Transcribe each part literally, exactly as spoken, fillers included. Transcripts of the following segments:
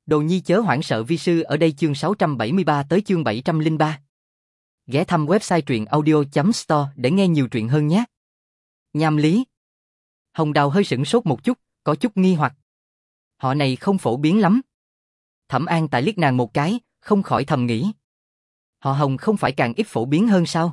Đồ nhi chớ hoảng sợ vi sư ở đây chương sáu trăm bảy mươi ba tới chương bảy trăm lẻ ba. Ghé thăm website truyện audio chấm store để nghe nhiều truyện hơn nhé. Nham lý. Hồng Đào hơi sửng sốt một chút, có chút nghi hoặc. Họ này không phổ biến lắm. Thẩm An Tại liếc nàng một cái, không khỏi thầm nghĩ. Họ Hồng không phải càng ít phổ biến hơn sao?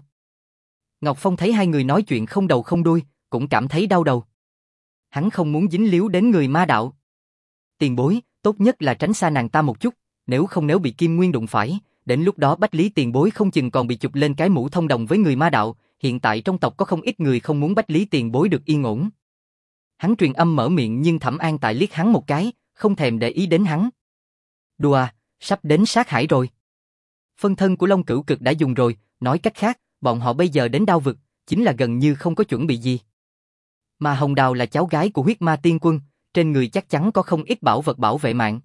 Ngọc Phong thấy hai người nói chuyện không đầu không đuôi, cũng cảm thấy đau đầu. Hắn không muốn dính líu đến người ma đạo. Tiền bối, tốt nhất là tránh xa nàng ta một chút, nếu không nếu bị Kim Nguyên đụng phải, đến lúc đó Bách Lý tiền bối không chừng còn bị chụp lên cái mũ thông đồng với người ma đạo, hiện tại trong tộc có không ít người không muốn Bách Lý tiền bối được yên ổn. Hắn truyền âm mở miệng nhưng Thẩm An Tại liếc hắn một cái, không thèm để ý đến hắn. Đùa, sắp đến sát hải rồi. Phân thân của Long Cửu Cực đã dùng rồi, nói cách khác, bọn họ bây giờ đến Đao Vực, chính là gần như không có chuẩn bị gì. Mà Hồng Đào là cháu gái của huyết ma tiên quân, trên người chắc chắn có không ít bảo vật bảo vệ mạng.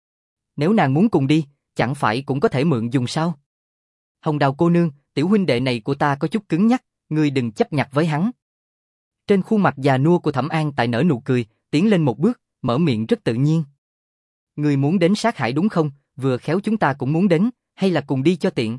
Nếu nàng muốn cùng đi, chẳng phải cũng có thể mượn dùng sao? Hồng Đào cô nương, tiểu huynh đệ này của ta có chút cứng nhắc, ngươi đừng chấp nhặt với hắn. Trên khuôn mặt già nua của Thẩm An Tại nở nụ cười, tiến lên một bước, mở miệng rất tự nhiên. Ngươi muốn đến sát hải đúng không? Vừa khéo chúng ta cũng muốn đến, hay là cùng đi cho tiện?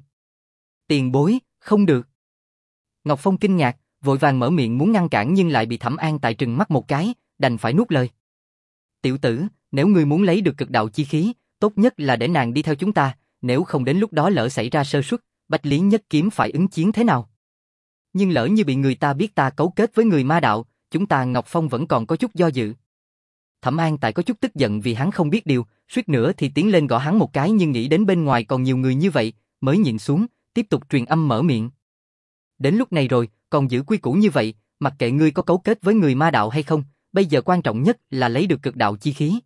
Tiền bối, không được. Ngọc Phong kinh ngạc, vội vàng mở miệng muốn ngăn cản nhưng lại bị Thẩm An Tại trừng mắt một cái, đành phải nuốt lời. Tiểu tử, nếu ngươi muốn lấy được cực đạo chi khí, tốt nhất là để nàng đi theo chúng ta, nếu không đến lúc đó lỡ xảy ra sơ suất, Bách Lý Nhất Kiếm phải ứng chiến thế nào? Nhưng lỡ như bị người ta biết ta cấu kết với người ma đạo, chúng ta Ngọc Phong vẫn còn có chút do dự. Thẩm An Tại có chút tức giận vì hắn không biết điều, suýt nữa thì tiến lên gõ hắn một cái nhưng nghĩ đến bên ngoài còn nhiều người như vậy, mới nhịn xuống, tiếp tục truyền âm mở miệng. Đến lúc này rồi, còn giữ quy củ như vậy, mặc kệ ngươi có cấu kết với người ma đạo hay không, bây giờ quan trọng nhất là lấy được cực đạo chi khí.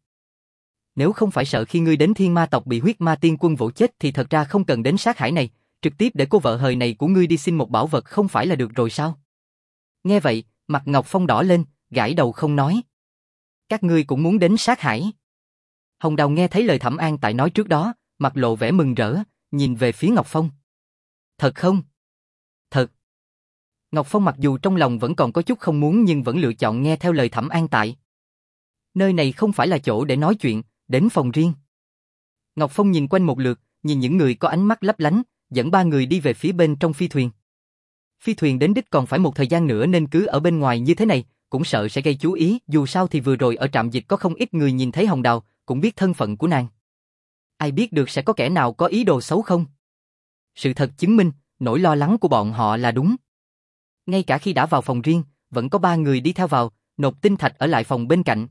Nếu không phải sợ khi ngươi đến Thiên Ma tộc bị huyết ma tiên quân vỗ chết thì thật ra không cần đến sát hải này, trực tiếp để cô vợ hời này của ngươi đi xin một bảo vật không phải là được rồi sao? Nghe vậy, mặt Ngọc Phong đỏ lên, gãi đầu không nói. Các ngươi cũng muốn đến sát hải? Hồng Đào nghe thấy lời Thẩm An Tại nói trước đó, mặt lộ vẻ mừng rỡ, nhìn về phía Ngọc Phong. Thật không? Thật. Ngọc Phong mặc dù trong lòng vẫn còn có chút không muốn nhưng vẫn lựa chọn nghe theo lời Thẩm An Tại. Nơi này không phải là chỗ để nói chuyện, đến phòng riêng. Ngọc Phong nhìn quanh một lượt, nhìn những người có ánh mắt lấp lánh, dẫn ba người đi về phía bên trong phi thuyền. Phi thuyền đến đích còn phải một thời gian nữa nên cứ ở bên ngoài như thế này, cũng sợ sẽ gây chú ý, dù sao thì vừa rồi ở trạm dịch có không ít người nhìn thấy Hồng Đào, cũng biết thân phận của nàng. Ai biết được sẽ có kẻ nào có ý đồ xấu không? Sự thật chứng minh, nỗi lo lắng của bọn họ là đúng. Ngay cả khi đã vào phòng riêng, vẫn có ba người đi theo vào, nộp tinh thạch ở lại phòng bên cạnh.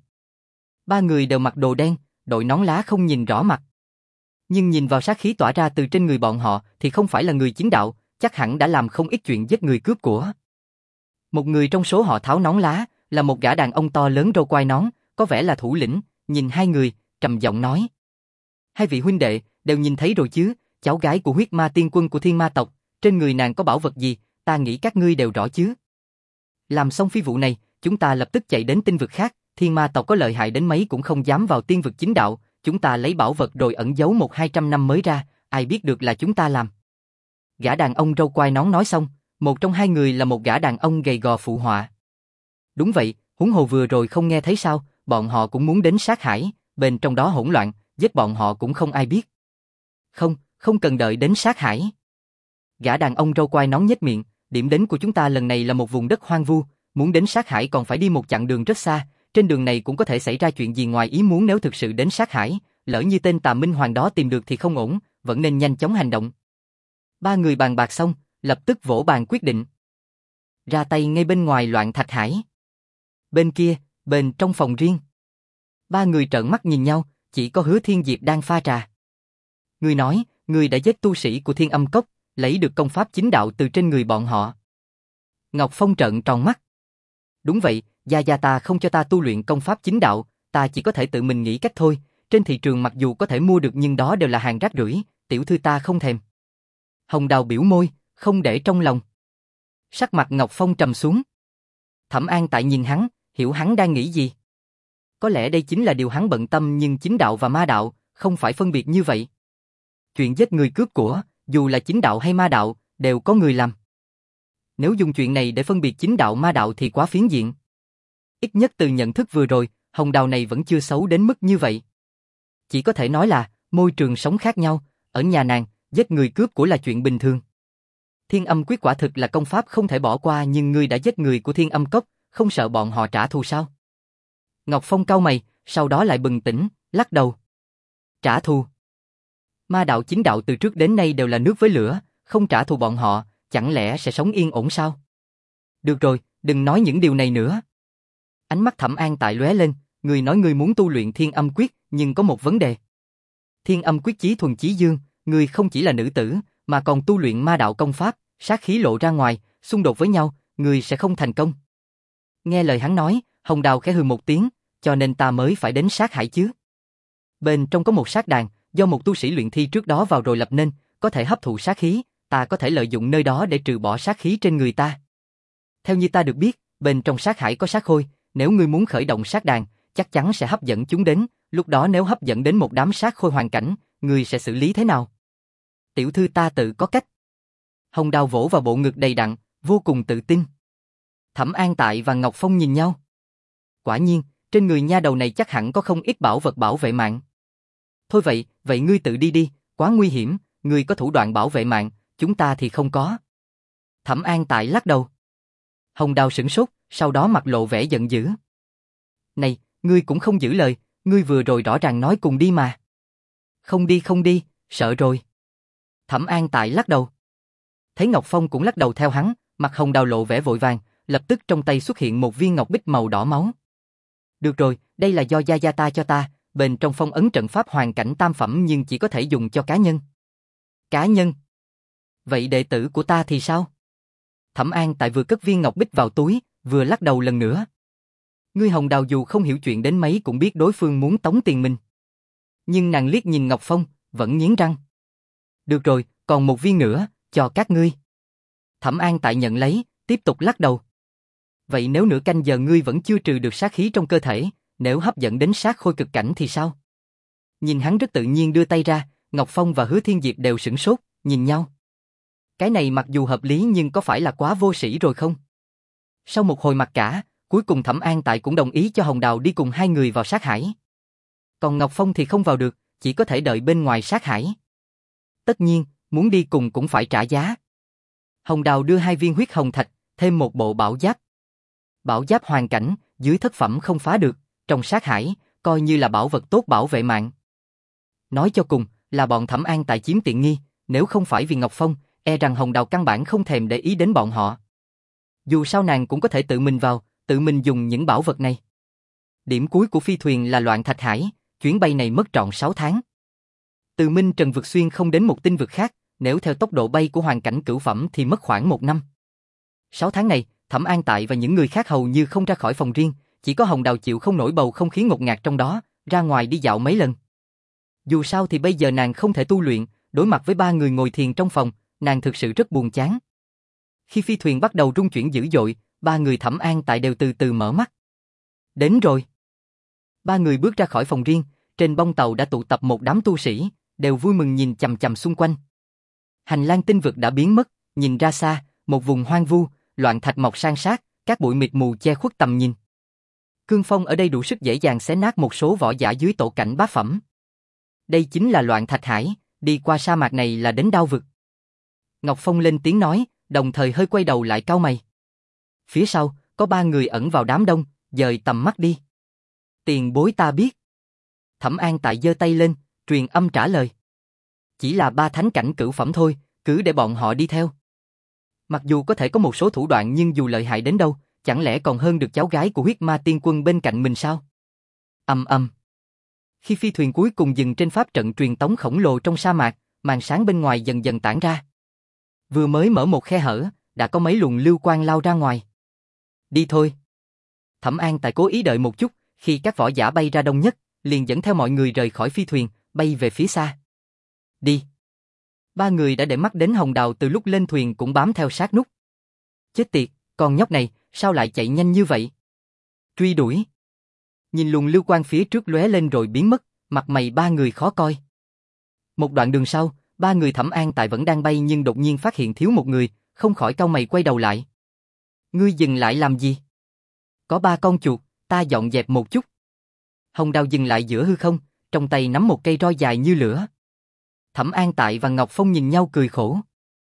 Ba người đều mặc đồ đen, đội nón lá không nhìn rõ mặt. Nhưng nhìn vào sát khí tỏa ra từ trên người bọn họ thì không phải là người chính đạo, chắc hẳn đã làm không ít chuyện giết người cướp của. Một người trong số họ tháo nón lá, là một gã đàn ông to lớn râu quai nón, có vẻ là thủ lĩnh, nhìn hai người, trầm giọng nói. Hai vị huynh đệ, đều nhìn thấy rồi chứ, cháu gái của huyết ma tiên quân của Thiên Ma tộc, trên người nàng có bảo vật gì, ta nghĩ các ngươi đều rõ chứ. Làm xong phi vụ này, chúng ta lập tức chạy đến tinh vực khác, Thiên Ma tộc có lợi hại đến mấy cũng không dám vào tiên vực chính đạo, chúng ta lấy bảo vật rồi ẩn giấu một hai trăm năm mới ra, ai biết được là chúng ta làm. Gã đàn ông râu quai nón nói xong, một trong hai người là một gã đàn ông gầy gò phụ họa. Đúng vậy, huống hồ vừa rồi không nghe thấy sao, bọn họ cũng muốn đến sát hải, bên trong đó hỗn loạn, giết bọn họ cũng không ai biết. Không, không cần đợi đến sát hải. Gã đàn ông râu quai nón nhếch miệng, điểm đến của chúng ta lần này là một vùng đất hoang vu, muốn đến sát hải còn phải đi một chặng đường rất xa, trên đường này cũng có thể xảy ra chuyện gì ngoài ý muốn nếu thực sự đến sát hải, lỡ như tên Tà Minh Hoàng đó tìm được thì không ổn, vẫn nên nhanh chóng hành động. Ba người bàn bạc xong, lập tức vỗ bàn quyết định. Ra tay ngay bên ngoài Loạn Thạch Hải. Bên kia, bên trong phòng riêng. Ba người trợn mắt nhìn nhau, chỉ có Hứa Thiên Diệp đang pha trà. Người nói, người đã giết tu sĩ của Thiên Âm Cốc, lấy được công pháp chính đạo từ trên người bọn họ. Ngọc Phong trợn tròn mắt. Đúng vậy, gia gia ta không cho ta tu luyện công pháp chính đạo, ta chỉ có thể tự mình nghĩ cách thôi, trên thị trường mặc dù có thể mua được nhưng đó đều là hàng rác rưởi, tiểu thư ta không thèm. Hồng Đào biểu môi, không để trong lòng. Sắc mặt Ngọc Phong trầm xuống. Thẩm An Tại nhìn hắn, hiểu hắn đang nghĩ gì. Có lẽ đây chính là điều hắn bận tâm nhưng chính đạo và ma đạo, không phải phân biệt như vậy. Chuyện giết người cướp của, dù là chính đạo hay ma đạo, đều có người làm. Nếu dùng chuyện này để phân biệt chính đạo ma đạo thì quá phiến diện. Ít nhất từ nhận thức vừa rồi, Hồng Đào này vẫn chưa xấu đến mức như vậy. Chỉ có thể nói là, môi trường sống khác nhau, ở nhà nàng, giết người cướp của là chuyện bình thường. Thiên Âm Quyết quả thực là công pháp không thể bỏ qua, nhưng ngươi đã giết người của Thiên Âm Cốc, không sợ bọn họ trả thù sao? Ngọc Phong cau mày, sau đó lại bừng tỉnh, lắc đầu. Trả thù? Ma đạo chính đạo từ trước đến nay đều là nước với lửa, không trả thù bọn họ, chẳng lẽ sẽ sống yên ổn sao? Được rồi, đừng nói những điều này nữa. Ánh mắt Thẩm An Tại lóe lên, người nói ngươi muốn tu luyện Thiên Âm Quyết, nhưng có một vấn đề. Thiên Âm Quyết chí thuần chí dương, ngươi không chỉ là nữ tử, mà còn tu luyện ma đạo công pháp, sát khí lộ ra ngoài, xung đột với nhau, ngươi sẽ không thành công. Nghe lời hắn nói, Hồng Đào khẽ hừ một tiếng, cho nên ta mới phải đến sát hải chứ. Bên trong có một sát đàn, do một tu sĩ luyện thi trước đó vào rồi lập nên, có thể hấp thụ sát khí, ta có thể lợi dụng nơi đó để trừ bỏ sát khí trên người ta. Theo như ta được biết, bên trong sát hải có sát khôi, nếu ngươi muốn khởi động sát đàn, chắc chắn sẽ hấp dẫn chúng đến, lúc đó nếu hấp dẫn đến một đám sát khôi hoàn cảnh, ngươi sẽ xử lý thế nào? Tiểu thư ta tự có cách. Hồng Đào vỗ vào bộ ngực đầy đặn, vô cùng tự tin. Thẩm An Tại và Ngọc Phong nhìn nhau. Quả nhiên, trên người nha đầu này chắc hẳn có không ít bảo vật bảo vệ mạng. Thôi vậy, vậy ngươi tự đi đi, quá nguy hiểm, ngươi có thủ đoạn bảo vệ mạng, chúng ta thì không có. Thẩm An Tại lắc đầu. Hồng Đào sửng sốt, sau đó mặt lộ vẻ giận dữ. Này, ngươi cũng không giữ lời, ngươi vừa rồi rõ ràng nói cùng đi mà. Không đi không đi, sợ rồi. Thẩm An Tại lắc đầu. Thấy Ngọc Phong cũng lắc đầu theo hắn, mặt Hồng Đào lộ vẻ vội vàng, lập tức trong tay xuất hiện một viên ngọc bích màu đỏ máu. Được rồi, đây là do gia gia ta cho ta, bên trong phong ấn trận pháp hoàn cảnh tam phẩm nhưng chỉ có thể dùng cho cá nhân. Cá nhân? Vậy đệ tử của ta thì sao? Thẩm An Tại vừa cất viên ngọc bích vào túi, vừa lắc đầu lần nữa. Ngươi Hồng Đào dù không hiểu chuyện đến mấy cũng biết đối phương muốn tống tiền mình. Nhưng nàng liếc nhìn Ngọc Phong, vẫn nghiến răng. Được rồi, còn một viên nữa, cho các ngươi. Thẩm An Tại nhận lấy, tiếp tục lắc đầu. Vậy nếu nửa canh giờ ngươi vẫn chưa trừ được sát khí trong cơ thể, nếu hấp dẫn đến sát khôi cực cảnh thì sao? Nhìn hắn rất tự nhiên đưa tay ra, Ngọc Phong và Hứa Thiên Diệp đều sửng sốt, nhìn nhau. Cái này mặc dù hợp lý nhưng có phải là quá vô sĩ rồi không? Sau một hồi mặc cả, cuối cùng Thẩm An Tại cũng đồng ý cho Hồng Đào đi cùng hai người vào sát hải. Còn Ngọc Phong thì không vào được, chỉ có thể đợi bên ngoài sát hải. Tất nhiên, muốn đi cùng cũng phải trả giá. Hồng Đào đưa hai viên huyết hồng thạch, thêm một bộ bảo giáp. Bảo giáp hoàn cảnh, dưới thất phẩm không phá được, trong sát hải, coi như là bảo vật tốt bảo vệ mạng. Nói cho cùng, là bọn Thẩm An Tại chiếm tiện nghi, nếu không phải vì Ngọc Phong, e rằng Hồng Đào căn bản không thèm để ý đến bọn họ. Dù sao nàng cũng có thể tự mình vào, tự mình dùng những bảo vật này. Điểm cuối của phi thuyền là Loạn Thạch Hải, chuyến bay này mất trọn sáu tháng. Từ Minh Trần vượt xuyên không đến một tinh vực khác, nếu theo tốc độ bay của hoàn cảnh cửu phẩm thì mất khoảng một năm. Sáu tháng này, Thẩm An Tại và những người khác hầu như không ra khỏi phòng riêng, chỉ có Hồng Đào chịu không nổi bầu không khí ngột ngạt trong đó, ra ngoài đi dạo mấy lần. Dù sao thì bây giờ nàng không thể tu luyện, đối mặt với ba người ngồi thiền trong phòng, nàng thực sự rất buồn chán. Khi phi thuyền bắt đầu rung chuyển dữ dội, ba người Thẩm An Tại đều từ từ mở mắt. Đến rồi. Ba người bước ra khỏi phòng riêng, trên bông tàu đã tụ tập một đám tu sĩ, đều vui mừng nhìn chằm chằm xung quanh. Hành lang tinh vực đã biến mất, nhìn ra xa, một vùng hoang vu, loạn thạch mọc san sát, các bụi mịt mù che khuất tầm nhìn. Cương phong ở đây đủ sức dễ dàng xé nát một số võ giả dưới tổ cảnh bá phẩm. Đây chính là Loạn Thạch Hải, đi qua sa mạc này là đến Đao vực. Ngọc Phong lên tiếng nói, đồng thời hơi quay đầu lại cau mày. Phía sau, có ba người ẩn vào đám đông, dời tầm mắt đi. Tiền bối ta biết. Thẩm An Tại giơ tay lên, truyền âm trả lời. Chỉ là ba thánh cảnh cửu phẩm thôi, cứ để bọn họ đi theo. Mặc dù có thể có một số thủ đoạn nhưng dù lợi hại đến đâu, chẳng lẽ còn hơn được cháu gái của huyết ma tiên quân bên cạnh mình sao? Ầm ầm. Khi phi thuyền cuối cùng dừng trên pháp trận truyền tống khổng lồ trong sa mạc, màn sáng bên ngoài dần dần tản ra. Vừa mới mở một khe hở, đã có mấy luồng lưu quang lao ra ngoài. Đi thôi. Thẩm An Tại cố ý đợi một chút, khi các võ giả bay ra đông nhất, liền dẫn theo mọi người rời khỏi phi thuyền, bay về phía xa. Đi. Ba người đã để mắt đến Hồng Đào từ lúc lên thuyền cũng bám theo sát nút. Chết tiệt, con nhóc này, sao lại chạy nhanh như vậy? Truy đuổi. Nhìn luồng lưu quang phía trước lóe lên rồi biến mất, mặt mày ba người khó coi. Một đoạn đường sau, ba người Thẩm An Tại vẫn đang bay nhưng đột nhiên phát hiện thiếu một người, không khỏi cau mày quay đầu lại. Ngươi dừng lại làm gì? Có ba con chuột, ta dọn dẹp một chút. Hồng Đào dừng lại giữa hư không, trong tay nắm một cây roi dài như lửa. Thẩm An Tại và Ngọc Phong nhìn nhau cười khổ.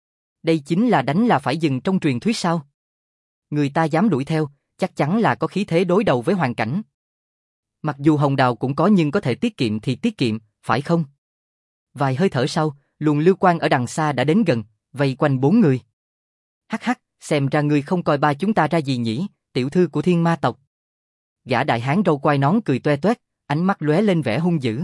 Đây chính là đánh là phải dừng trong truyền thuyết sao? Người ta dám đuổi theo, chắc chắn là có khí thế đối đầu với hoàn cảnh. Mặc dù Hồng Đào cũng có nhưng có thể tiết kiệm thì tiết kiệm, phải không? Vài hơi thở sau, luồng lưu quang ở đằng xa đã đến gần, vây quanh bốn người. Hắc hắc, xem ra ngươi không coi ba chúng ta ra gì nhỉ, tiểu thư của Thiên Ma tộc. Gã đại hán râu quai nón cười toe toét, ánh mắt lóe lên vẻ hung dữ.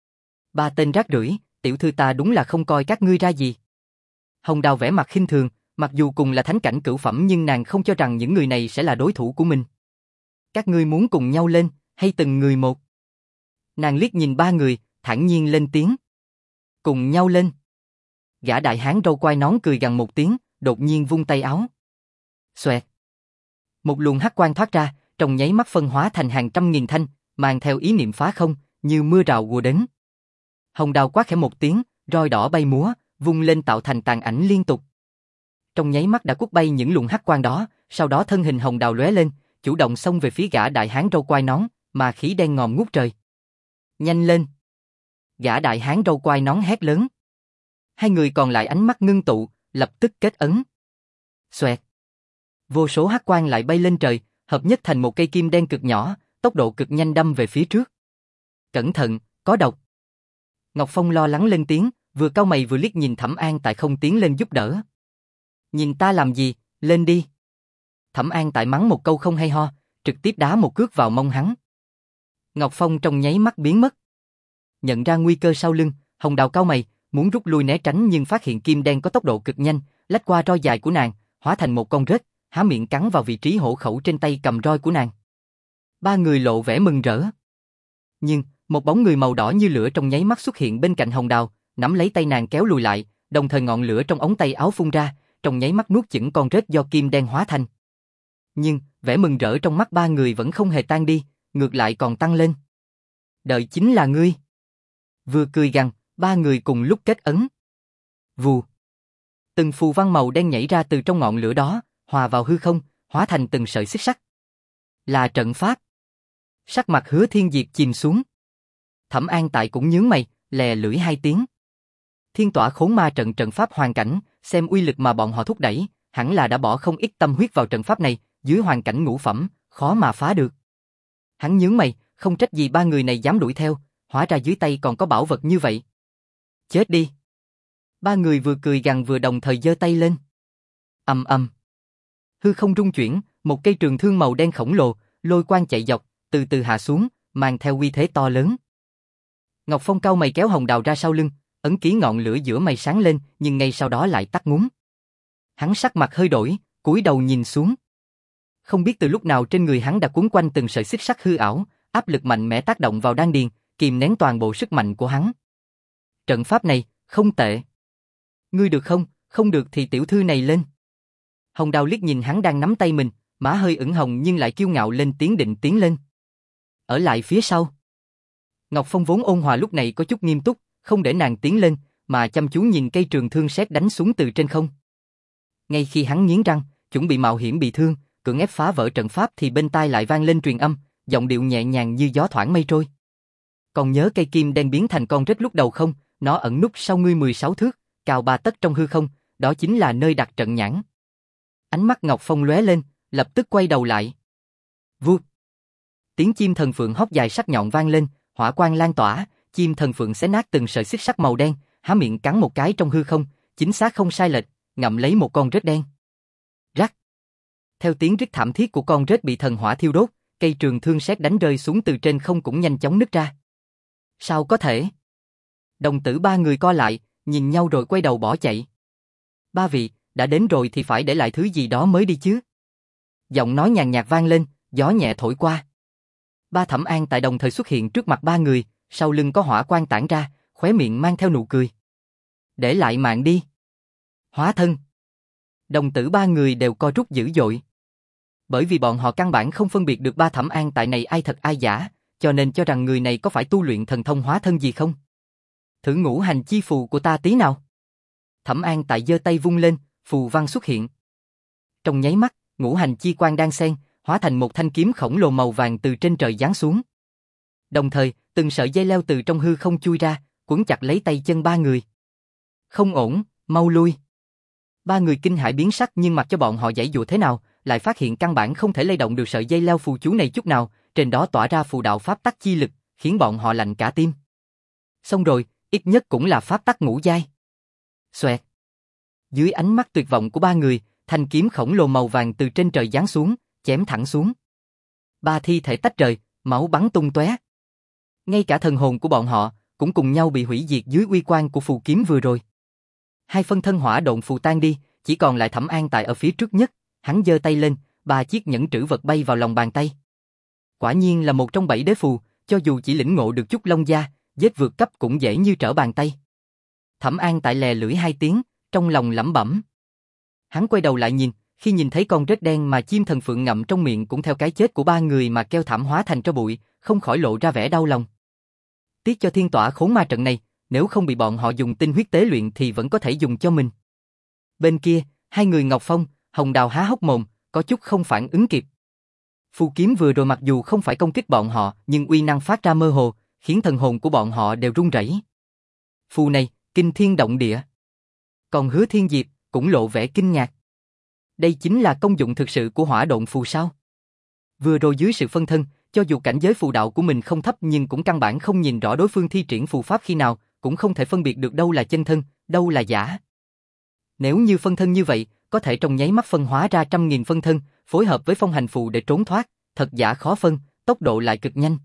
Ba tên rác rưởi, tiểu thư ta đúng là không coi các ngươi ra gì. Hồng Đào vẻ mặt khinh thường, mặc dù cùng là thánh cảnh cửu phẩm nhưng nàng không cho rằng những người này sẽ là đối thủ của mình. Các ngươi muốn cùng nhau lên, hay từng người một? Nàng liếc nhìn ba người, thản nhiên lên tiếng. Cùng nhau lên. Gã đại hán râu quai nón cười gằn một tiếng, đột nhiên vung tay áo. Xoẹt. Một luồng hắc quang thoát ra, trong nháy mắt phân hóa thành hàng trăm nghìn thanh, mang theo ý niệm phá không, như mưa rào ùa đến. Hồng Đào quát khẽ một tiếng, roi đỏ bay múa, vung lên tạo thành tàn ảnh liên tục. Trong nháy mắt đã quất bay những luồng hắc quang đó, sau đó thân hình Hồng Đào lóe lên, chủ động xông về phía gã đại hán râu quai nón, mà khí đen ngòm ngút trời. Nhanh lên! Gã đại hán râu quai nón hét lớn. Hai người còn lại ánh mắt ngưng tụ, lập tức kết ấn. Xoẹt! Vô số hắc quang lại bay lên trời, hợp nhất thành một cây kim đen cực nhỏ, tốc độ cực nhanh đâm về phía trước. Cẩn thận, có độc! Ngọc Phong lo lắng lên tiếng, vừa cau mày vừa liếc nhìn Thẩm An Tại không tiến lên giúp đỡ. Nhìn ta làm gì, lên đi! Thẩm An Tại mắng một câu không hay ho, trực tiếp đá một cước vào mông hắn. Ngọc Phong trong nháy mắt biến mất. Nhận ra nguy cơ sau lưng, Hồng Đào cau mày, muốn rút lui né tránh nhưng phát hiện kim đen có tốc độ cực nhanh, lách qua roi dài của nàng, hóa thành một con rết, há miệng cắn vào vị trí hổ khẩu trên tay cầm roi của nàng. Ba người lộ vẻ mừng rỡ. Nhưng, một bóng người màu đỏ như lửa trong nháy mắt xuất hiện bên cạnh Hồng Đào, nắm lấy tay nàng kéo lùi lại, đồng thời ngọn lửa trong ống tay áo phun ra, trong nháy mắt nuốt chửng con rết do kim đen hóa thành. Nhưng, vẻ mừng rỡ trong mắt ba người vẫn không hề tan đi, ngược lại còn tăng lên. Đợi chính là ngươi. Vừa cười gằn, ba người cùng lúc kết ấn. Vù. Từng phù văn màu đen nhảy ra từ trong ngọn lửa đó, hòa vào hư không, hóa thành từng sợi xích sắt. Là trận pháp. Sắc mặt Hứa Thiên Diệt chìm xuống. Thẩm An Tại cũng nhướng mày, lè lưỡi hai tiếng. Thiên tỏa khốn ma trận trận pháp hoàn cảnh, xem uy lực mà bọn họ thúc đẩy, hẳn là đã bỏ không ít tâm huyết vào trận pháp này, dưới hoàn cảnh ngũ phẩm, khó mà phá được. Hắn nhướng mày, không trách gì ba người này dám đuổi theo, hóa ra dưới tay còn có bảo vật như vậy. Chết đi! Ba người vừa cười gằn vừa đồng thời giơ tay lên. Ầm ầm. Hư không rung chuyển, một cây trường thương màu đen khổng lồ, lôi quang chạy dọc, từ từ hạ xuống, mang theo uy thế to lớn. Ngọc Phong cau mày kéo Hồng Đào ra sau lưng, ấn ký ngọn lửa giữa mày sáng lên, nhưng ngay sau đó lại tắt ngúm. Hắn sắc mặt hơi đổi, cúi đầu nhìn xuống. Không biết từ lúc nào trên người hắn đã quấn quanh từng sợi xích sắt hư ảo, áp lực mạnh mẽ tác động vào đan điền, kìm nén toàn bộ sức mạnh của hắn. Trận pháp này, không tệ. Ngươi được không, không được thì tiểu thư này lên. Hồng Đào liếc nhìn hắn đang nắm tay mình, má hơi ửng hồng nhưng lại kiêu ngạo lên tiếng định tiến lên. Ở lại phía sau. Ngọc Phong vốn ôn hòa lúc này có chút nghiêm túc, không để nàng tiến lên, mà chăm chú nhìn cây trường thương sét đánh xuống từ trên không. Ngay khi hắn nghiến răng, chuẩn bị mạo hiểm bị thương, cưỡng ép phá vỡ trận pháp thì bên tai lại vang lên truyền âm, giọng điệu nhẹ nhàng như gió thoảng mây trôi. Còn nhớ cây kim đen biến thành con rết lúc đầu không? Nó ẩn núp sau ngươi mười sáu thước, cao ba tấc trong hư không, đó chính là nơi đặt trận nhãn. Ánh mắt Ngọc Phong lóe lên, lập tức quay đầu lại. Vút. Tiếng chim thần phượng hót dài sắc nhọn vang lên, hỏa quang lan tỏa, chim thần phượng xé nát từng sợi xích sắt màu đen, há miệng cắn một cái trong hư không, chính xác không sai lệch, ngậm lấy một con rết đen. Rắc. Theo tiếng rít thảm thiết của con rết bị thần hỏa thiêu đốt, cây trường thương sét đánh rơi xuống từ trên không cũng nhanh chóng nứt ra. Sao có thể? Đồng tử ba người co lại, nhìn nhau rồi quay đầu bỏ chạy. Ba vị, đã đến rồi thì phải để lại thứ gì đó mới đi chứ. Giọng nói nhàn nhạt vang lên, gió nhẹ thổi qua. Ba Thẩm An Tại đồng thời xuất hiện trước mặt ba người, sau lưng có hỏa quang tản ra, khóe miệng mang theo nụ cười. Để lại mạng đi. Hóa thân. Đồng tử ba người đều co rút dữ dội. Bởi vì bọn họ căn bản không phân biệt được ba Thẩm An Tại này ai thật ai giả, cho nên cho rằng người này có phải tu luyện thần thông hóa thân gì không. Thử ngũ hành chi phù của ta tí nào. Thẩm An Tại giơ tay vung lên, phù văn xuất hiện. Trong nháy mắt, ngũ hành chi quang đan xen, hóa thành một thanh kiếm khổng lồ màu vàng từ trên trời giáng xuống. Đồng thời, từng sợi dây leo từ trong hư không chui ra, quấn chặt lấy tay chân ba người. Không ổn, mau lui. Ba người kinh hãi biến sắc nhưng mặc cho bọn họ giãy dụa thế nào, lại phát hiện căn bản không thể lay động được sợi dây leo phù chú này chút nào, trên đó tỏa ra phù đạo pháp tắc chi lực, khiến bọn họ lạnh cả tim. Xong rồi, ít nhất cũng là pháp tắc ngũ giai. Xoẹt. Dưới ánh mắt tuyệt vọng của ba người, thanh kiếm khổng lồ màu vàng từ trên trời giáng xuống, chém thẳng xuống. Ba thi thể tách rời, máu bắn tung tóe. Ngay cả thần hồn của bọn họ cũng cùng nhau bị hủy diệt dưới uy quang của phù kiếm vừa rồi. Hai phân thân hỏa độn phù tan đi, chỉ còn lại Thẩm An Tại ở phía trước nhất, hắn giơ tay lên, ba chiếc nhẫn trữ vật bay vào lòng bàn tay. Quả nhiên là một trong bảy đế phù, cho dù chỉ lĩnh ngộ được chút Long gia, giết vượt cấp cũng dễ như trở bàn tay. Thẩm An Tại lè lưỡi hai tiếng, trong lòng lẩm bẩm. Hắn quay đầu lại nhìn, khi nhìn thấy con rết đen mà chim thần phượng ngậm trong miệng cũng theo cái chết của ba người mà kêu thảm hóa thành tro bụi, không khỏi lộ ra vẻ đau lòng. Tiếc cho thiên tỏa khốn ma trận này, nếu không bị bọn họ dùng tinh huyết tế luyện thì vẫn có thể dùng cho mình. Bên kia, hai người Ngọc Phong, Hồng Đào há hốc mồm, có chút không phản ứng kịp. Phù kiếm vừa rồi mặc dù không phải công kích bọn họ, nhưng uy năng phát ra mơ hồ, khiến thần hồn của bọn họ đều run rẩy. Phù này, kinh thiên động địa. Còn Hứa Thiên Diệp cũng lộ vẻ kinh ngạc. Đây chính là công dụng thực sự của hỏa độn phù sao? Vừa rồi dưới sự phân thân, cho dù cảnh giới phù đạo của mình không thấp nhưng cũng căn bản không nhìn rõ đối phương thi triển phù pháp khi nào, cũng không thể phân biệt được đâu là chân thân, đâu là giả. Nếu như phân thân như vậy, có thể trong nháy mắt phân hóa ra trăm nghìn phân thân, phối hợp với phong hành phù để trốn thoát, thật giả khó phân, tốc độ lại cực nhanh.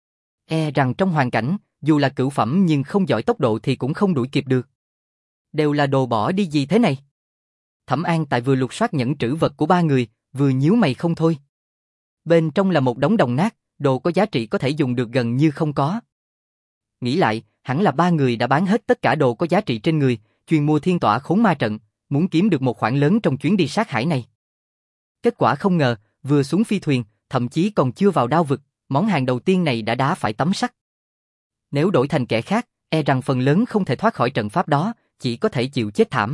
E rằng trong hoàn cảnh, dù là cửu phẩm nhưng không giỏi tốc độ thì cũng không đuổi kịp được. Đều là đồ bỏ đi gì thế này? Thẩm An Tại vừa lục soát nhẫn trữ vật của ba người, vừa nhíu mày không thôi. Bên trong là một đống đồng nát, đồ có giá trị có thể dùng được gần như không có. Nghĩ lại, hẳn là ba người đã bán hết tất cả đồ có giá trị trên người, chuyên mua thiên tỏa khốn ma trận, muốn kiếm được một khoản lớn trong chuyến đi sát hải này. Kết quả không ngờ, vừa xuống phi thuyền, thậm chí còn chưa vào đao vực, món hàng đầu tiên này đã đá phải tấm sắt. Nếu đổi thành kẻ khác, e rằng phần lớn không thể thoát khỏi trận pháp đó, chỉ có thể chịu chết thảm.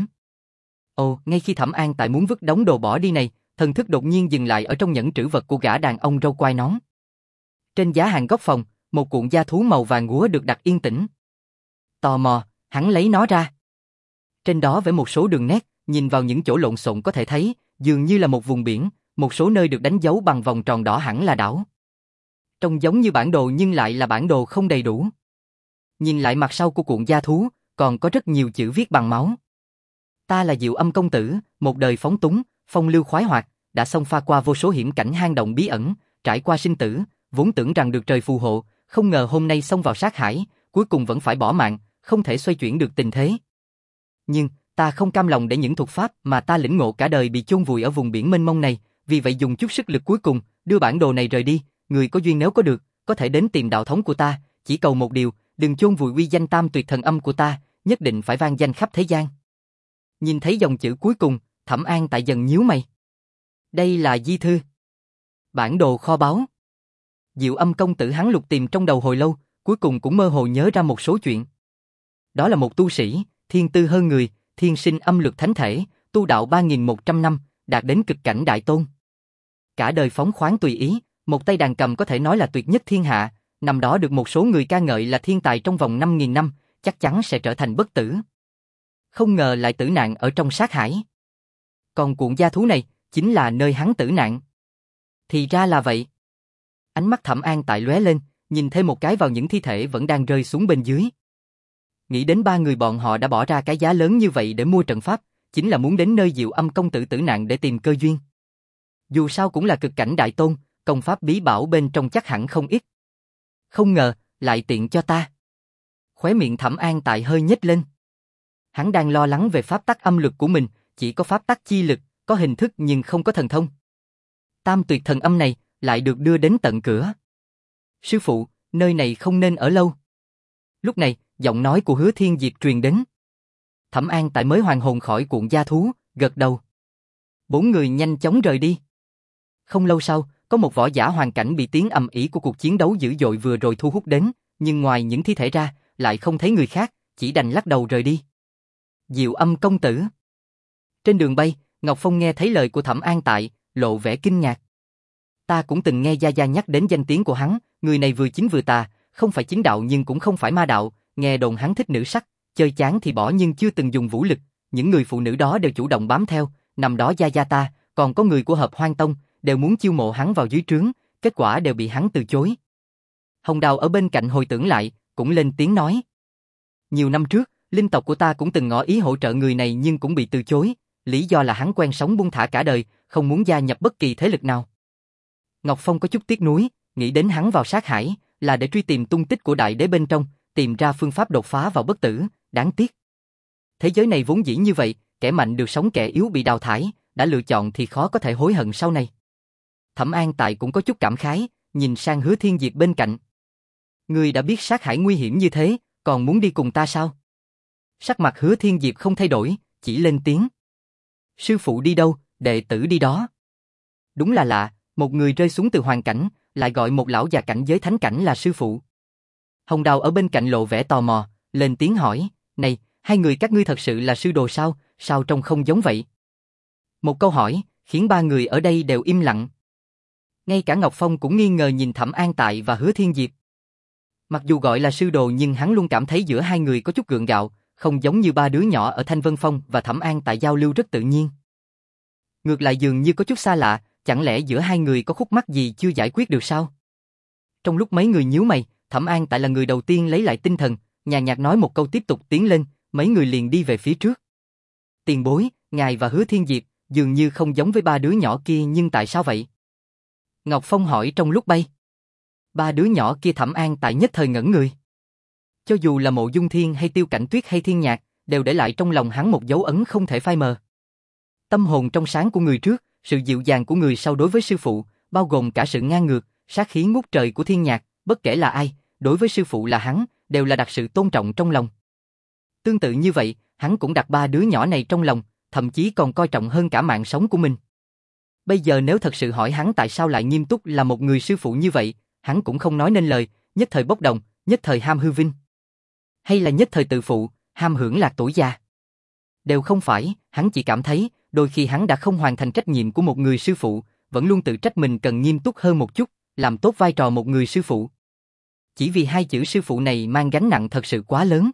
Ồ, ngay khi Thẩm An Tại muốn vứt đống đồ bỏ đi này, thần thức đột nhiên dừng lại ở trong nhẫn trữ vật của gã đàn ông râu quai nón. Trên giá hàng góc phòng, một cuộn da thú màu vàng úa được đặt yên tĩnh. Tò mò, hắn lấy nó ra. Trên đó vẽ một số đường nét, nhìn vào những chỗ lộn xộn có thể thấy, dường như là một vùng biển, một số nơi được đánh dấu bằng vòng tròn đỏ hẳn là đảo. Trông giống như bản đồ nhưng lại là bản đồ không đầy đủ. Nhìn lại mặt sau của cuộn da thú, còn có rất nhiều chữ viết bằng máu. Ta là Diệu Âm công tử, một đời phóng túng, phong lưu khoái hoạt, đã xông pha qua vô số hiểm cảnh hang động bí ẩn, trải qua sinh tử, vốn tưởng rằng được trời phù hộ, không ngờ hôm nay xông vào sát hải, cuối cùng vẫn phải bỏ mạng, không thể xoay chuyển được tình thế. Nhưng, ta không cam lòng để những thuật pháp mà ta lĩnh ngộ cả đời bị chôn vùi ở vùng biển mênh mông này, vì vậy dùng chút sức lực cuối cùng, đưa bản đồ này rời đi, người có duyên nếu có được, có thể đến tìm đạo thống của ta, chỉ cầu một điều, đừng chôn vùi uy danh tam tuyệt thần âm của ta, nhất định phải vang danh khắp thế gian. Nhìn thấy dòng chữ cuối cùng, Thẩm An Tại dần nhíu mày. Đây là di thư. Bản đồ kho báu. Diệu Âm công tử hắn lục tìm trong đầu hồi lâu, cuối cùng cũng mơ hồ nhớ ra một số chuyện. Đó là một tu sĩ, thiên tư hơn người, thiên sinh âm lực thánh thể, tu đạo ba nghìn một trăm năm, đạt đến cực cảnh đại tôn. Cả đời phóng khoáng tùy ý, một tay đàn cầm có thể nói là tuyệt nhất thiên hạ, năm đó được một số người ca ngợi là thiên tài trong vòng năm nghìn năm, chắc chắn sẽ trở thành bất tử. Không ngờ lại tử nạn ở trong sát hải. Còn cuộn da thú này, chính là nơi hắn tử nạn. Thì ra là vậy. Ánh mắt Thẩm An Tại lóe lên, nhìn thêm một cái vào những thi thể vẫn đang rơi xuống bên dưới. Nghĩ đến ba người bọn họ đã bỏ ra cái giá lớn như vậy để mua trận pháp, chính là muốn đến nơi Diệu Âm công tử tử nạn để tìm cơ duyên. Dù sao cũng là cực cảnh đại tôn, công pháp bí bảo bên trong chắc hẳn không ít. Không ngờ, lại tiện cho ta. Khóe miệng Thẩm An Tại hơi nhếch lên. Hắn đang lo lắng về pháp tắc âm lực của mình, chỉ có pháp tắc chi lực, có hình thức nhưng không có thần thông. Tam tuyệt thần âm này lại được đưa đến tận cửa. Sư phụ, nơi này không nên ở lâu. Lúc này, giọng nói của Hứa Thiên Diệp truyền đến. Thẩm An Tại mới hoàn hồn khỏi cuộn da thú, gật đầu. Bốn người nhanh chóng rời đi. Không lâu sau, có một võ giả hoàn cảnh bị tiếng ầm ĩ của cuộc chiến đấu dữ dội vừa rồi thu hút đến, nhưng ngoài những thi thể ra, lại không thấy người khác, chỉ đành lắc đầu rời đi. Diệu Âm công tử. Trên đường bay, Ngọc Phong nghe thấy lời của Thẩm An Tại, lộ vẻ kinh ngạc. Ta cũng từng nghe Gia Gia nhắc đến danh tiếng của hắn, người này vừa chính vừa tà, không phải chính đạo nhưng cũng không phải ma đạo, nghe đồn hắn thích nữ sắc, chơi chán thì bỏ nhưng chưa từng dùng vũ lực, những người phụ nữ đó đều chủ động bám theo, năm đó gia gia ta, còn có người của Hợp Hoan Tông, đều muốn chiêu mộ hắn vào dưới trướng, kết quả đều bị hắn từ chối. Hồng Đào ở bên cạnh hồi tưởng lại, cũng lên tiếng nói. Nhiều năm trước, linh tộc của ta cũng từng ngỏ ý hỗ trợ người này nhưng cũng bị từ chối, lý do là hắn quen sống buông thả cả đời, không muốn gia nhập bất kỳ thế lực nào. Ngọc Phong có chút tiếc nuối, nghĩ đến hắn vào sát hải, là để truy tìm tung tích của đại đế bên trong, tìm ra phương pháp đột phá vào bất tử, đáng tiếc. Thế giới này vốn dĩ như vậy, kẻ mạnh được sống kẻ yếu bị đào thải, đã lựa chọn thì khó có thể hối hận sau này. Thẩm An Tại cũng có chút cảm khái, nhìn sang Hứa Thiên Diệp bên cạnh. Ngươi đã biết sát hải nguy hiểm như thế, còn muốn đi cùng ta sao? Sắc mặt Hứa Thiên Diệp không thay đổi, chỉ lên tiếng. Sư phụ đi đâu, đệ tử đi đó. Đúng là lạ, một người rơi xuống từ hoàn cảnh, lại gọi một lão già cảnh giới thánh cảnh là sư phụ. Hồng Đào ở bên cạnh lộ vẻ tò mò, lên tiếng hỏi, này, hai người các ngươi thật sự là sư đồ sao, sao trông không giống vậy? Một câu hỏi, khiến ba người ở đây đều im lặng. Ngay cả Ngọc Phong cũng nghi ngờ nhìn Thẩm An Tại và Hứa Thiên Diệp. Mặc dù gọi là sư đồ nhưng hắn luôn cảm thấy giữa hai người có chút gượng gạo, không giống như ba đứa nhỏ ở Thanh Vân Phong và Thẩm An Tại giao lưu rất tự nhiên. Ngược lại dường như có chút xa lạ, chẳng lẽ giữa hai người có khúc mắc gì chưa giải quyết được sao? Trong lúc mấy người nhíu mày, Thẩm An Tại là người đầu tiên lấy lại tinh thần, nhàn nhạt nói một câu tiếp tục tiến lên, mấy người liền đi về phía trước. Tiền bối, ngài và Hứa Thiên Diệp, dường như không giống với ba đứa nhỏ kia nhưng tại sao vậy? Ngọc Phong hỏi trong lúc bay. Ba đứa nhỏ kia Thẩm An Tại nhất thời ngẩn người. Cho dù là Mộ Dung Thiên hay Tiêu Cảnh Tuyết hay Thiên Nhạc, đều để lại trong lòng hắn một dấu ấn không thể phai mờ. Tâm hồn trong sáng của người trước, sự dịu dàng của người sau đối với sư phụ, bao gồm cả sự ngang ngược, sát khí ngút trời của Thiên Nhạc, bất kể là ai, đối với sư phụ là hắn, đều là đặt sự tôn trọng trong lòng. Tương tự như vậy, hắn cũng đặt ba đứa nhỏ này trong lòng, thậm chí còn coi trọng hơn cả mạng sống của mình. Bây giờ nếu thật sự hỏi hắn tại sao lại nghiêm túc là một người sư phụ như vậy, hắn cũng không nói nên lời, nhất thời bốc đồng, nhất thời ham hư vinh. Hay là nhất thời tự phụ, ham hưởng lạc tuổi già. Đều không phải, hắn chỉ cảm thấy, đôi khi hắn đã không hoàn thành trách nhiệm của một người sư phụ, vẫn luôn tự trách mình cần nghiêm túc hơn một chút, làm tốt vai trò một người sư phụ. Chỉ vì hai chữ sư phụ này mang gánh nặng thật sự quá lớn.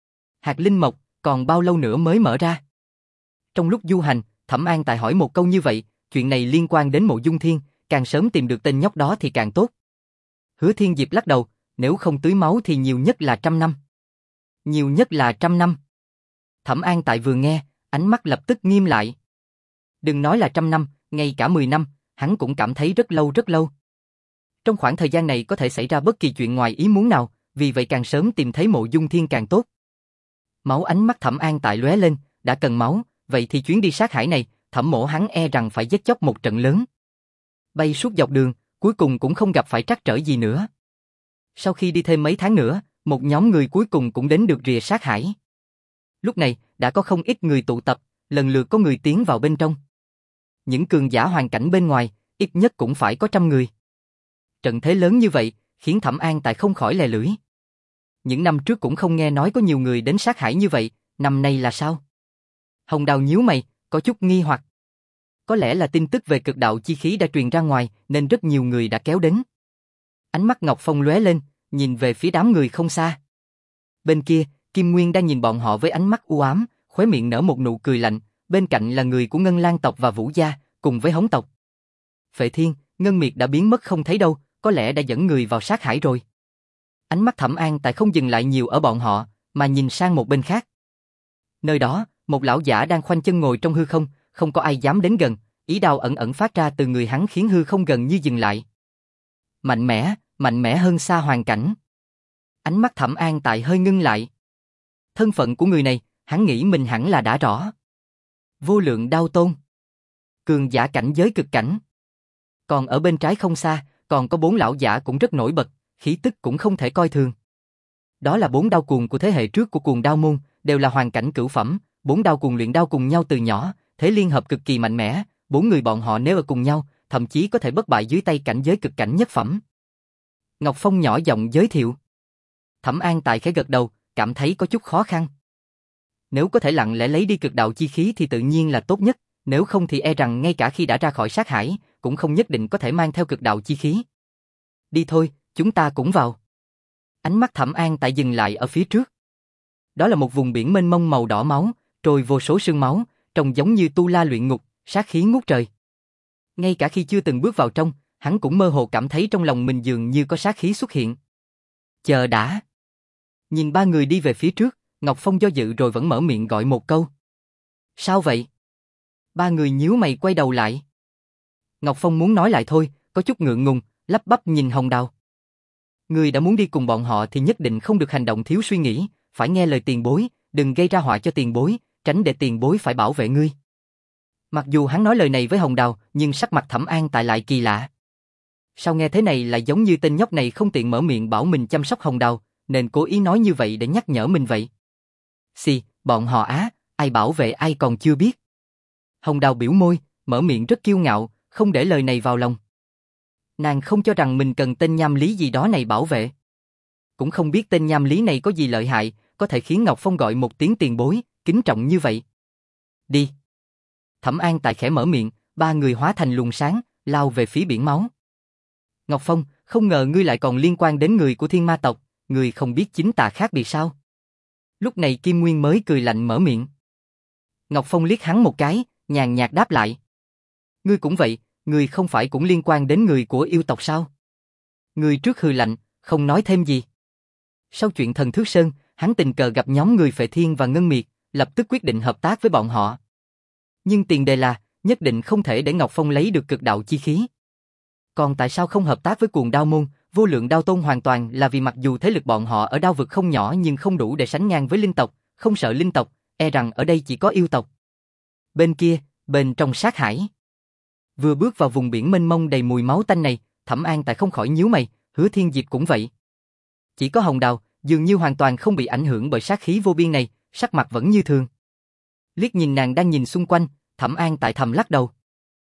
Hạt Linh Mộc, còn bao lâu nữa mới mở ra? Trong lúc du hành, Thẩm An Tại hỏi một câu như vậy, chuyện này liên quan đến Mộ Dung Thiên, càng sớm tìm được tên nhóc đó thì càng tốt. Hứa Thiên Diệp lắc đầu, nếu không tưới máu thì nhiều nhất là trăm năm. Nhiều nhất là trăm năm. Thẩm An Tại vừa nghe, ánh mắt lập tức nghiêm lại. Đừng nói là trăm năm, ngay cả mười năm, hắn cũng cảm thấy rất lâu rất lâu. Trong khoảng thời gian này có thể xảy ra bất kỳ chuyện ngoài ý muốn nào, vì vậy càng sớm tìm thấy Mộ Dung Thiên càng tốt. Máu ánh mắt Thẩm An Tại lóe lên, đã cần máu, vậy thì chuyến đi sát hải này, Thẩm Mỗ hắn e rằng phải giết chóc một trận lớn. Bay suốt dọc đường, cuối cùng cũng không gặp phải trắc trở gì nữa. Sau khi đi thêm mấy tháng nữa, một nhóm người cuối cùng cũng đến được rìa sát hải. Lúc này, đã có không ít người tụ tập, lần lượt có người tiến vào bên trong. Những cường giả hoàn cảnh bên ngoài, ít nhất cũng phải có trăm người. Trận thế lớn như vậy, khiến Thẩm An Tại không khỏi lè lưỡi. Những năm trước cũng không nghe nói có nhiều người đến sát hải như vậy, năm nay là sao? Hồng Đào nhíu mày, có chút nghi hoặc. Có lẽ là tin tức về cực đạo chi khí đã truyền ra ngoài, nên rất nhiều người đã kéo đến. Ánh mắt Ngọc Phong lóe lên, nhìn về phía đám người không xa. Bên kia, Kim Nguyên đang nhìn bọn họ với ánh mắt u ám, khóe miệng nở một nụ cười lạnh, bên cạnh là người của Ngân Lang tộc và Vũ gia, cùng với Hống tộc. Phệ Thiên, Ngân Miệt đã biến mất không thấy đâu, có lẽ đã dẫn người vào sát hải rồi. Ánh mắt Thẩm An Tại không dừng lại nhiều ở bọn họ, mà nhìn sang một bên khác. Nơi đó, một lão giả đang khoanh chân ngồi trong hư không, không có ai dám đến gần, ý đao ẩn ẩn phát ra từ người hắn khiến hư không gần như dừng lại. Mạnh mẽ, mạnh mẽ hơn xa hoàn cảnh. Ánh mắt Thẩm An Tại hơi ngưng lại. Thân phận của người này, hắn nghĩ mình hẳn là đã rõ. Vô lượng đao tôn. Cường giả cảnh giới cực cảnh. Còn ở bên trái không xa, còn có bốn lão giả cũng rất nổi bật, khí tức cũng không thể coi thường. Đó là bốn đao cuồng của thế hệ trước của Cuồng Đao môn, đều là hoàn cảnh cửu phẩm, bốn đao cuồng luyện đao cùng nhau từ nhỏ, thế liên hợp cực kỳ mạnh mẽ, bốn người bọn họ nếu ở cùng nhau, thậm chí có thể bất bại dưới tay cảnh giới cực cảnh nhất phẩm. Ngọc Phong nhỏ giọng giới thiệu. Thẩm An Tại khẽ gật đầu, cảm thấy có chút khó khăn. Nếu có thể lặng lẽ lấy đi cực đạo chi khí thì tự nhiên là tốt nhất, nếu không thì e rằng ngay cả khi đã ra khỏi sát hải, cũng không nhất định có thể mang theo cực đạo chi khí. Đi thôi, chúng ta cũng vào. Ánh mắt Thẩm An Tại dừng lại ở phía trước. Đó là một vùng biển mênh mông màu đỏ máu, trôi vô số sương máu, trông giống như tu la luyện ngục, sát khí ngút trời. Ngay cả khi chưa từng bước vào trong, hắn cũng mơ hồ cảm thấy trong lòng mình dường như có sát khí xuất hiện. Chờ đã. Nhìn ba người đi về phía trước, Ngọc Phong do dự rồi vẫn mở miệng gọi một câu. Sao vậy? Ba người nhíu mày quay đầu lại. Ngọc Phong muốn nói lại thôi, có chút ngượng ngùng, lắp bắp nhìn Hồng Đào. Ngươi đã muốn đi cùng bọn họ thì nhất định không được hành động thiếu suy nghĩ, phải nghe lời tiền bối, đừng gây ra họa cho tiền bối, tránh để tiền bối phải bảo vệ ngươi. Mặc dù hắn nói lời này với Hồng Đào, nhưng sắc mặt Thẩm An Tại lại kỳ lạ. Sao nghe thế này lại giống như tên nhóc này không tiện mở miệng bảo mình chăm sóc Hồng Đào, nên cố ý nói như vậy để nhắc nhở mình vậy. Xì, bọn họ á, ai bảo vệ ai còn chưa biết. Hồng Đào biểu môi, mở miệng rất kiêu ngạo, không để lời này vào lòng. Nàng không cho rằng mình cần tên nham lý gì đó này bảo vệ. Cũng không biết tên nham lý này có gì lợi hại, có thể khiến Ngọc Phong gọi một tiếng tiền bối, kính trọng như vậy. Đi. Thẩm An Tại khẽ mở miệng, ba người hóa thành luồng sáng, lao về phía biển máu. Ngọc Phong, không ngờ ngươi lại còn liên quan đến người của Thiên Ma tộc, ngươi không biết chính tà khác biệt sao? Lúc này Kim Nguyên mới cười lạnh mở miệng. Ngọc Phong liếc hắn một cái, nhàn nhạt đáp lại. Ngươi cũng vậy, ngươi không phải cũng liên quan đến người của yêu tộc sao? Ngươi trước hừ lạnh, không nói thêm gì. Sau chuyện thần Thước Sơn, hắn tình cờ gặp nhóm người Phệ Thiên và Ngân Miệt, lập tức quyết định hợp tác với bọn họ. Nhưng tiền đề là, nhất định không thể để Ngọc Phong lấy được cực đạo chi khí. Còn tại sao không hợp tác với Cuồng Đao Môn, Vô Lượng Đao Tôn hoàn toàn là vì mặc dù thế lực bọn họ ở đao vực không nhỏ nhưng không đủ để sánh ngang với linh tộc, không sợ linh tộc, e rằng ở đây chỉ có yêu tộc. Bên kia, bên trong sát hải. Vừa bước vào vùng biển mênh mông đầy mùi máu tanh này, Thẩm An Tại không khỏi nhíu mày, Hứa Thiên Diệp cũng vậy. Chỉ có Hồng Đào, dường như hoàn toàn không bị ảnh hưởng bởi sát khí vô biên này, sắc mặt vẫn như thường. Liếc nhìn nàng đang nhìn xung quanh, Thẩm An Tại thầm lắc đầu.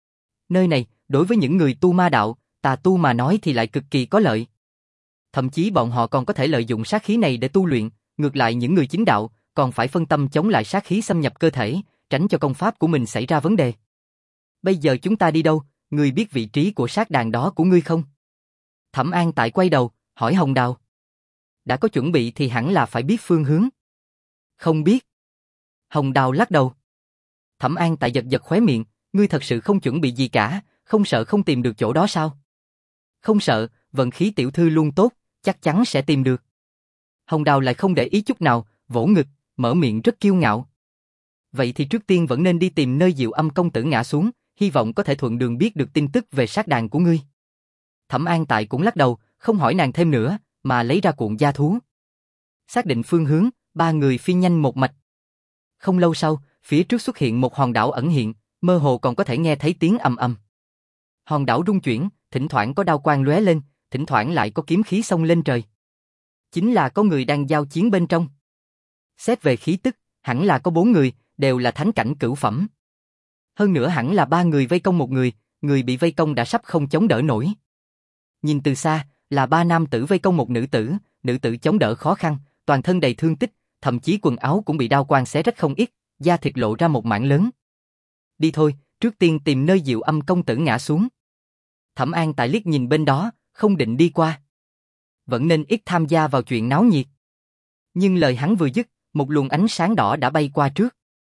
Nơi này, đối với những người tu ma đạo, tà tu mà nói thì lại cực kỳ có lợi. Thậm chí bọn họ còn có thể lợi dụng sát khí này để tu luyện, ngược lại những người chính đạo còn phải phân tâm chống lại sát khí xâm nhập cơ thể, tránh cho công pháp của mình xảy ra vấn đề. Bây giờ chúng ta đi đâu, ngươi biết vị trí của sát đàn đó của ngươi không? Thẩm An Tại quay đầu, hỏi Hồng Đào. Đã có chuẩn bị thì hẳn là phải biết phương hướng. Không biết. Hồng Đào lắc đầu. Thẩm An Tại giật giật khóe miệng, ngươi thật sự không chuẩn bị gì cả, không sợ không tìm được chỗ đó sao? Không sợ, vận khí tiểu thư luôn tốt, chắc chắn sẽ tìm được. Hồng Đào lại không để ý chút nào, vỗ ngực, mở miệng rất kiêu ngạo. Vậy thì trước tiên vẫn nên đi tìm nơi Diệu Âm công tử ngã xuống, hy vọng có thể thuận đường biết được tin tức về sát đàn của ngươi. Thẩm An Tại cũng lắc đầu, không hỏi nàng thêm nữa, mà lấy ra cuộn gia thú. Xác định phương hướng, ba người phi nhanh một mạch. Không lâu sau, phía trước xuất hiện một hòn đảo ẩn hiện, mơ hồ còn có thể nghe thấy tiếng ầm ầm. Hòn đảo rung chuyển, thỉnh thoảng có đao quang lóe lên, thỉnh thoảng lại có kiếm khí xông lên trời. Chính là có người đang giao chiến bên trong. Xét về khí tức, hẳn là có bốn người, đều là thánh cảnh cửu phẩm. Hơn nữa hẳn là ba người vây công một người, người bị vây công đã sắp không chống đỡ nổi. Nhìn từ xa, là ba nam tử vây công một nữ tử, nữ tử chống đỡ khó khăn, toàn thân đầy thương tích, thậm chí quần áo cũng bị đao quang xé rách không ít, da thịt lộ ra một mảng lớn. Đi thôi, trước tiên tìm nơi Diệu Âm công tử ngã xuống. Thẩm An Tại liếc nhìn bên đó, không định đi qua. Vẫn nên ít tham gia vào chuyện náo nhiệt. Nhưng lời hắn vừa dứt, một luồng ánh sáng đỏ đã bay qua trước.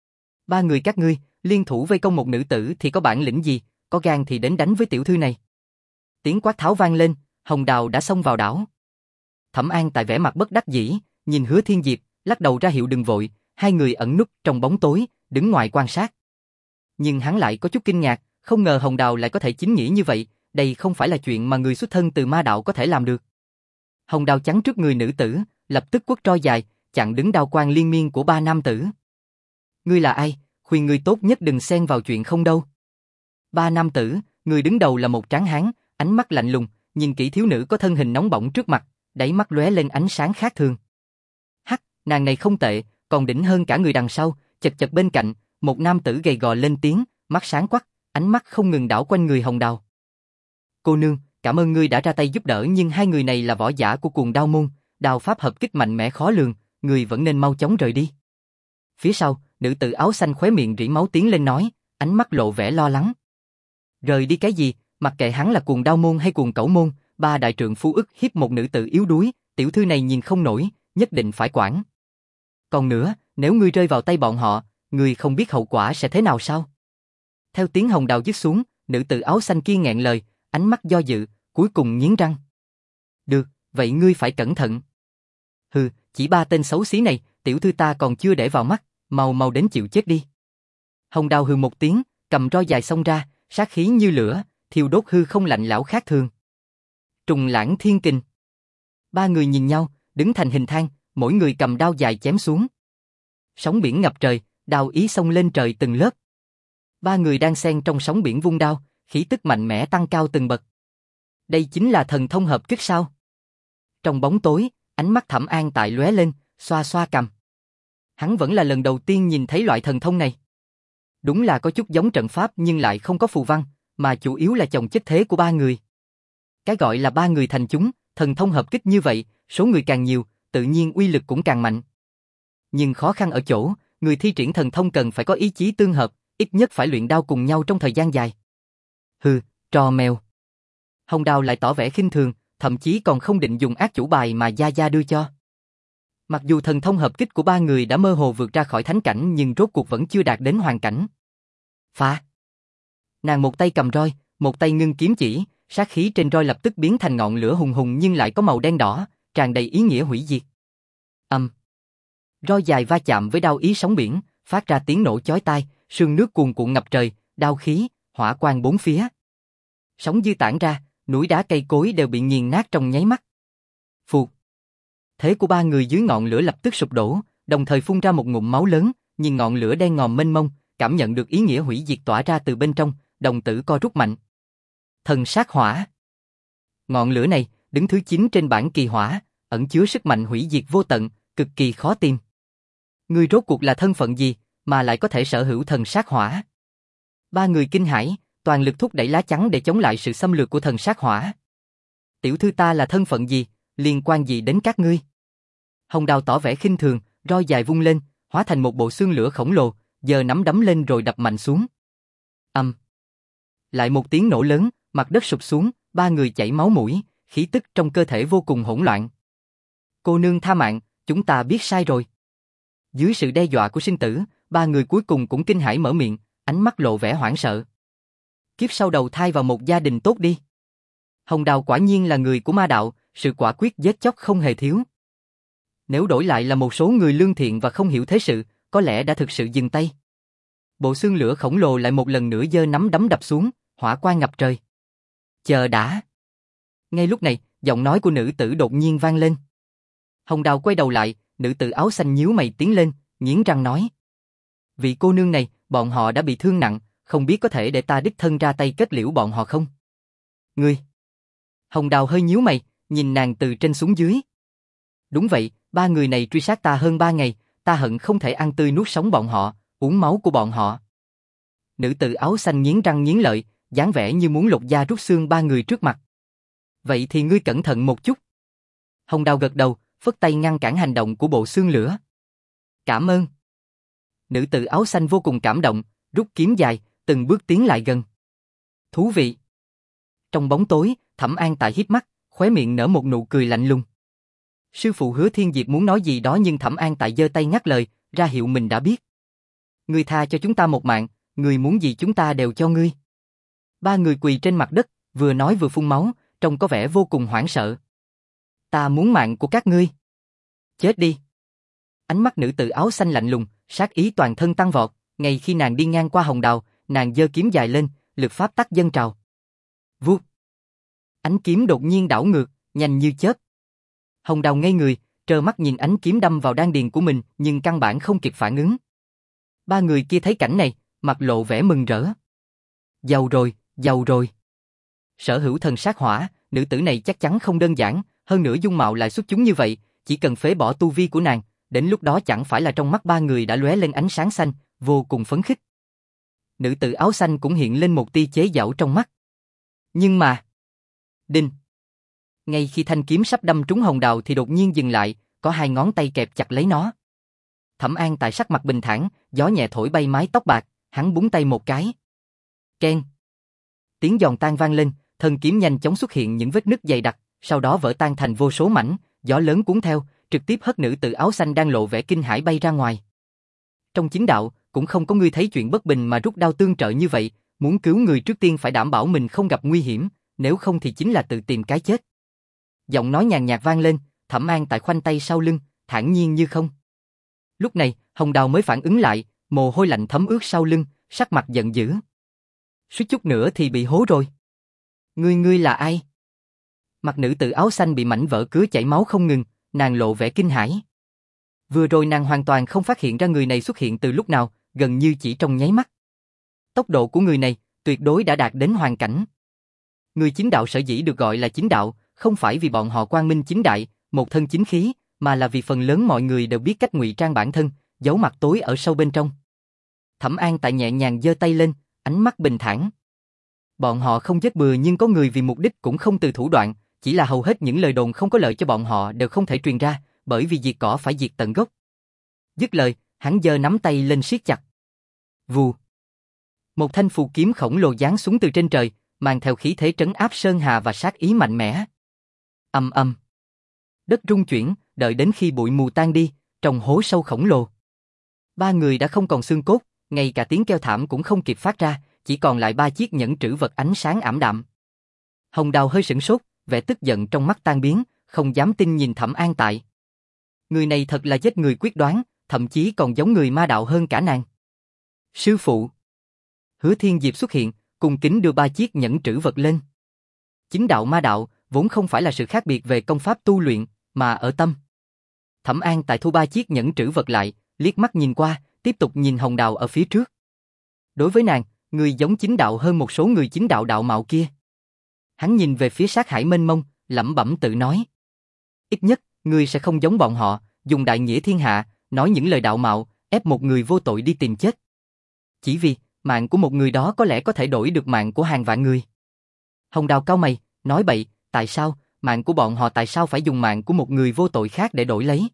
Ba người các ngươi, liên thủ vây công một nữ tử thì có bản lĩnh gì, có gan thì đến đánh với tiểu thư này. Tiếng quát tháo vang lên, Hồng Đào đã xông vào đảo. Thẩm An Tại vẻ mặt bất đắc dĩ, nhìn Hứa Thiên Diệp, lắc đầu ra hiệu đừng vội, hai người ẩn núp trong bóng tối, đứng ngoài quan sát. Nhưng hắn lại có chút kinh ngạc, không ngờ Hồng Đào lại có thể chính nghĩa như vậy, đây không phải là chuyện mà người xuất thân từ ma đạo có thể làm được. Hồng Đào chắn trước người nữ tử, lập tức quất roi dài, chặn đứng đao quang liên miên của ba nam tử. Ngươi là ai, khuyên ngươi tốt nhất đừng xen vào chuyện không đâu. Ba nam tử, người đứng đầu là một tráng hán, ánh mắt lạnh lùng, nhìn kỹ thiếu nữ có thân hình nóng bỏng trước mặt, đáy mắt lóe lên ánh sáng khác thường. Hắc, nàng này không tệ, còn đỉnh hơn cả người đằng sau, chật chật bên cạnh, một nam tử gầy gò lên tiếng, mắt sáng quắc, ánh mắt không ngừng đảo quanh người Hồng Đào. Cô nương, cảm ơn ngươi đã ra tay giúp đỡ nhưng hai người này là võ giả của Cuồng Đao môn, đao pháp hợp kích mạnh mẽ khó lường, người vẫn nên mau chóng rời đi. Phía sau, nữ tử áo xanh khóe miệng rỉ máu tiến lên nói, ánh mắt lộ vẻ lo lắng. Rời đi cái gì, mặc kệ hắn là Cuồng Đao môn hay Cuồng Cẩu môn, ba đại trượng phu ức hiếp một nữ tử yếu đuối, tiểu thư này nhìn không nổi, nhất định phải quản. Còn nữa, nếu ngươi rơi vào tay bọn họ, ngươi không biết hậu quả sẽ thế nào sao? Theo tiếng Hồng Đào dứt xuống, nữ tử áo xanh kia nghẹn lời, ánh mắt do dự, cuối cùng nghiến răng. Được, vậy ngươi phải cẩn thận. Hừ, chỉ ba tên xấu xí này, tiểu thư ta còn chưa để vào mắt, mau mau đến chịu chết đi. Hồng Đào hừ một tiếng, cầm roi dài xông ra, sát khí như lửa, thiêu đốt hư không lạnh lẽo khác thường. Trùng Lãng Thiên Kình. Ba người nhìn nhau, đứng thành hình thang, mỗi người cầm đao dài chém xuống. Sóng biển ngập trời, đao ý xông lên trời từng lớp. Ba người đang xen trong sóng biển vung đao, khí tức mạnh mẽ tăng cao từng bậc. Đây chính là thần thông hợp kích sao? Trong bóng tối, ánh mắt Thẩm An Tại lóe lên, xoa xoa cằm. Hắn vẫn là lần đầu tiên nhìn thấy loại thần thông này. Đúng là có chút giống trận pháp nhưng lại không có phù văn, mà chủ yếu là chồng chất thế của ba người. Cái gọi là ba người thành chúng, thần thông hợp kích như vậy, số người càng nhiều, tự nhiên uy lực cũng càng mạnh. Nhưng khó khăn ở chỗ, người thi triển thần thông cần phải có ý chí tương hợp, ít nhất phải luyện đao cùng nhau trong thời gian dài. Hừ, trò mèo. Hồng Đào lại tỏ vẻ khinh thường, thậm chí còn không định dùng ác chủ bài mà Gia Gia đưa cho. Mặc dù thần thông hợp kích của ba người đã mơ hồ vượt ra khỏi thánh cảnh nhưng rốt cuộc vẫn chưa đạt đến hoàn cảnh. Phá! Nàng một tay cầm roi, một tay ngưng kiếm chỉ, sát khí trên roi lập tức biến thành ngọn lửa hùng hùng nhưng lại có màu đen đỏ, tràn đầy ý nghĩa hủy diệt. Âm! Roi dài va chạm với đao ý sóng biển, phát ra tiếng nổ chói tai, sương nước cuồn cuộn ngập trời, đao khí, hỏa quang bốn phía. Sóng dư tản ra, núi đá cây cối đều bị nghiền nát trong nháy mắt. Phụt! Thế của ba người dưới ngọn lửa lập tức sụp đổ, đồng thời phun ra một ngụm máu lớn, nhìn ngọn lửa đen ngòm mênh mông, cảm nhận được ý nghĩa hủy diệt tỏa ra từ bên trong, đồng tử co rút mạnh. Thần sát hỏa. Ngọn lửa này, đứng thứ chín trên bảng kỳ hỏa, ẩn chứa sức mạnh hủy diệt vô tận, cực kỳ khó tìm. Ngươi rốt cuộc là thân phận gì, mà lại có thể sở hữu thần sát hỏa? Ba người kinh hãi, toàn lực thúc đẩy lá chắn để chống lại sự xâm lược của thần sát hỏa. Tiểu thư ta là thân phận gì, liên quan gì đến các ngươi? Hồng Đào tỏ vẻ khinh thường, roi dài vung lên, hóa thành một bộ xương lửa khổng lồ, giờ nắm đấm lên rồi đập mạnh xuống. Âm. Lại một tiếng nổ lớn, mặt đất sụp xuống, ba người chảy máu mũi, khí tức trong cơ thể vô cùng hỗn loạn. Cô nương tha mạng, chúng ta biết sai rồi. Dưới sự đe dọa của sinh tử, ba người cuối cùng cũng kinh hãi mở miệng, ánh mắt lộ vẻ hoảng sợ. Kiếp sau đầu thai vào một gia đình tốt đi. Hồng Đào quả nhiên là người của ma đạo, sự quả quyết giết chóc không hề thiếu. Nếu đổi lại là một số người lương thiện và không hiểu thế sự, có lẽ đã thực sự dừng tay. Bộ xương lửa khổng lồ lại một lần nữa giơ nắm đấm đập xuống, hỏa quang ngập trời. Chờ đã. Ngay lúc này, giọng nói của nữ tử đột nhiên vang lên. Hồng Đào quay đầu lại, nữ tử áo xanh nhíu mày tiến lên, nghiến răng nói. Vị cô nương này, bọn họ đã bị thương nặng, không biết có thể để ta đích thân ra tay kết liễu bọn họ không? Ngươi. Hồng Đào hơi nhíu mày, nhìn nàng từ trên xuống dưới. Đúng vậy, ba người này truy sát ta hơn ba ngày, ta hận không thể ăn tươi nuốt sống bọn họ, uống máu của bọn họ. Nữ tử áo xanh nghiến răng nghiến lợi, dáng vẻ như muốn lột da rút xương ba người trước mặt. Vậy thì ngươi cẩn thận một chút. Hồng Đào gật đầu, phất tay ngăn cản hành động của bộ xương lửa. Cảm ơn. Nữ tử áo xanh vô cùng cảm động, rút kiếm dài, từng bước tiến lại gần. Thú vị. Trong bóng tối, Thẩm An Tại híp mắt, khóe miệng nở một nụ cười lạnh lùng. Sư phụ Hứa Thiên Diệp muốn nói gì đó nhưng Thẩm An Tại giơ tay ngắt lời, ra hiệu mình đã biết. Ngươi tha cho chúng ta một mạng, ngươi muốn gì chúng ta đều cho ngươi. Ba người quỳ trên mặt đất, vừa nói vừa phun máu, trông có vẻ vô cùng hoảng sợ. Ta muốn mạng của các ngươi. Chết đi. Ánh mắt nữ tử áo xanh lạnh lùng, sát ý toàn thân tăng vọt, ngay khi nàng đi ngang qua Hồng Đào, nàng giơ kiếm dài lên, lực pháp tắc dâng trào. Vút. Ánh kiếm đột nhiên đảo ngược, nhanh như chớp. Hồng Đào ngây người, trơ mắt nhìn ánh kiếm đâm vào đan điền của mình, nhưng căn bản không kịp phản ứng. Ba người kia thấy cảnh này, mặt lộ vẻ mừng rỡ. Giàu rồi, giàu rồi. Sở hữu thần sát hỏa, nữ tử này chắc chắn không đơn giản, hơn nữa dung mạo lại xuất chúng như vậy, chỉ cần phế bỏ tu vi của nàng, đến lúc đó chẳng phải là trong mắt ba người đã lóe lên ánh sáng xanh, vô cùng phấn khích. Nữ tử áo xanh cũng hiện lên một tia chế giễu trong mắt. Nhưng mà... Đinh! Ngay khi thanh kiếm sắp đâm trúng Hồng Đào thì đột nhiên dừng lại, có hai ngón tay kẹp chặt lấy nó. Thẩm An Tại sắc mặt bình thản, gió nhẹ thổi bay mái tóc bạc, hắn búng tay một cái. Keng! Tiếng giòn tan vang lên, thân kiếm nhanh chóng xuất hiện những vết nứt dày đặc, sau đó vỡ tan thành vô số mảnh, gió lớn cuốn theo, trực tiếp hất nữ tử áo xanh đang lộ vẻ kinh hãi bay ra ngoài. Trong chính đạo, cũng không có ngươi thấy chuyện bất bình mà rút đao tương trợ như vậy, muốn cứu người trước tiên phải đảm bảo mình không gặp nguy hiểm, nếu không thì chính là tự tìm cái chết. Giọng nói nhàn nhạt vang lên, Thẩm An tại khoanh tay sau lưng, thản nhiên như không. Lúc này, Hồng Đào mới phản ứng lại, mồ hôi lạnh thấm ướt sau lưng, sắc mặt giận dữ. Suýt chút nữa thì bị hố rồi. Ngươi ngươi là ai? Mặt nữ tử áo xanh bị mảnh vỡ cứa chảy máu không ngừng, nàng lộ vẻ kinh hãi. Vừa rồi nàng hoàn toàn không phát hiện ra người này xuất hiện từ lúc nào, gần như chỉ trong nháy mắt. Tốc độ của người này, tuyệt đối đã đạt đến hoàn cảnh. Người chính đạo sở dĩ được gọi là chính đạo, không phải vì bọn họ quang minh chính đại, một thân chính khí, mà là vì phần lớn mọi người đều biết cách ngụy trang bản thân, giấu mặt tối ở sâu bên trong. Thẩm An tại nhẹ nhàng giơ tay lên, ánh mắt bình thản. Bọn họ không giết bừa nhưng có người vì mục đích cũng không từ thủ đoạn, chỉ là hầu hết những lời đồn không có lợi cho bọn họ đều không thể truyền ra, bởi vì diệt cỏ phải diệt tận gốc. Dứt lời, hắn giơ nắm tay lên siết chặt. Vù. Một thanh phù kiếm khổng lồ giáng xuống từ trên trời, mang theo khí thế trấn áp sơn hà và sát ý mạnh mẽ. Ầm ầm. Đất rung chuyển, đợi đến khi bụi mù tan đi, trong hố sâu khổng lồ. Ba người đã không còn xương cốt, ngay cả tiếng kêu thảm cũng không kịp phát ra, chỉ còn lại ba chiếc nhẫn trữ vật ánh sáng ảm đạm. Hồng Đào hơi sửng sốt, vẻ tức giận trong mắt tan biến, không dám tin nhìn Thẩm An tại. Người này thật là giết người quyết đoán, thậm chí còn giống người ma đạo hơn cả nàng. Sư phụ. Hứa Thiên Diệp xuất hiện, cùng kính đưa ba chiếc nhẫn trữ vật lên. Chính đạo ma đạo, vốn không phải là sự khác biệt về công pháp tu luyện, mà ở tâm. Thẩm An tại thu ba chiếc nhẫn trữ vật lại, liếc mắt nhìn qua, tiếp tục nhìn Hồng Đào ở phía trước. Đối với nàng, người giống chính đạo hơn một số người chính đạo đạo mạo kia. Hắn nhìn về phía sát hải mênh mông, lẩm bẩm tự nói. Ít nhất, ngươi sẽ không giống bọn họ, dùng đại nghĩa thiên hạ, nói những lời đạo mạo, ép một người vô tội đi tìm chết. Chỉ vì, mạng của một người đó có lẽ có thể đổi được mạng của hàng vạn người. Hồng Đào cau mày, nói bậy, tại sao, mạng của bọn họ tại sao phải dùng mạng của một người vô tội khác để đổi lấy?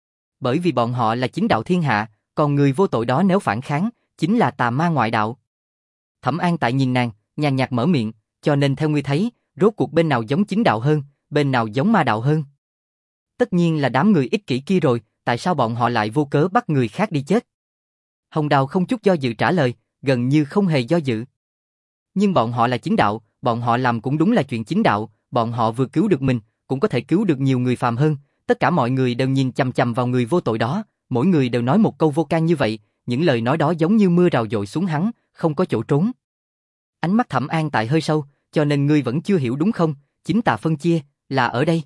Bởi vì bọn họ là chính đạo thiên hạ, còn người vô tội đó nếu phản kháng, chính là tà ma ngoại đạo. Thẩm An tại nhìn nàng, nhàn nhạt mở miệng, cho nên theo ngươi thấy, rốt cuộc bên nào giống chính đạo hơn, bên nào giống ma đạo hơn? Tất nhiên là đám người ích kỷ kia rồi, tại sao bọn họ lại vô cớ bắt người khác đi chết? Hồng Đào không chút do dự trả lời, gần như không hề do dự. Nhưng bọn họ là chính đạo, bọn họ làm cũng đúng là chuyện chính đạo, bọn họ vừa cứu được mình, cũng có thể cứu được nhiều người phàm hơn, tất cả mọi người đều nhìn chằm chằm vào người vô tội đó, mỗi người đều nói một câu vô can như vậy, những lời nói đó giống như mưa rào dội xuống hắn, không có chỗ trốn. Ánh mắt Thẩm An tại hơi sâu, cho nên ngươi vẫn chưa hiểu đúng không, chính tà phân chia, là ở đây.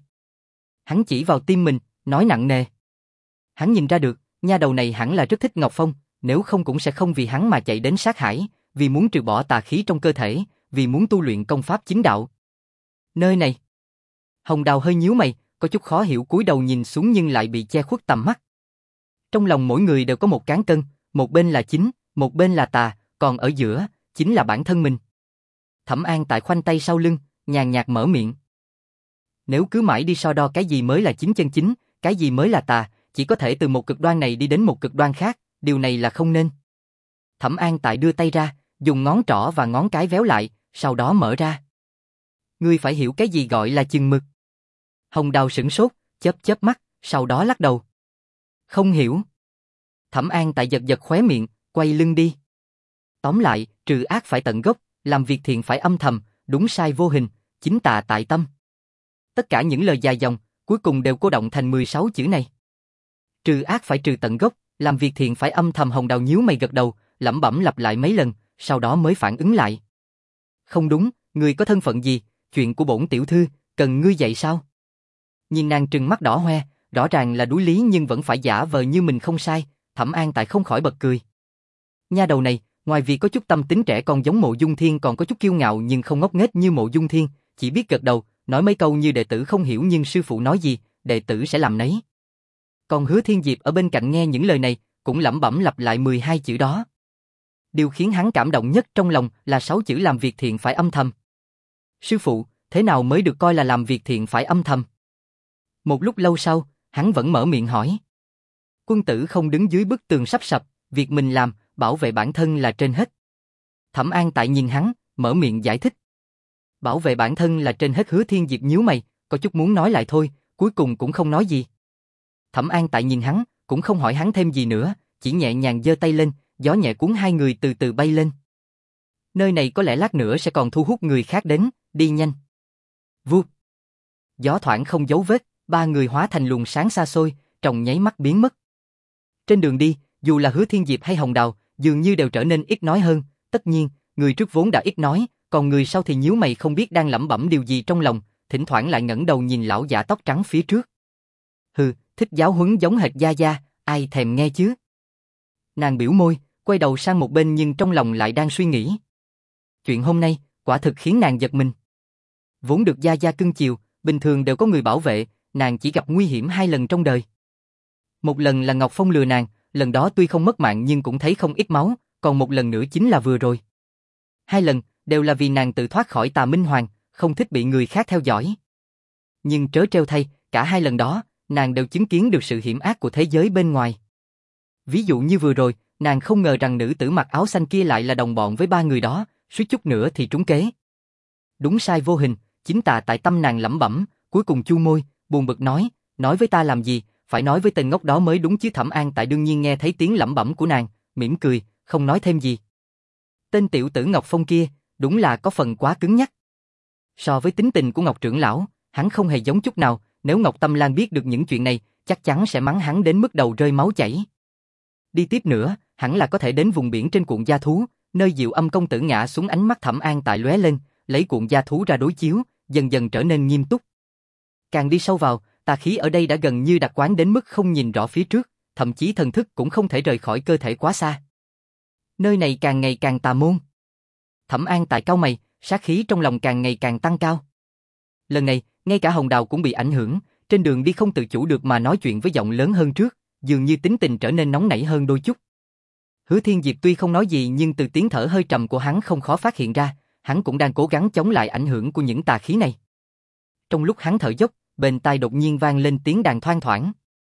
Hắn chỉ vào tim mình, nói nặng nề. Hắn nhìn ra được, nha đầu này hẳn là rất thích Ngọc Phong, nếu không cũng sẽ không vì hắn mà chạy đến sát hải, vì muốn trừ bỏ tà khí trong cơ thể, vì muốn tu luyện công pháp chính đạo. Nơi này. Hồng Đào hơi nhíu mày, có chút khó hiểu cúi đầu nhìn xuống nhưng lại bị che khuất tầm mắt. Trong lòng mỗi người đều có một cán cân, một bên là chính, một bên là tà, còn ở giữa, chính là bản thân mình. Thẩm An tại khoanh tay sau lưng, nhàn nhạt mở miệng. Nếu cứ mãi đi so đo cái gì mới là chính chân chính, cái gì mới là tà, chỉ có thể từ một cực đoan này đi đến một cực đoan khác, điều này là không nên. Thẩm An tại đưa tay ra, dùng ngón trỏ và ngón cái véo lại, sau đó mở ra. Ngươi phải hiểu cái gì gọi là chừng mực. Hồng Đào sửng sốt, chớp chớp mắt, sau đó lắc đầu. Không hiểu. Thẩm An tại giật giật khóe miệng, quay lưng đi. Tóm lại, trừ ác phải tận gốc, làm việc thiện phải âm thầm, đúng sai vô hình, chính tà tại tâm. Tất cả những lời dài dòng, cuối cùng đều cô động thành mười sáu chữ này. Trừ ác phải trừ tận gốc, làm việc thiện phải âm thầm. Hồng Đào nhíu mày gật đầu, lẩm bẩm lặp lại mấy lần, sau đó mới phản ứng lại. Không đúng, ngươi có thân phận gì, chuyện của bổn tiểu thư, cần ngươi dạy sao? Nhìn nàng trừng mắt đỏ hoe, rõ ràng là đuối lý nhưng vẫn phải giả vờ như mình không sai, Thẩm An tại không khỏi bật cười. Nha đầu này, ngoài vì có chút tâm tính trẻ con giống Mộ Dung Thiên còn có chút kiêu ngạo nhưng không ngốc nghếch như Mộ Dung Thiên, chỉ biết gật đầu, nói mấy câu như đệ tử không hiểu nhưng sư phụ nói gì, đệ tử sẽ làm nấy. Còn Hứa Thiên Diệp ở bên cạnh nghe những lời này, cũng lẩm bẩm lặp lại mười hai chữ đó. Điều khiến hắn cảm động nhất trong lòng là sáu chữ làm việc thiện phải âm thầm. Sư phụ, thế nào mới được coi là làm việc thiện phải âm thầm? Một lúc lâu sau, hắn vẫn mở miệng hỏi. Quân tử không đứng dưới bức tường sắp sập, việc mình làm, bảo vệ bản thân là trên hết. Thẩm An tại nhìn hắn, mở miệng giải thích. Bảo vệ bản thân là trên hết. Hứa Thiên Diệp nhíu mày, có chút muốn nói lại thôi, cuối cùng cũng không nói gì. Thẩm An Tại nhìn hắn, cũng không hỏi hắn thêm gì nữa, chỉ nhẹ nhàng giơ tay lên, gió nhẹ cuốn hai người từ từ bay lên. Nơi này có lẽ lát nữa sẽ còn thu hút người khác đến, đi nhanh. Vút. Gió thoảng không dấu vết, ba người hóa thành luồng sáng xa xôi, trong nháy mắt biến mất. Trên đường đi, dù là Hứa Thiên Diệp hay Hồng Đào, dường như đều trở nên ít nói hơn, tất nhiên, người trước vốn đã ít nói, còn người sau thì nhíu mày không biết đang lẩm bẩm điều gì trong lòng, thỉnh thoảng lại ngẩng đầu nhìn lão giả tóc trắng phía trước. Hừ, thích giáo huấn giống hệt Gia Gia, ai thèm nghe chứ? Nàng biểu môi, quay đầu sang một bên nhưng trong lòng lại đang suy nghĩ. Chuyện hôm nay, quả thực khiến nàng giật mình. Vốn được Gia Gia cưng chiều, bình thường đều có người bảo vệ, nàng chỉ gặp nguy hiểm hai lần trong đời. Một lần là Ngọc Phong lừa nàng, lần đó tuy không mất mạng nhưng cũng thấy không ít máu, còn một lần nữa chính là vừa rồi. Hai lần, đều là vì nàng tự thoát khỏi Tà Minh Hoàng, không thích bị người khác theo dõi. Nhưng trớ trêu thay, cả hai lần đó, nàng đều chứng kiến được sự hiểm ác của thế giới bên ngoài. Ví dụ như vừa rồi, nàng không ngờ rằng nữ tử mặc áo xanh kia lại là đồng bọn với ba người đó, suýt chút nữa thì trúng kế. Đúng sai vô hình, chính tà tại tâm nàng lẩm bẩm, cuối cùng chu môi, buồn bực nói, nói với ta làm gì, phải nói với tên ngốc đó mới đúng chứ. Thẩm An Tại đương nhiên nghe thấy tiếng lẩm bẩm của nàng, mỉm cười, không nói thêm gì. Tên tiểu tử Ngọc Phong kia, đúng là có phần quá cứng nhắc. So với tính tình của Ngọc trưởng lão, hắn không hề giống chút nào, nếu Ngọc Tâm Lan biết được những chuyện này, chắc chắn sẽ mắng hắn đến mức đầu rơi máu chảy. Đi tiếp nữa, hẳn là có thể đến vùng biển trên cuộn gia thú, nơi Diệu Âm công tử ngã xuống. Ánh mắt Thẩm An Tại lóe lên, lấy cuộn gia thú ra đối chiếu, dần dần trở nên nghiêm túc. Càng đi sâu vào, tà khí ở đây đã gần như đặc quán đến mức không nhìn rõ phía trước, thậm chí thần thức cũng không thể rời khỏi cơ thể quá xa. Nơi này càng ngày càng tà môn. Thẩm An Tại cau mày, sát khí trong lòng càng ngày càng tăng cao. Lần này, ngay cả Hồng Đào cũng bị ảnh hưởng, trên đường đi không tự chủ được mà nói chuyện với giọng lớn hơn trước, dường như tính tình trở nên nóng nảy hơn đôi chút. Hứa Thiên Diệp tuy không nói gì nhưng từ tiếng thở hơi trầm của hắn không khó phát hiện ra, hắn cũng đang cố gắng chống lại ảnh hưởng của những tà khí này. Trong lúc hắn thở dốc, bên tai đột nhiên vang lên tiếng đàn thoang thoảng.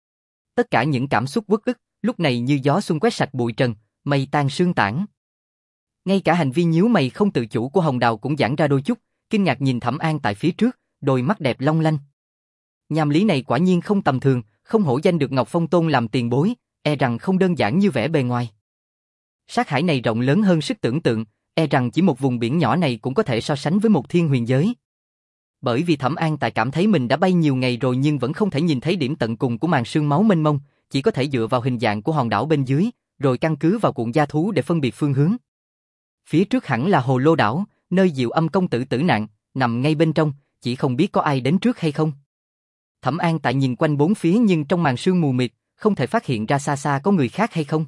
Tất cả những cảm xúc uất ức, lúc này như gió xuân quét sạch bụi trần, mây tan sương tản. Ngay cả hành vi nhíu mày không tự chủ của Hồng Đào cũng giãn ra đôi chút, kinh ngạc nhìn Thẩm An Tại phía trước, đôi mắt đẹp long lanh. Nham lý này quả nhiên không tầm thường, không hổ danh được Ngọc Phong tôn làm tiền bối, e rằng không đơn giản như vẻ bề ngoài. Sát hải này rộng lớn hơn sức tưởng tượng, e rằng chỉ một vùng biển nhỏ này cũng có thể so sánh với một thiên huyền giới. Bởi vì Thẩm An Tại cảm thấy mình đã bay nhiều ngày rồi nhưng vẫn không thể nhìn thấy điểm tận cùng của màn sương máu mênh mông, chỉ có thể dựa vào hình dạng của hòn đảo bên dưới, rồi căn cứ vào cuộn gia thú để phân biệt phương hướng. Phía trước hẳn là Hồ Lô đảo, nơi Diệu Âm công tử tử nạn, nằm ngay bên trong, chỉ không biết có ai đến trước hay không. Thẩm An Tại nhìn quanh bốn phía nhưng trong màn sương mù mịt, không thể phát hiện ra xa xa có người khác hay không.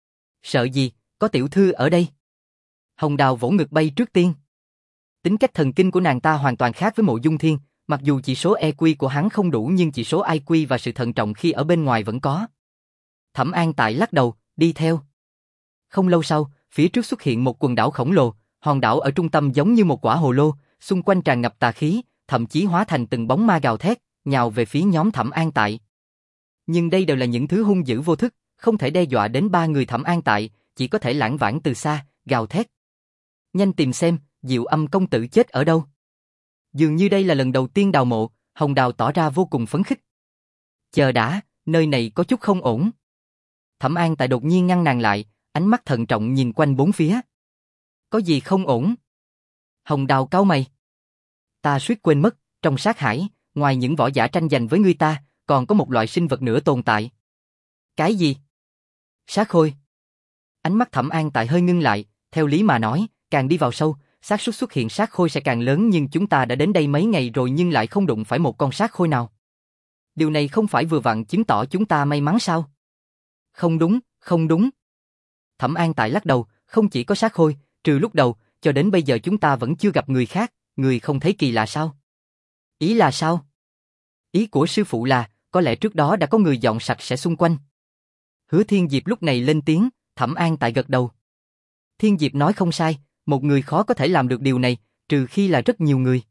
Sợ gì, có tiểu thư ở đây. Hồng Đào vỗ ngực bay trước tiên. Tính cách thần kinh của nàng ta hoàn toàn khác với Mộ Dung Thiên, mặc dù chỉ số e quy của hắn không đủ nhưng chỉ số i kiu và sự thận trọng khi ở bên ngoài vẫn có. Thẩm An Tại lắc đầu, đi theo. Không lâu sau, phía trước xuất hiện một quần đảo khổng lồ, hòn đảo ở trung tâm giống như một quả hồ lô, xung quanh tràn ngập tà khí, thậm chí hóa thành từng bóng ma gào thét, nhào về phía nhóm Thẩm An Tại. Nhưng đây đều là những thứ hung dữ vô thức, không thể đe dọa đến ba người Thẩm An Tại, chỉ có thể lãng vãng từ xa, gào thét. Nhanh tìm xem, Diệu Âm công tử chết ở đâu. Dường như đây là lần đầu tiên đào mộ, Hồng Đào tỏ ra vô cùng phấn khích. Chờ đã, nơi này có chút không ổn. Thẩm An Tại đột nhiên ngăn nàng lại, ánh mắt thận trọng nhìn quanh bốn phía. Có gì không ổn? Hồng Đào cau mày. Ta suýt quên mất, trong sát hải, ngoài những võ giả tranh giành với ngươi ta, còn có một loại sinh vật nữa tồn tại. Cái gì? Sát khôi. Ánh mắt Thẩm An Tại hơi ngưng lại, theo lý mà nói, càng đi vào sâu, xác suất xuất hiện sát khôi sẽ càng lớn nhưng chúng ta đã đến đây mấy ngày rồi nhưng lại không đụng phải một con sát khôi nào. Điều này không phải vừa vặn chứng tỏ chúng ta may mắn sao? Không đúng, không đúng. Thẩm An Tại lắc đầu, không chỉ có sát khôi, trừ lúc đầu, cho đến bây giờ chúng ta vẫn chưa gặp người khác, người không thấy kỳ lạ sao? Ý là sao? Ý của sư phụ là, có lẽ trước đó đã có người dọn sạch sẽ xung quanh. Hứa Thiên Diệp lúc này lên tiếng, Thẩm An Tại gật đầu. Thiên Diệp nói không sai, một người khó có thể làm được điều này, trừ khi là rất nhiều người.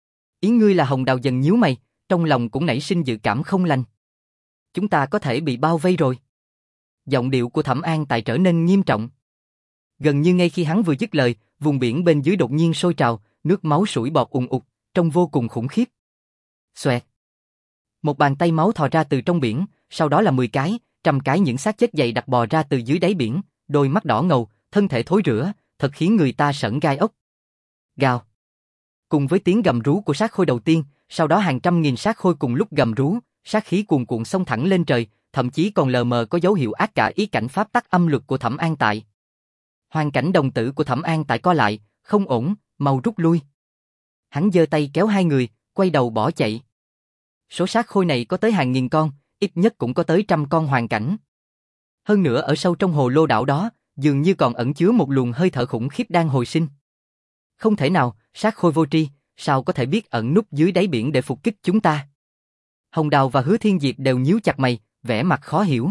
Ý ngươi là Hồng Đào dần nhíu mày, trong lòng cũng nảy sinh dự cảm không lành. Chúng ta có thể bị bao vây rồi. Giọng điệu của Thẩm An Tại trở nên nghiêm trọng. Gần như ngay khi hắn vừa dứt lời, vùng biển bên dưới đột nhiên sôi trào, nước máu sủi bọt ùn ụt, trông vô cùng khủng khiếp. Xoẹt. Một bàn tay máu thò ra từ trong biển, sau đó là mười cái, trăm cái những xác chết dày đặc bò ra từ dưới đáy biển, đôi mắt đỏ ngầu, thân thể thối rữa, thật khiến người ta sởn gai ốc. Gào. Cùng với tiếng gầm rú của xác khôi đầu tiên, sau đó hàng trăm nghìn xác khôi cùng lúc gầm rú, sát khí cuồn cuộn xông thẳng lên trời, thậm chí còn lờ mờ có dấu hiệu ác cả ý cảnh pháp tắc âm luật của Thẩm An Tại. Hoàn cảnh đồng tử của Thẩm An Tại co lại, không ổn, mau rút lui. Hắn giơ tay kéo hai người, quay đầu bỏ chạy. Số xác khôi này có tới hàng nghìn con, ít nhất cũng có tới trăm con hoàn cảnh. Hơn nữa ở sâu trong hồ lô đảo đó, dường như còn ẩn chứa một luồng hơi thở khủng khiếp đang hồi sinh. Không thể nào, xác khôi vô tri, sao có thể biết ẩn núp dưới đáy biển để phục kích chúng ta? Hồng Đào và Hứa Thiên Diệp đều nhíu chặt mày, vẻ mặt khó hiểu.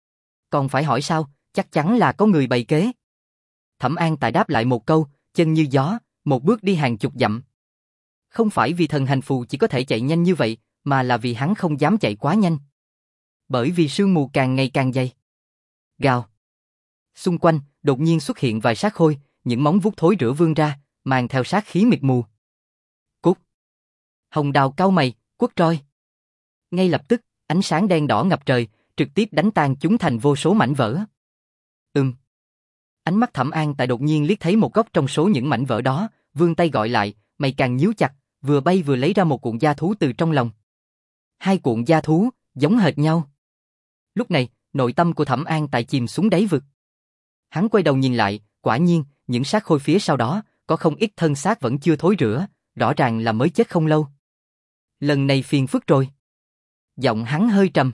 Còn phải hỏi sao, chắc chắn là có người bày kế. Thẩm An Tại đáp lại một câu, chân như gió, một bước đi hàng chục dặm. Không phải vì thần hành phù chỉ có thể chạy nhanh như vậy, mà là vì hắn không dám chạy quá nhanh. Bởi vì sương mù càng ngày càng dày. Gào. Xung quanh, đột nhiên xuất hiện vài xác khôi, những móng vuốt thối rữa vươn ra, mang theo sát khí mịt mù. Cút. Hồng Đào cau mày, quất roi. Ngay lập tức, ánh sáng đen đỏ ngập trời, trực tiếp đánh tan chúng thành vô số mảnh vỡ. Ừm. Ánh mắt Thẩm An Tại đột nhiên liếc thấy một góc trong số những mảnh vỡ đó, vươn tay gọi lại, mày càng nhíu chặt, vừa bay vừa lấy ra một cuộn da thú từ trong lòng. Hai cuộn da thú, giống hệt nhau. Lúc này, nội tâm của Thẩm An Tại chìm xuống đáy vực. Hắn quay đầu nhìn lại, quả nhiên, những xác khôi phía sau đó, có không ít thân xác vẫn chưa thối rữa, rõ ràng là mới chết không lâu. Lần này phiền phức rồi. Giọng hắn hơi trầm.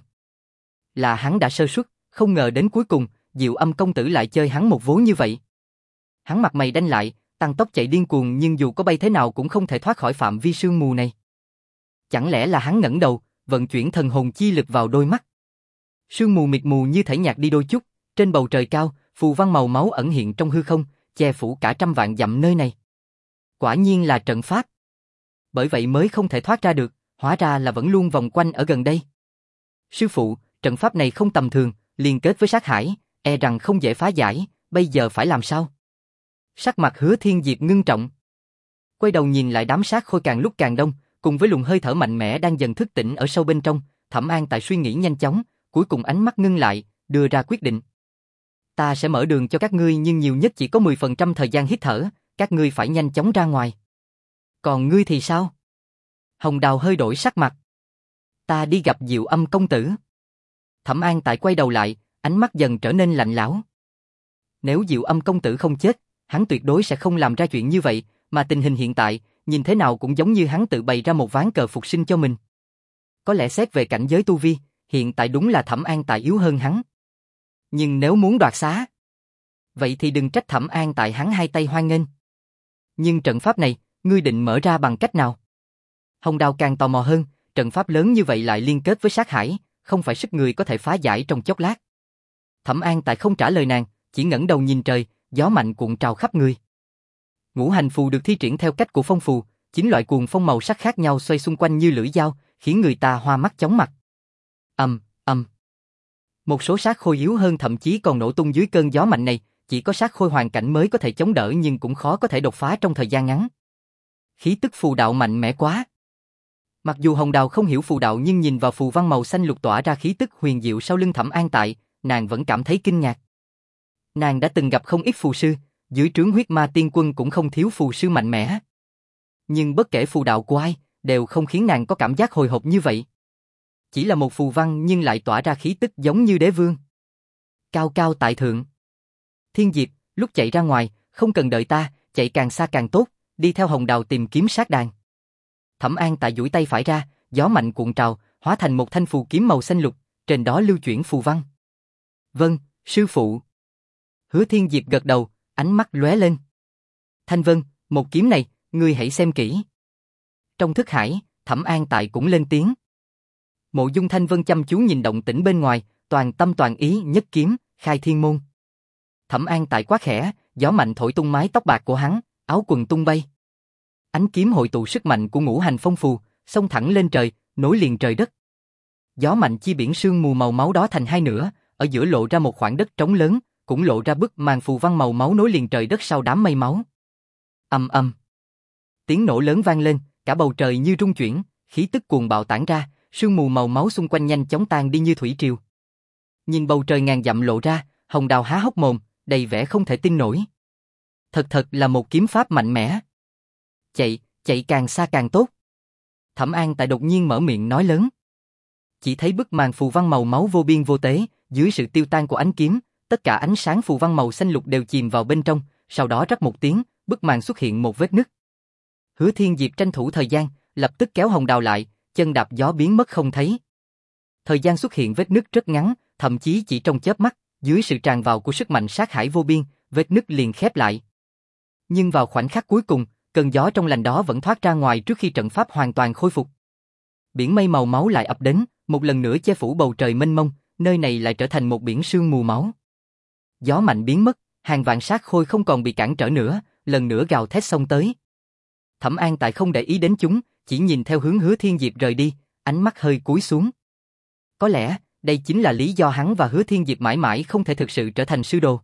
Là hắn đã sơ suất, không ngờ đến cuối cùng, Diệu Âm công tử lại chơi hắn một vố như vậy. Hắn mặt mày đanh lại, tăng tốc chạy điên cuồng, nhưng dù có bay thế nào cũng không thể thoát khỏi phạm vi sương mù này. Chẳng lẽ là hắn ngẩng đầu, vận chuyển thần hồn chi lực vào đôi mắt. Sương mù mịt mù như thể nhạt đi đôi chút, trên bầu trời cao, phù văn màu máu ẩn hiện trong hư không, che phủ cả trăm vạn dặm nơi này. Quả nhiên là trận pháp. Bởi vậy mới không thể thoát ra được, hóa ra là vẫn luôn vòng quanh ở gần đây. Sư phụ, trận pháp này không tầm thường, liên kết với sát hải, e rằng không dễ phá giải, bây giờ phải làm sao? Sắc mặt Hứa Thiên Diệp ngưng trọng. Quay đầu nhìn lại đám xác khôi càng lúc càng đông, cùng với luồng hơi thở mạnh mẽ đang dần thức tỉnh ở sâu bên trong, Thẩm An Tại suy nghĩ nhanh chóng, cuối cùng ánh mắt ngưng lại, đưa ra quyết định. Ta sẽ mở đường cho các ngươi nhưng nhiều nhất chỉ có mười phần trăm thời gian hít thở, các ngươi phải nhanh chóng ra ngoài. Còn ngươi thì sao? Hồng Đào hơi đổi sắc mặt. Ta đi gặp Diệu Âm công tử. Thẩm An Tại quay đầu lại, ánh mắt dần trở nên lạnh lẽo. Nếu Diệu Âm công tử không chết, hắn tuyệt đối sẽ không làm ra chuyện như vậy, mà tình hình hiện tại, nhìn thế nào cũng giống như hắn tự bày ra một ván cờ phục sinh cho mình. Có lẽ xét về cảnh giới tu vi, hiện tại đúng là Thẩm An Tại yếu hơn hắn. Nhưng nếu muốn đoạt xá, vậy thì đừng trách Thẩm An Tại hắn hai tay hoan nghênh. Nhưng trận pháp này, ngươi định mở ra bằng cách nào? Hồng Đào càng tò mò hơn, trận pháp lớn như vậy lại liên kết với sát hải, không phải sức người có thể phá giải trong chốc lát. Thẩm An Tại không trả lời nàng, chỉ ngẩng đầu nhìn trời, gió mạnh cuộn trào khắp người. Ngũ hành phù được thi triển theo cách của phong phù, chín loại cuồng phong màu sắc khác nhau xoay xung quanh như lưỡi dao, khiến người ta hoa mắt chóng mặt. Ầm, ầm. Một số xác khôi yếu hơn thậm chí còn nổ tung dưới cơn gió mạnh này, chỉ có xác khôi hoàn cảnh mới có thể chống đỡ nhưng cũng khó có thể đột phá trong thời gian ngắn. Khí tức phù đạo mạnh mẽ quá. Mặc dù Hồng Đào không hiểu phù đạo nhưng nhìn vào phù văn màu xanh lục tỏa ra khí tức huyền diệu sau lưng Thẩm An Tại, nàng vẫn cảm thấy kinh ngạc. Nàng đã từng gặp không ít phù sư, dưới trướng huyết ma tiên quân cũng không thiếu phù sư mạnh mẽ. Nhưng bất kể phù đạo của ai, đều không khiến nàng có cảm giác hồi hộp như vậy. Chỉ là một phù văn nhưng lại tỏa ra khí tức giống như đế vương. Cao cao tại thượng. Thiên Diệp, lúc chạy ra ngoài, không cần đợi ta, chạy càng xa càng tốt, đi theo Hồng Đào tìm kiếm sát đàn. Thẩm An Tại duỗi tay phải ra, gió mạnh cuộn trào, hóa thành một thanh phù kiếm màu xanh lục, trên đó lưu chuyển phù văn. Vâng, sư phụ. Hứa Thiên Diệp gật đầu, ánh mắt lóe lên. Thanh Vân, một kiếm này, ngươi hãy xem kỹ. Trong thức hải, Thẩm An Tại cũng lên tiếng. Mộ Dung Thanh Vân chăm chú nhìn động tĩnh bên ngoài, toàn tâm toàn ý nhất kiếm, khai thiên môn. Thẩm An Tại quá khẽ, gió mạnh thổi tung mái tóc bạc của hắn, áo quần tung bay. Ánh kiếm hội tụ sức mạnh của ngũ hành phong phù, xông thẳng lên trời, nối liền trời đất. Gió mạnh chia biển sương mù màu máu đó thành hai nửa, ở giữa lộ ra một khoảng đất trống lớn, cũng lộ ra bức màn phù văn màu máu nối liền trời đất sau đám mây máu. Ầm ầm. Tiếng nổ lớn vang lên, cả bầu trời như rung chuyển, khí tức cuồng bạo tản ra, Sương mù màu máu xung quanh nhanh chóng tan đi như thủy triều. Nhìn bầu trời ngàn dặm lộ ra, Hồng Đào há hốc mồm, đầy vẻ không thể tin nổi. Thật thật là một kiếm pháp mạnh mẽ. Chạy, chạy càng xa càng tốt. Thẩm An Tại đột nhiên mở miệng nói lớn. Chỉ thấy bức màn phù văn màu máu vô biên vô tế, dưới sự tiêu tan của ánh kiếm, tất cả ánh sáng phù văn màu xanh lục đều chìm vào bên trong, sau đó rắc một tiếng, bức màn xuất hiện một vết nứt. Hứa Thiên Diệp tranh thủ thời gian, lập tức kéo Hồng Đào lại, chân đạp gió biến mất không thấy. Thời gian xuất hiện vết nứt rất ngắn, thậm chí chỉ trong chớp mắt, dưới sự tràn vào của sức mạnh sát hải vô biên, vết nứt liền khép lại. Nhưng vào khoảnh khắc cuối cùng, cơn gió trong lành đó vẫn thoát ra ngoài trước khi trận pháp hoàn toàn khôi phục. Biển mây màu máu lại ập đến, một lần nữa che phủ bầu trời mênh mông, nơi này lại trở thành một biển sương mù máu. Gió mạnh biến mất, hàng vạn sát khôi không còn bị cản trở nữa, lần nữa gào thét xông tới. Thẩm An Tại không để ý đến chúng, chỉ nhìn theo hướng Hứa Thiên Diệp rời đi, ánh mắt hơi cúi xuống. Có lẽ, đây chính là lý do hắn và Hứa Thiên Diệp mãi mãi không thể thực sự trở thành sư đồ.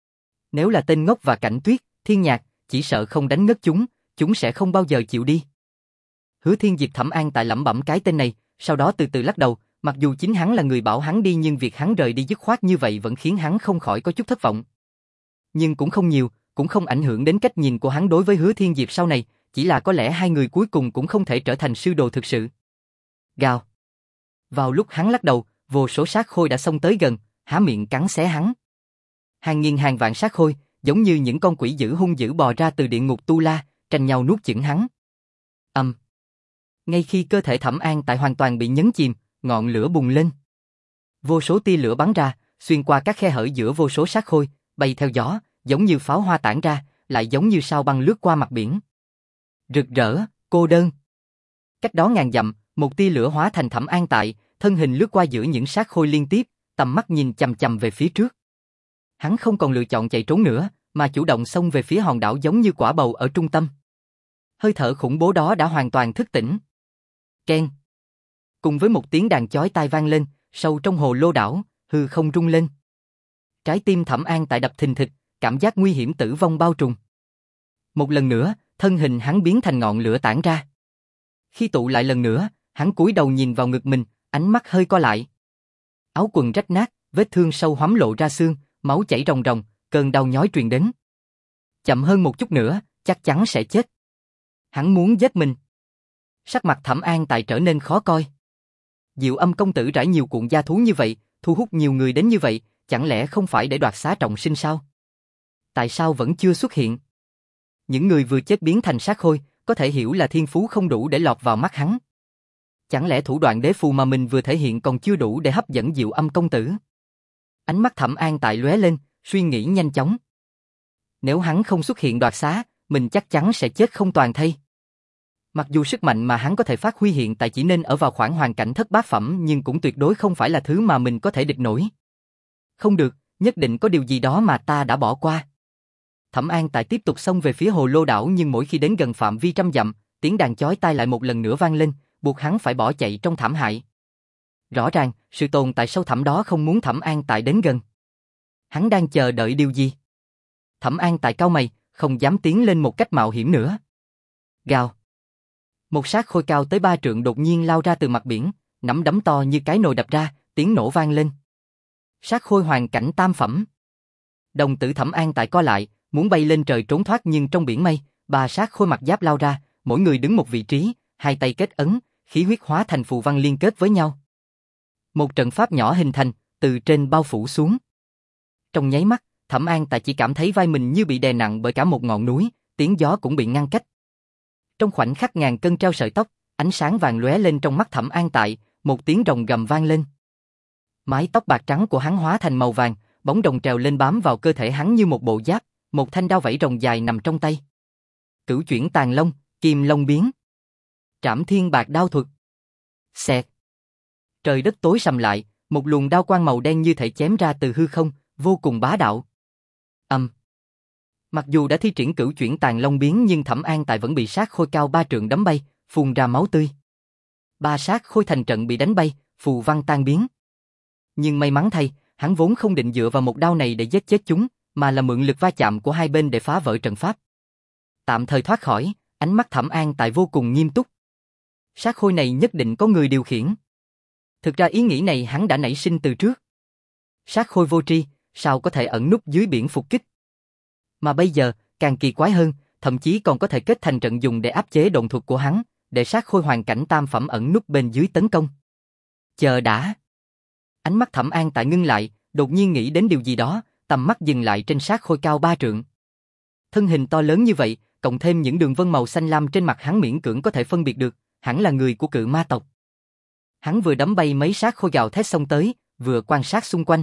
Nếu là tên ngốc và Cảnh Tuyết, Thiên Nhạc, chỉ sợ không đánh ngất chúng, chúng sẽ không bao giờ chịu đi. Hứa Thiên Diệp Thẩm An Tại lẩm bẩm cái tên này, sau đó từ từ lắc đầu, mặc dù chính hắn là người bảo hắn đi nhưng việc hắn rời đi dứt khoát như vậy vẫn khiến hắn không khỏi có chút thất vọng. Nhưng cũng không nhiều, cũng không ảnh hưởng đến cách nhìn của hắn đối với Hứa Thiên Diệp sau này, chỉ là có lẽ hai người cuối cùng cũng không thể trở thành sư đồ thực sự. Gào. Vào lúc hắn lắc đầu, vô số sát khôi đã xông tới gần, há miệng cắn xé hắn. Hàng nghìn hàng vạn sát khôi, giống như những con quỷ dữ hung dữ bò ra từ địa ngục Tu La, tranh nhau nuốt chửng hắn. Âm. Um. Ngay khi cơ thể Thẩm An Tại hoàn toàn bị nhấn chìm, ngọn lửa bùng lên. Vô số tia lửa bắn ra, xuyên qua các khe hở giữa vô số sát khôi, bay theo gió, giống như pháo hoa tản ra, lại giống như sao băng lướt qua mặt biển. Rực rỡ, cô đơn. Cách đó ngàn dặm, một tia lửa hóa thành Thẩm An Tại, thân hình lướt qua giữa những sát khôi liên tiếp, tầm mắt nhìn chằm chằm về phía trước. Hắn không còn lựa chọn chạy trốn nữa, mà chủ động xông về phía hòn đảo giống như quả bầu ở trung tâm. Hơi thở khủng bố đó đã hoàn toàn thức tỉnh. Keng. Cùng với một tiếng đàn chói tai vang lên, sâu trong hồ lô đảo, hư không rung lên. Trái tim Thẩm An Tại đập thình thịch, cảm giác nguy hiểm tử vong bao trùm. Một lần nữa, thân hình hắn biến thành ngọn lửa tản ra. Khi tụ lại lần nữa, hắn cúi đầu nhìn vào ngực mình, ánh mắt hơi co lại. Áo quần rách nát, vết thương sâu hoắm lộ ra xương, máu chảy ròng ròng, cơn đau nhói truyền đến. Chậm hơn một chút nữa, chắc chắn sẽ chết. Hắn muốn giết mình. Sắc mặt Thẩm An Tại trở nên khó coi. Diệu Âm công tử rải nhiều cuộn gia thú như vậy, thu hút nhiều người đến như vậy, chẳng lẽ không phải để đoạt xá trọng sinh sao? Tại sao vẫn chưa xuất hiện? Những người vừa chết biến thành sát khôi, có thể hiểu là thiên phú không đủ để lọt vào mắt hắn. Chẳng lẽ thủ đoạn đế phù mà mình vừa thể hiện còn chưa đủ để hấp dẫn Diệu Âm công tử? Ánh mắt Thẩm An Tại lóe lên, suy nghĩ nhanh chóng. Nếu hắn không xuất hiện đoạt xá, mình chắc chắn sẽ chết không toàn thây. Mặc dù sức mạnh mà hắn có thể phát huy hiện tại chỉ nên ở vào khoảng hoàn cảnh thất bát phẩm nhưng cũng tuyệt đối không phải là thứ mà mình có thể địch nổi. Không được, nhất định có điều gì đó mà ta đã bỏ qua. Thẩm An Tại tiếp tục xông về phía hồ lô đảo nhưng mỗi khi đến gần phạm vi trăm dặm, tiếng đàn chói tai lại một lần nữa vang lên, buộc hắn phải bỏ chạy trong thảm hại. Rõ ràng, sự tồn tại sâu thẳm đó không muốn Thẩm An Tại đến gần. Hắn đang chờ đợi điều gì? Thẩm An Tại cau mày, không dám tiến lên một cách mạo hiểm nữa. Gào. Một sát khôi cao tới ba trượng đột nhiên lao ra từ mặt biển, nắm đấm to như cái nồi đập ra, tiếng nổ vang lên. Sát khôi hoàn cảnh tam phẩm. Đồng tử Thẩm An Tại co lại, muốn bay lên trời trốn thoát nhưng trong biển mây, ba sát khôi mặt giáp lao ra, mỗi người đứng một vị trí, hai tay kết ấn, khí huyết hóa thành phù văn liên kết với nhau. Một trận pháp nhỏ hình thành, từ trên bao phủ xuống. Trong nháy mắt, Thẩm An Tại chỉ cảm thấy vai mình như bị đè nặng bởi cả một ngọn núi, tiếng gió cũng bị ngăn cách. Trong khoảnh khắc ngàn cân treo sợi tóc, ánh sáng vàng lóe lên trong mắt Thẩm An Tại, một tiếng rồng gầm vang lên. Mái tóc bạc trắng của hắn hóa thành màu vàng, bóng rồng trèo lên bám vào cơ thể hắn như một bộ giáp, một thanh đao vảy rồng dài nằm trong tay. Cửu chuyển tàn long, kim long biến. Trảm thiên bạc đao thuật. Xẹt. Trời đất tối sầm lại, một luồng đao quang màu đen như thể chém ra từ hư không, vô cùng bá đạo. Âm. Um. Mặc dù đã thi triển cửu chuyển tàn long biến nhưng Thẩm An Tại vẫn bị sát khôi cao ba trượng đấm bay, phun ra máu tươi. Ba sát khôi thành trận bị đánh bay, phù văn tan biến. Nhưng may mắn thay, hắn vốn không định dựa vào một đao này để giết chết chúng, mà là mượn lực va chạm của hai bên để phá vỡ trận pháp. Tạm thời thoát khỏi, ánh mắt Thẩm An Tại vô cùng nghiêm túc. Sát khôi này nhất định có người điều khiển. Thực ra ý nghĩ này hắn đã nảy sinh từ trước. Sát khôi vô tri, sao có thể ẩn núp dưới biển phục kích? Mà bây giờ, càng kỳ quái hơn, thậm chí còn có thể kết thành trận dùng để áp chế độn thuật của hắn, để sát khôi hoàn cảnh tam phẩm ẩn núp bên dưới tấn công. Chờ đã. Ánh mắt Thẩm An Tại ngưng lại, đột nhiên nghĩ đến điều gì đó, tầm mắt dừng lại trên sát khôi cao ba trượng. Thân hình to lớn như vậy, cộng thêm những đường vân màu xanh lam trên mặt hắn miễn cưỡng có thể phân biệt được, hẳn là người của cự ma tộc. Hắn vừa đấm bay mấy sát khôi gào thét xông tới, vừa quan sát xung quanh.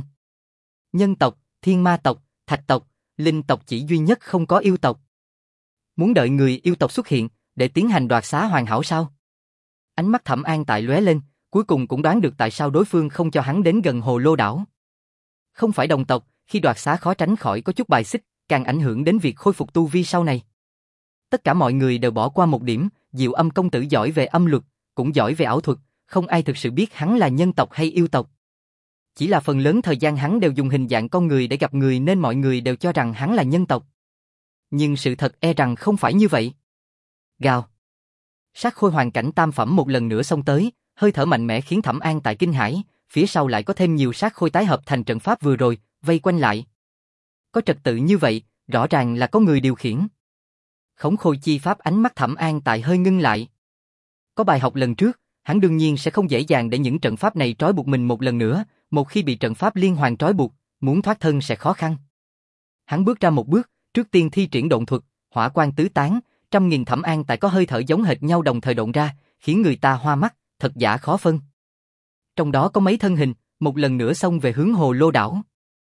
Nhân tộc, thiên ma tộc, thạch tộc, linh tộc chỉ duy nhất không có yêu tộc. Muốn đợi người yêu tộc xuất hiện, để tiến hành đoạt xá hoàn hảo sao? Ánh mắt Thẩm An Tại lóe lên, cuối cùng cũng đoán được tại sao đối phương không cho hắn đến gần Hồ Lô đảo. Không phải đồng tộc, khi đoạt xá khó tránh khỏi có chút bài xích, càng ảnh hưởng đến việc khôi phục tu vi sau này. Tất cả mọi người đều bỏ qua một điểm, Diệu Âm công tử giỏi về âm luật, cũng giỏi về ảo thuật, không ai thực sự biết hắn là nhân tộc hay yêu tộc. Chỉ là phần lớn thời gian hắn đều dùng hình dạng con người để gặp người nên mọi người đều cho rằng hắn là nhân tộc. Nhưng sự thật e rằng không phải như vậy. Gào. Sát khôi hoàn cảnh tam phẩm một lần nữa xông tới, hơi thở mạnh mẽ khiến Thẩm An Tại kinh hãi, phía sau lại có thêm nhiều sát khôi tái hợp thành trận pháp vừa rồi, vây quanh lại. Có trật tự như vậy, rõ ràng là có người điều khiển. Khống khôi chi pháp, ánh mắt Thẩm An Tại hơi ngưng lại. Có bài học lần trước, hắn đương nhiên sẽ không dễ dàng để những trận pháp này trói buộc mình một lần nữa, một khi bị trận pháp liên hoàn trói buộc, muốn thoát thân sẽ khó khăn. Hắn bước ra một bước, trước tiên thi triển độn thuật, hỏa quang tứ tán, trăm nghìn Thẩm An Tại có hơi thở giống hệt nhau đồng thời độn ra, khiến người ta hoa mắt, thật giả khó phân. Trong đó có mấy thân hình, một lần nữa xông về hướng Hồ Lô đảo.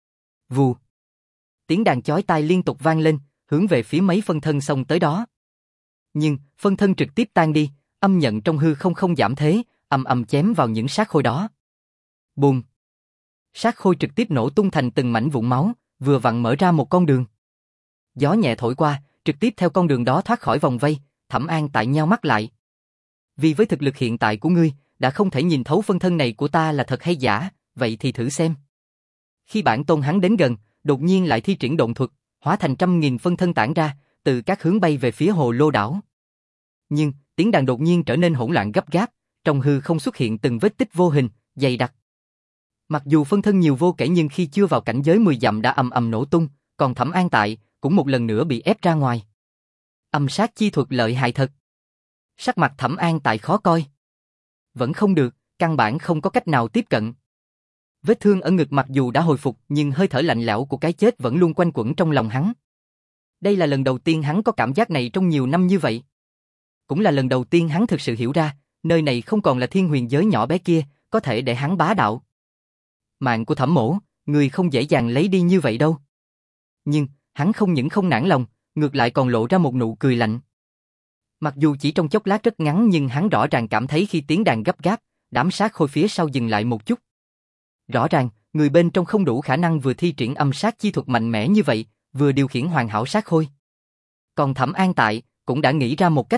Vù. Tiếng đàn chói tai liên tục vang lên, hướng về phía mấy phân thân xông tới đó. Nhưng, phân thân trực tiếp tan đi, âm nhận trong hư không không giảm thế, ầm ầm chém vào những sát khôi đó. Bùm. Sát khôi trực tiếp nổ tung thành từng mảnh vụn máu, vừa vặn mở ra một con đường. Gió nhẹ thổi qua, trực tiếp theo con đường đó thoát khỏi vòng vây, Thẩm An Tại nheo mắt lại. Vì với thực lực hiện tại của ngươi, đã không thể nhìn thấu phân thân này của ta là thật hay giả, vậy thì thử xem. Khi bản tôn hắn đến gần, đột nhiên lại thi triển độn thuật, hóa thành trăm nghìn phân thân tản ra, từ các hướng bay về phía Hồ Lô đảo. Nhưng, tiếng đàn đột nhiên trở nên hỗn loạn gấp gáp, trong hư không xuất hiện từng vết tích vô hình, dày đặc. Mặc dù phân thân nhiều vô kể nhưng khi chưa vào cảnh giới mười dặm đã ầm ầm nổ tung, còn Thẩm An Tại cũng một lần nữa bị ép ra ngoài. Âm sát chi thuật lợi hại thật. Sắc mặt Thẩm An Tại khó coi. Vẫn không được, căn bản không có cách nào tiếp cận. Vết thương ở ngực mặc dù đã hồi phục nhưng hơi thở lạnh lẽo của cái chết vẫn luôn quanh quẩn trong lòng hắn. Đây là lần đầu tiên hắn có cảm giác này trong nhiều năm như vậy. Cũng là lần đầu tiên hắn thực sự hiểu ra, nơi này không còn là thiên huyền giới nhỏ bé kia, có thể để hắn bá đạo. Mạng của Thẩm mỗ, người không dễ dàng lấy đi như vậy đâu. Nhưng, hắn không những không nản lòng, ngược lại còn lộ ra một nụ cười lạnh. Mặc dù chỉ trong chốc lát rất ngắn nhưng hắn rõ ràng cảm thấy khi tiếng đàn gấp gáp, đám sát khôi phía sau dừng lại một chút. Rõ ràng, người bên trong không đủ khả năng vừa thi triển âm sát chi thuật mạnh mẽ như vậy, vừa điều khiển hoàn hảo sát khôi. Còn Thẩm An Tại cũng đã nghĩ ra một cách.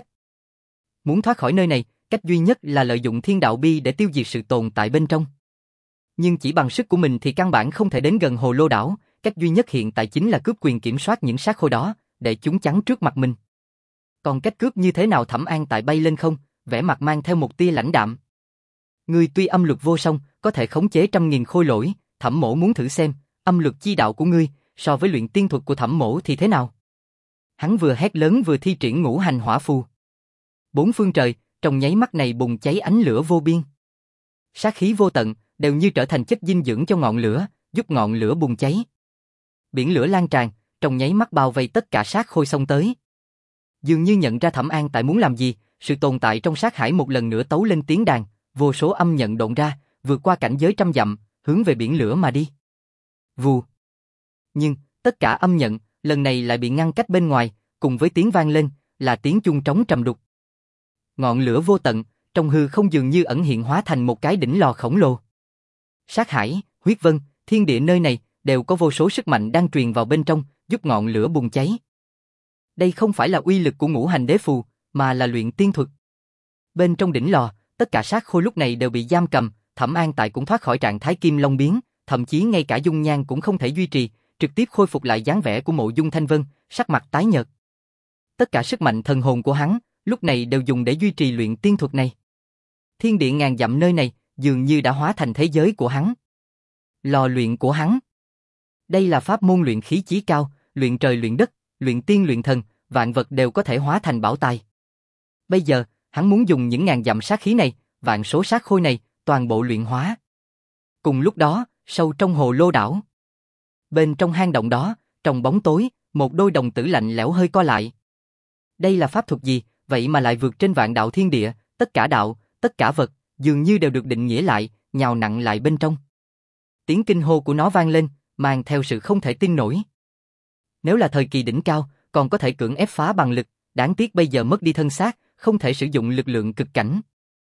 Muốn thoát khỏi nơi này, cách duy nhất là lợi dụng thiên đạo bi để tiêu diệt sự tồn tại bên trong. Nhưng chỉ bằng sức của mình thì căn bản không thể đến gần Hồ Lô đảo, cách duy nhất hiện tại chính là cướp quyền kiểm soát những sát khôi đó, để chúng chắn trước mặt mình. Còn cách cướp như thế nào? Thẩm An Tại bay lên không, vẻ mặt mang theo một tia lãnh đạm. Ngươi tuy âm luật vô song, có thể khống chế trăm nghìn khôi lỗi, Thẩm mỗ muốn thử xem, âm luật chi đạo của ngươi, so với luyện tiên thuật của Thẩm mỗ thì thế nào? Hắn vừa hét lớn vừa thi triển ngũ hành hỏa phù. Bốn phương trời, trong nháy mắt này bùng cháy ánh lửa vô biên. Sát khí vô tận, đều như trở thành chất dinh dưỡng cho ngọn lửa, giúp ngọn lửa bùng cháy. Biển lửa lan tràn, trong nháy mắt bao vây tất cả sát khôi xông tới. Dường như nhận ra Thẩm An Tại muốn làm gì, sự tồn tại trong sát hải một lần nữa tấu lên tiếng đàn, vô số âm nhận độn ra, vượt qua cảnh giới trăm dặm, hướng về biển lửa mà đi. Vù. Nhưng, tất cả âm nhận, lần này lại bị ngăn cách bên ngoài, cùng với tiếng vang lên, là tiếng chuông trống trầm đục. Ngọn lửa vô tận, trong hư không dường như ẩn hiện hóa thành một cái đỉnh lò khổng lồ. Sát hải, huyết vân, thiên địa nơi này, đều có vô số sức mạnh đang truyền vào bên trong, giúp ngọn lửa bùng cháy. Đây không phải là uy lực của ngũ hành đế phù, mà là luyện tiên thuật. Bên trong đỉnh lò, tất cả sát khôi lúc này đều bị giam cầm, Thẩm An Tại cũng thoát khỏi trạng thái kim long biến, thậm chí ngay cả dung nhan cũng không thể duy trì, trực tiếp khôi phục lại dáng vẻ của Mộ Dung Thanh Vân, sắc mặt tái nhợt. Tất cả sức mạnh thần hồn của hắn, lúc này đều dùng để duy trì luyện tiên thuật này. Thiên địa ngàn dặm nơi này, dường như đã hóa thành thế giới của hắn. Lò luyện của hắn. Đây là pháp môn luyện khí chí cao, luyện trời luyện đất, luyện tiên luyện thần, vạn vật đều có thể hóa thành bảo tài. Bây giờ, hắn muốn dùng những ngàn dặm sát khí này, vạn số sát khôi này, toàn bộ luyện hóa. Cùng lúc đó, sâu trong hồ lô đảo. Bên trong hang động đó, trong bóng tối, một đôi đồng tử lạnh lẽo hơi co lại. Đây là pháp thuật gì, vậy mà lại vượt trên vạn đạo thiên địa, tất cả đạo, tất cả vật, dường như đều được định nghĩa lại, nhào nặn lại bên trong. Tiếng kinh hô của nó vang lên, mang theo sự không thể tin nổi. Nếu là thời kỳ đỉnh cao, còn có thể cưỡng ép phá bằng lực, đáng tiếc bây giờ mất đi thân xác, không thể sử dụng lực lượng cực cảnh.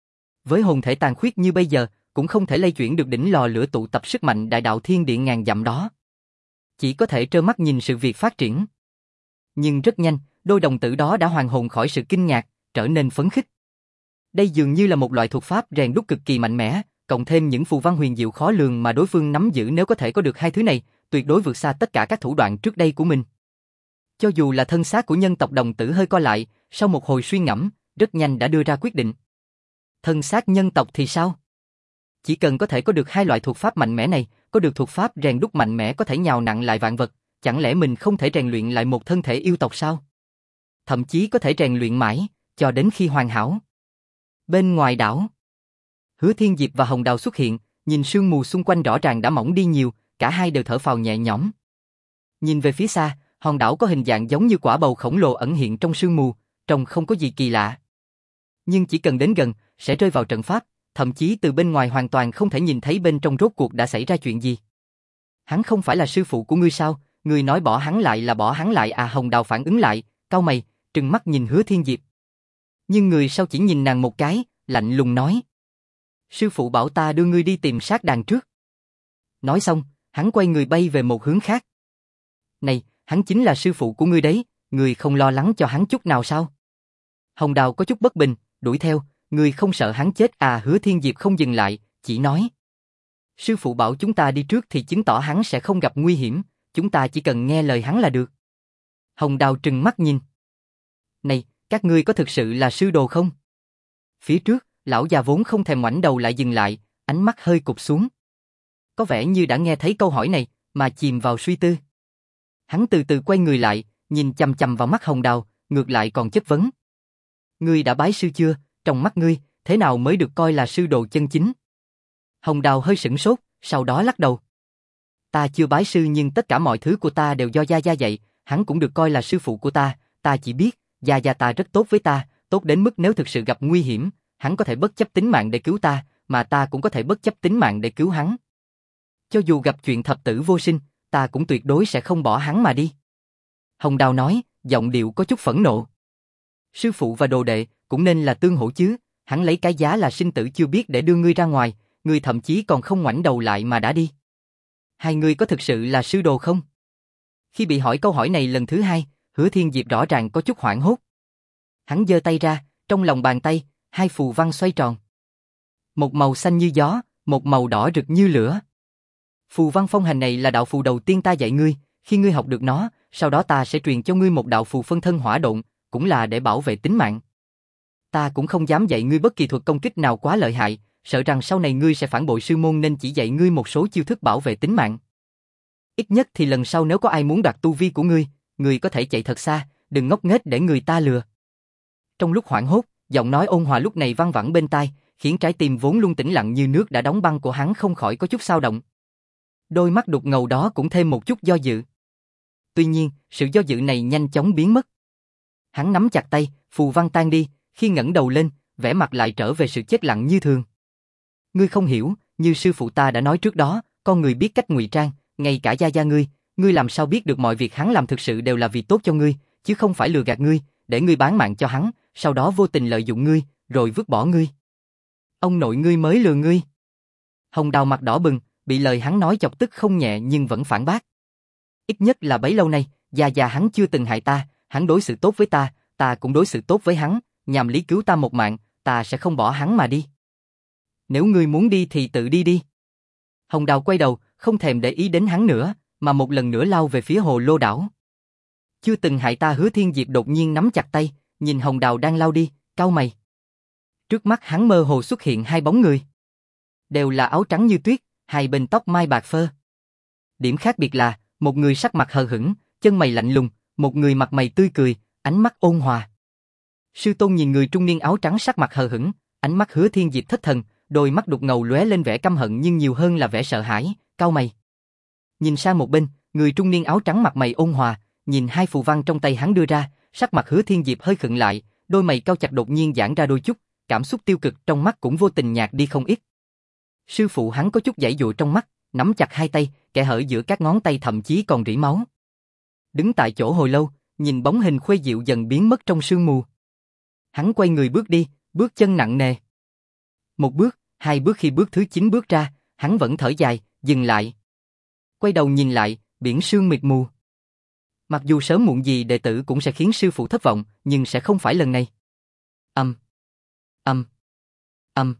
Với hồn thể tàn khuyết như bây giờ, cũng không thể lay chuyển được đỉnh lò lửa tụ tập sức mạnh đại đạo thiên địa ngàn dặm đó. Chỉ có thể trơ mắt nhìn sự việc phát triển. Nhưng rất nhanh, đôi đồng tử đó đã hoàn hồn khỏi sự kinh ngạc, trở nên phấn khích. Đây dường như là một loại thuật pháp rèn đúc cực kỳ mạnh mẽ, cộng thêm những phù văn huyền diệu khó lường mà đối phương nắm giữ, nếu có thể có được hai thứ này, tuyệt đối vượt xa tất cả các thủ đoạn trước đây của mình. Cho dù là thân xác của nhân tộc đồng tử hơi co lại, sau một hồi suy ngẫm, rất nhanh đã đưa ra quyết định. Thân xác nhân tộc thì sao? Chỉ cần có thể có được hai loại thuật pháp mạnh mẽ này, có được thuật pháp rèn đúc mạnh mẽ có thể nhào nặn lại vạn vật, chẳng lẽ mình không thể rèn luyện lại một thân thể yêu tộc sao? Thậm chí có thể rèn luyện mãi, cho đến khi hoàn hảo. Bên ngoài đảo, Hứa Thiên Diệp và Hồng Đào xuất hiện, nhìn sương mù xung quanh rõ ràng đã mỏng đi nhiều, cả hai đều thở phào nhẹ nhõm. Nhìn về phía xa, hòn đảo có hình dạng giống như quả bầu khổng lồ ẩn hiện trong sương mù, trông không có gì kỳ lạ. Nhưng chỉ cần đến gần, sẽ rơi vào trận pháp, thậm chí từ bên ngoài hoàn toàn không thể nhìn thấy bên trong rốt cuộc đã xảy ra chuyện gì. Hắn không phải là sư phụ của ngươi sao? Ngươi nói bỏ hắn lại là bỏ hắn lại à? Hồng Đào phản ứng lại, cau mày, trừng mắt nhìn Hứa Thiên Diệp. Nhưng người sau chỉ nhìn nàng một cái, lạnh lùng nói: sư phụ bảo ta đưa ngươi đi tìm sát đàn trước. Nói xong, hắn quay người bay về một hướng khác. Này, hắn chính là sư phụ của ngươi đấy, ngươi không lo lắng cho hắn chút nào sao? Hồng Đào có chút bất bình, đuổi theo, ngươi không sợ hắn chết à? Hứa Thiên Diệp không dừng lại, chỉ nói: sư phụ bảo chúng ta đi trước thì chứng tỏ hắn sẽ không gặp nguy hiểm, chúng ta chỉ cần nghe lời hắn là được. Hồng Đào trừng mắt nhìn. Này, các ngươi có thực sự là sư đồ không? Phía trước, lão già vốn không thèm ngoảnh đầu lại dừng lại, ánh mắt hơi cụp xuống. Có vẻ như đã nghe thấy câu hỏi này, mà chìm vào suy tư. Hắn từ từ quay người lại, nhìn chằm chằm vào mắt Hồng Đào, ngược lại còn chất vấn. Ngươi đã bái sư chưa? Trong mắt ngươi, thế nào mới được coi là sư đồ chân chính? Hồng Đào hơi sửng sốt, sau đó lắc đầu. Ta chưa bái sư nhưng tất cả mọi thứ của ta đều do Gia Gia dạy, hắn cũng được coi là sư phụ của ta, ta chỉ biết, Gia Gia ta rất tốt với ta, tốt đến mức nếu thực sự gặp nguy hiểm, hắn có thể bất chấp tính mạng để cứu ta, mà ta cũng có thể bất chấp tính mạng để cứu hắn. Cho dù gặp chuyện thập tử vô sinh, ta cũng tuyệt đối sẽ không bỏ hắn mà đi. Hồng Đào nói, giọng điệu có chút phẫn nộ. Sư phụ và đồ đệ cũng nên là tương hỗ chứ, hắn lấy cái giá là sinh tử chưa biết để đưa ngươi ra ngoài, ngươi thậm chí còn không ngoảnh đầu lại mà đã đi. Hai ngươi có thực sự là sư đồ không? Khi bị hỏi câu hỏi này lần thứ hai, Hứa Thiên Diệp rõ ràng có chút hoảng hốt. Hắn giơ tay ra, trong lòng bàn tay, hai phù văn xoay tròn. Một màu xanh như gió, một màu đỏ rực như lửa. Phù văn phong hành này là đạo phù đầu tiên ta dạy ngươi, khi ngươi học được nó, sau đó ta sẽ truyền cho ngươi một đạo phù phân thân hỏa độn, cũng là để bảo vệ tính mạng. Ta cũng không dám dạy ngươi bất kỳ thuật công kích nào quá lợi hại, sợ rằng sau này ngươi sẽ phản bội sư môn nên chỉ dạy ngươi một số chiêu thức bảo vệ tính mạng. Ít nhất thì lần sau nếu có ai muốn đoạt tu vi của ngươi, ngươi có thể chạy thật xa, đừng ngốc nghếch để người ta lừa. Trong lúc hoảng hốt, giọng nói ôn hòa lúc này vang vẳng bên tai, khiến trái tim vốn luôn tĩnh lặng như nước đã đóng băng của hắn không khỏi có chút xao động. Đôi mắt đục ngầu đó cũng thêm một chút do dự. Tuy nhiên, sự do dự này nhanh chóng biến mất. Hắn nắm chặt tay, phù văn tan đi, khi ngẩng đầu lên, vẻ mặt lại trở về sự chết lặng như thường. Ngươi không hiểu, như sư phụ ta đã nói trước đó, con người biết cách ngụy trang, ngay cả Gia Gia ngươi, ngươi làm sao biết được mọi việc hắn làm thực sự đều là vì tốt cho ngươi, chứ không phải lừa gạt ngươi, để ngươi bán mạng cho hắn, sau đó vô tình lợi dụng ngươi, rồi vứt bỏ ngươi. Ông nội ngươi mới lừa ngươi. Hồng Đào mặt đỏ bừng, bị lời hắn nói chọc tức không nhẹ nhưng vẫn phản bác. Ít nhất là bấy lâu nay, Gia Gia hắn chưa từng hại ta, hắn đối xử tốt với ta, ta cũng đối xử tốt với hắn, nhằm lý cứu ta một mạng, ta sẽ không bỏ hắn mà đi. Nếu ngươi muốn đi thì tự đi đi. Hồng Đào quay đầu, không thèm để ý đến hắn nữa, mà một lần nữa lao về phía hồ lô đảo. Chưa từng hại ta. Hứa Thiên Diệp đột nhiên nắm chặt tay, nhìn Hồng Đào đang lao đi, cau mày. Trước mắt hắn mơ hồ xuất hiện hai bóng người. đều là áo trắng như tuyết, hai bên tóc mai bạc phơ. Điểm khác biệt là, một người sắc mặt hờ hững, chân mày lạnh lùng, một người mặt mày tươi cười, ánh mắt ôn hòa. Sư Tôn nhìn người trung niên áo trắng sắc mặt hờ hững, ánh mắt Hứa Thiên Diệp thất thần, đôi mắt đục ngầu lóe lên vẻ căm hận nhưng nhiều hơn là vẻ sợ hãi, cau mày. Nhìn sang một bên, người trung niên áo trắng mặt mày ôn hòa, nhìn hai phù văn trong tay hắn đưa ra, sắc mặt Hứa Thiên Diệp hơi khựng lại, đôi mày cau chặt đột nhiên giãn ra đôi chút, cảm xúc tiêu cực trong mắt cũng vô tình nhạt đi không ít. Sư phụ hắn có chút giãy giụa trong mắt, nắm chặt hai tay, kẽ hở giữa các ngón tay thậm chí còn rỉ máu. Đứng tại chỗ hồi lâu, nhìn bóng hình khuê diệu dần biến mất trong sương mù. Hắn quay người bước đi, bước chân nặng nề. Một bước, hai bước, khi bước thứ chín bước ra, hắn vẫn thở dài, dừng lại. Quay đầu nhìn lại, biển sương mịt mù. Mặc dù sớm muộn gì đệ tử cũng sẽ khiến sư phụ thất vọng, nhưng sẽ không phải lần này. Âm, âm, âm.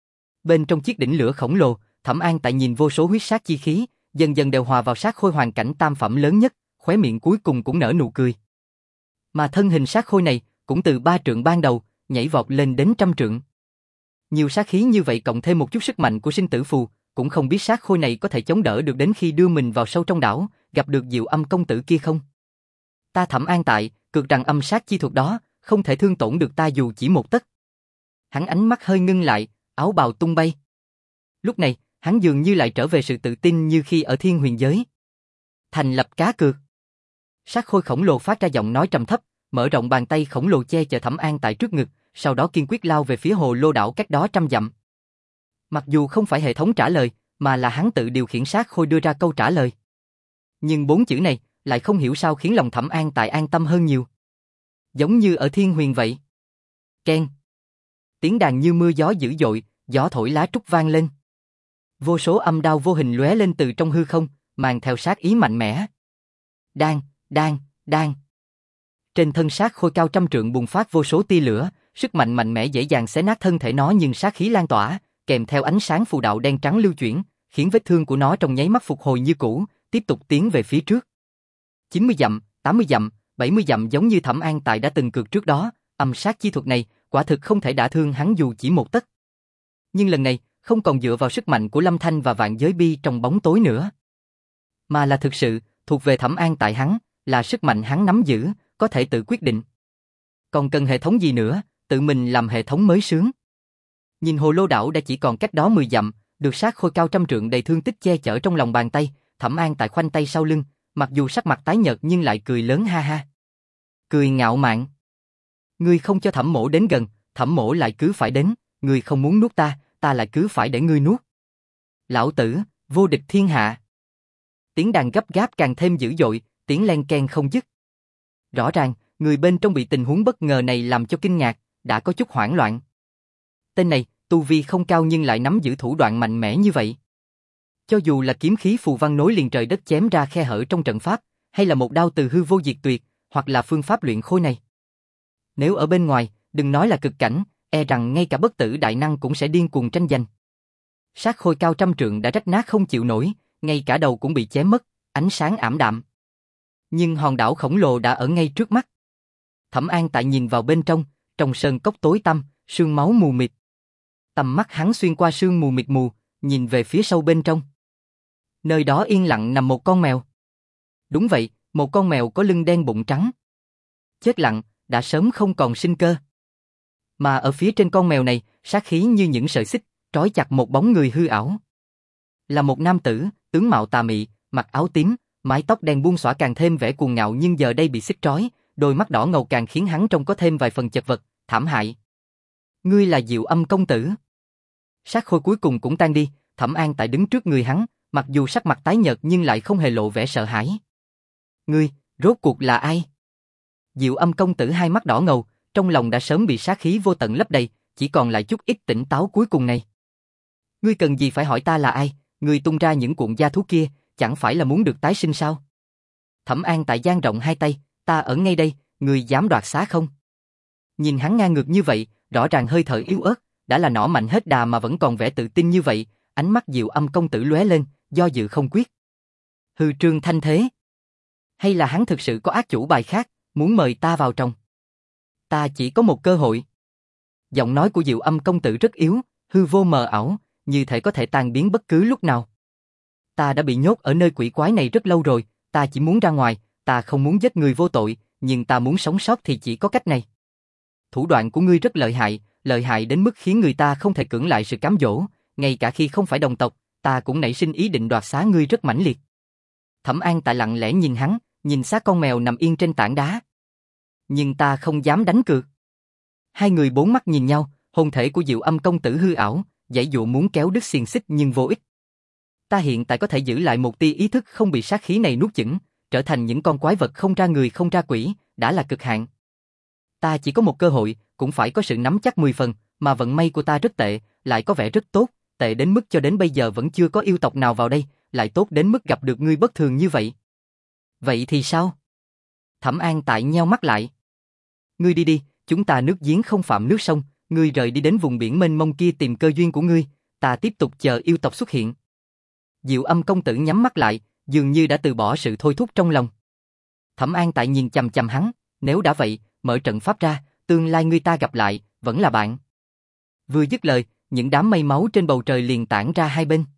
Bên trong chiếc đỉnh lửa khổng lồ, Thẩm An Tại nhìn vô số huyết sát chi khí, dần dần đều hòa vào sát khôi hoàn cảnh tam phẩm lớn nhất, khóe miệng cuối cùng cũng nở nụ cười. Mà thân hình sát khôi này, cũng từ ba trượng ban đầu, nhảy vọt lên đến trăm trượng. Nhiều sát khí như vậy cộng thêm một chút sức mạnh của sinh tử phù, cũng không biết sát khôi này có thể chống đỡ được đến khi đưa mình vào sâu trong đảo, gặp được Diệu Âm công tử kia không? Ta Thẩm An Tại, cược rằng âm sát chi thuật đó, không thể thương tổn được ta dù chỉ một tấc. Hắn ánh mắt hơi ngưng lại, áo bào tung bay. Lúc này, hắn dường như lại trở về sự tự tin như khi ở Thiên Huyền giới. Thành lập cá cược. Sát khôi khổng lồ phát ra giọng nói trầm thấp, mở rộng bàn tay khổng lồ che chở Thẩm An Tại trước ngực, sau đó kiên quyết lao về phía hồ lô đảo cách đó trăm dặm. Mặc dù không phải hệ thống trả lời, mà là hắn tự điều khiển sát khôi đưa ra câu trả lời. Nhưng bốn chữ này, lại không hiểu sao khiến lòng Thẩm An Tại an tâm hơn nhiều. Giống như ở Thiên Huyền vậy. Keng. Tiếng đàn như mưa gió dữ dội, gió thổi lá trúc vang lên. Vô số âm đao vô hình lóe lên từ trong hư không, mang theo sát ý mạnh mẽ. Đan, đan, đan. Trên thân sát khôi cao trăm trượng bùng phát vô số tia lửa, sức mạnh mạnh mẽ dễ dàng xé nát thân thể nó nhưng sát khí lan tỏa, kèm theo ánh sáng phù đạo đen trắng lưu chuyển, khiến vết thương của nó trong nháy mắt phục hồi như cũ, tiếp tục tiến về phía trước. chín mươi dặm, tám mươi dặm, bảy mươi dặm giống như Thẩm An Tại đã từng cược trước đó, âm sát chi thuật này, quả thực không thể đả thương hắn dù chỉ một tấc. Nhưng lần này, không còn dựa vào sức mạnh của Lâm Thanh và Vạn Giới Bi trong bóng tối nữa, mà là thực sự thuộc về Thẩm An Tại hắn, là sức mạnh hắn nắm giữ, có thể tự quyết định. Còn cần hệ thống gì nữa, tự mình làm hệ thống mới sướng. Nhìn hồ lô đảo đã chỉ còn cách đó mười dặm, được sát khôi cao trăm trượng đầy thương tích che chở trong lòng bàn tay, Thẩm An Tại khoanh tay sau lưng, mặc dù sắc mặt tái nhợt nhưng lại cười lớn ha ha. Cười ngạo mạn. Ngươi không cho Thẩm mỗ đến gần, Thẩm mỗ lại cứ phải đến, ngươi không muốn nuốt ta, ta lại cứ phải để ngươi nuốt. Lão tử, vô địch thiên hạ. Tiếng đàn gấp gáp càng thêm dữ dội, tiếng len keng không dứt. Rõ ràng, người bên trong bị tình huống bất ngờ này làm cho kinh ngạc, đã có chút hoảng loạn. Tên này, tu vi không cao nhưng lại nắm giữ thủ đoạn mạnh mẽ như vậy. Cho dù là kiếm khí phù văn nối liền trời đất chém ra khe hở trong trận pháp, hay là một đao từ hư vô diệt tuyệt, hoặc là phương pháp luyện khôi này. Nếu ở bên ngoài, đừng nói là cực cảnh, e rằng ngay cả bất tử đại năng cũng sẽ điên cuồng tranh giành. Sát khôi cao trăm trượng đã rách nát không chịu nổi, ngay cả đầu cũng bị chém mất, ánh sáng ảm đạm. Nhưng hòn đảo khổng lồ đã ở ngay trước mắt. Thẩm An Tại nhìn vào bên trong, trong sơn cốc tối tăm, sương máu mù mịt. Tầm mắt hắn xuyên qua sương mù mịt mù, nhìn về phía sâu bên trong. Nơi đó yên lặng nằm một con mèo. Đúng vậy, một con mèo có lưng đen bụng trắng. Chết lặng, đã sớm không còn sinh cơ. Mà ở phía trên con mèo này, sát khí như những sợi xích, trói chặt một bóng người hư ảo. Là một nam tử, tướng mạo tà mị, mặc áo tím, mái tóc đen buông xõa càng thêm vẻ cuồng ngạo nhưng giờ đây bị xích trói, đôi mắt đỏ ngầu càng khiến hắn trông có thêm vài phần chật vật, thảm hại. Ngươi là Diệu Âm công tử. Sát khôi cuối cùng cũng tan đi, Thẩm An Tại đứng trước người hắn, mặc dù sắc mặt tái nhợt nhưng lại không hề lộ vẻ sợ hãi. Ngươi, rốt cuộc là ai? Diệu Âm công tử hai mắt đỏ ngầu, trong lòng đã sớm bị sát khí vô tận lấp đầy, chỉ còn lại chút ít tỉnh táo cuối cùng này. Ngươi cần gì phải hỏi ta là ai, ngươi tung ra những cuộn da thú kia, chẳng phải là muốn được tái sinh sao? Thẩm An Tại dang rộng hai tay, ta ở ngay đây, ngươi dám đoạt xá không? Nhìn hắn ngang ngược như vậy, rõ ràng hơi thở yếu ớt, đã là nỏ mạnh hết đà mà vẫn còn vẻ tự tin như vậy, ánh mắt Diệu Âm công tử lóe lên, do dự không quyết. Hư trương thanh thế? Hay là hắn thực sự có ác chủ bài khác, muốn mời ta vào trong? Ta chỉ có một cơ hội. Giọng nói của Diệu Âm công tử rất yếu, hư vô mờ ảo, như thể có thể tan biến bất cứ lúc nào. Ta đã bị nhốt ở nơi quỷ quái này rất lâu rồi, ta chỉ muốn ra ngoài, ta không muốn giết người vô tội, nhưng ta muốn sống sót thì chỉ có cách này. Thủ đoạn của ngươi rất lợi hại, lợi hại đến mức khiến người ta không thể cưỡng lại sự cám dỗ, ngay cả khi không phải đồng tộc, ta cũng nảy sinh ý định đoạt xá ngươi rất mãnh liệt. Thẩm An Tại lặng lẽ nhìn hắn, nhìn xác con mèo nằm yên trên tảng đá. Nhưng ta không dám đánh cược. Hai người bốn mắt nhìn nhau, hồn thể của Diệu Âm công tử hư ảo, giãy dụa muốn kéo đứt xiềng xích nhưng vô ích. Ta hiện tại có thể giữ lại một tia ý thức không bị sát khí này nuốt chửng, trở thành những con quái vật không ra người không ra quỷ, đã là cực hạn. Ta chỉ có một cơ hội, cũng phải có sự nắm chắc mười phần, mà vận may của ta rất tệ, lại có vẻ rất tốt, tệ đến mức cho đến bây giờ vẫn chưa có yêu tộc nào vào đây, lại tốt đến mức gặp được ngươi bất thường như vậy. Vậy thì sao? Thẩm An Tại nheo mắt lại. Ngươi đi đi, chúng ta nước giếng không phạm nước sông, ngươi rời đi đến vùng biển mênh mông kia tìm cơ duyên của ngươi, ta tiếp tục chờ yêu tộc xuất hiện. Diệu Âm công tử nhắm mắt lại, dường như đã từ bỏ sự thôi thúc trong lòng. Thẩm An Tại nhìn chằm chằm hắn, nếu đã vậy, mở trận pháp ra, tương lai ngươi ta gặp lại, vẫn là bạn. Vừa dứt lời, những đám mây máu trên bầu trời liền tản ra hai bên.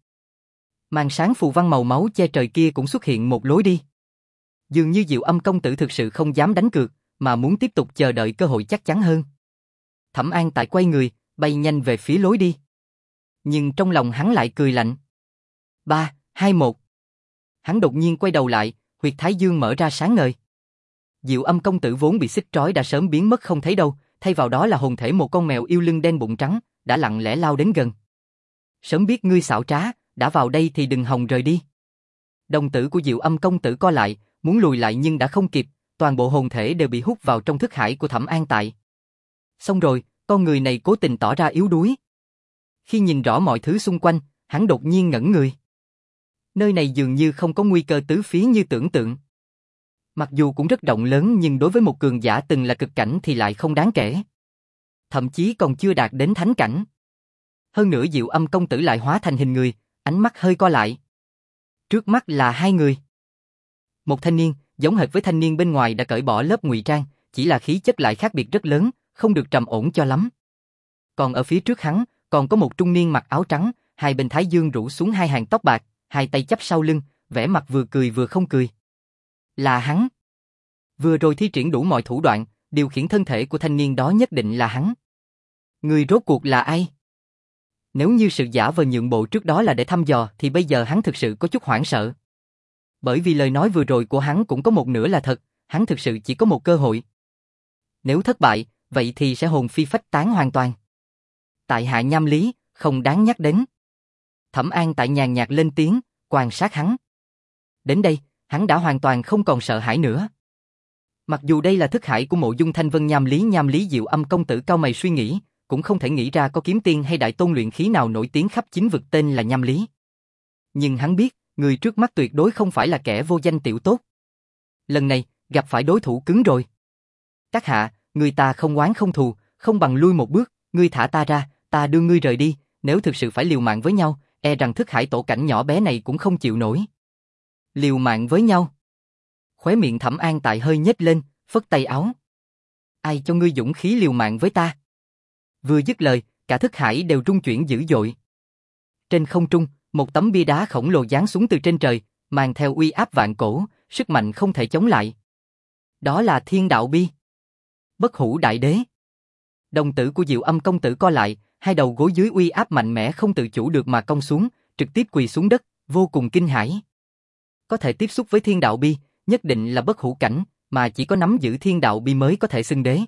Màn sáng phù văn màu máu che trời kia cũng xuất hiện một lối đi. Dường như Diệu Âm công tử thực sự không dám đánh cược, mà muốn tiếp tục chờ đợi cơ hội chắc chắn hơn. Thẩm An Tại quay người, bay nhanh về phía lối đi. Nhưng trong lòng hắn lại cười lạnh. Ba, hai, một. Hắn đột nhiên quay đầu lại, huyệt thái dương mở ra sáng ngời. Diệu Âm công tử vốn bị xích trói đã sớm biến mất không thấy đâu, thay vào đó là hồn thể một con mèo yêu lưng đen bụng trắng, đã lặng lẽ lao đến gần. Sớm biết ngươi xảo trá, đã vào đây thì đừng hòng rời đi. Đồng tử của Diệu Âm công tử co lại, muốn lùi lại nhưng đã không kịp, toàn bộ hồn thể đều bị hút vào trong thức hải của Thẩm An Tại. Xong rồi, con người này cố tình tỏ ra yếu đuối. Khi nhìn rõ mọi thứ xung quanh, hắn đột nhiên ngẩn người. Nơi này dường như không có nguy cơ tứ phía như tưởng tượng. Mặc dù cũng rất rộng lớn nhưng đối với một cường giả từng là cực cảnh thì lại không đáng kể. Thậm chí còn chưa đạt đến thánh cảnh. Hơn nữa Diệu Âm công tử lại hóa thành hình người, ánh mắt hơi co lại. Trước mắt là hai người. Một thanh niên, giống hệt với thanh niên bên ngoài đã cởi bỏ lớp ngụy trang, chỉ là khí chất lại khác biệt rất lớn, không được trầm ổn cho lắm. Còn ở phía trước hắn, còn có một trung niên mặc áo trắng, hai bên thái dương rủ xuống hai hàng tóc bạc, hai tay chắp sau lưng, vẻ mặt vừa cười vừa không cười. Là hắn. Vừa rồi thi triển đủ mọi thủ đoạn, điều khiển thân thể của thanh niên đó nhất định là hắn. Người rốt cuộc là ai? Nếu như sự giả vờ nhượng bộ trước đó là để thăm dò thì bây giờ hắn thực sự có chút hoảng sợ. Bởi vì lời nói vừa rồi của hắn cũng có một nửa là thật, hắn thực sự chỉ có một cơ hội. Nếu thất bại, vậy thì sẽ hồn phi phách tán hoàn toàn. Tại hạ nham lý, không đáng nhắc đến. Thẩm An Tại nhàn nhạt lên tiếng, quan sát hắn. Đến đây, hắn đã hoàn toàn không còn sợ hãi nữa. Mặc dù đây là thức hải của Mộ Dung Thanh Vân nham lý nham lý Diệu Âm công tử cao mày suy nghĩ, cũng không thể nghĩ ra có kiếm tiên hay đại tôn luyện khí nào nổi tiếng khắp chính vực tên là nham lý. Nhưng hắn biết, người trước mắt tuyệt đối không phải là kẻ vô danh tiểu tốt. Lần này, gặp phải đối thủ cứng rồi. Các hạ, người ta không oán không thù, không bằng lui một bước, ngươi thả ta ra, ta đưa ngươi rời đi, nếu thực sự phải liều mạng với nhau, e rằng thức hải tổ cảnh nhỏ bé này cũng không chịu nổi. Liều mạng với nhau. Khóe miệng Thẩm An Tại hơi nhếch lên, phất tay áo. Ai cho ngươi dũng khí liều mạng với ta? Vừa dứt lời, cả thức hải đều rung chuyển dữ dội. Trên không trung, một tấm bia đá khổng lồ giáng xuống từ trên trời, mang theo uy áp vạn cổ, sức mạnh không thể chống lại. Đó là Thiên Đạo Bi. Bất hủ đại đế. Đồng tử của Diệu Âm công tử co lại, hai đầu gối dưới uy áp mạnh mẽ không tự chủ được mà cong xuống, trực tiếp quỳ xuống đất, vô cùng kinh hãi. Có thể tiếp xúc với Thiên Đạo Bi, nhất định là bất hủ cảnh, mà chỉ có nắm giữ Thiên Đạo Bi mới có thể xưng đế.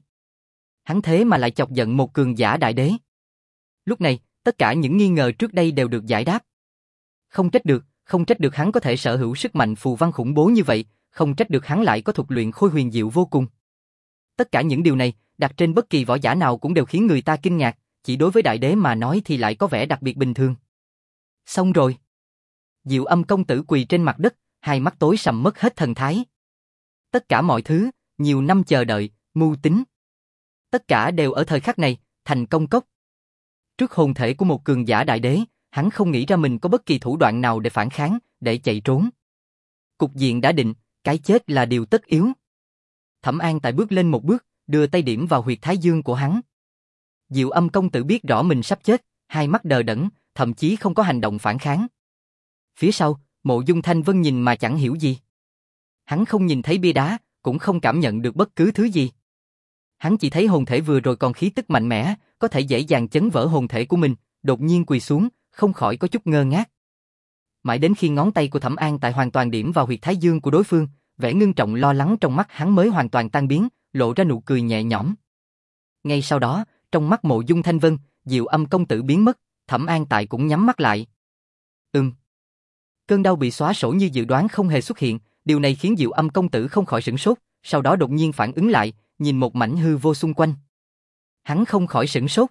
Hắn thế mà lại chọc giận một cường giả đại đế. Lúc này, tất cả những nghi ngờ trước đây đều được giải đáp. Không trách được, không trách được hắn có thể sở hữu sức mạnh phù văn khủng bố như vậy, không trách được hắn lại có thuật luyện khôi huyền diệu vô cùng. Tất cả những điều này, đặt trên bất kỳ võ giả nào cũng đều khiến người ta kinh ngạc, chỉ đối với đại đế mà nói thì lại có vẻ đặc biệt bình thường. Xong rồi. Diệu Âm công tử quỳ trên mặt đất, hai mắt tối sầm mất hết thần thái. Tất cả mọi thứ, nhiều năm chờ đợi, mưu tính. Tất cả đều ở thời khắc này, thành công cốc. Trước hồn thể của một cường giả đại đế, hắn không nghĩ ra mình có bất kỳ thủ đoạn nào để phản kháng, để chạy trốn. Cục diện đã định, cái chết là điều tất yếu. Thẩm An Tại bước lên một bước, đưa tay điểm vào huyệt thái dương của hắn. Diệu Âm công tử biết rõ mình sắp chết, hai mắt đờ đẫn, thậm chí không có hành động phản kháng. Phía sau, Mộ Dung Thanh Vân nhìn mà chẳng hiểu gì. Hắn không nhìn thấy bia đá, cũng không cảm nhận được bất cứ thứ gì. Hắn chỉ thấy hồn thể vừa rồi còn khí tức mạnh mẽ, có thể dễ dàng chấn vỡ hồn thể của mình, đột nhiên quỳ xuống, không khỏi có chút ngơ ngác. Mãi đến khi ngón tay của Thẩm An Tại hoàn toàn điểm vào huyệt thái dương của đối phương, vẻ ngưng trọng lo lắng trong mắt hắn mới hoàn toàn tan biến, lộ ra nụ cười nhẹ nhõm. Ngay sau đó, trong mắt Mộ Dung Thanh Vân, Diệu Âm công tử biến mất, Thẩm An Tại cũng nhắm mắt lại. Ừm. Cơn đau bị xóa sổ như dự đoán không hề xuất hiện, điều này khiến Diệu Âm công tử không khỏi sửng sốt, sau đó đột nhiên phản ứng lại, nhìn một mảnh hư vô xung quanh. Hắn không khỏi sửng sốt.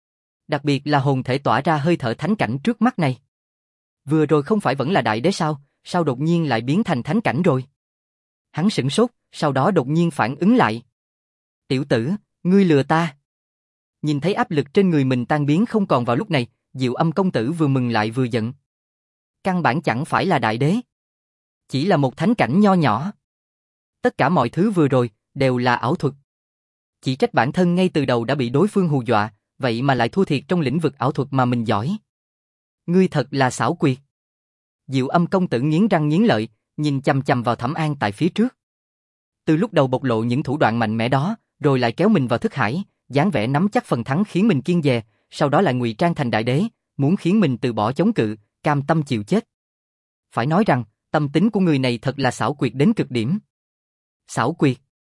Đặc biệt là hồn thể tỏa ra hơi thở thánh cảnh trước mắt này. Vừa rồi không phải vẫn là đại đế sao, sao đột nhiên lại biến thành thánh cảnh rồi? Hắn sửng sốt, sau đó đột nhiên phản ứng lại. Tiểu tử, ngươi lừa ta. Nhìn thấy áp lực trên người mình tan biến không còn vào lúc này, Diệu Âm công tử vừa mừng lại vừa giận. Căn bản chẳng phải là đại đế. Chỉ là một thánh cảnh nho nhỏ. Tất cả mọi thứ vừa rồi, đều là ảo thuật. Chỉ trách bản thân ngay từ đầu đã bị đối phương hù dọa, vậy mà lại thua thiệt trong lĩnh vực ảo thuật mà mình giỏi. Ngươi thật là xảo quyệt. Diệu Âm công tử nghiến răng nghiến lợi, nhìn chằm chằm vào Thẩm An Tại phía trước. Từ lúc đầu bộc lộ những thủ đoạn mạnh mẽ đó, rồi lại kéo mình vào thức hải, dáng vẻ nắm chắc phần thắng khiến mình kiêng dè, sau đó lại ngụy trang thành đại đế, muốn khiến mình từ bỏ chống cự, cam tâm chịu chết. Phải nói rằng, tâm tính của người này thật là xảo quyệt đến cực điểm. Xảo quyệt.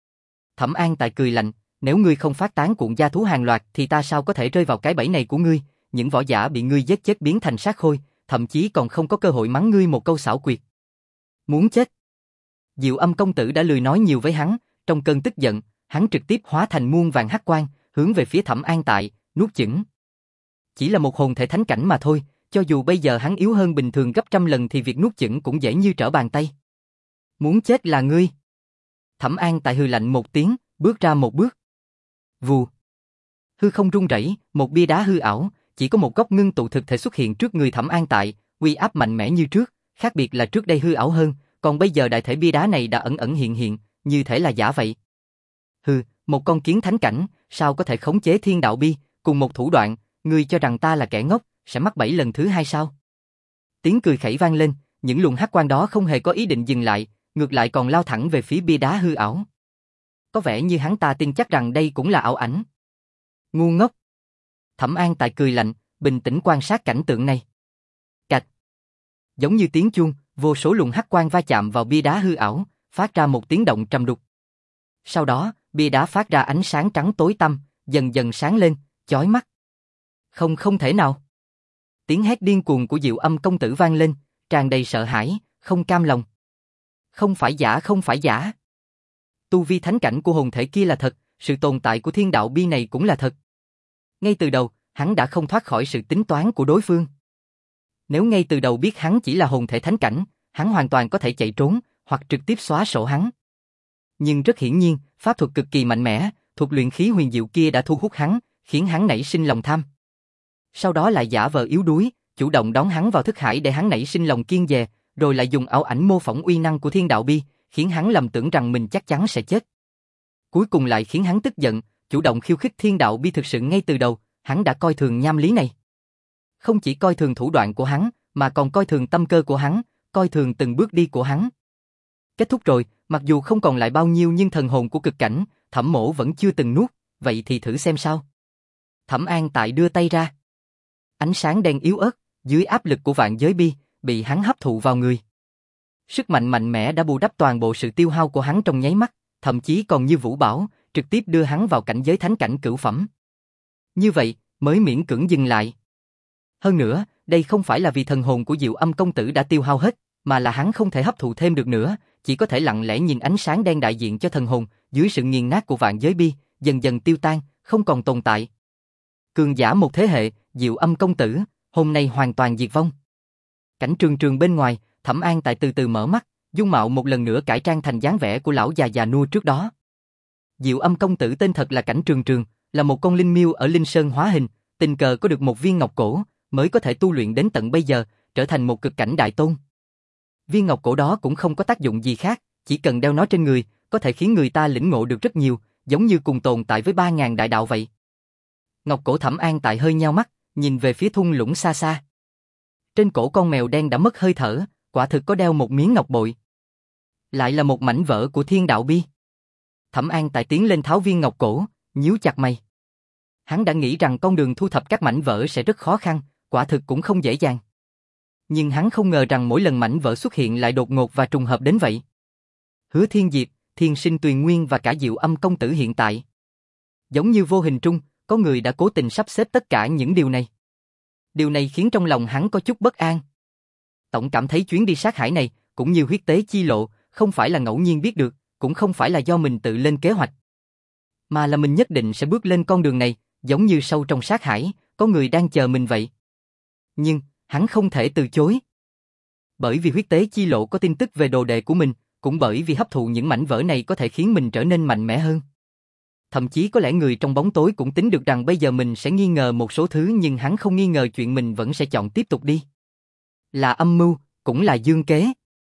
Thẩm An Tại cười lạnh, nếu ngươi không phát tán cuộn gia thú hàng loạt thì ta sao có thể rơi vào cái bẫy này của ngươi, những võ giả bị ngươi giết chết biến thành xác khôi, thậm chí còn không có cơ hội mắng ngươi một câu xảo quyệt. Muốn chết. Diệu Âm công tử đã lười nói nhiều với hắn, trong cơn tức giận, hắn trực tiếp hóa thành muôn vàng hắc quang, hướng về phía Thẩm An Tại, nuốt chửng. Chỉ là một hồn thể thánh cảnh mà thôi, cho dù bây giờ hắn yếu hơn bình thường gấp trăm lần thì việc nuốt chửng cũng dễ như trở bàn tay. Muốn chết là ngươi. Thẩm An Tại hừ lạnh một tiếng, bước ra một bước. Vù. Hư không rung rẩy, một bia đá hư ảo, chỉ có một góc ngưng tụ thực thể xuất hiện trước người Thẩm An Tại, uy áp mạnh mẽ như trước, khác biệt là trước đây hư ảo hơn, còn bây giờ đại thể bia đá này đã ẩn ẩn hiện hiện, như thể là giả vậy. Hừ, một con kiến thánh cảnh, sao có thể khống chế thiên đạo bi, cùng một thủ đoạn, ngươi cho rằng ta là kẻ ngốc, sẽ mắc bẫy lần thứ hai sao? Tiếng cười khẩy vang lên, những luồng hắc quang đó không hề có ý định dừng lại, ngược lại còn lao thẳng về phía bia đá hư ảo. Có vẻ như hắn ta tin chắc rằng đây cũng là ảo ảnh. Ngu ngốc. Thẩm An Tại cười lạnh, bình tĩnh quan sát cảnh tượng này. Cạch. Giống như tiếng chuông, vô số luồng hắc quang va chạm vào bia đá hư ảo, phát ra một tiếng động trầm đục. Sau đó, bia đá phát ra ánh sáng trắng tối tăm, dần dần sáng lên, chói mắt. Không không thể nào. Tiếng hét điên cuồng của Diệu Âm công tử vang lên, tràn đầy sợ hãi, không cam lòng. Không phải giả, không phải giả. Tu vi thánh cảnh của hồn thể kia là thật, sự tồn tại của thiên đạo bi này cũng là thật. Ngay từ đầu, hắn đã không thoát khỏi sự tính toán của đối phương. Nếu ngay từ đầu biết hắn chỉ là hồn thể thánh cảnh, hắn hoàn toàn có thể chạy trốn, hoặc trực tiếp xóa sổ hắn. Nhưng rất hiển nhiên, pháp thuật cực kỳ mạnh mẽ, thuật luyện khí huyền diệu kia đã thu hút hắn, khiến hắn nảy sinh lòng tham. Sau đó lại giả vờ yếu đuối, chủ động đón hắn vào thức hải để hắn nảy sinh lòng kiêng dè, rồi lại dùng ảo ảnh mô phỏng uy năng của thiên đạo bi, khiến hắn lầm tưởng rằng mình chắc chắn sẽ chết. Cuối cùng lại khiến hắn tức giận, chủ động khiêu khích thiên đạo bi. Thực sự ngay từ đầu, hắn đã coi thường Nham Lý này. Không chỉ coi thường thủ đoạn của hắn, mà còn coi thường tâm cơ của hắn, coi thường từng bước đi của hắn. Kết thúc rồi, mặc dù không còn lại bao nhiêu nhưng thần hồn của cực cảnh, Thẩm Mỗ vẫn chưa từng nuốt, vậy thì thử xem sao. Thẩm An Tại đưa tay ra. Ánh sáng đen yếu ớt, dưới áp lực của vạn giới bi, bị hắn hấp thụ vào người. Sức mạnh mạnh mẽ đã bù đắp toàn bộ sự tiêu hao của hắn trong nháy mắt, thậm chí còn như vũ bão, trực tiếp đưa hắn vào cảnh giới thánh cảnh cửu phẩm. Như vậy, mới miễn cưỡng dừng lại. Hơn nữa, đây không phải là vì thần hồn của Diệu Âm công tử đã tiêu hao hết, mà là hắn không thể hấp thụ thêm được nữa, chỉ có thể lặng lẽ nhìn ánh sáng đen đại diện cho thần hồn, dưới sự nghiền nát của vạn giới bi, dần dần tiêu tan, không còn tồn tại. Cường giả một thế hệ, Diệu Âm công tử, hôm nay hoàn toàn diệt vong. Cảnh trường trường bên ngoài, Thẩm An Tại từ từ mở mắt, dung mạo một lần nữa cải trang thành dáng vẻ của lão già già nua trước đó. Diệu Âm công tử tên thật là Cảnh Trường Trường, là một con linh miêu ở Linh Sơn hóa hình, tình cờ có được một viên ngọc cổ, mới có thể tu luyện đến tận bây giờ, trở thành một cực cảnh đại tôn. Viên ngọc cổ đó cũng không có tác dụng gì khác, chỉ cần đeo nó trên người, có thể khiến người ta lĩnh ngộ được rất nhiều, giống như cùng tồn tại với ba ngàn đại đạo vậy. Ngọc cổ Thẩm An Tại hơi nheo mắt, nhìn về phía thung lũng xa xa. Trên cổ con mèo đen đã mất hơi thở, quả thực có đeo một miếng ngọc bội. Lại là một mảnh vỡ của thiên đạo bi. Thẩm An Tại tiến lên tháo viên ngọc cổ, nhíu chặt mày. Hắn đã nghĩ rằng con đường thu thập các mảnh vỡ sẽ rất khó khăn, quả thực cũng không dễ dàng. Nhưng hắn không ngờ rằng mỗi lần mảnh vỡ xuất hiện lại đột ngột và trùng hợp đến vậy. Hứa Thiên Diệp, Thiên Sinh Tuyền Nguyên và cả Diệu Âm công tử hiện tại. Giống như vô hình trung, có người đã cố tình sắp xếp tất cả những điều này. Điều này khiến trong lòng hắn có chút bất an. Tổng cảm thấy chuyến đi sát hải này, cũng như huyết tế chi lộ, không phải là ngẫu nhiên biết được, cũng không phải là do mình tự lên kế hoạch. Mà là mình nhất định sẽ bước lên con đường này, giống như sâu trong sát hải, có người đang chờ mình vậy. Nhưng, hắn không thể từ chối. Bởi vì huyết tế chi lộ có tin tức về đồ đệ của mình, cũng bởi vì hấp thụ những mảnh vỡ này có thể khiến mình trở nên mạnh mẽ hơn. Thậm chí có lẽ người trong bóng tối cũng tính được rằng bây giờ mình sẽ nghi ngờ một số thứ nhưng hắn không nghi ngờ chuyện mình vẫn sẽ chọn tiếp tục đi. Là âm mưu, cũng là dương kế.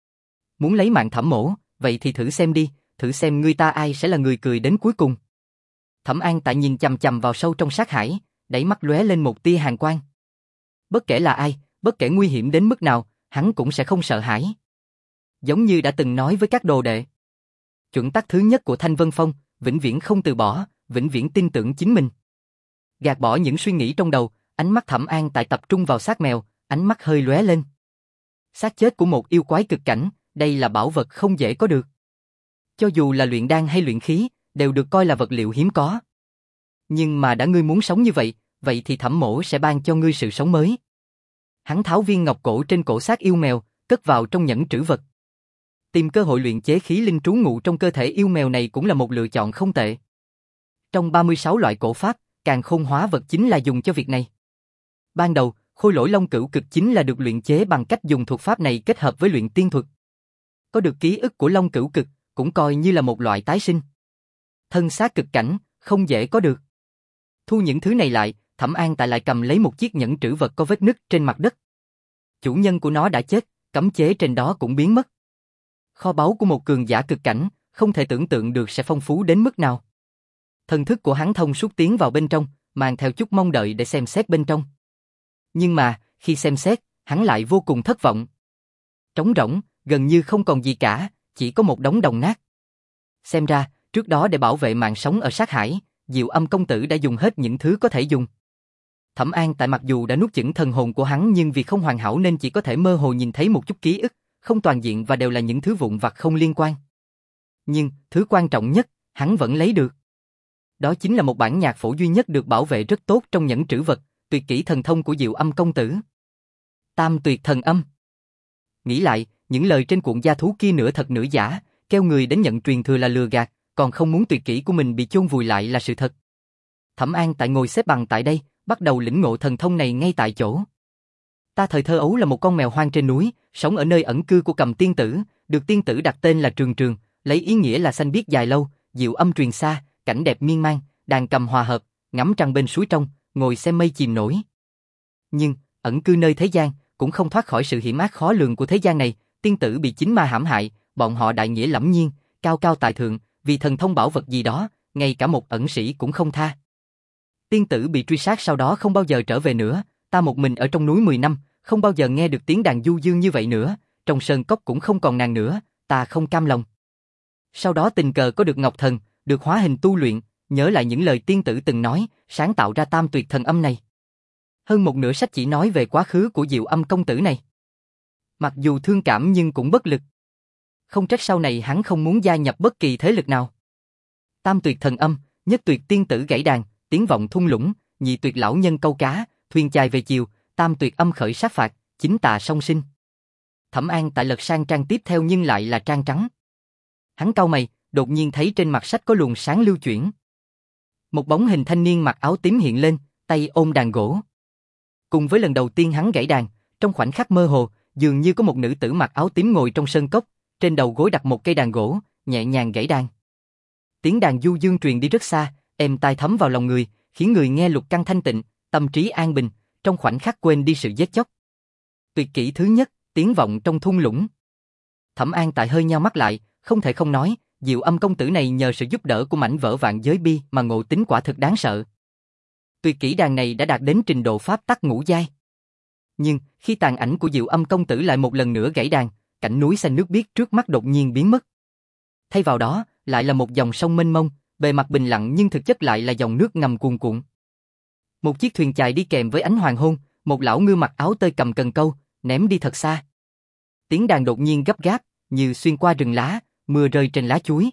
Muốn lấy mạng Thẩm Mỗ, vậy thì thử xem đi, thử xem người ta ai sẽ là người cười đến cuối cùng. Thẩm An Tại nhìn chằm chằm vào sâu trong sát hải, đáy mắt lóe lên một tia hàn quang. Bất kể là ai, bất kể nguy hiểm đến mức nào, hắn cũng sẽ không sợ hãi. Giống như đã từng nói với các đồ đệ. Chuẩn tắc thứ nhất của Thanh Vân Phong, vĩnh viễn không từ bỏ, vĩnh viễn tin tưởng chính mình. Gạt bỏ những suy nghĩ trong đầu, ánh mắt Thẩm An Tại tập trung vào xác mèo, ánh mắt hơi lóe lên. Xác chết của một yêu quái cực cảnh, đây là bảo vật không dễ có được. Cho dù là luyện đan hay luyện khí, đều được coi là vật liệu hiếm có. Nhưng mà đã ngươi muốn sống như vậy, vậy thì Thẩm Mỗ sẽ ban cho ngươi sự sống mới. Hắn tháo viên ngọc cổ trên cổ xác yêu mèo, cất vào trong nhẫn trữ vật. Tìm cơ hội luyện chế khí linh trú ngụ trong cơ thể yêu mèo này cũng là một lựa chọn không tệ. Trong ba mươi sáu loại cổ pháp, càn khôn hóa vật chính là dùng cho việc này. Ban đầu, khôi lỗi long cửu cực chính là được luyện chế bằng cách dùng thuật pháp này kết hợp với luyện tiên thuật. Có được ký ức của long cửu cực, cũng coi như là một loại tái sinh. Thân xác cực cảnh, không dễ có được. Thu những thứ này lại, Thẩm An Tại lại cầm lấy một chiếc nhẫn trữ vật có vết nứt trên mặt đất. Chủ nhân của nó đã chết, cấm chế trên đó cũng biến mất. Kho báu của một cường giả cực cảnh, không thể tưởng tượng được sẽ phong phú đến mức nào. Thần thức của hắn thông suốt tiến vào bên trong, mang theo chút mong đợi để xem xét bên trong. Nhưng mà, khi xem xét, hắn lại vô cùng thất vọng. Trống rỗng, gần như không còn gì cả, chỉ có một đống đồng nát. Xem ra, trước đó để bảo vệ mạng sống ở sát hải, Diệu Âm công tử đã dùng hết những thứ có thể dùng. Thẩm An Tại mặc dù đã nuốt chửng thần hồn của hắn nhưng vì không hoàn hảo nên chỉ có thể mơ hồ nhìn thấy một chút ký ức, không toàn diện và đều là những thứ vụn vặt không liên quan. Nhưng, thứ quan trọng nhất, hắn vẫn lấy được. Đó chính là một bản nhạc phổ duy nhất được bảo vệ rất tốt trong nhẫn trữ vật, tuyệt kỹ thần thông của Diệu Âm công tử. Tam tuyệt thần âm. Nghĩ lại, những lời trên cuộn gia thú kia nửa thật nửa giả, kêu người đến nhận truyền thừa là lừa gạt, còn không muốn tuyệt kỹ của mình bị chôn vùi lại là sự thật. Thẩm An Tại ngồi xếp bằng tại đây, bắt đầu lĩnh ngộ thần thông này ngay tại chỗ. Ta thời thơ ấu là một con mèo hoang trên núi, sống ở nơi ẩn cư của Cầm tiên tử, được tiên tử đặt tên là Trường Trường, lấy ý nghĩa là xanh biếc dài lâu, diệu âm truyền xa, cảnh đẹp miên man, đàn cầm hòa hợp, ngắm trăng bên suối trong, ngồi xem mây chìm nổi. Nhưng, ẩn cư nơi thế gian, cũng không thoát khỏi sự hiểm ác khó lường của thế gian này, tiên tử bị chính ma hãm hại, bọn họ đại nghĩa lẫm nhiên, cao cao tại thượng, vì thần thông bảo vật gì đó, ngay cả một ẩn sĩ cũng không tha. Tiên tử bị truy sát sau đó không bao giờ trở về nữa, ta một mình ở trong núi mười năm, không bao giờ nghe được tiếng đàn du dương như vậy nữa, trong sơn cốc cũng không còn nàng nữa, ta không cam lòng. Sau đó tình cờ có được Ngọc Thần, được hóa hình tu luyện, nhớ lại những lời tiên tử từng nói, sáng tạo ra tam tuyệt thần âm này. Hơn một nửa sách chỉ nói về quá khứ của Diệu Âm công tử này. Mặc dù thương cảm nhưng cũng bất lực. Không trách sau này hắn không muốn gia nhập bất kỳ thế lực nào. Tam tuyệt thần âm, nhất tuyệt tiên tử gãy đàn, tiếng vọng thung lũng, nhị tuyệt lão nhân câu cá, thuyền chài về chiều, tam tuyệt âm khởi sát phạt, chính tà song sinh. Thẩm An Tại lật sang trang tiếp theo nhưng lại là trang trắng. Hắn cau mày, đột nhiên thấy trên mặt sách có luồng sáng lưu chuyển. Một bóng hình thanh niên mặc áo tím hiện lên, tay ôm đàn gỗ. Cùng với lần đầu tiên hắn gãy đàn, trong khoảnh khắc mơ hồ, dường như có một nữ tử mặc áo tím ngồi trong sân cốc, trên đầu gối đặt một cây đàn gỗ, nhẹ nhàng gãy đàn. Tiếng đàn du dương truyền đi rất xa, êm tai thấm vào lòng người, khiến người nghe lục căn thanh tịnh, tâm trí an bình, trong khoảnh khắc quên đi sự giết chóc. Tuyệt kỹ thứ nhất, tiếng vọng trong thung lũng. Thẩm An Tại hơi nheo mắt lại, không thể không nói, Diệu Âm công tử này nhờ sự giúp đỡ của mảnh vỡ vạn giới bi mà ngộ tính quả thực đáng sợ. Tuyệt kỹ đàn này đã đạt đến trình độ pháp tắc ngũ giai. Nhưng, khi tàn ảnh của Diệu Âm công tử lại một lần nữa gãy đàn, cảnh núi xanh nước biếc trước mắt đột nhiên biến mất. Thay vào đó, lại là một dòng sông mênh mông, bề mặt bình lặng nhưng thực chất lại là dòng nước ngầm cuồn cuộn. Một chiếc thuyền chài đi kèm với ánh hoàng hôn, một lão ngư mặc áo tơi cầm cần câu, ném đi thật xa. Tiếng đàn đột nhiên gấp gáp, như xuyên qua rừng lá, mưa rơi trên lá chuối.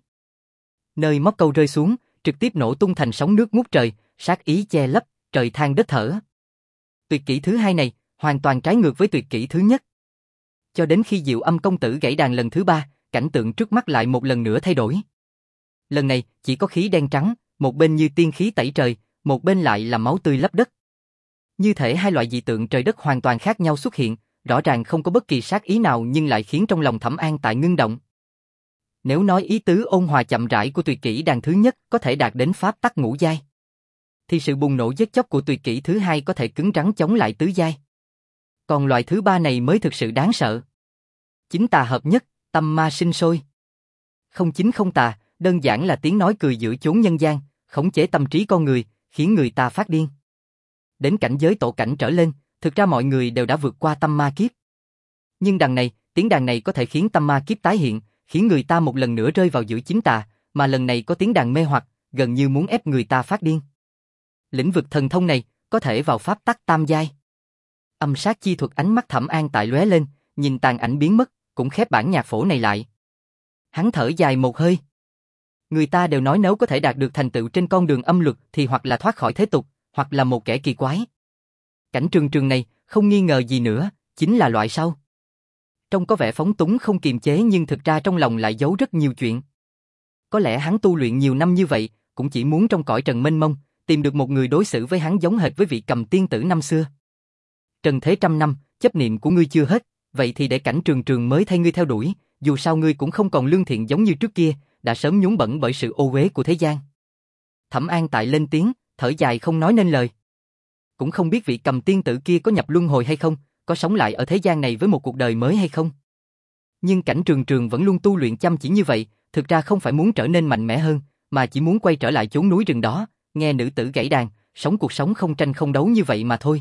Nơi móc câu rơi xuống, trực tiếp nổ tung thành sóng nước ngút trời, sát ý che lấp, trời than đất thở. Tuyệt kỹ thứ hai này, hoàn toàn trái ngược với tuyệt kỹ thứ nhất. Cho đến khi Diệu Âm công tử gãy đàn lần thứ ba, cảnh tượng trước mắt lại một lần nữa thay đổi. Lần này, chỉ có khí đen trắng, một bên như tiên khí tẩy trời, một bên lại là máu tươi lấp đất. Như thể hai loại dị tượng trời đất hoàn toàn khác nhau xuất hiện, rõ ràng không có bất kỳ sát ý nào nhưng lại khiến trong lòng Thẩm An Tại ngưng động. Nếu nói ý tứ ôn hòa chậm rãi của tuyệt kỹ đàn thứ nhất có thể đạt đến pháp tắc ngũ giai, thì sự bùng nổ giết chóc của tuyệt kỹ thứ hai có thể cứng rắn chống lại tứ giai. Còn loại thứ ba này mới thực sự đáng sợ. Chính tà hợp nhất, tâm ma sinh sôi. Không chính không tà, đơn giản là tiếng nói cười giữa chốn nhân gian, khống chế tâm trí con người, khiến người ta phát điên. Đến cảnh giới tổ cảnh trở lên, thực ra mọi người đều đã vượt qua tâm ma kiếp. Nhưng đằng này, tiếng đàn này có thể khiến tâm ma kiếp tái hiện, khiến người ta một lần nữa rơi vào giữa chính tà, mà lần này có tiếng đàn mê hoặc, gần như muốn ép người ta phát điên. Lĩnh vực thần thông này, có thể vào pháp tắc tam giai. Âm sát chi thuật ánh mắt Thẩm An Tại lóe lên, nhìn tàn ảnh biến mất, cũng khép bản nhạc phổ này lại. Hắn thở dài một hơi. Người ta đều nói nếu có thể đạt được thành tựu trên con đường âm luật thì hoặc là thoát khỏi thế tục, hoặc là một kẻ kỳ quái. Cảnh trường trường này, không nghi ngờ gì nữa, chính là loại sau. Trông có vẻ phóng túng không kiềm chế nhưng thực ra trong lòng lại giấu rất nhiều chuyện. Có lẽ hắn tu luyện nhiều năm như vậy, cũng chỉ muốn trong cõi trần mênh mông, tìm được một người đối xử với hắn giống hệt với vị Cầm tiên tử năm xưa. Trần thế trăm năm, chấp niệm của ngươi chưa hết, vậy thì để cảnh trường trường mới thay ngươi theo đuổi, dù sao ngươi cũng không còn lương thiện giống như trước kia, đã sớm nhúng bẩn bởi sự ô uế của thế gian. Thẩm An Tại lên tiếng, thở dài không nói nên lời. Cũng không biết vị Cầm tiên tử kia có nhập luân hồi hay không, có sống lại ở thế gian này với một cuộc đời mới hay không. Nhưng cảnh trường trường vẫn luôn tu luyện chăm chỉ như vậy, thực ra không phải muốn trở nên mạnh mẽ hơn, mà chỉ muốn quay trở lại chốn núi rừng đó, nghe nữ tử gãy đàn, sống cuộc sống không tranh không đấu như vậy mà thôi.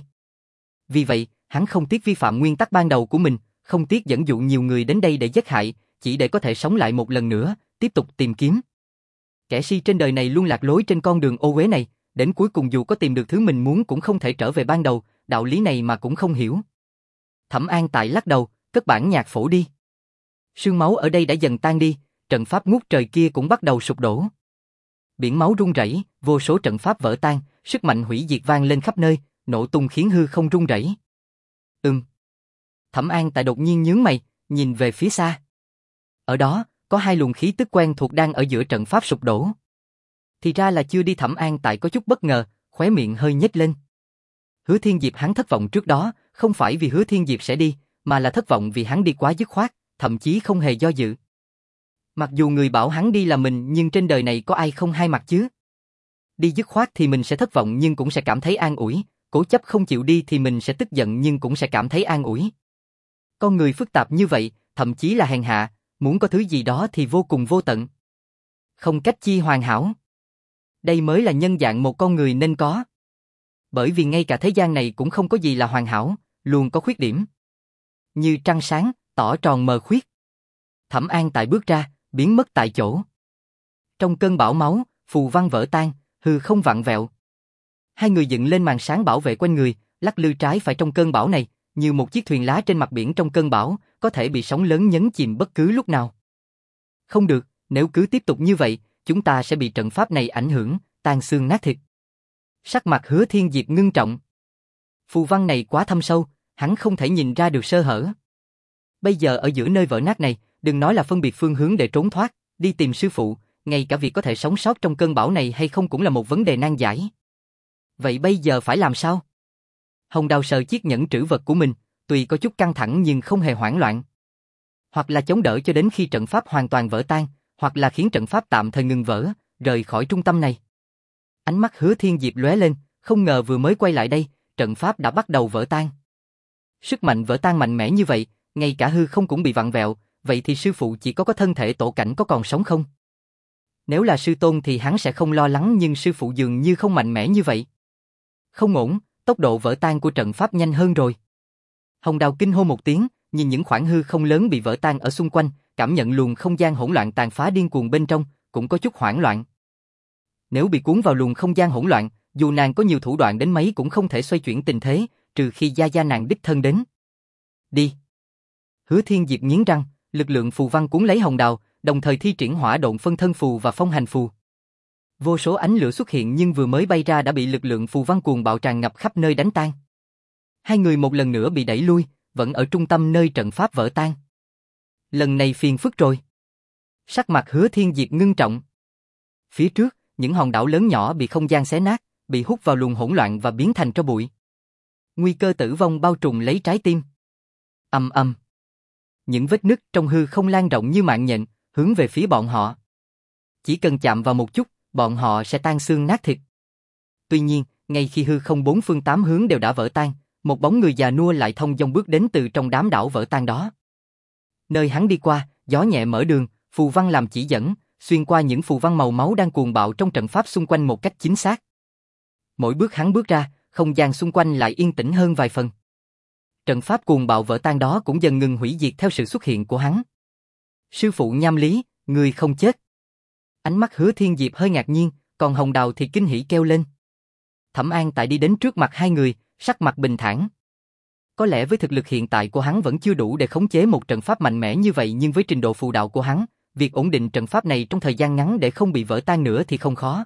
Vì vậy, hắn không tiếc vi phạm nguyên tắc ban đầu của mình, không tiếc dẫn dụ nhiều người đến đây để giết hại, chỉ để có thể sống lại một lần nữa, tiếp tục tìm kiếm. Kẻ si trên đời này luôn lạc lối trên con đường ô uế này, đến cuối cùng dù có tìm được thứ mình muốn cũng không thể trở về ban đầu, đạo lý này mà cũng không hiểu. Thẩm An Tại lắc đầu, cất bản nhạc phổ đi. Sương máu ở đây đã dần tan đi, trận pháp ngút trời kia cũng bắt đầu sụp đổ. Biển máu rung rẩy, vô số trận pháp vỡ tan, sức mạnh hủy diệt vang lên khắp nơi, nổ tung khiến hư không rung rẩy. Ừm. Thẩm An Tại đột nhiên nhướng mày, nhìn về phía xa. Ở đó, có hai luồng khí tức quen thuộc đang ở giữa trận pháp sụp đổ. Thì ra là chưa đi. Thẩm An Tại có chút bất ngờ, khóe miệng hơi nhếch lên. Hứa Thiên Diệp hắn thất vọng trước đó, không phải vì Hứa Thiên Diệp sẽ đi, mà là thất vọng vì hắn đi quá dứt khoát, thậm chí không hề do dự. Mặc dù người bảo hắn đi là mình nhưng trên đời này có ai không hai mặt chứ. Đi dứt khoát thì mình sẽ thất vọng nhưng cũng sẽ cảm thấy an ủi, cố chấp không chịu đi thì mình sẽ tức giận nhưng cũng sẽ cảm thấy an ủi. Con người phức tạp như vậy, thậm chí là hèn hạ, muốn có thứ gì đó thì vô cùng vô tận. Không cách chi hoàn hảo. Đây mới là nhân dạng một con người nên có. Bởi vì ngay cả thế gian này cũng không có gì là hoàn hảo, luôn có khuyết điểm. Như trăng sáng, tỏ tròn mờ khuyết. Thẩm An Tại bước ra, biến mất tại chỗ. Trong cơn bão máu, phù văn vỡ tan, hư không vặn vẹo. Hai người dựng lên màn sáng bảo vệ quanh người, lắc lư trái phải trong cơn bão này, như một chiếc thuyền lá trên mặt biển trong cơn bão, có thể bị sóng lớn nhấn chìm bất cứ lúc nào. Không được, nếu cứ tiếp tục như vậy, chúng ta sẽ bị trận pháp này ảnh hưởng, tan xương nát thịt. Sắc mặt Hứa Thiên Diệp ngưng trọng. Phù văn này quá thâm sâu, hắn không thể nhìn ra được sơ hở. Bây giờ ở giữa nơi vỡ nát này, đừng nói là phân biệt phương hướng để trốn thoát, đi tìm sư phụ, ngay cả việc có thể sống sót trong cơn bão này hay không cũng là một vấn đề nan giải. Vậy bây giờ phải làm sao? Hồng Đào sờ chiếc nhẫn trữ vật của mình, tuy có chút căng thẳng nhưng không hề hoảng loạn. Hoặc là chống đỡ cho đến khi trận pháp hoàn toàn vỡ tan, hoặc là khiến trận pháp tạm thời ngừng vỡ, rời khỏi trung tâm này. Ánh mắt Hứa Thiên Diệp lóe lên, không ngờ vừa mới quay lại đây, trận pháp đã bắt đầu vỡ tan. Sức mạnh vỡ tan mạnh mẽ như vậy, ngay cả hư không cũng bị vặn vẹo, vậy thì sư phụ chỉ có có thân thể tổ cảnh có còn sống không? Nếu là sư tôn thì hắn sẽ không lo lắng nhưng sư phụ dường như không mạnh mẽ như vậy. Không ổn, tốc độ vỡ tan của trận pháp nhanh hơn rồi. Hồng Đào kinh hô một tiếng, nhìn những khoảng hư không lớn bị vỡ tan ở xung quanh, cảm nhận luồng không gian hỗn loạn tàn phá điên cuồng bên trong, cũng có chút hoảng loạn. Nếu bị cuốn vào luồng không gian hỗn loạn, dù nàng có nhiều thủ đoạn đến mấy cũng không thể xoay chuyển tình thế, trừ khi gia gia nàng đích thân đến. Đi. Hứa Thiên Diệp nghiến răng, lực lượng phù văn cuốn lấy Hồng Đào, đồng thời thi triển hỏa độn phân thân phù và phong hành phù. Vô số ánh lửa xuất hiện nhưng vừa mới bay ra đã bị lực lượng phù văn cuồng bạo tràn ngập khắp nơi đánh tan. Hai người một lần nữa bị đẩy lui, vẫn ở trung tâm nơi trận pháp vỡ tan. Lần này phiền phức rồi. Sắc mặt Hứa Thiên Diệp ngưng trọng. Phía trước, những hòn đảo lớn nhỏ bị không gian xé nát, bị hút vào luồng hỗn loạn và biến thành tro bụi. Nguy cơ tử vong bao trùm lấy trái tim. Ầm ầm. Những vết nứt trong hư không lan rộng như mạng nhện, hướng về phía bọn họ. Chỉ cần chạm vào một chút, bọn họ sẽ tan xương nát thịt. Tuy nhiên, ngay khi hư không bốn phương tám hướng đều đã vỡ tan, một bóng người già nua lại thông dong bước đến từ trong đám đảo vỡ tan đó. Nơi hắn đi qua, gió nhẹ mở đường, phù văn làm chỉ dẫn, xuyên qua những phù văn màu máu đang cuồng bạo trong trận pháp xung quanh một cách chính xác. Mỗi bước hắn bước ra, không gian xung quanh lại yên tĩnh hơn vài phần. Trận pháp cuồng bạo vỡ tan đó cũng dần ngừng hủy diệt theo sự xuất hiện của hắn. Sư phụ Nham Lý, người không chết. Ánh mắt Hứa Thiên Diệp hơi ngạc nhiên, còn Hồng Đào thì kinh hỉ kêu lên. Thẩm An Tại đi đến trước mặt hai người, sắc mặt bình thản. Có lẽ với thực lực hiện tại của hắn vẫn chưa đủ để khống chế một trận pháp mạnh mẽ như vậy, nhưng với trình độ phù đạo của hắn, việc ổn định trận pháp này trong thời gian ngắn để không bị vỡ tan nữa thì không khó.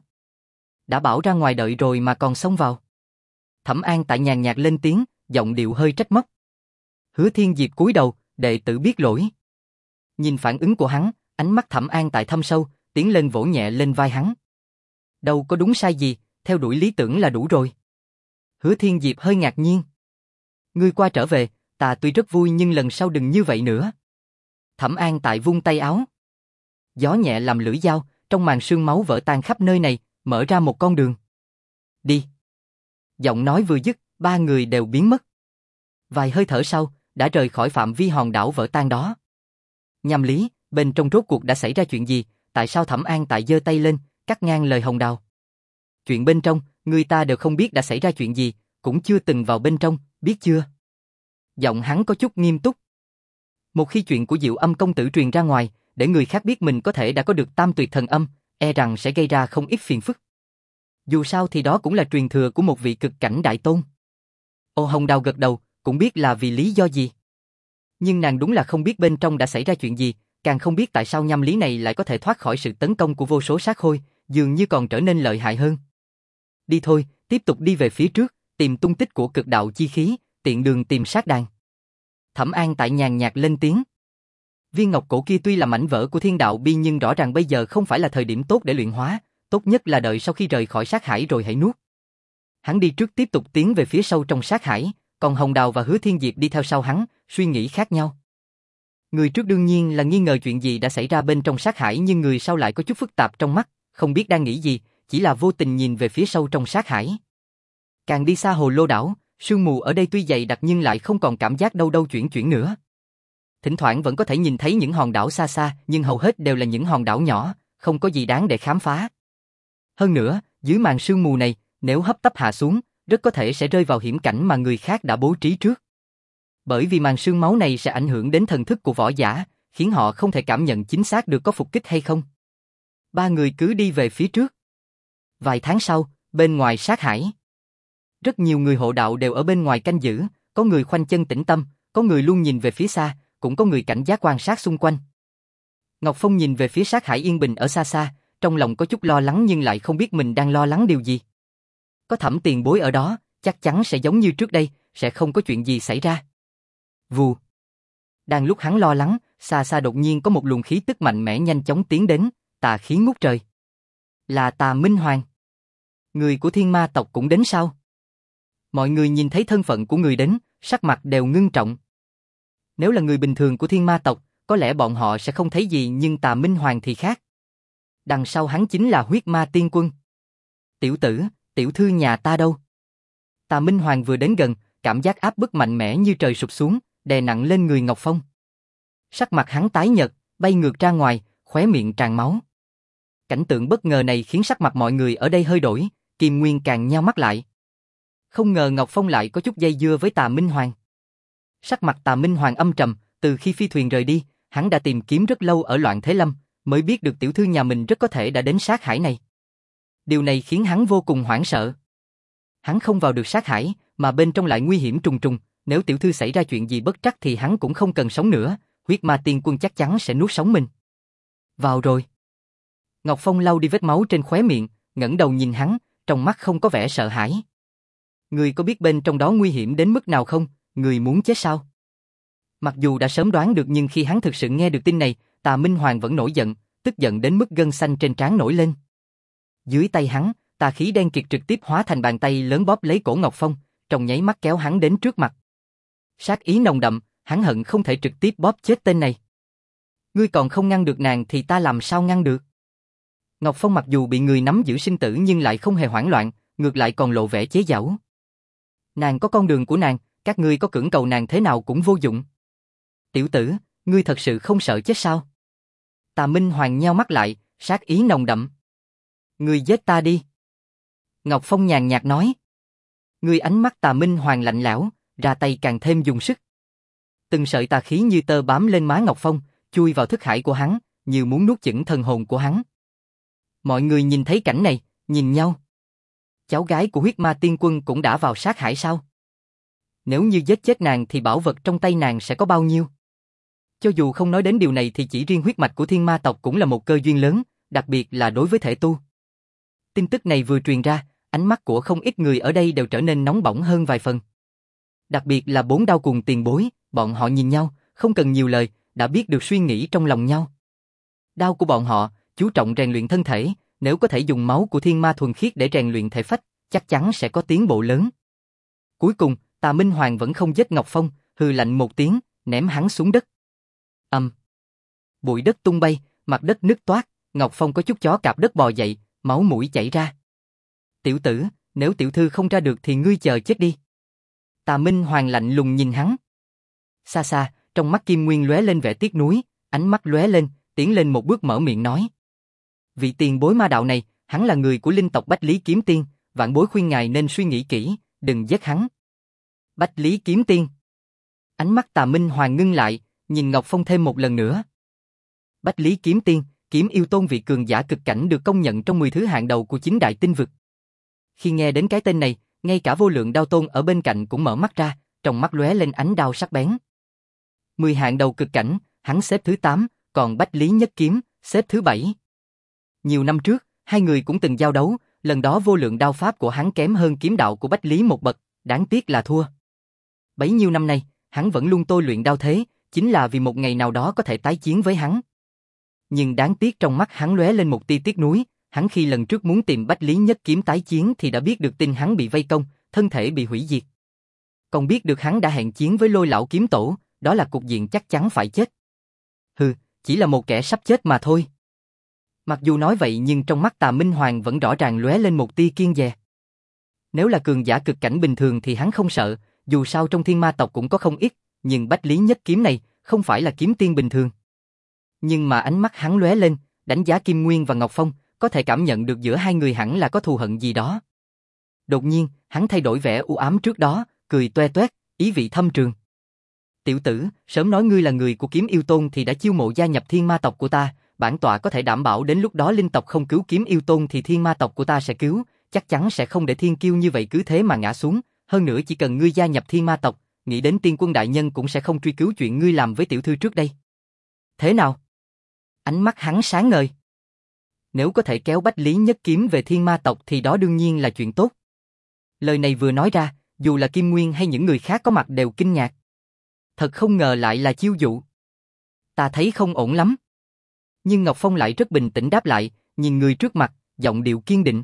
Đã bảo ra ngoài đợi rồi mà còn xông vào. Thẩm An Tại nhàn nhạt lên tiếng, giọng điệu hơi trách móc. Hứa Thiên Diệp cúi đầu, đệ tử biết lỗi. Nhìn phản ứng của hắn, ánh mắt Thẩm An Tại thâm sâu, tiến lên vỗ nhẹ lên vai hắn. Đâu có đúng sai gì, theo đuổi lý tưởng là đủ rồi. Hứa Thiên Diệp hơi ngạc nhiên. Ngươi qua trở về, ta tuy rất vui nhưng lần sau đừng như vậy nữa. Thẩm An Tại vung tay áo. Gió nhẹ làm lưỡi dao, trong màn sương máu vỡ tan khắp nơi này, mở ra một con đường. Đi. Giọng nói vừa dứt, ba người đều biến mất. Vài hơi thở sau, đã rời khỏi phạm vi hòn đảo vỡ tan đó. Nham Lý, bên trong rốt cuộc đã xảy ra chuyện gì? Tại sao Thẩm An Tại giơ tay lên, cắt ngang lời Hồng Đào? Chuyện bên trong, người ta đều không biết đã xảy ra chuyện gì, cũng chưa từng vào bên trong, biết chưa? Giọng hắn có chút nghiêm túc. Một khi chuyện của Diệu Âm công tử truyền ra ngoài, để người khác biết mình có thể đã có được tam tuyệt thần âm, e rằng sẽ gây ra không ít phiền phức. Dù sao thì đó cũng là truyền thừa của một vị cực cảnh đại tôn. Ô Hồng Đào gật đầu, cũng biết là vì lý do gì. Nhưng nàng đúng là không biết bên trong đã xảy ra chuyện gì, càng không biết tại sao Nham Lý này lại có thể thoát khỏi sự tấn công của vô số sát hôi, dường như còn trở nên lợi hại hơn. Đi thôi, tiếp tục đi về phía trước, tìm tung tích của cực đạo chi khí, tiện đường tìm sát đàn. Thẩm An Tại nhàn nhạt lên tiếng. Viên ngọc cổ kia tuy là mảnh vỡ của thiên đạo bi nhưng rõ ràng bây giờ không phải là thời điểm tốt để luyện hóa, tốt nhất là đợi sau khi rời khỏi sát hải rồi hãy nuốt. Hắn đi trước tiếp tục tiến về phía sâu trong sát hải, còn Hồng Đào và Hứa Thiên Diệp đi theo sau hắn, suy nghĩ khác nhau. Người trước đương nhiên là nghi ngờ chuyện gì đã xảy ra bên trong sát hải, nhưng người sau lại có chút phức tạp trong mắt, không biết đang nghĩ gì, chỉ là vô tình nhìn về phía sâu trong sát hải. Càng đi xa Hồ Lô đảo, sương mù ở đây tuy dày đặc nhưng lại không còn cảm giác đâu đâu chuyển chuyển nữa. Thỉnh thoảng vẫn có thể nhìn thấy những hòn đảo xa xa, nhưng hầu hết đều là những hòn đảo nhỏ, không có gì đáng để khám phá. Hơn nữa, dưới màn sương mù này, nếu hấp tấp hạ xuống, rất có thể sẽ rơi vào hiểm cảnh mà người khác đã bố trí trước. Bởi vì màn sương máu này sẽ ảnh hưởng đến thần thức của võ giả, khiến họ không thể cảm nhận chính xác được có phục kích hay không. Ba người cứ đi về phía trước. Vài tháng sau, bên ngoài sát hải, rất nhiều người hộ đạo đều ở bên ngoài canh giữ, có người khoanh chân tĩnh tâm, có người luôn nhìn về phía xa, cũng có người cảnh giác quan sát xung quanh. Ngọc Phong nhìn về phía sát hải yên bình ở xa xa, trong lòng có chút lo lắng nhưng lại không biết mình đang lo lắng điều gì. Có Thẩm tiền bối ở đó, chắc chắn sẽ giống như trước đây, sẽ không có chuyện gì xảy ra. Vù. Đang lúc hắn lo lắng, xa xa đột nhiên có một luồng khí tức mạnh mẽ nhanh chóng tiến đến, tà khí ngút trời. Là Tà Minh Hoàng. Người của Thiên Ma tộc cũng đến sao? Mọi người nhìn thấy thân phận của người đến, sắc mặt đều ngưng trọng. Nếu là người bình thường của Thiên Ma tộc, có lẽ bọn họ sẽ không thấy gì, nhưng Tà Minh Hoàng thì khác. Đằng sau hắn chính là Huyết Ma Tiên Quân. Tiểu tử, tiểu thư nhà ta đâu? Tà Minh Hoàng vừa đến gần, cảm giác áp bức mạnh mẽ như trời sụp xuống, đè nặng lên người Ngọc Phong. Sắc mặt hắn tái nhợt, bay ngược ra ngoài, khóe miệng tràn máu. Cảnh tượng bất ngờ này khiến sắc mặt mọi người ở đây hơi đổi, Kim Nguyên càng nheo mắt lại. Không ngờ Ngọc Phong lại có chút dây dưa với Tà Minh Hoàng. Sắc mặt Tà Minh Hoàng âm trầm, từ khi phi thuyền rời đi, hắn đã tìm kiếm rất lâu ở Loạn Thế Lâm, mới biết được tiểu thư nhà mình rất có thể đã đến sát hải này. Điều này khiến hắn vô cùng hoảng sợ. Hắn không vào được sát hải, mà bên trong lại nguy hiểm trùng trùng, nếu tiểu thư xảy ra chuyện gì bất trắc thì hắn cũng không cần sống nữa, huyết ma tiên quân chắc chắn sẽ nuốt sống mình. Vào rồi. Ngọc Phong lau đi vết máu trên khóe miệng, ngẩng đầu nhìn hắn, trong mắt không có vẻ sợ hãi. Ngươi có biết bên trong đó nguy hiểm đến mức nào không? Ngươi muốn chết sao? Mặc dù đã sớm đoán được nhưng khi hắn thực sự nghe được tin này, Tà Minh Hoàng vẫn nổi giận, tức giận đến mức gân xanh trên trán nổi lên. Dưới tay hắn, tà khí đen kịt trực tiếp hóa thành bàn tay lớn bóp lấy cổ Ngọc Phong, trong nháy mắt kéo hắn đến trước mặt. Sát ý nồng đậm, hắn hận không thể trực tiếp bóp chết tên này. Ngươi còn không ngăn được nàng thì ta làm sao ngăn được? Ngọc Phong mặc dù bị người nắm giữ sinh tử nhưng lại không hề hoảng loạn, ngược lại còn lộ vẻ chế giễu. Nàng có con đường của nàng, các ngươi có cưỡng cầu nàng thế nào cũng vô dụng. Tiểu tử, ngươi thật sự không sợ chết sao? Tà Minh Hoàng nheo mắt lại, sát ý nồng đậm. Ngươi giết ta đi. Ngọc Phong nhàn nhạt nói. Ngươi ánh mắt Tà Minh Hoàng lạnh lẽo, ra tay càng thêm dùng sức. Từng sợi tà khí như tơ bám lên má Ngọc Phong, chui vào thức hải của hắn, như muốn nuốt chửng thần hồn của hắn. Mọi người nhìn thấy cảnh này, nhìn nhau. Cháu gái của huyết ma tiên quân cũng đã vào sát hải sao? Nếu như giết chết nàng thì bảo vật trong tay nàng sẽ có bao nhiêu? Cho dù không nói đến điều này thì chỉ riêng huyết mạch của thiên ma tộc cũng là một cơ duyên lớn, đặc biệt là đối với thể tu. Tin tức này vừa truyền ra, ánh mắt của không ít người ở đây đều trở nên nóng bỏng hơn vài phần. Đặc biệt là bốn đao cùng tiền bối, bọn họ nhìn nhau, không cần nhiều lời, đã biết được suy nghĩ trong lòng nhau. Đao của bọn họ, chú trọng rèn luyện thân thể, nếu có thể dùng máu của thiên ma thuần khiết để rèn luyện thể phách, chắc chắn sẽ có tiến bộ lớn. Cuối cùng, Tà Minh Hoàng vẫn không giết Ngọc Phong, hừ lạnh một tiếng, ném hắn xuống đất. Ầm. Um. Bụi đất tung bay, mặt đất nứt toác, Ngọc Phong có chút chó cạp đất bò dậy, máu mũi chảy ra. Tiểu tử, nếu tiểu thư không ra được thì ngươi chờ chết đi. Tà Minh Hoàng lạnh lùng nhìn hắn. Xa xa, trong mắt Kim Nguyên lóe lên vẻ tiếc nuối, ánh mắt lóe lên, tiến lên một bước mở miệng nói. Vị tiền bối ma đạo này, hắn là người của linh tộc Bách Lý Kiếm Tiên, vạn bối khuyên ngài nên suy nghĩ kỹ, đừng giết hắn. Bách Lý Kiếm Tiên. Ánh mắt Tà Minh Hoàng ngưng lại, nhìn Ngọc Phong thêm một lần nữa. Bách Lý Kiếm Tiên, kiếm yêu tôn vị cường giả cực cảnh được công nhận trong mười thứ hạng đầu của chính đại tinh vực. Khi nghe đến cái tên này, ngay cả vô lượng đao tôn ở bên cạnh cũng mở mắt ra, trong mắt lóe lên ánh đao sắc bén. Mười hạng đầu cực cảnh, hắn xếp thứ tám, còn Bách Lý Nhất Kiếm, xếp thứ bảy. Nhiều năm trước, hai người cũng từng giao đấu, lần đó vô lượng đao pháp của hắn kém hơn kiếm đạo của Bách Lý một bậc, đáng tiếc là thua. Bấy nhiêu năm nay, hắn vẫn luôn tôi luyện đao thế, chính là vì một ngày nào đó có thể tái chiến với hắn. Nhưng đáng tiếc trong mắt hắn lóe lên một tia tiếc nuối, hắn khi lần trước muốn tìm Bách Lý Nhất Kiếm tái chiến thì đã biết được tin hắn bị vây công, thân thể bị hủy diệt. Còn biết được hắn đã hẹn chiến với Lôi lão kiếm tổ, đó là cục diện chắc chắn phải chết. Hừ, chỉ là một kẻ sắp chết mà thôi. Mặc dù nói vậy nhưng trong mắt Tà Minh Hoàng vẫn rõ ràng lóe lên một tia kiêng dè. Nếu là cường giả cực cảnh bình thường thì hắn không sợ, dù sao trong thiên ma tộc cũng có không ít, nhưng Bách Lý Nhất Kiếm này không phải là kiếm tiên bình thường. Nhưng mà ánh mắt hắn lóe lên, đánh giá Kim Nguyên và Ngọc Phong, có thể cảm nhận được giữa hai người hẳn là có thù hận gì đó. Đột nhiên, hắn thay đổi vẻ u ám trước đó, cười toe toét, ý vị thâm trường. Tiểu tử, sớm nói ngươi là người của kiếm yêu tôn thì đã chiêu mộ gia nhập thiên ma tộc của ta, bản tọa có thể đảm bảo đến lúc đó linh tộc không cứu kiếm yêu tôn thì thiên ma tộc của ta sẽ cứu, chắc chắn sẽ không để thiên kiêu như vậy cứ thế mà ngã xuống, hơn nữa chỉ cần ngươi gia nhập thiên ma tộc, nghĩ đến tiên quân đại nhân cũng sẽ không truy cứu chuyện ngươi làm với tiểu thư trước đây. Thế nào? Ánh mắt hắn sáng ngời. Nếu có thể kéo Bách Lý Nhất Kiếm về thiên ma tộc thì đó đương nhiên là chuyện tốt. Lời này vừa nói ra, dù là Kim Nguyên hay những người khác có mặt đều kinh ngạc. Thật không ngờ lại là chiêu dụ. Ta thấy không ổn lắm. Nhưng Ngọc Phong lại rất bình tĩnh đáp lại, nhìn người trước mặt, giọng điệu kiên định.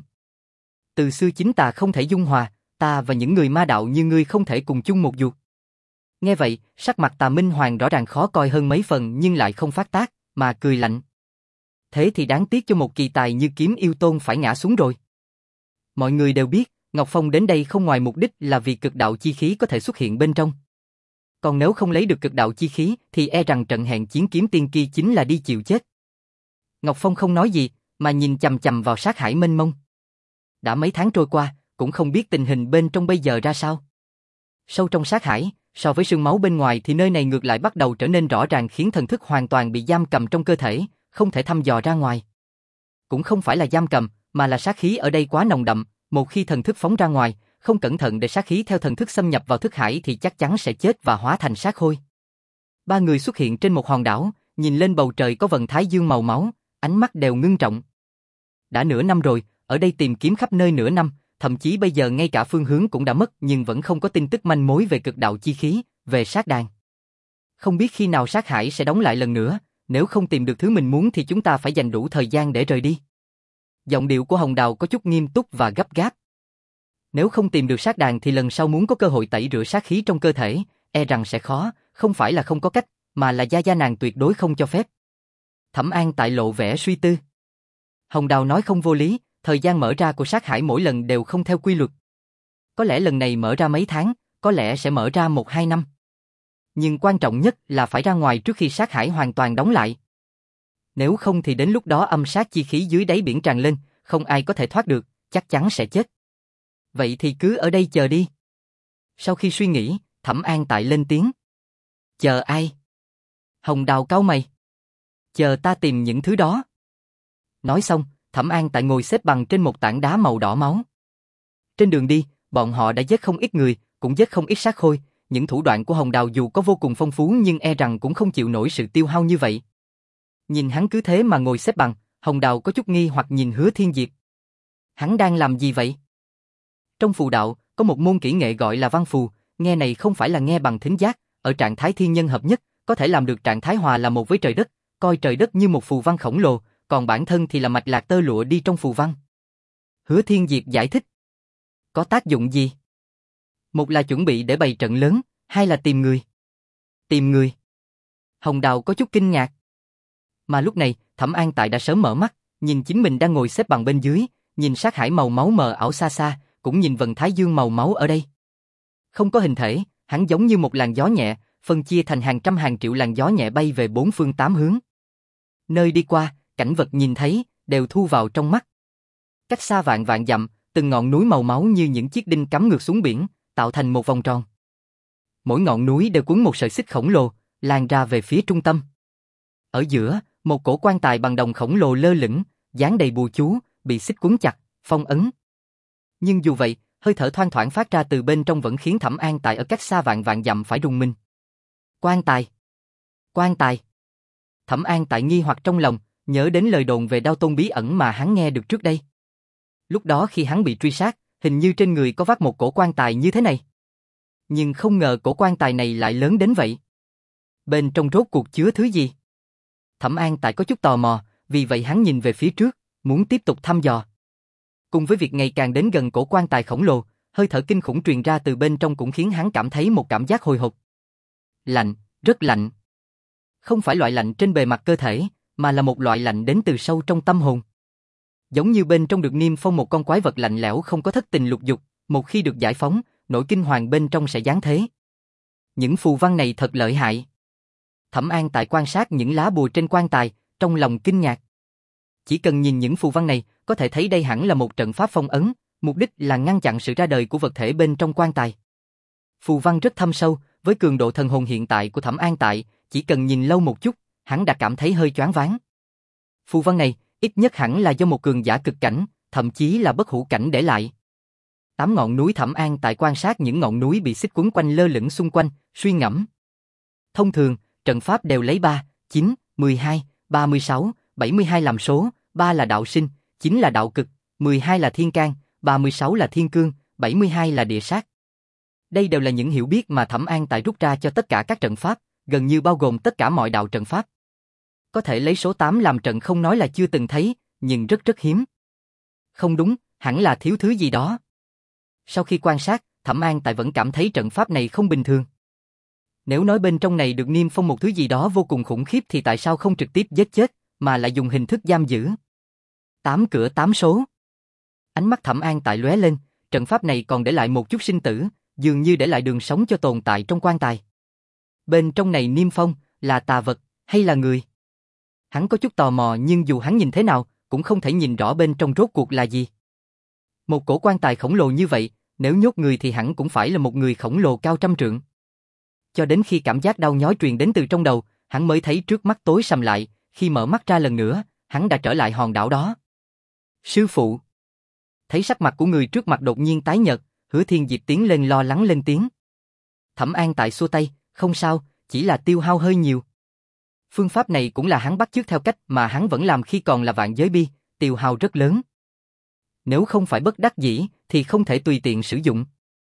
Từ xưa chính ta không thể dung hòa, ta và những người ma đạo như ngươi không thể cùng chung một ruột. Nghe vậy, sắc mặt Tà Minh Hoàng rõ ràng khó coi hơn mấy phần nhưng lại không phát tác, mà cười lạnh. Thế thì đáng tiếc cho một kỳ tài như kiếm yêu tôn phải ngã xuống rồi. Mọi người đều biết, Ngọc Phong đến đây không ngoài mục đích là vì cực đạo chi khí có thể xuất hiện bên trong. Còn nếu không lấy được cực đạo chi khí thì e rằng trận hẹn chiến kiếm tiên kia chính là đi chịu chết. Ngọc Phong không nói gì, mà nhìn chằm chằm vào sát hải mênh mông. Đã mấy tháng trôi qua, cũng không biết tình hình bên trong bây giờ ra sao. Sâu trong sát hải, So với sương máu bên ngoài thì nơi này ngược lại bắt đầu trở nên rõ ràng, khiến thần thức hoàn toàn bị giam cầm trong cơ thể, không thể thăm dò ra ngoài. Cũng không phải là giam cầm, mà là sát khí ở đây quá nồng đậm, một khi thần thức phóng ra ngoài, không cẩn thận để sát khí theo thần thức xâm nhập vào thức hải thì chắc chắn sẽ chết và hóa thành xác khôi. Ba người xuất hiện trên một hòn đảo, nhìn lên bầu trời có vầng thái dương màu máu, ánh mắt đều ngưng trọng. Đã nửa năm rồi, ở đây tìm kiếm khắp nơi nửa năm, thậm chí bây giờ ngay cả phương hướng cũng đã mất, nhưng vẫn không có tin tức manh mối về cực đạo chi khí, về sát đàn. Không biết khi nào sát hải sẽ đóng lại lần nữa, nếu không tìm được thứ mình muốn thì chúng ta phải dành đủ thời gian để rời đi. Giọng điệu của Hồng Đào có chút nghiêm túc và gấp gáp. Nếu không tìm được sát đàn thì lần sau muốn có cơ hội tẩy rửa sát khí trong cơ thể, e rằng sẽ khó, không phải là không có cách, mà là gia gia nàng tuyệt đối không cho phép. Thẩm An Tại lộ vẻ suy tư. Hồng Đào nói không vô lý, thời gian mở ra của sát hải mỗi lần đều không theo quy luật. Có lẽ lần này mở ra mấy tháng, có lẽ sẽ mở ra một hai năm. Nhưng quan trọng nhất là phải ra ngoài trước khi sát hải hoàn toàn đóng lại. Nếu không thì đến lúc đó âm sát chi khí dưới đáy biển tràn lên, không ai có thể thoát được, chắc chắn sẽ chết. Vậy thì cứ ở đây chờ đi. Sau khi suy nghĩ, Thẩm An Tại lên tiếng. Chờ ai? Hồng Đào cau mày. Chờ ta tìm những thứ đó. Nói xong, Thẩm An Tại ngồi xếp bằng trên một tảng đá màu đỏ máu. Trên đường đi, bọn họ đã giết không ít người, cũng giết không ít xác khôi. Những thủ đoạn của Hồng Đào dù có vô cùng phong phú nhưng e rằng cũng không chịu nổi sự tiêu hao như vậy. Nhìn hắn cứ thế mà ngồi xếp bằng, Hồng Đào có chút nghi hoặc nhìn Hứa Thiên Diệp. Hắn đang làm gì vậy? Trong phù đạo, có một môn kỹ nghệ gọi là văn phù, nghe này không phải là nghe bằng thính giác, ở trạng thái thiên nhân hợp nhất, có thể làm được trạng thái hòa là một với trời đất, coi trời đất như một phù văn khổng lồ, còn bản thân thì là mạch lạc tơ lụa đi trong phù văn. Hứa Thiên Diệp giải thích. Có tác dụng gì? Một là chuẩn bị để bày trận lớn, hai là tìm người. Tìm người? Hồng Đào có chút kinh ngạc. Mà lúc này, Thẩm An Tại đã sớm mở mắt, nhìn chính mình đang ngồi xếp bằng bên dưới, nhìn sát hải màu máu mờ ảo xa xa, cũng nhìn vầng thái dương màu máu ở đây. Không có hình thể, hắn giống như một làn gió nhẹ, phân chia thành hàng trăm hàng triệu làn gió nhẹ bay về bốn phương tám hướng. Nơi đi qua, cảnh vật nhìn thấy, đều thu vào trong mắt. Cách xa vạn vạn dặm, từng ngọn núi màu máu như những chiếc đinh cắm ngược xuống biển, tạo thành một vòng tròn. Mỗi ngọn núi đều cuốn một sợi xích khổng lồ, lan ra về phía trung tâm. Ở giữa, một cổ quan tài bằng đồng khổng lồ lơ lửng, dán đầy bùa chú, bị xích cuốn chặt, phong ấn. Nhưng dù vậy, hơi thở thoang thoảng phát ra từ bên trong vẫn khiến Thẩm An Tại ở cách xa vạn vạn dặm phải rùng mình. Quan tài! Quan tài! Thẩm An Tại nghi hoặc trong lòng, nhớ đến lời đồn về đao tôn bí ẩn mà hắn nghe được trước đây. Lúc đó khi hắn bị truy sát, hình như trên người có vác một cổ quan tài như thế này. Nhưng không ngờ cổ quan tài này lại lớn đến vậy. Bên trong rốt cuộc chứa thứ gì? Thẩm An Tại có chút tò mò, vì vậy hắn nhìn về phía trước, muốn tiếp tục thăm dò. Cùng với việc ngày càng đến gần cổ quan tài khổng lồ, hơi thở kinh khủng truyền ra từ bên trong cũng khiến hắn cảm thấy một cảm giác hồi hộp. Lạnh, rất lạnh. Không phải loại lạnh trên bề mặt cơ thể, mà là một loại lạnh đến từ sâu trong tâm hồn. Giống như bên trong được niêm phong một con quái vật lạnh lẽo không có thất tình lục dục, một khi được giải phóng, nỗi kinh hoàng bên trong sẽ giáng thế. Những phù văn này thật lợi hại. Thẩm An Tại quan sát những lá bùa trên quan tài, trong lòng kinh ngạc. Chỉ cần nhìn những phù văn này, có thể thấy đây hẳn là một trận pháp phong ấn, mục đích là ngăn chặn sự ra đời của vật thể bên trong quan tài. Phù văn rất thâm sâu, với cường độ thần hồn hiện tại của Thẩm An Tại, chỉ cần nhìn lâu một chút, hắn đã cảm thấy hơi choáng váng. Phù văn này, ít nhất hẳn là do một cường giả cực cảnh, thậm chí là bất hủ cảnh để lại. Tám ngọn núi Thẩm An Tại quan sát những ngọn núi bị xích quấn quanh lơ lửng xung quanh, suy ngẫm. Thông thường, trận pháp đều lấy ba, chín, mười hai, ba mươi sáu, bảy mươi hai làm số, ba là đạo sinh, chín là đạo cực, mười hai là thiên can, ba mươi sáu là thiên cương, bảy mươi hai là địa sát. Đây đều là những hiểu biết mà Thẩm An Tại rút ra cho tất cả các trận pháp, gần như bao gồm tất cả mọi đạo trận pháp. Có thể lấy số tám làm trận không nói là chưa từng thấy, nhưng rất rất hiếm. Không đúng, hẳn là thiếu thứ gì đó. Sau khi quan sát, Thẩm An Tại vẫn cảm thấy trận pháp này không bình thường. Nếu nói bên trong này được niêm phong một thứ gì đó vô cùng khủng khiếp thì tại sao không trực tiếp giết chết, mà lại dùng hình thức giam giữ? Tám cửa tám số. Ánh mắt Thẩm An Tại lóe lên, trận pháp này còn để lại một chút sinh tử, dường như để lại đường sống cho tồn tại trong quan tài. Bên trong này niêm phong, là tà vật, hay là người? Hắn có chút tò mò nhưng dù hắn nhìn thế nào, cũng không thể nhìn rõ bên trong rốt cuộc là gì. Một cổ quan tài khổng lồ như vậy, nếu nhốt người thì hẳn cũng phải là một người khổng lồ cao trăm trượng. cho đến khi cảm giác đau nhói truyền đến từ trong đầu, hắn mới thấy trước mắt tối sầm lại, khi mở mắt ra lần nữa, hắn đã trở lại hòn đảo đó. Sư phụ. Thấy sắc mặt của người trước mặt đột nhiên tái nhợt, Hứa Thiên Diệp tiến lên lo lắng lên tiếng. Thẩm An Tại xua tay, không sao, chỉ là tiêu hao hơi nhiều. Phương pháp này cũng là hắn bắt chước theo cách mà hắn vẫn làm khi còn là vạn giới bi, tiêu hao rất lớn. Nếu không phải bất đắc dĩ, thì không thể tùy tiện sử dụng.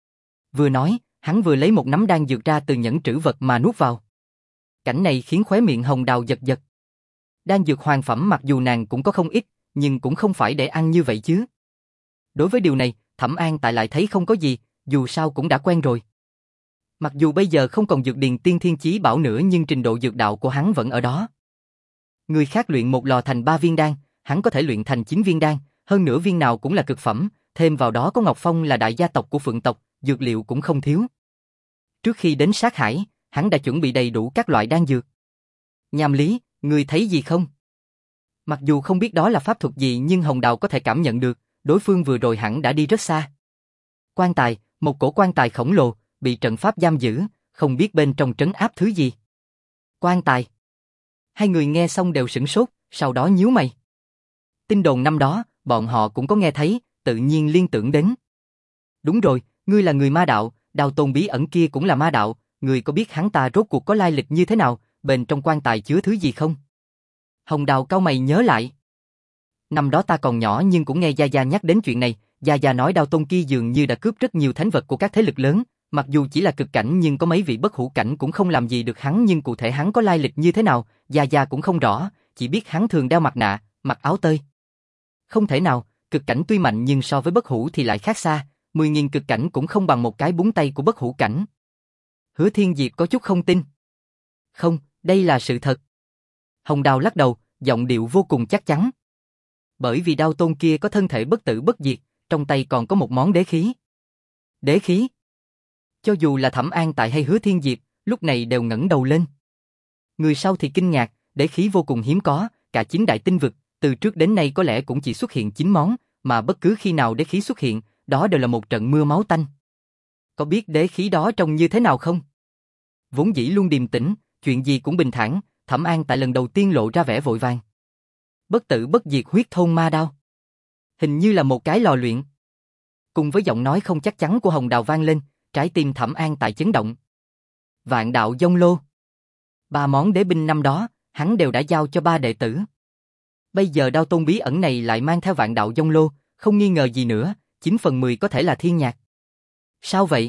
Vừa nói, hắn vừa lấy một nắm đan dược ra từ nhẫn trữ vật mà nuốt vào. Cảnh này khiến khóe miệng Hồng Đào giật giật. Đan dược hoàng phẩm mặc dù nàng cũng có không ít, nhưng cũng không phải để ăn như vậy chứ. Đối với điều này, Thẩm An Tại lại thấy không có gì, dù sao cũng đã quen rồi. Mặc dù bây giờ không còn dược điền tiên thiên chí bảo nữa nhưng trình độ dược đạo của hắn vẫn ở đó. Người khác luyện một lò thành ba viên đan, hắn có thể luyện thành chín viên đan, hơn nữa viên nào cũng là cực phẩm, thêm vào đó có Ngọc Phong là đại gia tộc của Phượng tộc, dược liệu cũng không thiếu. Trước khi đến sát hải, hắn đã chuẩn bị đầy đủ các loại đan dược. Nham Lý, ngươi thấy gì không? Mặc dù không biết đó là pháp thuật gì nhưng Hồng Đào có thể cảm nhận được, đối phương vừa rồi hẳn đã đi rất xa. Quan tài, một cổ quan tài khổng lồ, bị trận pháp giam giữ, không biết bên trong trấn áp thứ gì. Quan tài. Hai người nghe xong đều sửng sốt, sau đó nhíu mày. Tin đồn năm đó, bọn họ cũng có nghe thấy, tự nhiên liên tưởng đến. Đúng rồi, ngươi là người ma đạo, Đao Tôn bí ẩn kia cũng là ma đạo, ngươi có biết hắn ta rốt cuộc có lai lịch như thế nào, bên trong quan tài chứa thứ gì không? Hồng Đào cau mày nhớ lại. Năm đó ta còn nhỏ nhưng cũng nghe Gia Gia nhắc đến chuyện này, Gia Gia nói Đao Tôn kia dường như đã cướp rất nhiều thánh vật của các thế lực lớn, mặc dù chỉ là cực cảnh nhưng có mấy vị bất hủ cảnh cũng không làm gì được hắn, nhưng cụ thể hắn có lai lịch như thế nào, Gia Gia cũng không rõ, chỉ biết hắn thường đeo mặt nạ, mặc áo tơi. Không thể nào, cực cảnh tuy mạnh nhưng so với bất hủ thì lại khác xa, mười nghìn cực cảnh cũng không bằng một cái búng tay của bất hủ cảnh. Hứa Thiên Diệp có chút không tin. Không, đây là sự thật. Hồng Đào lắc đầu, giọng điệu vô cùng chắc chắn. Bởi vì Đao Tôn kia có thân thể bất tử bất diệt, trong tay còn có một món đế khí. Đế khí? Cho dù là Thẩm An Tại hay Hứa Thiên Diệp, lúc này đều ngẩng đầu lên. Người sau thì kinh ngạc, đế khí vô cùng hiếm có, cả chín đại tinh vực, từ trước đến nay có lẽ cũng chỉ xuất hiện chín món, mà bất cứ khi nào đế khí xuất hiện, đó đều là một trận mưa máu tanh. Có biết đế khí đó trông như thế nào không? Vốn dĩ luôn điềm tĩnh, chuyện gì cũng bình thản, Thẩm An Tại lần đầu tiên lộ ra vẻ vội vàng. Bất tử bất diệt huyết thôn ma đao. Hình như là một cái lò luyện. Cùng với giọng nói không chắc chắn của Hồng Đào vang lên, trái tim Thẩm An Tại chấn động. Vạn đạo dông lô. Ba món đế binh năm đó, hắn đều đã giao cho ba đệ tử. Bây giờ Đao Tôn bí ẩn này lại mang theo vạn đạo dông lô, không nghi ngờ gì nữa, chín phần mười có thể là thiên nhạc. Sao vậy?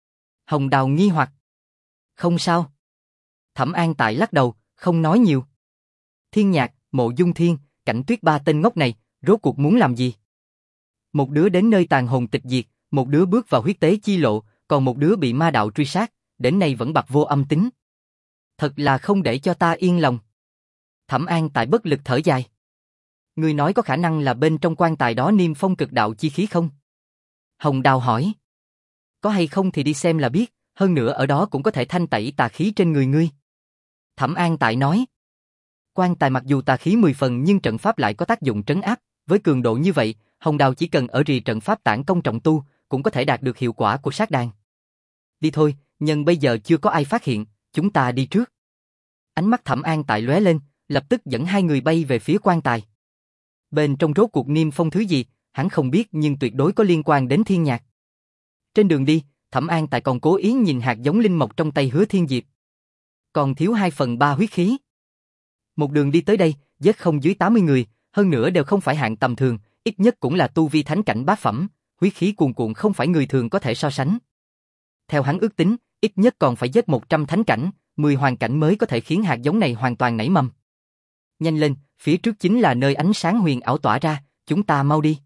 Hồng Đào nghi hoặc. Không sao. Thẩm An Tại lắc đầu, không nói nhiều. Thiên nhạc, Mộ Dung Thiên, Cảnh Tuyết ba tên ngốc này, rốt cuộc muốn làm gì? Một đứa đến nơi tàn hồn tịch diệt, một đứa bước vào huyết tế chi lộ, còn một đứa bị ma đạo truy sát, đến nay vẫn bặt vô âm tính. Thật là không để cho ta yên lòng. Thẩm An Tại bất lực thở dài. Ngươi nói có khả năng là bên trong quan tài đó niêm phong cực đạo chi khí không? Hồng Đào hỏi. Có hay không thì đi xem là biết, hơn nữa ở đó cũng có thể thanh tẩy tà khí trên người ngươi. Thẩm An Tại nói. Quan tài mặc dù tà khí mười phần nhưng trận pháp lại có tác dụng trấn áp, với cường độ như vậy, Hồng Đào chỉ cần ở rì trận pháp tản công trọng tu, cũng có thể đạt được hiệu quả của sát đàn. Đi thôi, nhân bây giờ chưa có ai phát hiện, chúng ta đi trước. Ánh mắt Thẩm An Tại lóe lên, lập tức dẫn hai người bay về phía quan tài. Bên trong rốt cuộc niêm phong thứ gì, hắn không biết nhưng tuyệt đối có liên quan đến thiên nhạc. Trên đường đi, Thẩm An Tại còn cố ý nhìn hạt giống linh mộc trong tay Hứa Thiên Diệp. Còn thiếu hai phần ba huyết khí. Một đường đi tới đây, giết không dưới tám mươi người, hơn nữa đều không phải hạng tầm thường, ít nhất cũng là tu vi thánh cảnh bát phẩm, huyết khí cuồn cuộn không phải người thường có thể so sánh. Theo hắn ước tính, ít nhất còn phải giết một trăm thánh cảnh, mười hoàn cảnh mới có thể khiến hạt giống này hoàn toàn nảy mầm. Nhanh lên, phía trước chính là nơi ánh sáng huyền ảo tỏa ra, chúng ta mau đi.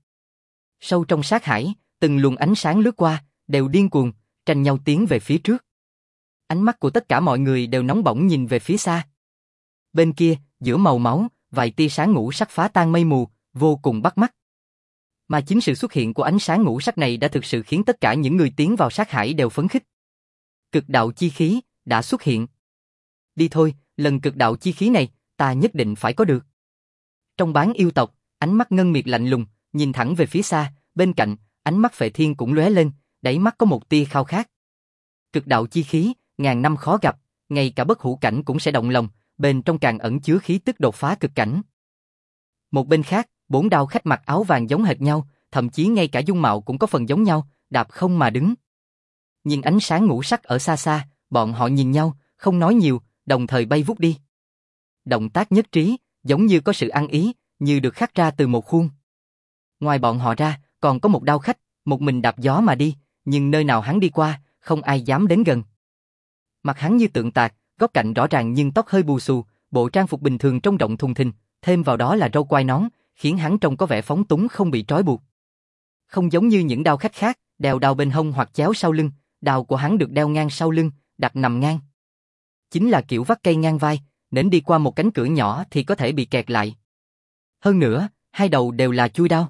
Sâu trong sát hải, từng luồng ánh sáng lướt qua, đều điên cuồng, tranh nhau tiến về phía trước. Ánh mắt của tất cả mọi người đều nóng bỏng nhìn về phía xa. Bên kia, giữa màu máu, vài tia sáng ngũ sắc phá tan mây mù, vô cùng bắt mắt. Mà chính sự xuất hiện của ánh sáng ngũ sắc này đã thực sự khiến tất cả những người tiến vào sát hải đều phấn khích. Cực đạo chi khí đã xuất hiện. Đi thôi, lần cực đạo chi khí này, ta nhất định phải có được. Trong bán yêu tộc, ánh mắt Ngân Miệt lạnh lùng, nhìn thẳng về phía xa, bên cạnh, ánh mắt Phệ Thiên cũng lóe lên, đáy mắt có một tia khao khát. Cực đạo chi khí, ngàn năm khó gặp, ngay cả bất hủ cảnh cũng sẽ động lòng, bên trong càng ẩn chứa khí tức đột phá cực cảnh. Một bên khác, bốn đao khách mặc áo vàng giống hệt nhau, thậm chí ngay cả dung mạo cũng có phần giống nhau, đạp không mà đứng. Nhìn ánh sáng ngũ sắc ở xa xa, bọn họ nhìn nhau, không nói nhiều, đồng thời bay vút đi. Động tác nhất trí, giống như có sự ăn ý, như được khắc ra từ một khuôn. Ngoài bọn họ ra, còn có một đao khách, một mình đạp gió mà đi, nhưng nơi nào hắn đi qua, không ai dám đến gần. Mặt hắn như tượng tạc, góc cạnh rõ ràng nhưng tóc hơi bù xù, bộ trang phục bình thường trông rộng thùng thình, thêm vào đó là râu quai nón, khiến hắn trông có vẻ phóng túng không bị trói buộc. Không giống như những đao khách khác, đeo đao bên hông hoặc chéo sau lưng, đao của hắn được đeo ngang sau lưng, đặt nằm ngang. Chính là kiểu vắt cây ngang vai, nên đi qua một cánh cửa nhỏ thì có thể bị kẹt lại. Hơn nữa, hai đầu đều là chui đao.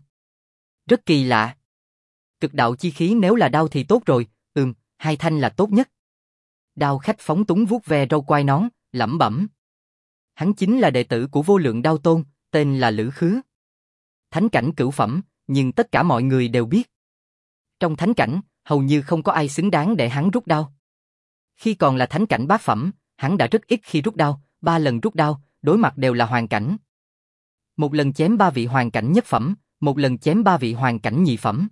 Rất kỳ lạ. Cực đạo chi khí nếu là đao thì tốt rồi, ừm, hai thanh là tốt nhất. Đao khách phóng túng vuốt ve râu quai nón, lẩm bẩm. Hắn chính là đệ tử của Vô Lượng Đao Tôn, tên là Lữ Khứ. Thánh cảnh cửu phẩm, nhưng tất cả mọi người đều biết. Trong thánh cảnh, hầu như không có ai xứng đáng để hắn rút đao. Khi còn là thánh cảnh bát phẩm, hắn đã rất ít khi rút đao, ba lần rút đao, đối mặt đều là hoàn cảnh. Một lần chém ba vị hoàn cảnh nhất phẩm, một lần chém ba vị hoàn cảnh nhị phẩm.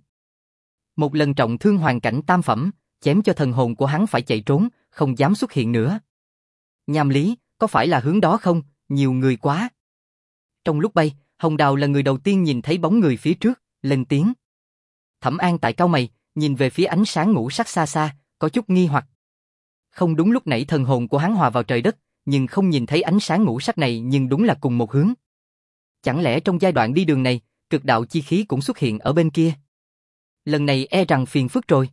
Một lần trọng thương hoàn cảnh tam phẩm, chém cho thần hồn của hắn phải chạy trốn, không dám xuất hiện nữa. Nham Lý, có phải là hướng đó không? Nhiều người quá. Trong lúc bay, Hồng Đào là người đầu tiên nhìn thấy bóng người phía trước, lên tiếng. Thẩm An tại cau mày, nhìn về phía ánh sáng ngũ sắc xa xa, có chút nghi hoặc. Không đúng, lúc nãy thần hồn của hắn hòa vào trời đất, nhưng không nhìn thấy ánh sáng ngũ sắc này, nhưng đúng là cùng một hướng. Chẳng lẽ trong giai đoạn đi đường này, cực đạo chi khí cũng xuất hiện ở bên kia? Lần này e rằng phiền phức rồi.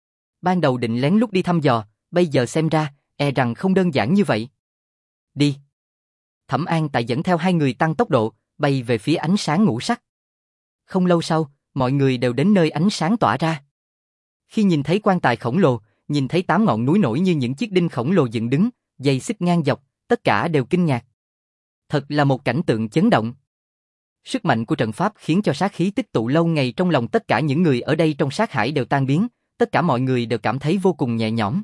Ban đầu định lén lút đi thăm dò, bây giờ xem ra, e rằng không đơn giản như vậy. Đi. Thẩm An tại dẫn theo hai người tăng tốc độ, bay về phía ánh sáng ngũ sắc. Không lâu sau, mọi người đều đến nơi ánh sáng tỏa ra. Khi nhìn thấy quan tài khổng lồ, nhìn thấy tám ngọn núi nổi như những chiếc đinh khổng lồ dựng đứng, dây xích ngang dọc, tất cả đều kinh ngạc. Thật là một cảnh tượng chấn động. Sức mạnh của trận pháp khiến cho sát khí tích tụ lâu ngày trong lòng tất cả những người ở đây trong sát hải đều tan biến, tất cả mọi người đều cảm thấy vô cùng nhẹ nhõm.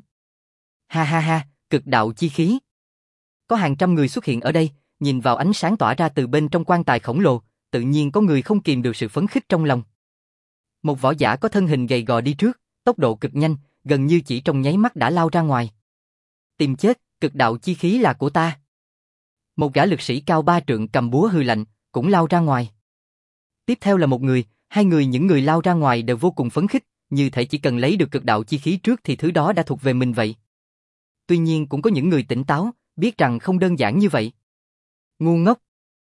Ha ha ha, cực đạo chi khí. Có hàng trăm người xuất hiện ở đây, nhìn vào ánh sáng tỏa ra từ bên trong quan tài khổng lồ, tự nhiên có người không kìm được sự phấn khích trong lòng. Một võ giả có thân hình gầy gò đi trước, tốc độ cực nhanh, gần như chỉ trong nháy mắt đã lao ra ngoài. Tìm chết, cực đạo chi khí là của ta. Một gã lực sĩ cao ba trượng cầm búa hư lạnh, cũng lao ra ngoài. Tiếp theo là một người, hai người những người lao ra ngoài đều vô cùng phấn khích, như thể chỉ cần lấy được cực đạo chi khí trước thì thứ đó đã thuộc về mình vậy. Tuy nhiên cũng có những người tỉnh táo, biết rằng không đơn giản như vậy. Ngu ngốc.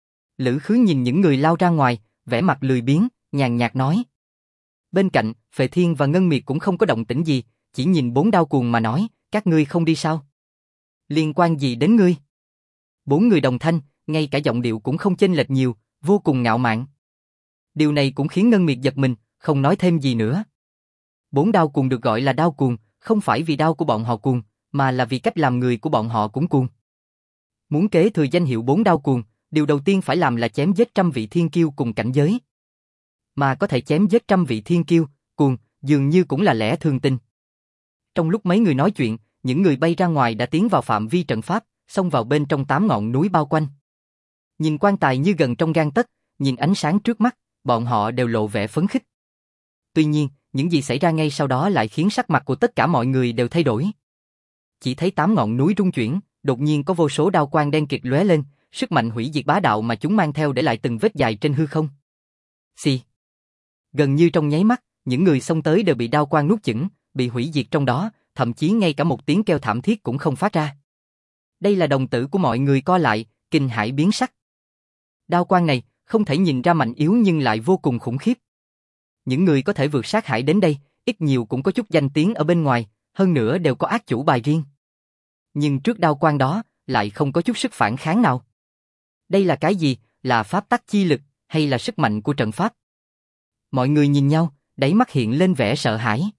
Lữ Khứ nhìn những người lao ra ngoài, vẻ mặt lười biếng, nhàn nhạt nói. Bên cạnh, Phệ Thiên và Ngân Miệt cũng không có động tĩnh gì, chỉ nhìn bốn đao cuồng mà nói, các ngươi không đi sao? Liên quan gì đến ngươi? Bốn người đồng thanh, ngay cả giọng điệu cũng không chênh lệch nhiều, vô cùng ngạo mạn. Điều này cũng khiến Ngân Miệt giật mình, không nói thêm gì nữa. Bốn đao cuồng được gọi là đao cuồng, không phải vì đao của bọn họ cuồng, mà là vì cách làm người của bọn họ cũng cuồng. Muốn kế thừa danh hiệu bốn đao cuồng, điều đầu tiên phải làm là chém giết trăm vị thiên kiêu cùng cảnh giới. Mà có thể chém giết trăm vị thiên kiêu, cuồng, dường như cũng là lẽ thường tình. Trong lúc mấy người nói chuyện, những người bay ra ngoài đã tiến vào phạm vi trận pháp, xông vào bên trong tám ngọn núi bao quanh. Nhìn quan tài như gần trong gang tấc, nhìn ánh sáng trước mắt, bọn họ đều lộ vẻ phấn khích. Tuy nhiên, những gì xảy ra ngay sau đó lại khiến sắc mặt của tất cả mọi người đều thay đổi. Chỉ thấy tám ngọn núi rung chuyển, đột nhiên có vô số đao quang đen kịt lóe lên, sức mạnh hủy diệt bá đạo mà chúng mang theo để lại từng vết dài trên hư không. Xì. Gần như trong nháy mắt, những người xông tới đều bị đao quang nuốt chửng, bị hủy diệt trong đó, thậm chí ngay cả một tiếng kêu thảm thiết cũng không phát ra. Đây là đồng tử của mọi người co lại, kinh hãi biến sắc. Đao quang này không thể nhìn ra mạnh yếu nhưng lại vô cùng khủng khiếp. Những người có thể vượt sát hải đến đây, ít nhiều cũng có chút danh tiếng ở bên ngoài, hơn nữa đều có ác chủ bài riêng. Nhưng trước đao quang đó, lại không có chút sức phản kháng nào. Đây là cái gì, là pháp tắc chi lực, hay là sức mạnh của trận pháp? Mọi người nhìn nhau, đáy mắt hiện lên vẻ sợ hãi.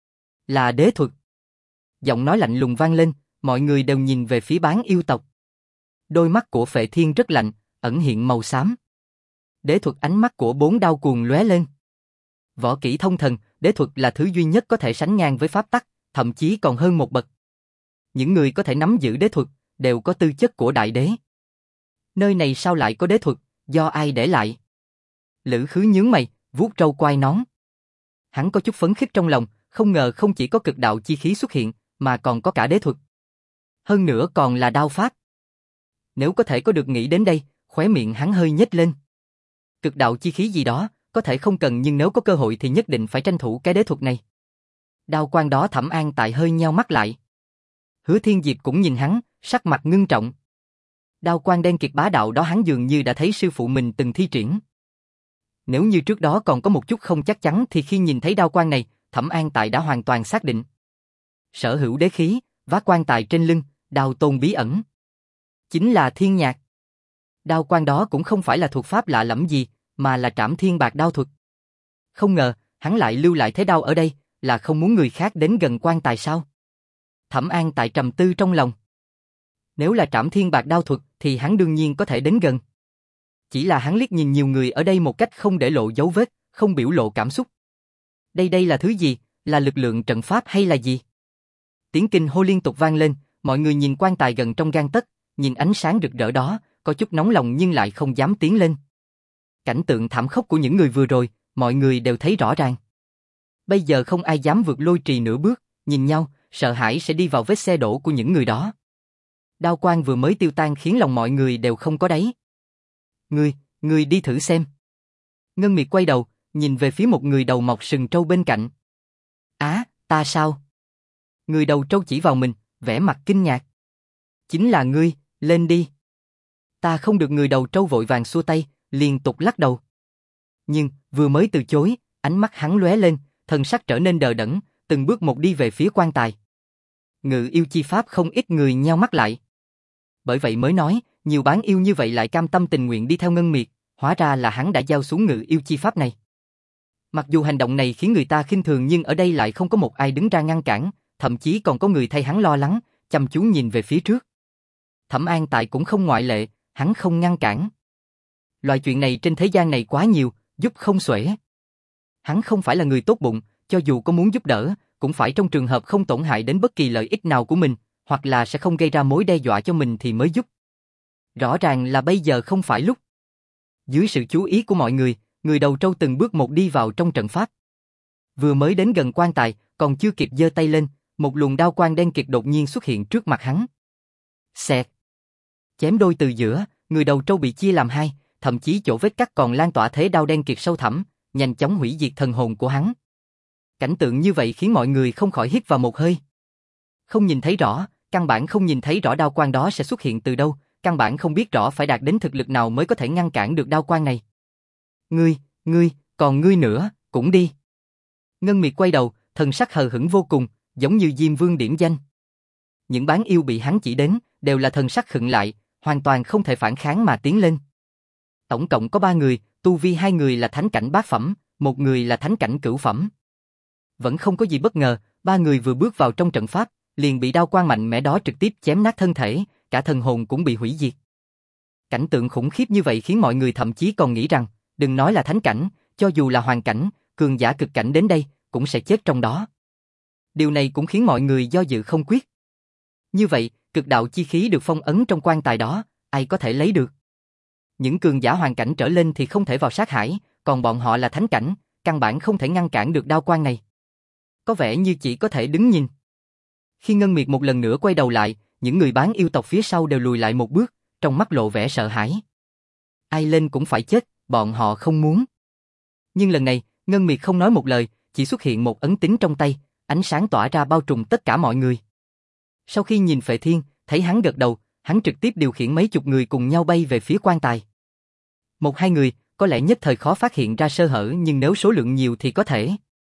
Là đế thuật. Giọng nói lạnh lùng vang lên, mọi người đều nhìn về phía Bán Yêu tộc. Đôi mắt của Phệ Thiên rất lạnh, ẩn hiện màu xám. Đế thuật, ánh mắt của bốn đao cuồng lóe lên. Võ kỹ thông thần, đế thuật là thứ duy nhất có thể sánh ngang với pháp tắc, thậm chí còn hơn một bậc. Những người có thể nắm giữ đế thuật, đều có tư chất của đại đế. Nơi này sao lại có đế thuật, do ai để lại? Lữ Khứ nhướng mày, vuốt râu quai nón. Hắn có chút phấn khích trong lòng, không ngờ không chỉ có cực đạo chi khí xuất hiện, mà còn có cả đế thuật. Hơn nữa còn là đao pháp. Nếu có thể có được nghĩ đến đây, khóe miệng hắn hơi nhếch lên. Cực đạo chi khí gì đó, có thể không cần nhưng nếu có cơ hội thì nhất định phải tranh thủ cái đế thuật này. Đao quang đó Thẩm An Tại hơi nheo mắt lại. Hứa Thiên Diệp cũng nhìn hắn, sắc mặt ngưng trọng. Đao quang đen kịt bá đạo đó hắn dường như đã thấy sư phụ mình từng thi triển. Nếu như trước đó còn có một chút không chắc chắn thì khi nhìn thấy đao quang này, Thẩm An Tại đã hoàn toàn xác định. Sở hữu đế khí, vác quan tài trên lưng, đao tôn bí ẩn. Chính là thiên nhạc. Đao quang đó cũng không phải là thuật pháp lạ lẫm gì, mà là trảm thiên bạc đao thuật. Không ngờ, hắn lại lưu lại thế đao ở đây, là không muốn người khác đến gần quan tài sao? Thẩm An Tại trầm tư trong lòng. Nếu là trảm thiên bạc đao thuật thì hắn đương nhiên có thể đến gần. Chỉ là hắn liếc nhìn nhiều người ở đây một cách không để lộ dấu vết, không biểu lộ cảm xúc. Đây đây là thứ gì? Là lực lượng trận pháp hay là gì? Tiếng kinh hô liên tục vang lên, mọi người nhìn quan tài gần trong gang tấc, nhìn ánh sáng rực rỡ đó, có chút nóng lòng nhưng lại không dám tiến lên. Cảnh tượng thảm khốc của những người vừa rồi, mọi người đều thấy rõ ràng. Bây giờ không ai dám vượt lôi trì nửa bước, nhìn nhau, sợ hãi sẽ đi vào vết xe đổ của những người đó. Đao quang vừa mới tiêu tan khiến lòng mọi người đều không có đáy. Ngươi, ngươi đi thử xem. Ngân Miệt quay đầu, nhìn về phía một người đầu mọc sừng trâu bên cạnh. Á, ta sao? Người đầu trâu chỉ vào mình, vẻ mặt kinh ngạc. Chính là ngươi, lên đi. Ta không được. Người đầu trâu vội vàng xua tay, liên tục lắc đầu. Nhưng, vừa mới từ chối, ánh mắt hắn lóe lên, thần sắc trở nên đờ đẫn, từng bước một đi về phía quan tài. Ngự yêu chi pháp không ít người nheo mắt lại. Bởi vậy mới nói, nhiều bán yêu như vậy lại cam tâm tình nguyện đi theo Ngân Miệt, hóa ra là hắn đã giao xuống ngự yêu chi pháp này. Mặc dù hành động này khiến người ta khinh thường nhưng ở đây lại không có một ai đứng ra ngăn cản, thậm chí còn có người thay hắn lo lắng, chăm chú nhìn về phía trước. Thẩm An Tại cũng không ngoại lệ, hắn không ngăn cản. Loại chuyện này trên thế gian này quá nhiều, giúp không xuể. Hắn không phải là người tốt bụng, cho dù có muốn giúp đỡ, cũng phải trong trường hợp không tổn hại đến bất kỳ lợi ích nào của mình, hoặc là sẽ không gây ra mối đe dọa cho mình thì mới giúp. Rõ ràng là bây giờ không phải lúc. Dưới sự chú ý của mọi người, người đầu trâu từng bước một đi vào trong trận pháp. Vừa mới đến gần quan tài, còn chưa kịp giơ tay lên, một luồng đao quang đen kịt đột nhiên xuất hiện trước mặt hắn. Xẹt. Chém đôi từ giữa, người đầu trâu bị chia làm hai, thậm chí chỗ vết cắt còn lan tỏa thế đao đen kịt sâu thẳm, nhanh chóng hủy diệt thần hồn của hắn. Cảnh tượng như vậy khiến mọi người không khỏi hít vào một hơi. Không nhìn thấy rõ, căn bản không nhìn thấy rõ đao quang đó sẽ xuất hiện từ đâu, căn bản không biết rõ phải đạt đến thực lực nào mới có thể ngăn cản được đao quang này. Ngươi, ngươi, còn ngươi nữa, cũng đi. Ngân Miệt quay đầu, thần sắc hờ hững vô cùng, giống như Diêm Vương điểm danh. Những bán yêu bị hắn chỉ đến, đều là thần sắc khựng lại, hoàn toàn không thể phản kháng mà tiến lên. Tổng cộng có ba người, tu vi hai người là thánh cảnh bát phẩm, một người là thánh cảnh cửu phẩm. Vẫn không có gì bất ngờ, ba người vừa bước vào trong trận pháp, liền bị đao quang mạnh mẽ đó trực tiếp chém nát thân thể, cả thần hồn cũng bị hủy diệt. Cảnh tượng khủng khiếp như vậy khiến mọi người thậm chí còn nghĩ rằng, đừng nói là thánh cảnh, cho dù là hoàn cảnh, cường giả cực cảnh đến đây, cũng sẽ chết trong đó. Điều này cũng khiến mọi người do dự không quyết. Như vậy, cực đạo chi khí được phong ấn trong quan tài đó, ai có thể lấy được? Những cường giả hoàn cảnh trở lên thì không thể vào sát hải, còn bọn họ là thánh cảnh, căn bản không thể ngăn cản được đao quang này. Có vẻ như chỉ có thể đứng nhìn. Khi Ngân Miệt một lần nữa quay đầu lại, những người bán yêu tộc phía sau đều lùi lại một bước, trong mắt lộ vẻ sợ hãi. Ai lên cũng phải chết, bọn họ không muốn. Nhưng lần này, Ngân Miệt không nói một lời, chỉ xuất hiện một ấn tín trong tay, ánh sáng tỏa ra bao trùm tất cả mọi người. Sau khi nhìn Phệ Thiên, thấy hắn gật đầu, hắn trực tiếp điều khiển mấy chục người cùng nhau bay về phía quan tài. Một hai người, có lẽ nhất thời khó phát hiện ra sơ hở nhưng nếu số lượng nhiều thì có thể.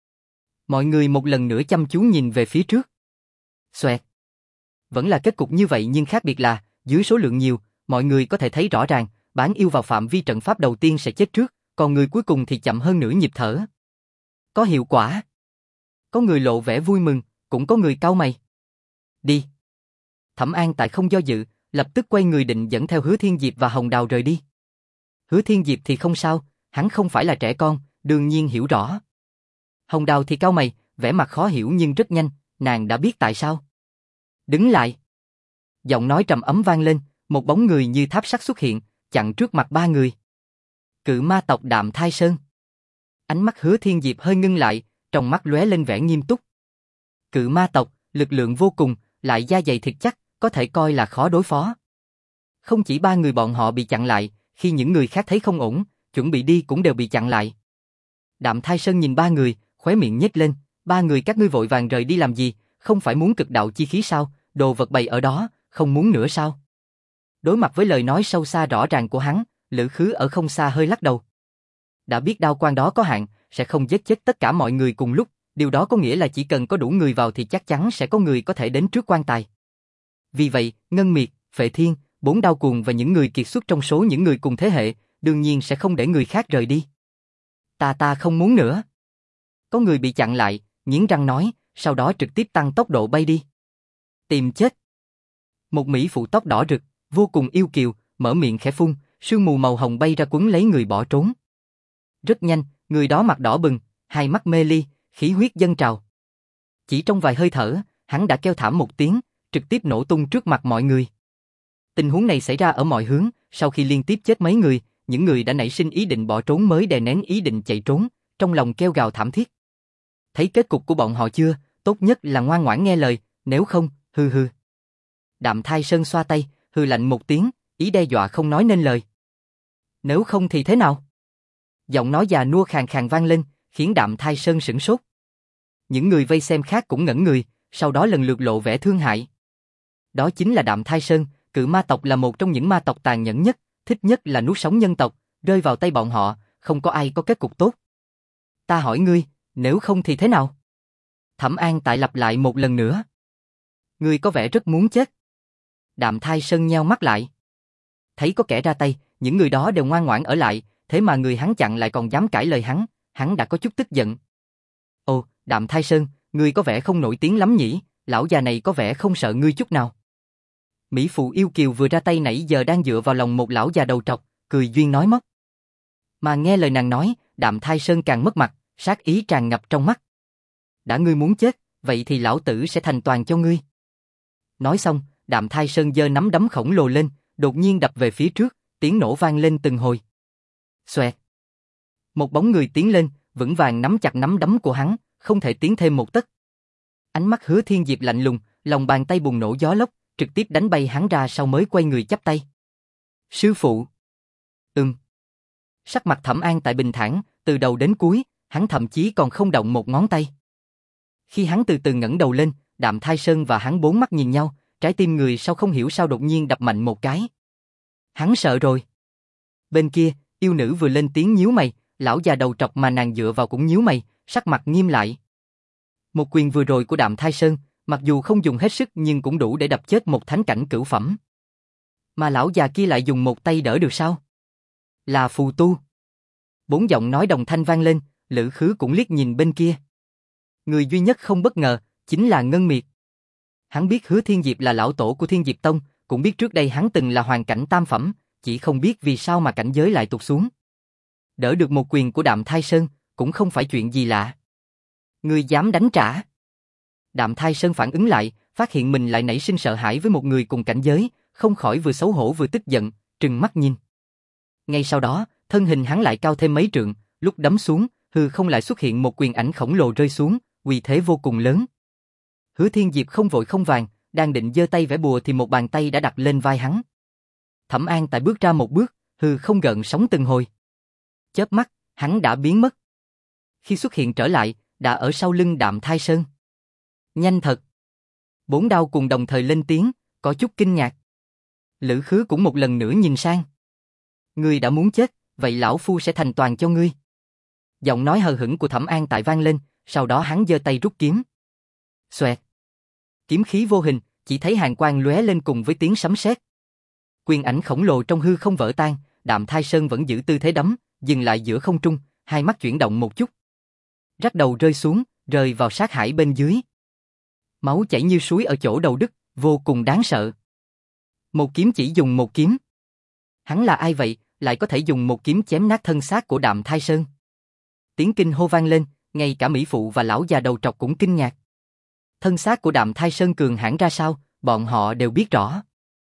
Mọi người một lần nữa chăm chú nhìn về phía trước. Xoẹt. Vẫn là kết cục như vậy nhưng khác biệt là, dưới số lượng nhiều, mọi người có thể thấy rõ ràng, bán yêu vào phạm vi trận pháp đầu tiên sẽ chết trước, còn người cuối cùng thì chậm hơn nửa nhịp thở. Có hiệu quả. Có người lộ vẻ vui mừng, cũng có người cau mày. Đi. Thẩm An Tại không do dự, lập tức quay người định dẫn theo Hứa Thiên Diệp và Hồng Đào rời đi. Hứa Thiên Diệp thì không sao, hắn không phải là trẻ con, đương nhiên hiểu rõ. Hồng Đào thì cau mày, vẻ mặt khó hiểu nhưng rất nhanh, nàng đã biết tại sao. Đứng lại. Giọng nói trầm ấm vang lên, một bóng người như tháp sắt xuất hiện, chặn trước mặt ba người. Cự ma tộc Đạm Thai Sơn. Ánh mắt Hứa Thiên Diệp hơi ngưng lại, trong mắt lóe lên vẻ nghiêm túc. Cự ma tộc, lực lượng vô cùng, lại da dày thịt chắc, có thể coi là khó đối phó. Không chỉ ba người bọn họ bị chặn lại, khi những người khác thấy không ổn, chuẩn bị đi cũng đều bị chặn lại. Đạm Thai Sơn nhìn ba người, khóe miệng nhếch lên, ba người các ngươi vội vàng rời đi làm gì, không phải muốn cực đạo chi khí sao, đồ vật bày ở đó, không muốn nữa sao? Đối mặt với lời nói sâu xa rõ ràng của hắn, Lữ Khứ ở không xa hơi lắc đầu. Đã biết đao quan đó có hạn, sẽ không giết chết tất cả mọi người cùng lúc, điều đó có nghĩa là chỉ cần có đủ người vào thì chắc chắn sẽ có người có thể đến trước quan tài. Vì vậy, Ngân Miệt, Phệ Thiên, Bốn Đao Cuồng và những người kiệt xuất trong số những người cùng thế hệ, đương nhiên sẽ không để người khác rời đi. Ta ta không muốn nữa. Có người bị chặn lại, nghiến răng nói, sau đó trực tiếp tăng tốc độ bay đi. Tìm chết. Một mỹ phụ tóc đỏ rực, vô cùng yêu kiều, mở miệng khẽ phun, sương mù màu hồng bay ra quấn lấy người bỏ trốn. Rất nhanh, người đó mặt đỏ bừng, hai mắt mê ly, khí huyết dâng trào. Chỉ trong vài hơi thở, hắn đã kêu thảm một tiếng, trực tiếp nổ tung trước mặt mọi người. Tình huống này xảy ra ở mọi hướng, sau khi liên tiếp chết mấy người, những người đã nảy sinh ý định bỏ trốn mới đè nén ý định chạy trốn, trong lòng kêu gào thảm thiết. Thấy kết cục của bọn họ chưa, tốt nhất là ngoan ngoãn nghe lời, nếu không, hừ hừ. Đạm Thai Sơn xoa tay, hừ lạnh một tiếng, ý đe dọa không nói nên lời. Nếu không thì thế nào? Giọng nói già nua khàn khàn vang lên, khiến Đạm Thai Sơn sửng sốt. Những người vây xem khác cũng ngẩn người, sau đó lần lượt lộ vẻ thương hại. Đó chính là Đạm Thai Sơn, cự ma tộc là một trong những ma tộc tàn nhẫn nhất, thích nhất là nuốt sống nhân tộc, rơi vào tay bọn họ, không có ai có kết cục tốt. Ta hỏi ngươi, nếu không thì thế nào? Thẩm An Tại lặp lại một lần nữa. Ngươi có vẻ rất muốn chết. Đạm Thai Sơn nheo mắt lại. Thấy có kẻ ra tay, những người đó đều ngoan ngoãn ở lại, thế mà người hắn chặn lại còn dám cãi lời hắn, hắn đã có chút tức giận. Ồ, Đạm Thai Sơn, ngươi có vẻ không nổi tiếng lắm nhỉ, lão già này có vẻ không sợ ngươi chút nào. Mỹ phụ yêu kiều vừa ra tay nãy giờ đang dựa vào lòng một lão già đầu trọc, cười duyên nói móc. Mà nghe lời nàng nói, Đạm Thai Sơn càng mất mặt, sát ý tràn ngập trong mắt. Đã ngươi muốn chết, vậy thì lão tử sẽ thành toàn cho ngươi. Nói xong, Đạm Thai Sơn giơ nắm đấm khổng lồ lên, đột nhiên đập về phía trước, tiếng nổ vang lên từng hồi. Xoẹt. Một bóng người tiến lên, vững vàng nắm chặt nắm đấm của hắn, không thể tiến thêm một tấc. Ánh mắt Hứa Thiên Diệp lạnh lùng, lòng bàn tay bùng nổ gió lốc, trực tiếp đánh bay hắn ra sau mới quay người chắp tay. Sư phụ. Ừm. Sắc mặt Thẩm An Tại bình thản, từ đầu đến cuối, hắn thậm chí còn không động một ngón tay. Khi hắn từ từ ngẩng đầu lên, Đạm Thai Sơn và hắn bốn mắt nhìn nhau, trái tim người sau không hiểu sao đột nhiên đập mạnh một cái. Hắn sợ rồi. Bên kia, yêu nữ vừa lên tiếng nhíu mày, lão già đầu trọc mà nàng dựa vào cũng nhíu mày, sắc mặt nghiêm lại. Một quyền vừa rồi của Đạm Thai Sơn, mặc dù không dùng hết sức nhưng cũng đủ để đập chết một thánh cảnh cửu phẩm. Mà lão già kia lại dùng một tay đỡ được sao? Là phù tu. Bốn giọng nói đồng thanh vang lên, Lữ Khứ cũng liếc nhìn bên kia. Người duy nhất không bất ngờ, chính là Ngân Miệt. Hắn biết Hứa Thiên Diệp là lão tổ của Thiên Diệp Tông, cũng biết trước đây hắn từng là hoàn cảnh tam phẩm, chỉ không biết vì sao mà cảnh giới lại tụt xuống. Đỡ được một quyền của Đạm Thai Sơn, cũng không phải chuyện gì lạ. Ngươi dám đánh trả? Đạm Thai Sơn phản ứng lại, phát hiện mình lại nảy sinh sợ hãi với một người cùng cảnh giới, không khỏi vừa xấu hổ vừa tức giận, trừng mắt nhìn. Ngay sau đó, thân hình hắn lại cao thêm mấy trượng, lúc đấm xuống, hư không lại xuất hiện một quyền ảnh khổng lồ rơi xuống, uy thế vô cùng lớn. Hứa Thiên Diệp không vội không vàng, đang định giơ tay vẽ bùa thì một bàn tay đã đặt lên vai hắn. Thẩm An Tại bước ra một bước, hư không gợn sóng từng hồi. Chớp mắt, hắn đã biến mất. Khi xuất hiện trở lại, đã ở sau lưng Đạm Thai Sơn. Nhanh thật. Bốn Đao cùng đồng thời lên tiếng, có chút kinh ngạc. Lữ Khứ cũng một lần nữa nhìn sang. Ngươi đã muốn chết, vậy lão phu sẽ thành toàn cho ngươi. Giọng nói hờ hững của Thẩm An Tại vang lên, sau đó hắn giơ tay rút kiếm. Xoẹt. Kiếm khí vô hình, chỉ thấy hàn quang lóe lên cùng với tiếng sấm sét. Quyền ảnh khổng lồ trong hư không vỡ tan, Đạm Thai Sơn vẫn giữ tư thế đấm, dừng lại giữa không trung, hai mắt chuyển động một chút. Rắc đầu rơi xuống, rơi vào sát hải bên dưới. Máu chảy như suối ở chỗ đầu đứt, vô cùng đáng sợ. Một kiếm chỉ dùng một kiếm. Hắn là ai vậy, lại có thể dùng một kiếm chém nát thân xác của Đạm Thai Sơn? Tiếng kinh hô vang lên, ngay cả mỹ phụ và lão già đầu trọc cũng kinh ngạc. Thân xác của Đạm Thai Sơn cường hãn ra sao, bọn họ đều biết rõ.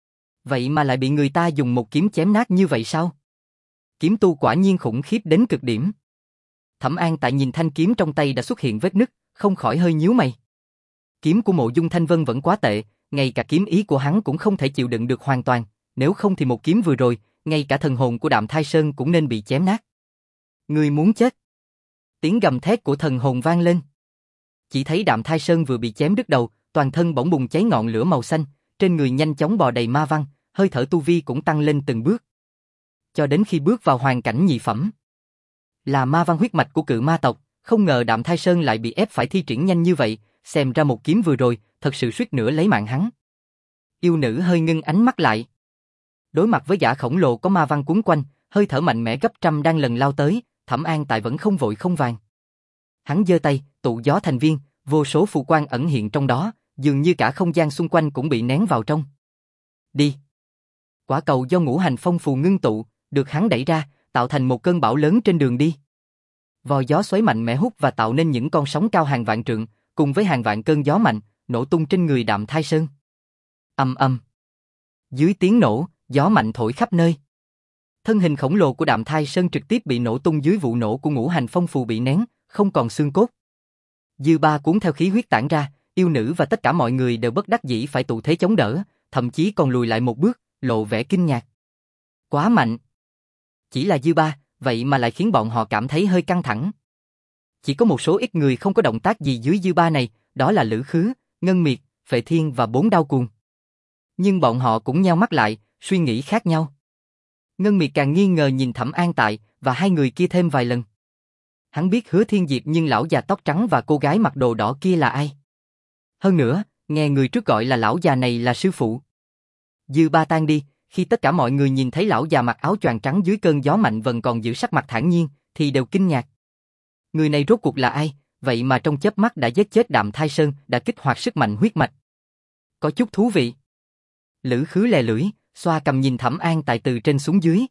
Vậy mà lại bị người ta dùng một kiếm chém nát như vậy sao? Kiếm tu quả nhiên khủng khiếp đến cực điểm. Thẩm An Tại nhìn thanh kiếm trong tay đã xuất hiện vết nứt, không khỏi hơi nhíu mày. Kiếm của Mộ Dung Thanh Vân vẫn quá tệ, ngay cả kiếm ý của hắn cũng không thể chịu đựng được hoàn toàn, nếu không thì một kiếm vừa rồi, ngay cả thần hồn của Đạm Thai Sơn cũng nên bị chém nát. Ngươi muốn chết? Tiếng gầm thét của thần hồn vang lên. Chỉ thấy Đạm Thai Sơn vừa bị chém đứt đầu, toàn thân bỗng bùng cháy ngọn lửa màu xanh, trên người nhanh chóng bò đầy ma văn, hơi thở tu vi cũng tăng lên từng bước. Cho đến khi bước vào hoàn cảnh nhị phẩm. Là ma văn huyết mạch của cự ma tộc, không ngờ Đạm Thai Sơn lại bị ép phải thi triển nhanh như vậy, xem ra một kiếm vừa rồi, thật sự suýt nữa lấy mạng hắn. Yêu nữ hơi ngưng ánh mắt lại. Đối mặt với gã khổng lồ có ma văn cuốn quanh, hơi thở mạnh mẽ gấp trăm đang lần lao tới, Thẩm An Tại vẫn không vội không vàng. Hắn giơ tay, tụ gió thành viên, vô số phù quang ẩn hiện trong đó, dường như cả không gian xung quanh cũng bị nén vào trong. Đi. Quả cầu do ngũ hành phong phù ngưng tụ, được hắn đẩy ra, tạo thành một cơn bão lớn trên đường đi. Vòi gió xoáy mạnh mẽ hút và tạo nên những con sóng cao hàng vạn trượng, cùng với hàng vạn cơn gió mạnh, nổ tung trên người Đạm Thai Sơn. Ầm ầm. Dưới tiếng nổ, gió mạnh thổi khắp nơi. Thân hình khổng lồ của Đạm Thai Sơn trực tiếp bị nổ tung dưới vụ nổ của ngũ hành phong phù bị nén, không còn xương cốt. Dư ba cuốn theo khí huyết tản ra, yêu nữ và tất cả mọi người đều bất đắc dĩ phải tụ thế chống đỡ, thậm chí còn lùi lại một bước, lộ vẻ kinh ngạc. Quá mạnh. Chỉ là dư ba, vậy mà lại khiến bọn họ cảm thấy hơi căng thẳng. Chỉ có một số ít người không có động tác gì dưới dư ba này, đó là Lữ Khứ, Ngân Miệt, Phệ Thiên và Bốn Đao Cuồng. Nhưng bọn họ cũng nheo mắt lại, suy nghĩ khác nhau. Ngân Miệt càng nghi ngờ nhìn Thẩm An Tại và hai người kia thêm vài lần. Hắn biết Hứa Thiên Diệp nhưng lão già tóc trắng và cô gái mặc đồ đỏ kia là ai? Hơn nữa, nghe người trước gọi là lão già này là sư phụ. Dư ba tan đi, khi tất cả mọi người nhìn thấy lão già mặc áo choàng trắng dưới cơn gió mạnh vẫn còn giữ sắc mặt thản nhiên, thì đều kinh ngạc. Người này rốt cuộc là ai, vậy mà trong chớp mắt đã giết chết Đạm Thai Sơn, đã kích hoạt sức mạnh huyết mạch. Có chút thú vị. Lữ Khứ lè lưỡi, xoa cầm nhìn Thẩm An Tại từ trên xuống dưới.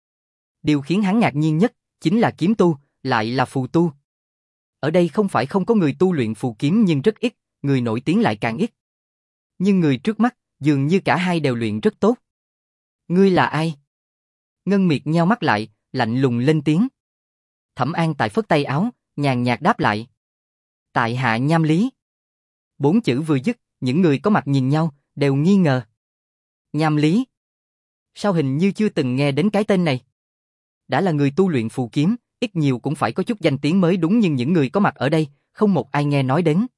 Điều khiến hắn ngạc nhiên nhất, chính là kiếm tu, lại là phù tu. Ở đây không phải không có người tu luyện phù kiếm nhưng rất ít, người nổi tiếng lại càng ít. Nhưng người trước mắt, dường như cả hai đều luyện rất tốt. Ngươi là ai? Ngân Miệt nheo mắt lại, lạnh lùng lên tiếng. Thẩm An Tại phất tay áo, nhàn nhạt đáp lại. Tại hạ Nham Lý. Bốn chữ vừa dứt, những người có mặt nhìn nhau, đều nghi ngờ. Nham Lý? Sao hình như chưa từng nghe đến cái tên này? Đã là người tu luyện phù kiếm, ít nhiều cũng phải có chút danh tiếng mới đúng, nhưng những người có mặt ở đây, không một ai nghe nói đến.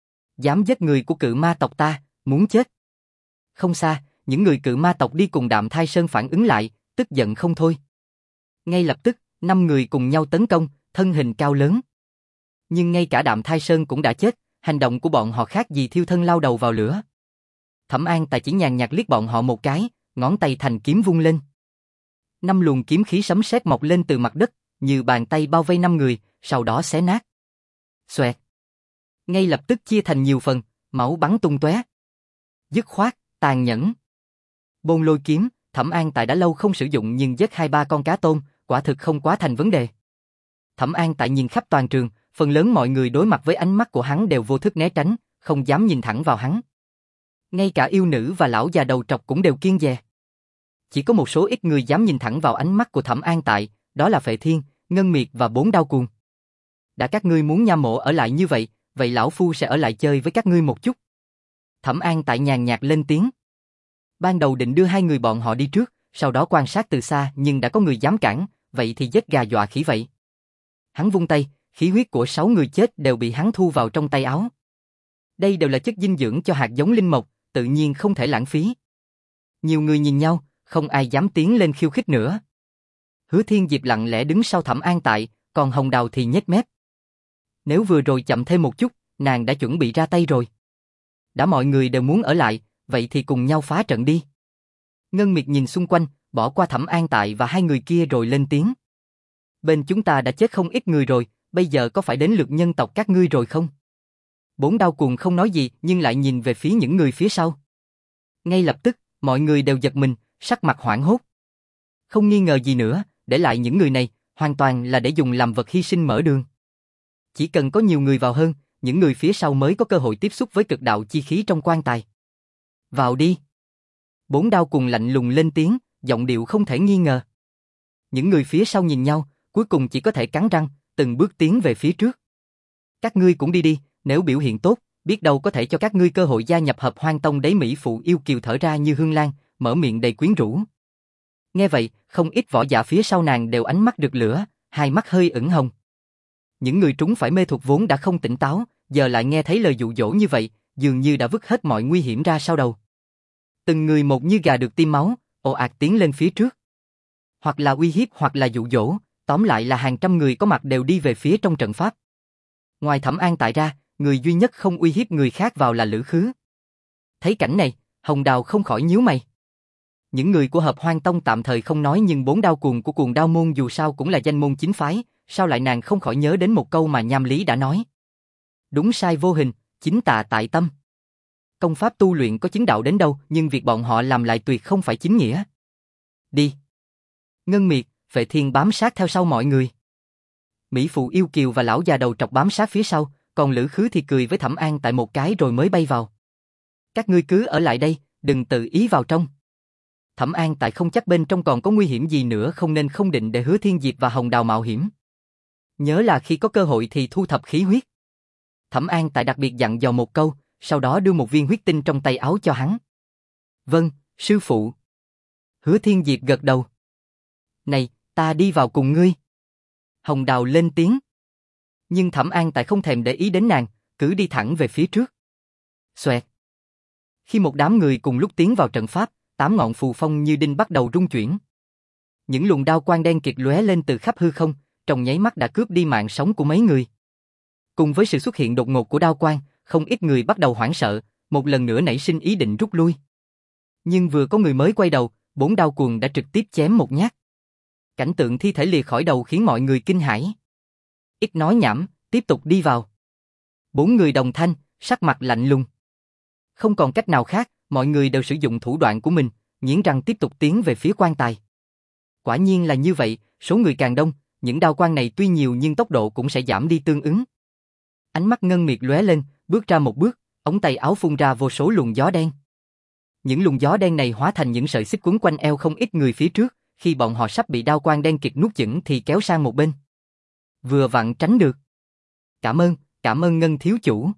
Dám giết người của cự ma tộc ta, muốn chết. Không xa, những người cự ma tộc đi cùng Đạm Thai Sơn phản ứng lại, tức giận không thôi. Ngay lập tức, năm người cùng nhau tấn công, thân hình cao lớn. Nhưng ngay cả Đạm Thai Sơn cũng đã chết, hành động của bọn họ khác gì thiêu thân lao đầu vào lửa. Thẩm An Tại chỉ nhàn nhạt liếc bọn họ một cái, ngón tay thành kiếm vung lên. Năm luồng kiếm khí sấm sét mọc lên từ mặt đất, như bàn tay bao vây năm người, sau đó xé nát. Xoẹt. Ngay lập tức chia thành nhiều phần, máu bắn tung tóe. Dứt khoát, tàn nhẫn. Bôn lôi kiếm, Thẩm An Tại đã lâu không sử dụng nhưng giết hai ba con cá tôm, quả thực không quá thành vấn đề. Thẩm An Tại nhìn khắp toàn trường, phần lớn mọi người đối mặt với ánh mắt của hắn đều vô thức né tránh, không dám nhìn thẳng vào hắn. Ngay cả yêu nữ và lão già đầu trọc cũng đều kiêng dè. Chỉ có một số ít người dám nhìn thẳng vào ánh mắt của Thẩm An Tại, đó là Phệ Thiên, Ngân Miệt và Bốn Đao Cuồng. Đã các ngươi muốn Nha Mộ ở lại như vậy, vậy lão phu sẽ ở lại chơi với các ngươi một chút. Thẩm An Tại nhàn nhạt lên tiếng. Ban đầu định đưa hai người bọn họ đi trước, sau đó quan sát từ xa nhưng đã có người dám cản, vậy thì giết gà dọa khỉ vậy. Hắn vung tay, khí huyết của sáu người chết đều bị hắn thu vào trong tay áo. Đây đều là chất dinh dưỡng cho hạt giống linh mộc, tự nhiên không thể lãng phí. Nhiều người nhìn nhau, không ai dám tiến lên khiêu khích nữa. Hứa Thiên Diệp lặng lẽ đứng sau Thẩm An Tại, còn Hồng Đào thì nhếch mép. Nếu vừa rồi chậm thêm một chút, nàng đã chuẩn bị ra tay rồi. Đã mọi người đều muốn ở lại, vậy thì cùng nhau phá trận đi. Ngân Miệt nhìn xung quanh, bỏ qua Thẩm An Tại và hai người kia rồi lên tiếng. Bên chúng ta đã chết không ít người rồi, bây giờ có phải đến lượt nhân tộc các ngươi rồi không? Bốn Đao Cuồng không nói gì nhưng lại nhìn về phía những người phía sau. Ngay lập tức, mọi người đều giật mình, sắc mặt hoảng hốt. Không nghi ngờ gì nữa, để lại những người này, hoàn toàn là để dùng làm vật hy sinh mở đường. Chỉ cần có nhiều người vào hơn, những người phía sau mới có cơ hội tiếp xúc với cực đạo chi khí trong quan tài. Vào đi. Bốn đao cùng lạnh lùng lên tiếng, giọng điệu không thể nghi ngờ. Những người phía sau nhìn nhau, cuối cùng chỉ có thể cắn răng, từng bước tiến về phía trước. Các ngươi cũng đi đi, nếu biểu hiện tốt, biết đâu có thể cho các ngươi cơ hội gia nhập Hợp Hoan Tông đấy. Mỹ phụ yêu kiều thở ra như hương lan, mở miệng đầy quyến rũ. Nghe vậy, không ít võ giả phía sau nàng đều ánh mắt rực lửa, hai mắt hơi ửng hồng. Những người trúng phải mê thuật vốn đã không tỉnh táo, giờ lại nghe thấy lời dụ dỗ như vậy, dường như đã vứt hết mọi nguy hiểm ra sau đầu. Từng người một như gà được tiêm máu, ồ ạt tiến lên phía trước. Hoặc là uy hiếp hoặc là dụ dỗ, tóm lại là hàng trăm người có mặt đều đi về phía trong trận pháp. Ngoài Thẩm An Tại ra, người duy nhất không uy hiếp người khác vào là Lữ Khứ. Thấy cảnh này, Hồng Đào không khỏi nhíu mày. Những người của Hợp Hoan Tông tạm thời không nói, nhưng bốn đao cuồng của Cuồng Đao môn dù sao cũng là danh môn chính phái, sao lại nàng không khỏi nhớ đến một câu mà Nham Lý đã nói. Đúng sai vô hình, chính tà tại tâm. Công pháp tu luyện có chính đạo đến đâu, nhưng việc bọn họ làm lại tuyệt không phải chính nghĩa. Đi. Ngân Miệt, Phệ Thiên bám sát theo sau mọi người. Mỹ phụ yêu kiều và lão già đầu trọc bám sát phía sau, còn Lữ Khứ thì cười với Thẩm An Tại một cái rồi mới bay vào. Các ngươi cứ ở lại đây, đừng tự ý vào trong. Thẩm An Tại không chắc bên trong còn có nguy hiểm gì nữa, không nên không định để Hứa Thiên Diệp và Hồng Đào mạo hiểm. Nhớ là khi có cơ hội thì thu thập khí huyết. Thẩm An Tại đặc biệt dặn dò một câu, sau đó đưa một viên huyết tinh trong tay áo cho hắn. Vâng, sư phụ. Hứa Thiên Diệp gật đầu. Này, ta đi vào cùng ngươi. Hồng Đào lên tiếng. Nhưng Thẩm An Tại không thèm để ý đến nàng, cứ đi thẳng về phía trước. Xoẹt. Khi một đám người cùng lúc tiến vào trận pháp, tám ngọn phù phong như đinh bắt đầu rung chuyển. Những luồng đao quang đen kịt lóe lên từ khắp hư không, trong nháy mắt đã cướp đi mạng sống của mấy người. Cùng với sự xuất hiện đột ngột của đao quang, không ít người bắt đầu hoảng sợ, một lần nữa nảy sinh ý định rút lui. Nhưng vừa có người mới quay đầu, bốn đao cuồng đã trực tiếp chém một nhát. Cảnh tượng thi thể lìa khỏi đầu khiến mọi người kinh hãi. Ít nói nhảm, tiếp tục đi vào. Bốn người đồng thanh, sắc mặt lạnh lùng. Không còn cách nào khác, mọi người đều sử dụng thủ đoạn của mình, nghiến răng tiếp tục tiến về phía quan tài. Quả nhiên là như vậy, số người càng đông, những đao quang này tuy nhiều nhưng tốc độ cũng sẽ giảm đi tương ứng. Ánh mắt Ngân Miệt lóe lên, bước ra một bước, ống tay áo phun ra vô số luồng gió đen. Những luồng gió đen này hóa thành những sợi xích quấn quanh eo không ít người phía trước, khi bọn họ sắp bị đao quang đen kịt nuốt chửng thì kéo sang một bên. Vừa vặn tránh được. Cảm ơn, cảm ơn Ngân thiếu chủ.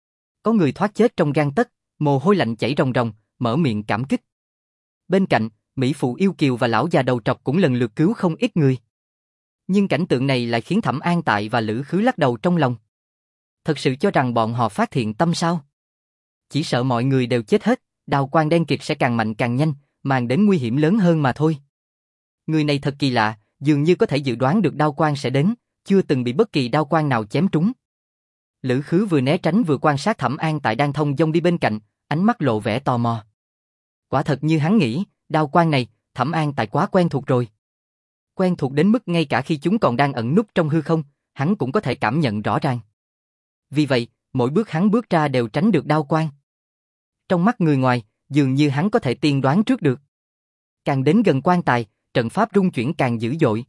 Có người thoát chết trong gang tấc, mồ hôi lạnh chảy ròng ròng, mở miệng cảm kích. Bên cạnh, Mỹ phụ yêu kiều và lão già đầu trọc cũng lần lượt cứu không ít người. Nhưng cảnh tượng này lại khiến Thẩm An Tại và Lữ Khứ lắc đầu trong lòng. Thật sự cho rằng bọn họ phát thiện tâm sao? Chỉ sợ mọi người đều chết hết, đao quang đen kịt sẽ càng mạnh càng nhanh, mang đến nguy hiểm lớn hơn mà thôi. Người này thật kỳ lạ, dường như có thể dự đoán được đao quang sẽ đến, chưa từng bị bất kỳ đao quang nào chém trúng. Lữ Khứ vừa né tránh vừa quan sát Thẩm An Tại đang thông dong đi bên cạnh, ánh mắt lộ vẻ tò mò. Quả thật như hắn nghĩ, đao quang này, Thẩm An Tại quá quen thuộc rồi. Quen thuộc đến mức ngay cả khi chúng còn đang ẩn núp trong hư không, hắn cũng có thể cảm nhận rõ ràng. Vì vậy, mỗi bước hắn bước ra đều tránh được đao quang. Trong mắt người ngoài, dường như hắn có thể tiên đoán trước được. Càng đến gần quan tài, trận pháp rung chuyển càng dữ dội.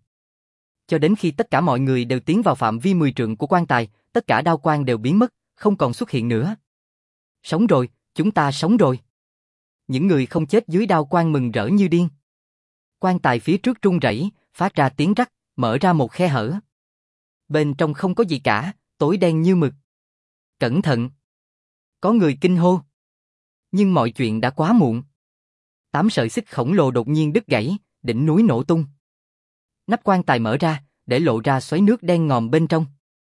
Cho đến khi tất cả mọi người đều tiến vào phạm vi mười trượng của quan tài, tất cả đao quang đều biến mất, không còn xuất hiện nữa. Sống rồi, chúng ta sống rồi. Những người không chết dưới đao quang mừng rỡ như điên. Quan tài phía trước rung rẩy, phát ra tiếng rắc, mở ra một khe hở. Bên trong không có gì cả, tối đen như mực. Cẩn thận! Có người kinh hô. Nhưng mọi chuyện đã quá muộn. Tám sợi xích khổng lồ đột nhiên đứt gãy, đỉnh núi nổ tung. Nắp quan tài mở ra, để lộ ra xoáy nước đen ngòm bên trong.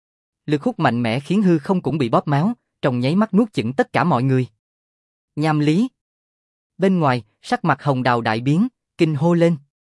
Lực hút mạnh mẽ khiến hư không cũng bị bóp méo, trong nháy mắt nuốt chửng tất cả mọi người. Nham Lý! Bên ngoài, sắc mặt Hồng Đào đại biến, kinh hô lên.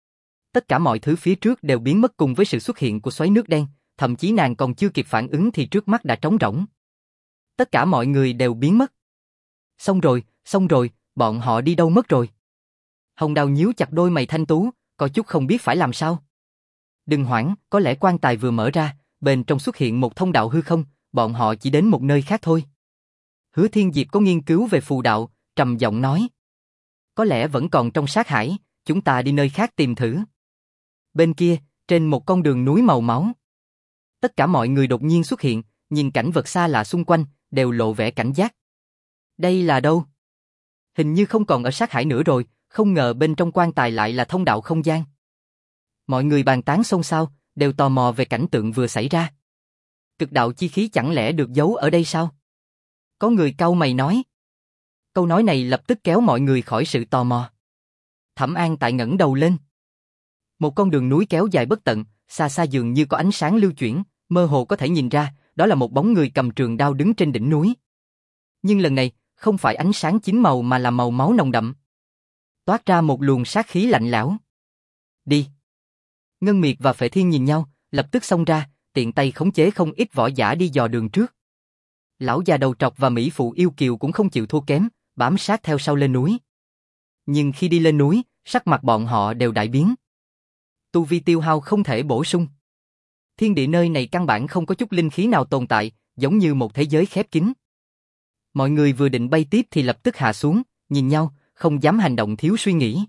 Tất cả mọi thứ phía trước đều biến mất cùng với sự xuất hiện của xoáy nước đen, thậm chí nàng còn chưa kịp phản ứng thì trước mắt đã trống rỗng. Tất cả mọi người đều biến mất. Xong rồi, xong rồi, bọn họ đi đâu mất rồi? Hồng Đào nhíu chặt đôi mày thanh tú, có chút không biết phải làm sao. Đừng hoảng, có lẽ quan tài vừa mở ra, bên trong xuất hiện một thông đạo hư không, bọn họ chỉ đến một nơi khác thôi. Hứa Thiên Diệp có nghiên cứu về phù đạo, trầm giọng nói. Có lẽ vẫn còn trong sát hải, chúng ta đi nơi khác tìm thử. Bên kia, trên một con đường núi màu máu. Tất cả mọi người đột nhiên xuất hiện, nhìn cảnh vật xa lạ xung quanh, đều lộ vẻ cảnh giác. Đây là đâu? Hình như không còn ở sát hải nữa rồi, không ngờ bên trong quan tài lại là thông đạo không gian. Mọi người bàn tán xôn xao, đều tò mò về cảnh tượng vừa xảy ra. Cực đạo chi khí chẳng lẽ được giấu ở đây sao? Có người cau mày nói. Câu nói này lập tức kéo mọi người khỏi sự tò mò. Thẩm An Tại ngẩng đầu lên. Một con đường núi kéo dài bất tận, xa xa dường như có ánh sáng lưu chuyển, mơ hồ có thể nhìn ra, đó là một bóng người cầm trường đao đứng trên đỉnh núi. Nhưng lần này, không phải ánh sáng chín màu mà là màu máu nồng đậm. Toát ra một luồng sát khí lạnh lẽo. Đi. Ngân Miệt và Phệ Thiên nhìn nhau, lập tức xông ra, tiện tay khống chế không ít võ giả đi dò đường trước. Lão già đầu trọc và mỹ phụ yêu kiều cũng không chịu thua kém, bám sát theo sau lên núi. Nhưng khi đi lên núi, sắc mặt bọn họ đều đại biến. Tu vi tiêu hao không thể bổ sung. Thiên địa nơi này căn bản không có chút linh khí nào tồn tại, giống như một thế giới khép kín. Mọi người vừa định bay tiếp thì lập tức hạ xuống, nhìn nhau, không dám hành động thiếu suy nghĩ.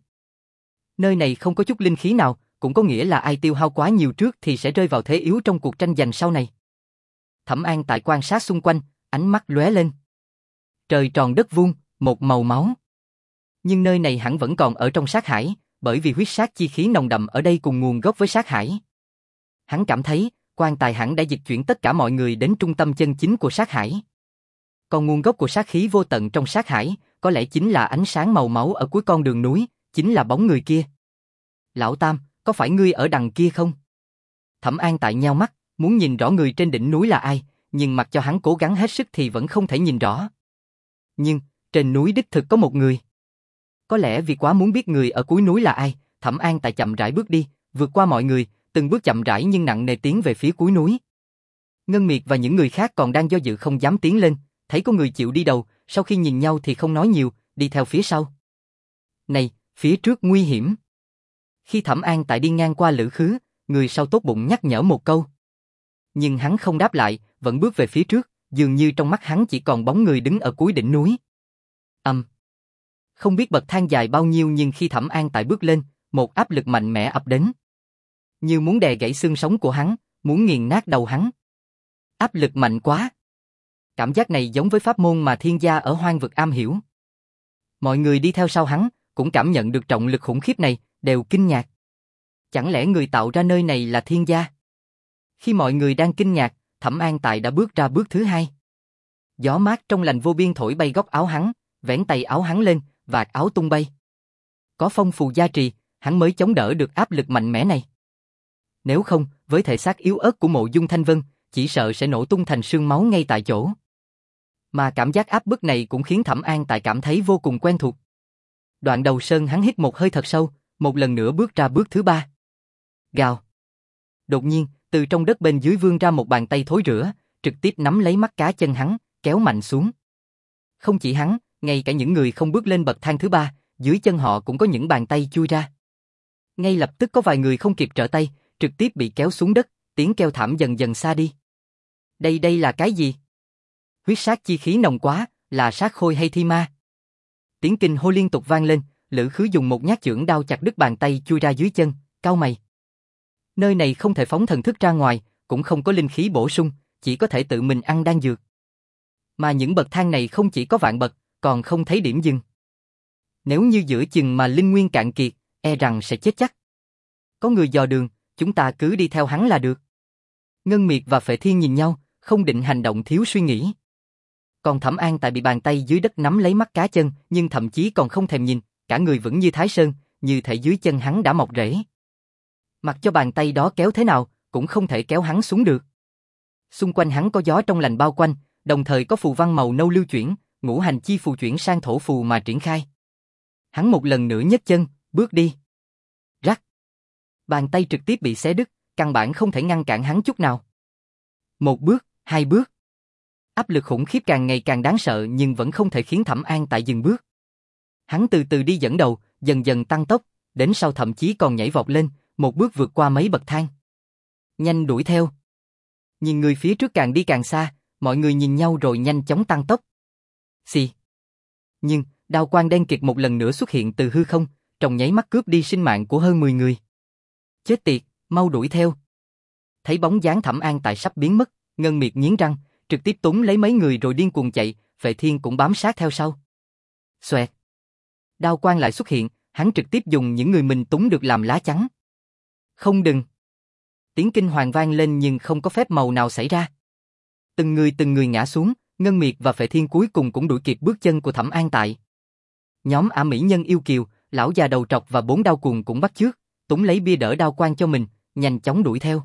Nơi này không có chút linh khí nào, cũng có nghĩa là ai tiêu hao quá nhiều trước thì sẽ rơi vào thế yếu trong cuộc tranh giành sau này. Thẩm An Tại quan sát xung quanh, ánh mắt lóe lên. Trời tròn đất vuông, một màu máu. Nhưng nơi này hẳn vẫn còn ở trong sát hải, bởi vì huyết sát chi khí nồng đậm ở đây cùng nguồn gốc với sát hải. Hắn cảm thấy, quan tài hẳn đã dịch chuyển tất cả mọi người đến trung tâm chân chính của sát hải. Còn nguồn gốc của sát khí vô tận trong sát hải, có lẽ chính là ánh sáng màu máu ở cuối con đường núi, chính là bóng người kia. Lão Tam, có phải ngươi ở đằng kia không? Thẩm An Tại nheo mắt, muốn nhìn rõ người trên đỉnh núi là ai, nhưng mặc cho hắn cố gắng hết sức thì vẫn không thể nhìn rõ. Nhưng, trên núi đích thực có một người. Có lẽ vì quá muốn biết người ở cuối núi là ai, Thẩm An Tại chậm rãi bước đi, vượt qua mọi người, từng bước chậm rãi nhưng nặng nề tiến về phía cuối núi. Ngân Miệt và những người khác còn đang do dự không dám tiến lên, thấy có người chịu đi đầu, sau khi nhìn nhau thì không nói nhiều, đi theo phía sau. Này, phía trước nguy hiểm. Khi Thẩm An Tại đi ngang qua Lữ Khứ, người sau tốt bụng nhắc nhở một câu. Nhưng hắn không đáp lại, vẫn bước về phía trước, dường như trong mắt hắn chỉ còn bóng người đứng ở cuối đỉnh núi. Âm. Um. Không biết bậc thang dài bao nhiêu nhưng khi Thẩm An Tại bước lên, một áp lực mạnh mẽ ập đến. Như muốn đè gãy xương sống của hắn, muốn nghiền nát đầu hắn. Áp lực mạnh quá. Cảm giác này giống với pháp môn mà thiên gia ở hoang vực am hiểu. Mọi người đi theo sau hắn, cũng cảm nhận được trọng lực khủng khiếp này, đều kinh ngạc. Chẳng lẽ người tạo ra nơi này là thiên gia? Khi mọi người đang kinh ngạc, Thẩm An Tại đã bước ra bước thứ hai. Gió mát trong lành vô biên thổi bay góc áo hắn, vén tay áo hắn lên, vạt áo tung bay. Có phong phù gia trì, hắn mới chống đỡ được áp lực mạnh mẽ này. Nếu không, với thể xác yếu ớt của Mộ Dung Thanh Vân, chỉ sợ sẽ nổ tung thành sương máu ngay tại chỗ. Mà cảm giác áp bức này cũng khiến Thẩm An Tại cảm thấy vô cùng quen thuộc. Đoạn đầu sơn hắn hít một hơi thật sâu, một lần nữa bước ra bước thứ ba. Gào. Đột nhiên, từ trong đất bên dưới vươn ra một bàn tay thối rữa, trực tiếp nắm lấy mắt cá chân hắn, kéo mạnh xuống. Không chỉ hắn, ngay cả những người không bước lên bậc thang thứ ba, dưới chân họ cũng có những bàn tay chui ra. Ngay lập tức có vài người không kịp trở tay, trực tiếp bị kéo xuống đất, tiếng kêu thảm dần dần xa đi. Đây đây là cái gì? Huyết sát chi khí nồng quá, là sát khôi hay thi ma? Tiếng kinh hô liên tục vang lên, Lữ Khứ dùng một nhát chưởng đao chặt đứt bàn tay chui ra dưới chân, cau mày. Nơi này không thể phóng thần thức ra ngoài, cũng không có linh khí bổ sung, chỉ có thể tự mình ăn đan dược. Mà những bậc thang này không chỉ có vạn bậc, còn không thấy điểm dừng. Nếu như giữa chừng mà linh nguyên cạn kiệt, e rằng sẽ chết chắc. Có người dò đường, chúng ta cứ đi theo hắn là được. Ngân Miệt và Phệ Thiên nhìn nhau, không định hành động thiếu suy nghĩ. Còn Thẩm An Tại bị bàn tay dưới đất nắm lấy mắt cá chân, nhưng thậm chí còn không thèm nhìn, cả người vẫn như Thái Sơn, như thể dưới chân hắn đã mọc rễ. Mặc cho bàn tay đó kéo thế nào, cũng không thể kéo hắn xuống được. Xung quanh hắn có gió trong lành bao quanh, đồng thời có phù văn màu nâu lưu chuyển, ngũ hành chi phù chuyển sang thổ phù mà triển khai. Hắn một lần nữa nhấc chân, bước đi. Rắc. Bàn tay trực tiếp bị xé đứt, căn bản không thể ngăn cản hắn chút nào. Một bước, hai bước. Áp lực khủng khiếp càng ngày càng đáng sợ nhưng vẫn không thể khiến Thẩm An Tại dừng bước. Hắn từ từ đi dẫn đầu, dần dần tăng tốc, đến sau thậm chí còn nhảy vọt lên, một bước vượt qua mấy bậc thang. Nhanh đuổi theo. Nhìn người phía trước càng đi càng xa, mọi người nhìn nhau rồi nhanh chóng tăng tốc. Xì. Nhưng, đao quang đen kịt một lần nữa xuất hiện từ hư không, trong nháy mắt cướp đi sinh mạng của hơn mười người. Chết tiệt, mau đuổi theo. Thấy bóng dáng Thẩm An Tại sắp biến mất, Ngân Miệt nghiến răng, trực tiếp túm lấy mấy người rồi điên cuồng chạy, Phệ Thiên cũng bám sát theo sau. Xoẹt. Đao quang lại xuất hiện, hắn trực tiếp dùng những người mình túng được làm lá chắn. Không đừng. Tiếng kinh hoàng vang lên nhưng không có phép màu nào xảy ra. Từng người từng người ngã xuống, Ngân Miệt và Phệ Thiên cuối cùng cũng đuổi kịp bước chân của Thẩm An Tại. Nhóm ả mỹ nhân yêu kiều, lão già đầu trọc và bốn đao cuồng cũng bắt chước, túng lấy bia đỡ đao quang cho mình, nhanh chóng đuổi theo.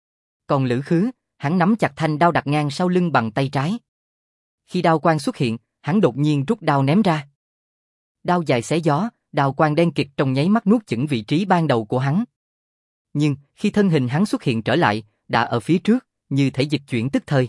Còn Lữ Khứ, hắn nắm chặt thanh đao đặt ngang sau lưng bằng tay trái. Khi đao quang xuất hiện, hắn đột nhiên rút đao ném ra. Đao dài xé gió, đao quang đen kịt trong nháy mắt nuốt chửng vị trí ban đầu của hắn. Nhưng, khi thân hình hắn xuất hiện trở lại, đã ở phía trước, như thể dịch chuyển tức thời.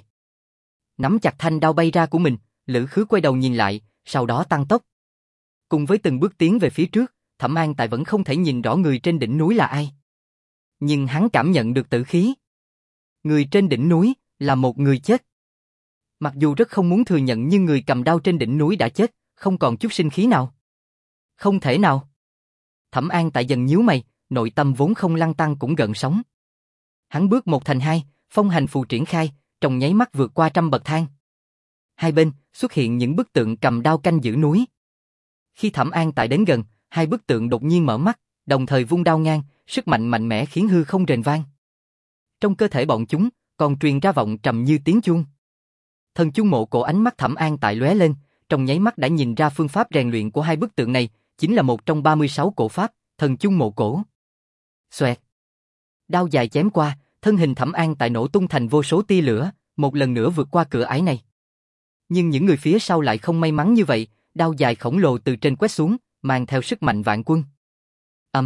Nắm chặt thanh đao bay ra của mình, Lữ Khứ quay đầu nhìn lại, sau đó tăng tốc. Cùng với từng bước tiến về phía trước, Thẩm An Tại vẫn không thể nhìn rõ người trên đỉnh núi là ai. Nhưng hắn cảm nhận được tử khí. Người trên đỉnh núi là một người chết. Mặc dù rất không muốn thừa nhận nhưng người cầm đao trên đỉnh núi đã chết, không còn chút sinh khí nào. Không thể nào. Thẩm An Tại dần nhíu mày, nội tâm vốn không lăn tăn cũng gợn sóng. Hắn bước một thành hai, phong hành phù triển khai, trong nháy mắt vượt qua trăm bậc thang. Hai bên xuất hiện những bức tượng cầm đao canh giữ núi. Khi Thẩm An Tại đến gần, hai bức tượng đột nhiên mở mắt, đồng thời vung đao ngang, sức mạnh mạnh mẽ khiến hư không rền vang. Trong cơ thể bọn chúng còn truyền ra vọng trầm như tiếng chuông. Thần Chung Mộ Cổ ánh mắt Thẩm An Tại lóe lên, trong nháy mắt đã nhìn ra phương pháp rèn luyện của hai bức tượng này, chính là một trong ba mươi sáu cổ pháp, Thần Chung Mộ Cổ. Xoẹt. Đao dài chém qua, thân hình Thẩm An Tại nổ tung thành vô số tia lửa, một lần nữa vượt qua cửa ải này. Nhưng những người phía sau lại không may mắn như vậy, đao dài khổng lồ từ trên quét xuống, mang theo sức mạnh vạn quân. Âm.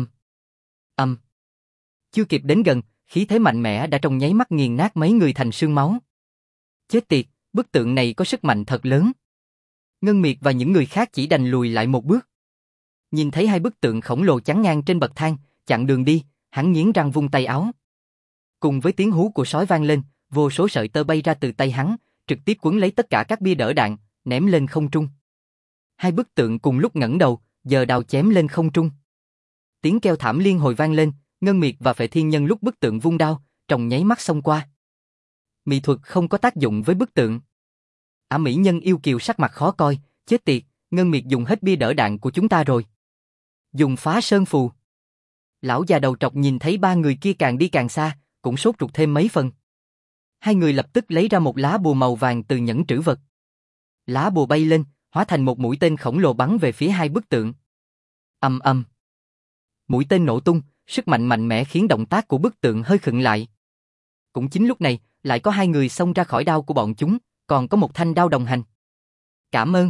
Âm. Chưa kịp đến gần, khí thế mạnh mẽ đã trong nháy mắt nghiền nát mấy người thành xương máu. Chết tiệt, bức tượng này có sức mạnh thật lớn. Ngân Miệt và những người khác chỉ đành lùi lại một bước. Nhìn thấy hai bức tượng khổng lồ chắn ngang trên bậc thang, chặn đường đi, hắn nghiến răng vung tay áo. Cùng với tiếng hú của sói vang lên, vô số sợi tơ bay ra từ tay hắn, trực tiếp quấn lấy tất cả các bia đỡ đạn, ném lên không trung. Hai bức tượng cùng lúc ngẩng đầu, giơ đao chém lên không trung. Tiếng kêu thảm liên hồi vang lên, Ngân Miệt và Phệ Thiên nhân lúc bức tượng vung đao, trong nháy mắt xông qua. Mỹ thuật không có tác dụng với bức tượng. Ả mỹ nhân yêu kiều sắc mặt khó coi, chết tiệt, Ngân Miệt dùng hết bia đỡ đạn của chúng ta rồi. Dùng phá sơn phù. Lão già đầu trọc nhìn thấy ba người kia càng đi càng xa, cũng sốt ruột thêm mấy phần. Hai người lập tức lấy ra một lá bùa màu vàng từ nhẫn trữ vật. Lá bùa bay lên, hóa thành một mũi tên khổng lồ bắn về phía hai bức tượng. Ầm ầm. Mũi tên nổ tung, sức mạnh mạnh mẽ khiến động tác của bức tượng hơi khựng lại. Cũng chính lúc này, lại có hai người xông ra khỏi đao của bọn chúng, còn có một thanh đao đồng hành. Cảm ơn.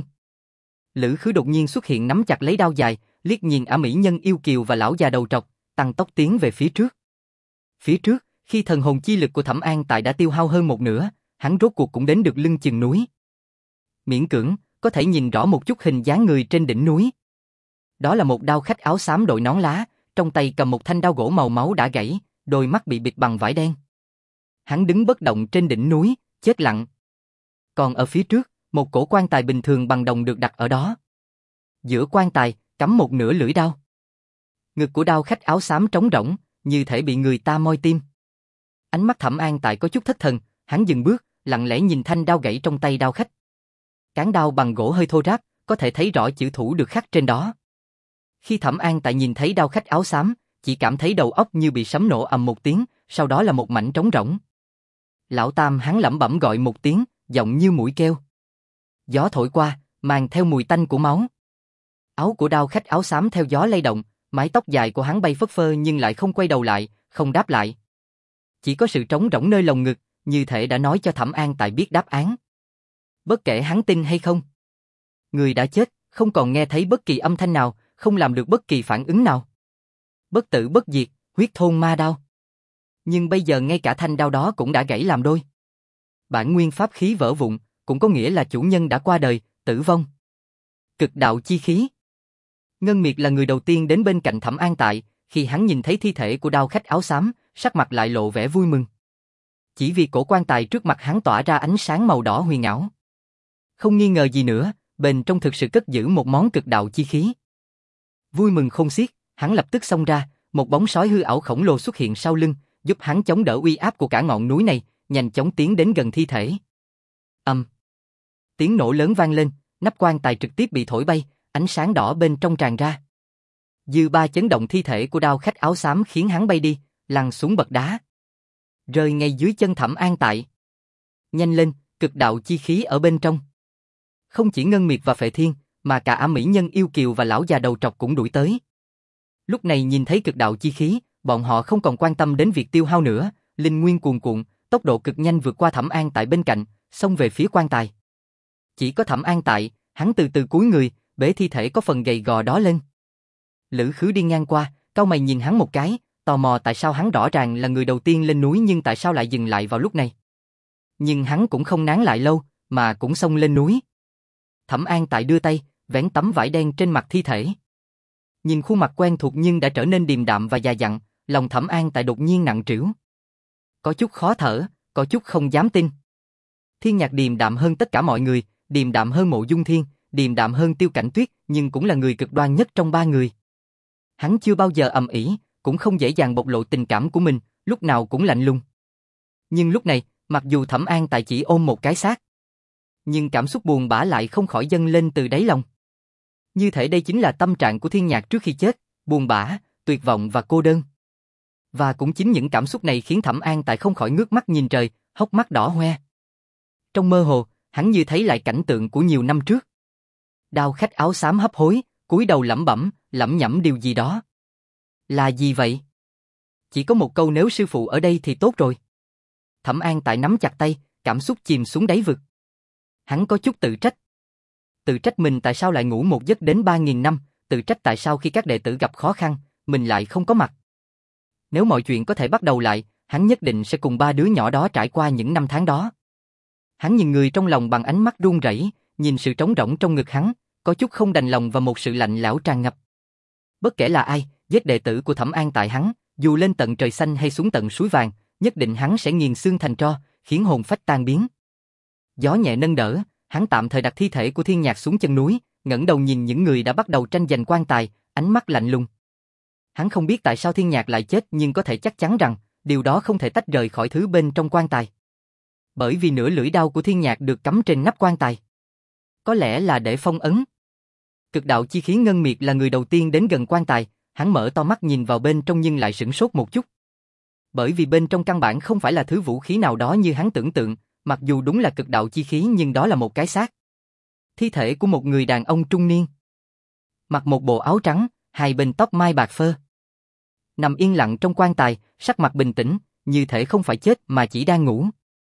Lữ Khứ đột nhiên xuất hiện nắm chặt lấy đao dài, liếc nhìn ả mỹ nhân yêu kiều và lão già đầu trọc, tăng tốc tiến về phía trước. Phía trước, khi thần hồn chi lực của Thẩm An Tại đã tiêu hao hơn một nửa, hắn rốt cuộc cũng đến được lưng chừng núi. Miễn cưỡng, có thể nhìn rõ một chút hình dáng người trên đỉnh núi. Đó là một đao khách áo xám đội nón lá, trong tay cầm một thanh đao gỗ màu máu đã gãy, đôi mắt bị bịt bằng vải đen. Hắn đứng bất động trên đỉnh núi, chết lặng. Còn ở phía trước, một cổ quan tài bình thường bằng đồng được đặt ở đó. Giữa quan tài, cắm một nửa lưỡi đao. Ngực của đao khách áo xám trống rỗng, như thể bị người ta moi tim. Ánh mắt Thẩm An Tại có chút thất thần, hắn dừng bước, lặng lẽ nhìn thanh đao gãy trong tay đao khách. Cán đao bằng gỗ hơi thô ráp, có thể thấy rõ chữ thủ được khắc trên đó. Khi Thẩm An Tại nhìn thấy đao khách áo xám, chỉ cảm thấy đầu óc như bị sấm nổ ầm một tiếng, sau đó là một mảnh trống rỗng. Lão Tam hắn lẩm bẩm gọi một tiếng, giọng như mũi kêu. Gió thổi qua, mang theo mùi tanh của máu. Áo của đao khách áo xám theo gió lay động, mái tóc dài của hắn bay phất phơ nhưng lại không quay đầu lại, không đáp lại. Chỉ có sự trống rỗng nơi lồng ngực, như thể đã nói cho Thẩm An Tại biết đáp án. Bất kể hắn tin hay không. Người đã chết, không còn nghe thấy bất kỳ âm thanh nào, không làm được bất kỳ phản ứng nào. Bất tử bất diệt, huyết thôn ma đao. Nhưng bây giờ ngay cả thanh đao đó cũng đã gãy làm đôi. Bản nguyên pháp khí vỡ vụn, cũng có nghĩa là chủ nhân đã qua đời, tử vong. Cực đạo chi khí. Ngân Miệt là người đầu tiên đến bên cạnh Thẩm An Tại, khi hắn nhìn thấy thi thể của đao khách áo xám, sắc mặt lại lộ vẻ vui mừng. Chỉ vì cổ quan tài trước mặt hắn tỏa ra ánh sáng màu đỏ huyền ảo. Không nghi ngờ gì nữa, bên trong thực sự cất giữ một món cực đạo chi khí. Vui mừng khôn xiết, hắn lập tức xông ra, một bóng sói hư ảo khổng lồ xuất hiện sau lưng, giúp hắn chống đỡ uy áp của cả ngọn núi này, nhanh chóng tiến đến gần thi thể. Ầm. Tiếng nổ lớn vang lên, nắp quan tài trực tiếp bị thổi bay, ánh sáng đỏ bên trong tràn ra. Dư ba chấn động thi thể của đao khách áo xám khiến hắn bay đi, lăn xuống bậc đá. Rơi ngay dưới chân Thẩm An Tại. Nhanh lên, cực đạo chi khí ở bên trong. Không chỉ Ngân Miệt và Phệ Thiên, mà cả Ả Mỹ Nhân Yêu Kiều và lão già đầu trọc cũng đuổi tới. Lúc này nhìn thấy cực đạo chi khí, bọn họ không còn quan tâm đến việc tiêu hao nữa, linh nguyên cuồn cuộn, tốc độ cực nhanh vượt qua Thẩm An Tại bên cạnh, xông về phía quan tài. Chỉ có Thẩm An Tại, hắn từ từ cúi người, bế thi thể có phần gầy gò đó lên. Lữ Khứ đi ngang qua, cau mày nhìn hắn một cái, tò mò tại sao hắn rõ ràng là người đầu tiên lên núi nhưng tại sao lại dừng lại vào lúc này. Nhưng hắn cũng không nán lại lâu, mà cũng xông lên núi. Thẩm An Tại đưa tay, vén tấm vải đen trên mặt thi thể. Nhìn khuôn mặt quen thuộc nhưng đã trở nên điềm đạm và già dặn, lòng Thẩm An Tại đột nhiên nặng trĩu. Có chút khó thở, có chút không dám tin. Thiên Nhạc điềm đạm hơn tất cả mọi người, điềm đạm hơn Mộ Dung Thiên, điềm đạm hơn Tiêu Cảnh Tuyết, nhưng cũng là người cực đoan nhất trong ba người. Hắn chưa bao giờ ầm ĩ, cũng không dễ dàng bộc lộ tình cảm của mình, lúc nào cũng lạnh lùng. Nhưng lúc này, mặc dù Thẩm An Tại chỉ ôm một cái xác, nhưng cảm xúc buồn bã lại không khỏi dâng lên từ đáy lòng. Như thể đây chính là tâm trạng của Thiên Nhạc trước khi chết, buồn bã, tuyệt vọng và cô đơn. Và cũng chính những cảm xúc này khiến Thẩm An Tại không khỏi ngước mắt nhìn trời, hốc mắt đỏ hoe. Trong mơ hồ, hắn như thấy lại cảnh tượng của nhiều năm trước. Đao khách áo xám hấp hối, cúi đầu lẩm bẩm, lẩm nhẩm điều gì đó. Là gì vậy? Chỉ có một câu nếu sư phụ ở đây thì tốt rồi. Thẩm An Tại nắm chặt tay, cảm xúc chìm xuống đáy vực. Hắn có chút tự trách. Tự trách mình tại sao lại ngủ một giấc đến ba nghìn năm, tự trách tại sao khi các đệ tử gặp khó khăn, mình lại không có mặt. Nếu mọi chuyện có thể bắt đầu lại, hắn nhất định sẽ cùng ba đứa nhỏ đó trải qua những năm tháng đó. Hắn nhìn người trong lòng bằng ánh mắt run rẩy, nhìn sự trống rỗng trong ngực hắn, có chút không đành lòng và một sự lạnh lẽo tràn ngập. Bất kể là ai, giết đệ tử của Thẩm An Tại hắn, dù lên tận trời xanh hay xuống tận suối vàng, nhất định hắn sẽ nghiền xương thành tro, khiến hồn phách tan biến. Gió nhẹ nâng đỡ, hắn tạm thời đặt thi thể của Thiên Nhạc xuống chân núi, ngẩng đầu nhìn những người đã bắt đầu tranh giành quan tài, ánh mắt lạnh lùng. Hắn không biết tại sao Thiên Nhạc lại chết nhưng có thể chắc chắn rằng, điều đó không thể tách rời khỏi thứ bên trong quan tài. Bởi vì nửa lưỡi đao của Thiên Nhạc được cắm trên nắp quan tài. Có lẽ là để phong ấn. Cực đạo chi khí Ngân Miệt là người đầu tiên đến gần quan tài, hắn mở to mắt nhìn vào bên trong nhưng lại sửng sốt một chút. Bởi vì bên trong căn bản không phải là thứ vũ khí nào đó như hắn tưởng tượng, mặc dù đúng là cực đạo chi khí nhưng đó là một cái xác. Thi thể của một người đàn ông trung niên. Mặc một bộ áo trắng, hai bên tóc mai bạc phơ. Nằm yên lặng trong quan tài, sắc mặt bình tĩnh, như thể không phải chết mà chỉ đang ngủ.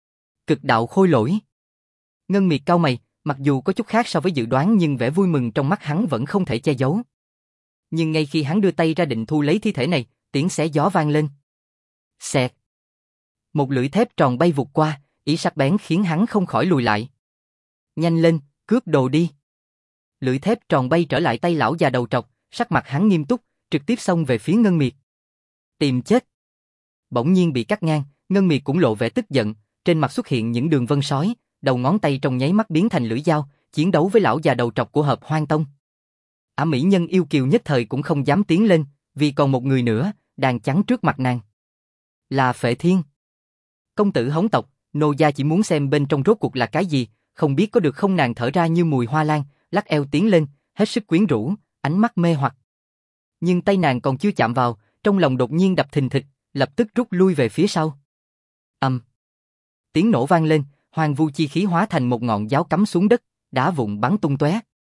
Cực đạo khôi lỗi. Ngân Miệt cau mày, mặc dù có chút khác so với dự đoán nhưng vẻ vui mừng trong mắt hắn vẫn không thể che giấu. Nhưng ngay khi hắn đưa tay ra định thu lấy thi thể này, tiếng xé gió vang lên. Xẹt. Một lưỡi thép tròn bay vụt qua, ý sắc bén khiến hắn không khỏi lùi lại. Nhanh lên, cướp đồ đi. Lưỡi thép tròn bay trở lại tay lão già đầu trọc, sắc mặt hắn nghiêm túc, trực tiếp xông về phía Ngân Miệt. Tìm chết. Bỗng nhiên bị cắt ngang, Ngân Miệt cũng lộ vẻ tức giận, trên mặt xuất hiện những đường vân sói, đầu ngón tay trong nháy mắt biến thành lưỡi dao, chiến đấu với lão già đầu trọc của Hợp Hoang Tông. Ả Mỹ Nhân Yêu Kiều nhất thời cũng không dám tiến lên, vì còn một người nữa đang chắn trước mặt nàng. Là Phệ Thiên. Công tử hống tộc, nô gia chỉ muốn xem bên trong rốt cuộc là cái gì, không biết có được không? Nàng thở ra như mùi hoa lan, lắc eo tiến lên, hết sức quyến rũ, ánh mắt mê hoặc. Nhưng tay nàng còn chưa chạm vào, trong lòng đột nhiên đập thình thịch, lập tức rút lui về phía sau. Ầm. Um. Tiếng nổ vang lên, hoang vu chi khí hóa thành một ngọn giáo cắm xuống đất, đá vụn bắn tung tóe.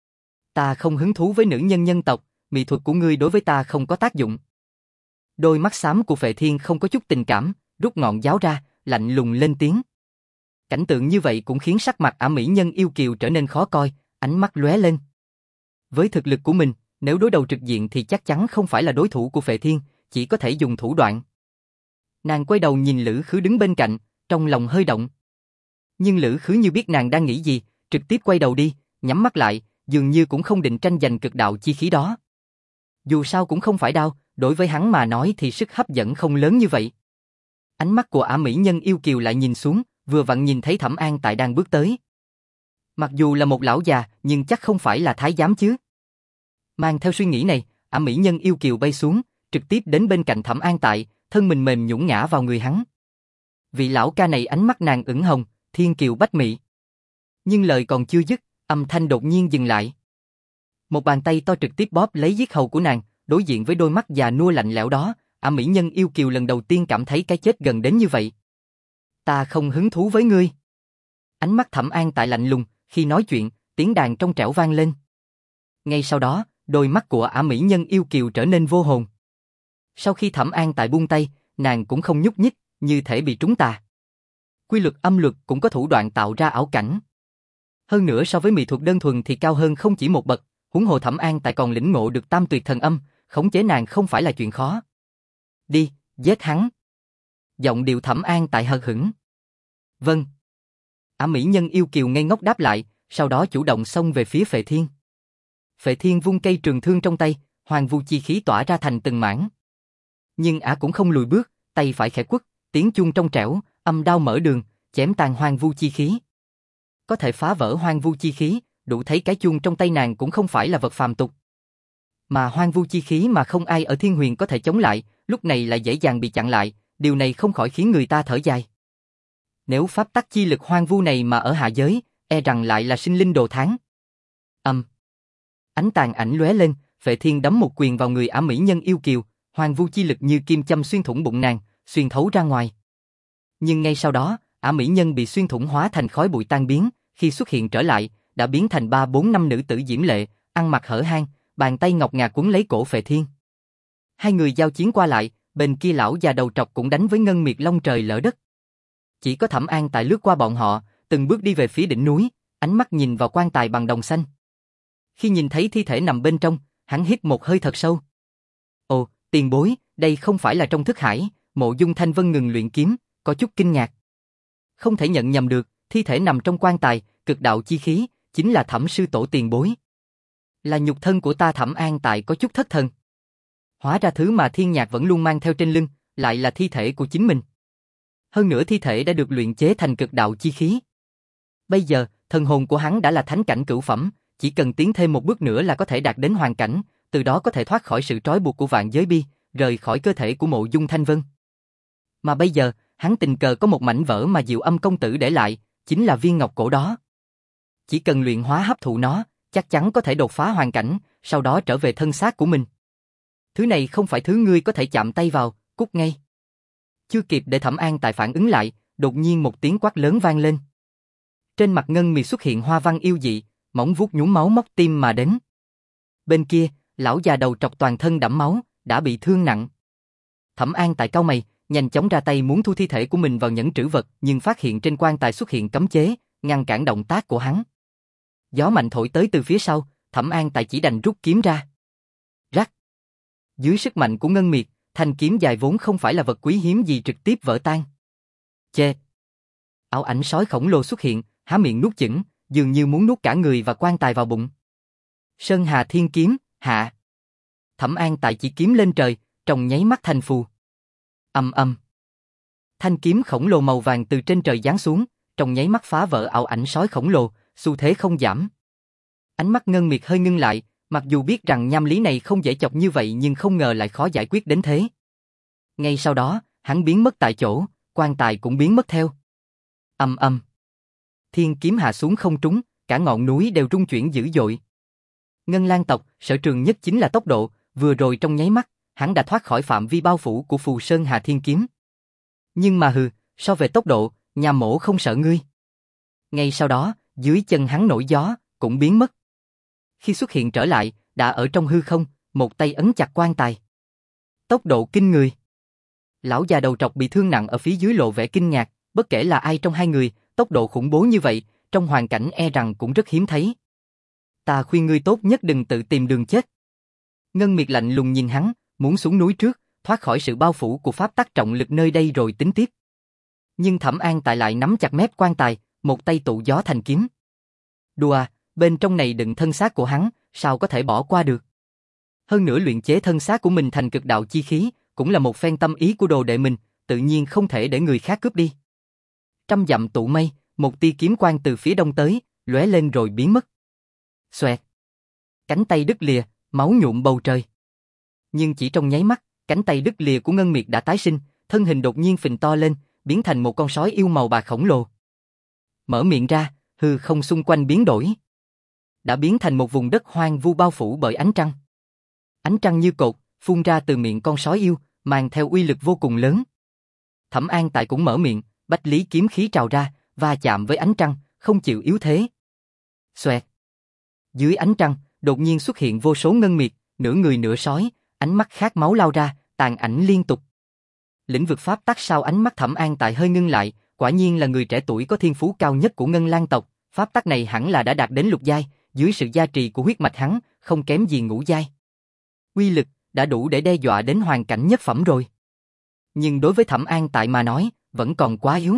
Ta không hứng thú với nữ nhân nhân tộc, mỹ thuật của ngươi đối với ta không có tác dụng. Đôi mắt xám của Phệ Thiên không có chút tình cảm, rút ngọn giáo ra, lạnh lùng lên tiếng. Cảnh tượng như vậy cũng khiến sắc mặt Ả Mỹ Nhân Yêu Kiều trở nên khó coi, ánh mắt lóe lên. Với thực lực của mình, nếu đối đầu trực diện thì chắc chắn không phải là đối thủ của Phệ Thiên, chỉ có thể dùng thủ đoạn. Nàng quay đầu nhìn Lữ Khứ đứng bên cạnh, trong lòng hơi động. Nhưng Lữ Khứ như biết nàng đang nghĩ gì, trực tiếp quay đầu đi, nhắm mắt lại, dường như cũng không định tranh giành cực đạo chi khí đó. Dù sao cũng không phải đao, đối với hắn mà nói thì sức hấp dẫn không lớn như vậy. Ánh mắt của Ả Mỹ Nhân Yêu Kiều lại nhìn xuống, vừa vặn nhìn thấy Thẩm An Tại đang bước tới. Mặc dù là một lão già, nhưng chắc không phải là thái giám chứ. Mang theo suy nghĩ này, Ả Mỹ Nhân Yêu Kiều bay xuống, trực tiếp đến bên cạnh Thẩm An Tại, thân mình mềm nhũn ngã vào người hắn. Vị lão ca này ánh mắt nàng ửng hồng, thiên kiều bách mị. Nhưng lời còn chưa dứt, âm thanh đột nhiên dừng lại. Một bàn tay to trực tiếp bóp lấy yết hầu của nàng, đối diện với đôi mắt già nua lạnh lẽo đó, ả mỹ nhân yêu kiều lần đầu tiên cảm thấy cái chết gần đến như vậy. Ta không hứng thú với ngươi. Ánh mắt Thẩm An Tại lạnh lùng, khi nói chuyện, tiếng đàn trong trẻo vang lên. Ngay sau đó, đôi mắt của ả mỹ nhân yêu kiều trở nên vô hồn. Sau khi Thẩm An Tại buông tay, nàng cũng không nhúc nhích, như thể bị trúng tà. Quy luật âm luật cũng có thủ đoạn tạo ra ảo cảnh. Hơn nữa so với mỹ thuật đơn thuần thì cao hơn không chỉ một bậc, huống hồ Thẩm An Tại còn lĩnh ngộ được tam tuyệt thần âm, khống chế nàng không phải là chuyện khó. Đi, giết hắn. Giọng điệu Thẩm An Tại hờ hững. Vâng. Ả mỹ nhân yêu kiều ngây ngốc đáp lại, sau đó chủ động xông về phía Phệ Thiên. Phệ Thiên vung cây trường thương trong tay, hoàng vu chi khí tỏa ra thành từng mảng. Nhưng ả cũng không lùi bước, tay phải khẽ quất, tiếng chuông trong trẻo, âm đao mở đường, chém tàn hoang vu chi khí. Có thể phá vỡ hoang vu chi khí, đủ thấy cái chuông trong tay nàng cũng không phải là vật phàm tục. Mà hoang vu chi khí mà không ai ở Thiên Huyền có thể chống lại, lúc này lại dễ dàng bị chặn lại, điều này không khỏi khiến người ta thở dài. Nếu pháp tắc chi lực hoang vu này mà ở hạ giới, e rằng lại là sinh linh đồ tháng. Âm. Ánh tàn ảnh lóe lên, Phệ Thiên đấm một quyền vào người ả mỹ nhân yêu kiều, hoang vu chi lực như kim châm xuyên thủng bụng nàng, xuyên thấu ra ngoài. Nhưng ngay sau đó, ả mỹ nhân bị xuyên thủng hóa thành khói bụi tan biến, khi xuất hiện trở lại, đã biến thành ba bốn năm nữ tử diễm lệ, ăn mặc hở hang, bàn tay ngọc ngà quấn lấy cổ Phệ Thiên. Hai người giao chiến qua lại, bên kia lão già đầu trọc cũng đánh với Ngân Miệt long trời lở đất. Chỉ có Thẩm An Tại lướt qua bọn họ, từng bước đi về phía đỉnh núi, ánh mắt nhìn vào quan tài bằng đồng xanh. Khi nhìn thấy thi thể nằm bên trong, hắn hít một hơi thật sâu. Ồ, tiền bối, đây không phải là trong thức hải. Mộ Dung Thanh Vân ngừng luyện kiếm, có chút kinh ngạc. Không thể nhận nhầm được, thi thể nằm trong quan tài, cực đạo chi khí, chính là Thẩm sư tổ tiền bối. Là nhục thân của ta. Thẩm An Tại có chút thất thần. Hóa ra thứ mà Thiên Nhạc vẫn luôn mang theo trên lưng, lại là thi thể của chính mình. Hơn nữa thi thể đã được luyện chế thành cực đạo chi khí. Bây giờ, thần hồn của hắn đã là thánh cảnh cửu phẩm, chỉ cần tiến thêm một bước nữa là có thể đạt đến hoàn cảnh, từ đó có thể thoát khỏi sự trói buộc của vạn giới bi, rời khỏi cơ thể của Mộ Dung Thanh Vân. Mà bây giờ, hắn tình cờ có một mảnh vỡ mà Diệu Âm công tử để lại, chính là viên ngọc cổ đó. Chỉ cần luyện hóa hấp thụ nó, chắc chắn có thể đột phá hoàn cảnh, sau đó trở về thân xác của mình. Thứ này không phải thứ ngươi có thể chạm tay vào, cút ngay. Chưa kịp để Thẩm An Tại phản ứng lại, đột nhiên một tiếng quát lớn vang lên. Trên mặt Ngân Miệt xuất hiện hoa văn yêu dị, móng vuốt nhúng máu móc tim mà đến. Bên kia, lão già đầu trọc toàn thân đẫm máu, đã bị thương nặng. Thẩm An Tại cau mày, nhanh chóng ra tay muốn thu thi thể của mình vào nhẫn trữ vật, nhưng phát hiện trên quan tài xuất hiện cấm chế, ngăn cản động tác của hắn. Gió mạnh thổi tới từ phía sau, Thẩm An Tại chỉ đành rút kiếm ra. Rắc. Dưới sức mạnh của Ngân Miệt, thanh kiếm dài vốn không phải là vật quý hiếm gì trực tiếp vỡ tan. Chê. Ảo ảnh sói khổng lồ xuất hiện, há miệng nuốt chửng, dường như muốn nuốt cả người và quan tài vào bụng. Sơn Hà Thiên Kiếm, hạ. Thẩm An Tại chỉ kiếm lên trời, trong nháy mắt thành phù. Ầm ầm. Thanh kiếm khổng lồ màu vàng từ trên trời giáng xuống, trong nháy mắt phá vỡ ảo ảnh sói khổng lồ, xu thế không giảm. Ánh mắt Ngân Miệt hơi ngưng lại, mặc dù biết rằng nham lý này không dễ chọc như vậy nhưng không ngờ lại khó giải quyết đến thế. Ngay sau đó, hắn biến mất tại chỗ, quan tài cũng biến mất theo. Ầm ầm. Thiên kiếm hạ xuống không trúng, cả ngọn núi đều rung chuyển dữ dội. Ngân Lang tộc, sở trường nhất chính là tốc độ, vừa rồi trong nháy mắt, hắn đã thoát khỏi phạm vi bao phủ của Phù Sơn Hà Thiên kiếm. Nhưng mà hừ, so về tốc độ, nhà mổ không sợ ngươi. Ngay sau đó, dưới chân hắn nổi gió, cũng biến mất. Khi xuất hiện trở lại, đã ở trong hư không, một tay ấn chặt quan tài. Tốc độ kinh người. Lão già đầu trọc bị thương nặng ở phía dưới lộ vẻ kinh ngạc, bất kể là ai trong hai người, tốc độ khủng bố như vậy, trong hoàn cảnh e rằng cũng rất hiếm thấy. Ta khuyên ngươi tốt nhất đừng tự tìm đường chết. Ngân Miệt lạnh lùng nhìn hắn, muốn xuống núi trước, thoát khỏi sự bao phủ của pháp tắc trọng lực nơi đây rồi tính tiếp. Nhưng Thẩm An Tại lại nắm chặt mép quan tài, một tay tụ gió thành kiếm. Đùa, bên trong này đựng thân xác của hắn, sao có thể bỏ qua được. Hơn nữa luyện chế thân xác của mình thành cực đạo chi khí, cũng là một phen tâm ý của đồ đệ mình, tự nhiên không thể để người khác cướp đi. Trăm dặm tụ mây, một tia kiếm quang từ phía đông tới, lóe lên rồi biến mất. Xoẹt. Cánh tay đứt lìa, máu nhuộm bầu trời. Nhưng chỉ trong nháy mắt, cánh tay đứt lìa của Ngân Miệt đã tái sinh, thân hình đột nhiên phình to lên, biến thành một con sói yêu màu bạc khổng lồ. Mở miệng ra, hư không xung quanh biến đổi. đã biến thành một vùng đất hoang vu bao phủ bởi ánh trăng. Ánh trăng như cột, phun ra từ miệng con sói yêu, mang theo uy lực vô cùng lớn. Thẩm An Tại cũng mở miệng, bách lý kiếm khí trào ra, va chạm với ánh trăng, không chịu yếu thế. Xoẹt. Dưới ánh trăng, đột nhiên xuất hiện vô số ngân miệt, nửa người nửa sói, ánh mắt khát máu lao ra, tàn ảnh liên tục. Lĩnh vực pháp tắc sau ánh mắt Thẩm An Tại hơi ngưng lại, quả nhiên là người trẻ tuổi có thiên phú cao nhất của Ngân Lang tộc, pháp tắc này hẳn là đã đạt đến lục giai, dưới sự gia trì của huyết mạch hắn, không kém gì ngũ giai. Uy lực đã đủ để đe dọa đến hoàn cảnh nhất phẩm rồi. Nhưng đối với Thẩm An Tại mà nói, vẫn còn quá yếu.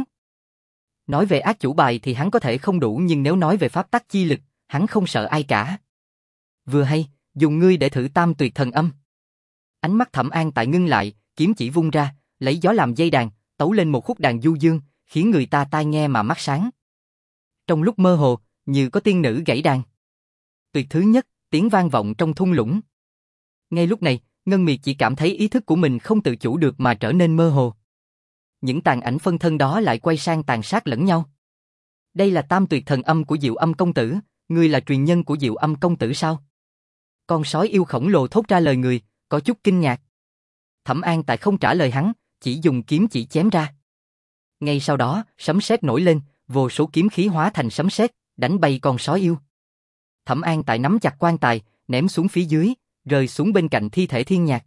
Nói về ác chủ bài thì hắn có thể không đủ, nhưng nếu nói về pháp tắc chi lực, hắn không sợ ai cả. Vừa hay, dùng ngươi để thử tam tuyệt thần âm. Ánh mắt Thẩm An Tại ngưng lại, kiếm chỉ vung ra, lấy gió làm dây đàn, tấu lên một khúc đàn du dương, khiến người ta tai nghe mà mắt sáng. Trong lúc mơ hồ, như có tiên nữ gảy đàn. Tuyệt thứ nhất, tiếng vang vọng trong thung lũng. Ngay lúc này, Ngân Miệt chỉ cảm thấy ý thức của mình không tự chủ được mà trở nên mơ hồ. Những tàn ảnh phân thân đó lại quay sang tàn sát lẫn nhau. Đây là tam tuyệt thần âm của Diệu Âm công tử, ngươi là truyền nhân của Diệu Âm công tử sao? Con sói yêu khổng lồ thốt ra lời người, có chút kinh ngạc. Thẩm An Tại không trả lời hắn, chỉ dùng kiếm chỉ chém ra. Ngay sau đó, sấm sét nổi lên, vô số kiếm khí hóa thành sấm sét, đánh bay con sói yêu. Thẩm An Tại nắm chặt quan tài, ném xuống phía dưới, rơi xuống bên cạnh thi thể Thiên Nhạc.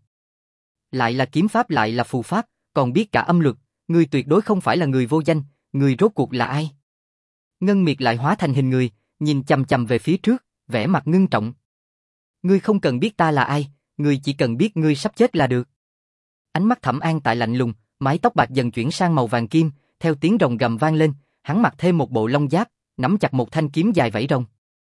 Lại là kiếm pháp, lại là phù pháp, còn biết cả âm luật, ngươi tuyệt đối không phải là người vô danh, ngươi rốt cuộc là ai? Ngân Miệt lại hóa thành hình người, nhìn chằm chằm về phía trước, vẻ mặt ngưng trọng. Ngươi không cần biết ta là ai, ngươi chỉ cần biết ngươi sắp chết là được. Ánh mắt Thẩm An Tại lạnh lùng, mái tóc bạc dần chuyển sang màu vàng kim, theo tiếng rồng gầm vang lên, hắn mặc thêm một bộ long giáp, nắm chặt một thanh kiếm dài vảy rồng.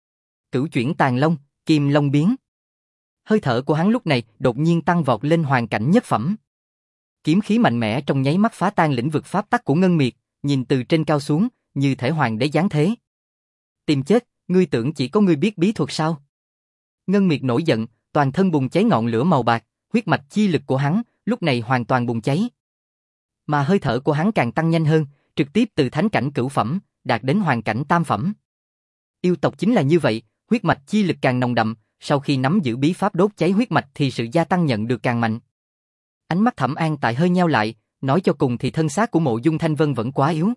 Cửu chuyển tàn long, kim long biến. Hơi thở của hắn lúc này đột nhiên tăng vọt lên hoàn cảnh nhất phẩm. Kiếm khí mạnh mẽ trong nháy mắt phá tan lĩnh vực pháp tắc của Ngân Miệt, nhìn từ trên cao xuống, như thể hoàng đế giáng thế. Tìm chết, ngươi tưởng chỉ có ngươi biết bí thuật sao? Ngân Miệt nổi giận, toàn thân bùng cháy ngọn lửa màu bạc, huyết mạch chi lực của hắn lúc này hoàn toàn bùng cháy. Mà hơi thở của hắn càng tăng nhanh hơn, trực tiếp từ thánh cảnh cửu phẩm, đạt đến hoàn cảnh tam phẩm. Yêu tộc chính là như vậy, huyết mạch chi lực càng nồng đậm, sau khi nắm giữ bí pháp đốt cháy huyết mạch thì sự gia tăng nhận được càng mạnh. Ánh mắt Thẩm An Tại hơi nheo lại, nói cho cùng thì thân xác của Mộ Dung Thanh Vân vẫn quá yếu.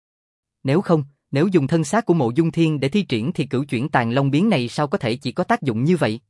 Nếu không, nếu dùng thân xác của Mộ Dung Thiên để thi triển thì cửu chuyển tàn long biến này sao có thể chỉ có tác dụng như vậy?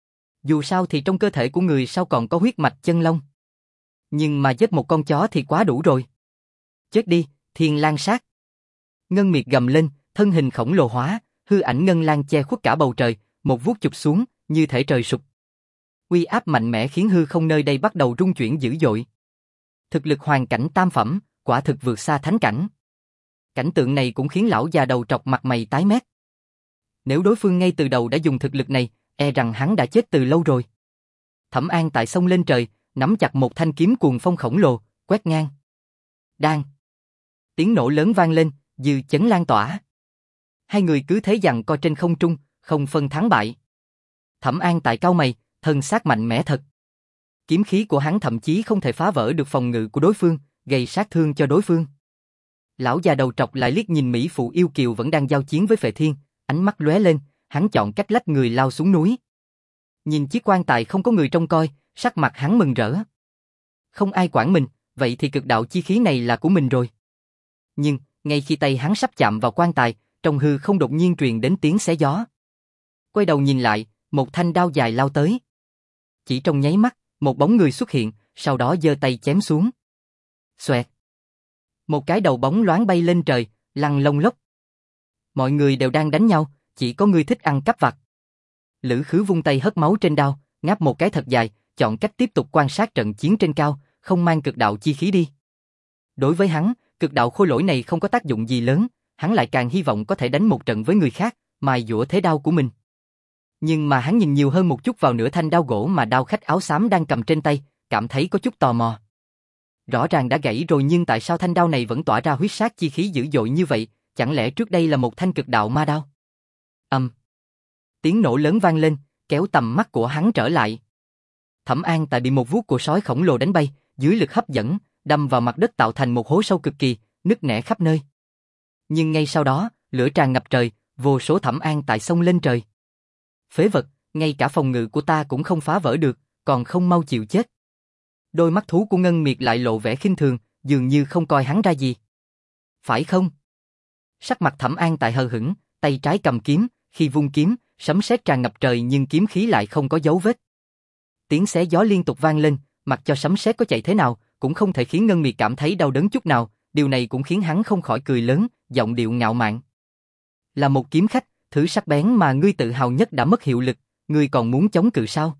Dù sao thì trong cơ thể của người sao còn có huyết mạch chân long. Nhưng mà giết một con chó thì quá đủ rồi. Chết đi, Thiên Lang sát. Ngân Miệt gầm lên, thân hình khổng lồ hóa, hư ảnh ngân lang che khuất cả bầu trời, một vuốt chụp xuống, như thể trời sụp. Uy áp mạnh mẽ khiến hư không nơi đây bắt đầu rung chuyển dữ dội. Thực lực hoàn cảnh tam phẩm, quả thực vượt xa thánh cảnh. Cảnh tượng này cũng khiến lão già đầu trọc mặt mày tái mét. Nếu đối phương ngay từ đầu đã dùng thực lực này, e rằng hắn đã chết từ lâu rồi. Thẩm An Tại xông lên trời, nắm chặt một thanh kiếm cuồng phong khổng lồ, quét ngang. Đang. Tiếng nổ lớn vang lên, dư chấn lan tỏa. Hai người cứ thế giằng co trên không trung, không phân thắng bại. Thẩm An Tại cau mày, thân xác mạnh mẽ thật. Kiếm khí của hắn thậm chí không thể phá vỡ được phòng ngự của đối phương, gây sát thương cho đối phương. Lão già đầu trọc lại liếc nhìn mỹ phụ yêu kiều vẫn đang giao chiến với Phệ Thiên, ánh mắt lóe lên, hắn chọn cách lách người lao xuống núi. Nhìn chiếc quan tài không có người trông coi, sắc mặt hắn mừng rỡ. Không ai quản mình, vậy thì cực đạo chi khí này là của mình rồi. Nhưng, ngay khi tay hắn sắp chạm vào quan tài, trong hư không đột nhiên truyền đến tiếng xé gió. Quay đầu nhìn lại, một thanh đao dài lao tới. Chỉ trong nháy mắt, một bóng người xuất hiện, sau đó giơ tay chém xuống. Xoẹt. Một cái đầu bóng loáng bay lên trời, lăn lông lốc. Mọi người đều đang đánh nhau, chỉ có người thích ăn cắp vặt. Lữ Khứ vung tay hất máu trên đao, ngáp một cái thật dài, chọn cách tiếp tục quan sát trận chiến trên cao, không mang cực đạo chi khí đi. Đối với hắn, cực đạo khôi lỗi này không có tác dụng gì lớn, hắn lại càng hy vọng có thể đánh một trận với người khác, mài dũa thế đao của mình. Nhưng mà hắn nhìn nhiều hơn một chút vào nửa thanh đao gỗ mà đao khách áo xám đang cầm trên tay, cảm thấy có chút tò mò. Rõ ràng đã gãy rồi nhưng tại sao thanh đao này vẫn tỏa ra huyết sát chi khí dữ dội như vậy, chẳng lẽ trước đây là một thanh cực đạo ma đao? Ầm. Um. Tiếng nổ lớn vang lên, kéo tầm mắt của hắn trở lại. Thẩm An Tại bị một vuốt của sói khổng lồ đánh bay, dưới lực hấp dẫn, đâm vào mặt đất tạo thành một hố sâu cực kỳ, nứt nẻ khắp nơi. Nhưng ngay sau đó, lửa tràn ngập trời, vô số Thẩm An Tại xông lên trời. Phế vật, ngay cả phòng ngự của ta cũng không phá vỡ được, còn không mau chịu chết. Đôi mắt thú của Ngân Miệt lại lộ vẻ khinh thường, dường như không coi hắn ra gì. Phải không? Sắc mặt Thẩm An Tại hờ hững, tay trái cầm kiếm, khi vung kiếm, sấm sét tràn ngập trời nhưng kiếm khí lại không có dấu vết. Tiếng xé gió liên tục vang lên, mặc cho sấm sét có chạy thế nào, cũng không thể khiến Ngân Miệt cảm thấy đau đớn chút nào, điều này cũng khiến hắn không khỏi cười lớn, giọng điệu ngạo mạn. Là một kiếm khách, thứ sắc bén mà ngươi tự hào nhất đã mất hiệu lực, ngươi còn muốn chống cự sao?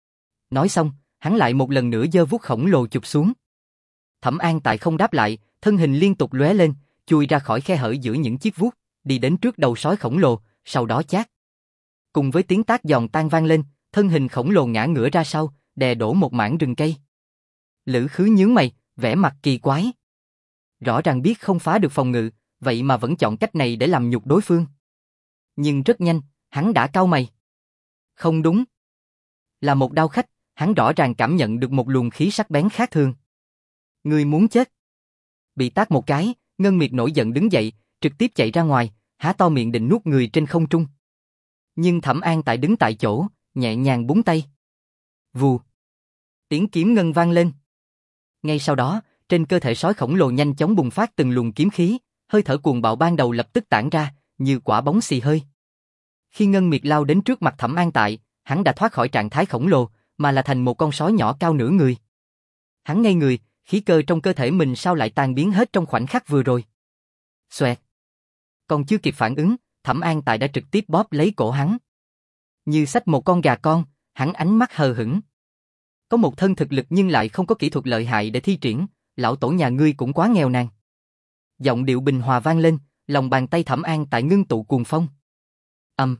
Nói xong, hắn lại một lần nữa giơ vuốt khổng lồ chụp xuống. Thẩm An Tại không đáp lại, thân hình liên tục lóe lên, chui ra khỏi khe hở giữa những chiếc vuốt, đi đến trước đầu sói khổng lồ, sau đó chát. Cùng với tiếng tác giòn tan vang lên, thân hình khổng lồ ngã ngửa ra sau, đè đổ một mảng rừng cây. Lữ Khứ nhướng mày, vẻ mặt kỳ quái. Rõ ràng biết không phá được phòng ngự, vậy mà vẫn chọn cách này để làm nhục đối phương. Nhưng rất nhanh, hắn đã cau mày. Không đúng. Là một đao khách, hắn rõ ràng cảm nhận được một luồng khí sắc bén khác thường. Ngươi muốn chết. Bị tát một cái, Ngân Miệt nổi giận đứng dậy, trực tiếp chạy ra ngoài, há to miệng định nuốt người trên không trung. Nhưng Thẩm An Tại đứng tại chỗ, nhẹ nhàng búng tay. Vù. Tiếng kiếm ngân vang lên. Ngay sau đó, trên cơ thể sói khổng lồ nhanh chóng bùng phát từng luồng kiếm khí, hơi thở cuồng bạo ban đầu lập tức tản ra, như quả bóng xì hơi. Khi Ngân Miệt lao đến trước mặt Thẩm An Tại, hắn đã thoát khỏi trạng thái khổng lồ, mà là thành một con sói nhỏ cao nửa người. Hắn ngây người, khí cơ trong cơ thể mình sao lại tan biến hết trong khoảnh khắc vừa rồi. Xoẹt. Còn chưa kịp phản ứng, Thẩm An Tại đã trực tiếp bóp lấy cổ hắn. Như xách một con gà con, hắn ánh mắt hờ hững. Có một thân thực lực nhưng lại không có kỹ thuật lợi hại để thi triển, lão tổ nhà ngươi cũng quá nghèo nàn. Giọng điệu bình hòa vang lên, lòng bàn tay Thẩm An Tại ngưng tụ cuồng phong. Ầm.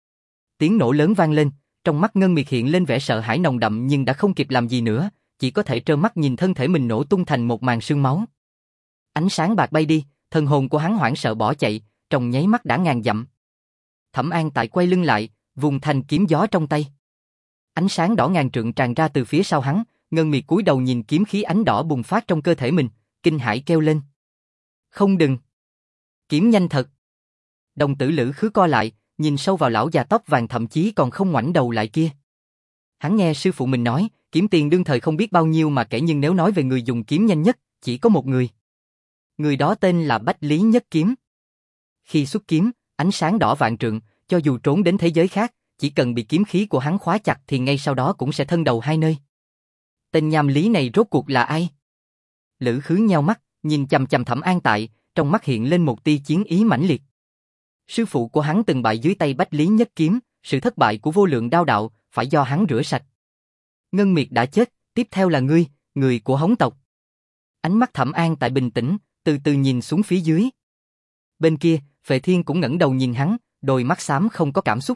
Tiếng nổ lớn vang lên, trong mắt Ngân Miệt hiện lên vẻ sợ hãi nồng đậm nhưng đã không kịp làm gì nữa, chỉ có thể trơ mắt nhìn thân thể mình nổ tung thành một màn sương máu. Ánh sáng bạc bay đi, thần hồn của hắn hoảng sợ bỏ chạy, trong nháy mắt đã ngàn dặm. Thẩm An Tại quay lưng lại, vùng thanh kiếm gió trong tay. Ánh sáng đỏ ngàn trượng tràn ra từ phía sau hắn, Ngân Miệt cúi đầu nhìn kiếm khí ánh đỏ bùng phát trong cơ thể mình, kinh hãi kêu lên. Không đừng. Kiếm nhanh thật. Đồng tử Lữ Khứ co lại, nhìn sâu vào lão già tóc vàng thậm chí còn không ngoảnh đầu lại kia. Hắn nghe sư phụ mình nói, kiếm tiền đương thời không biết bao nhiêu mà kể nhưng nếu nói về người dùng kiếm nhanh nhất, chỉ có một người. Người đó tên là Bách Lý Nhất Kiếm. Khi xuất kiếm, ánh sáng đỏ vạn trượng, cho dù trốn đến thế giới khác, chỉ cần bị kiếm khí của hắn khóa chặt thì ngay sau đó cũng sẽ thân đầu hai nơi. Tên nham lý này rốt cuộc là ai? Lữ Khứ nheo mắt, nhìn chằm chằm Thẩm An Tại, trong mắt hiện lên một tia chiến ý mãnh liệt. Sư phụ của hắn từng bại dưới tay Bách Lý Nhất Kiếm, sự thất bại của vô lượng đao đạo, phải do hắn rửa sạch. Ngân Miệt đã chết, tiếp theo là ngươi, người của Hống tộc. Ánh mắt Thẩm An Tại bình tĩnh, từ từ nhìn xuống phía dưới. Bên kia, Phệ Thiên cũng ngẩng đầu nhìn hắn, đôi mắt xám không có cảm xúc.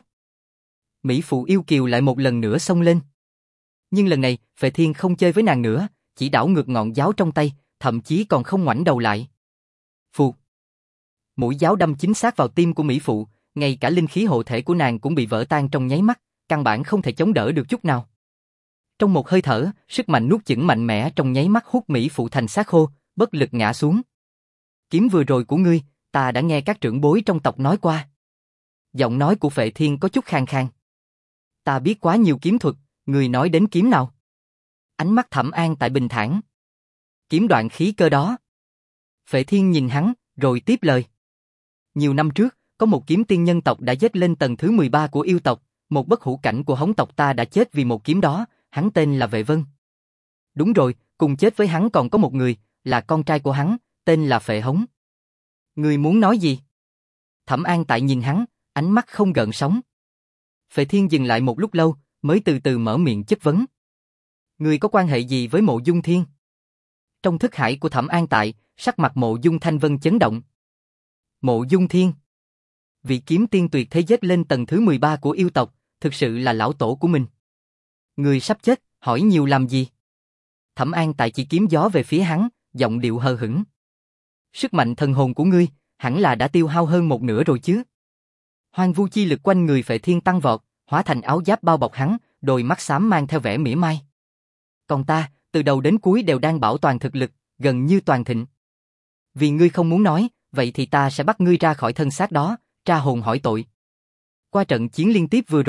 Mỹ phụ yêu kiều lại một lần nữa xông lên. Nhưng lần này, Phệ Thiên không chơi với nàng nữa, chỉ đảo ngược ngọn giáo trong tay, thậm chí còn không ngoảnh đầu lại. Phụt. Mũi giáo đâm chính xác vào tim của Mỹ phụ, ngay cả linh khí hộ thể của nàng cũng bị vỡ tan trong nháy mắt, căn bản không thể chống đỡ được chút nào. Trong một hơi thở, sức mạnh nuốt chửng mạnh mẽ trong nháy mắt hút Mỹ phụ thành xác khô, bất lực ngã xuống. Kiếm vừa rồi của ngươi, ta đã nghe các trưởng bối trong tộc nói qua. Giọng nói của Phệ Thiên có chút khàn khàn. Ta biết quá nhiều kiếm thuật, ngươi nói đến kiếm nào? Ánh mắt Thẩm An Tại bình thản. Kiếm đoạn khí cơ đó. Phệ Thiên nhìn hắn, rồi tiếp lời. Nhiều năm trước, có một kiếm tiên nhân tộc đã giết lên tầng thứ mười ba của yêu tộc, một bất hủ cảnh của Hống tộc ta đã chết vì một kiếm đó, hắn tên là Vệ Vân. Đúng rồi, cùng chết với hắn còn có một người, là con trai của hắn, tên là Phệ Hống. Ngươi muốn nói gì? Thẩm An Tại nhìn hắn, ánh mắt không gợn sóng. Phệ Thiên dừng lại một lúc lâu, mới từ từ mở miệng chất vấn. Ngươi có quan hệ gì với Mộ Dung Thiên? Trong thức hải của Thẩm An Tại, sắc mặt Mộ Dung Thanh Vân chấn động. Mộ Dung Thiên, vị kiếm tiên tuyệt thế giết lên tầng thứ mười ba của yêu tộc, thực sự là lão tổ của mình. Ngươi sắp chết, hỏi nhiều làm gì? Thẩm An Tại chỉ kiếm gió về phía hắn, giọng điệu hờ hững. Sức mạnh thần hồn của ngươi, hẳn là đã tiêu hao hơn một nửa rồi chứ. Hoang vu chi lực quanh người Phệ Thiên tăng vọt, hóa thành áo giáp bao bọc hắn, đôi mắt xám mang theo vẻ mỉa mai. Còn ta, từ đầu đến cuối đều đang bảo toàn thực lực, gần như toàn thịnh. Vì ngươi không muốn nói, vậy thì ta sẽ bắt ngươi ra khỏi thân xác đó, tra hồn hỏi tội. Qua trận chiến liên tiếp vừa rồi,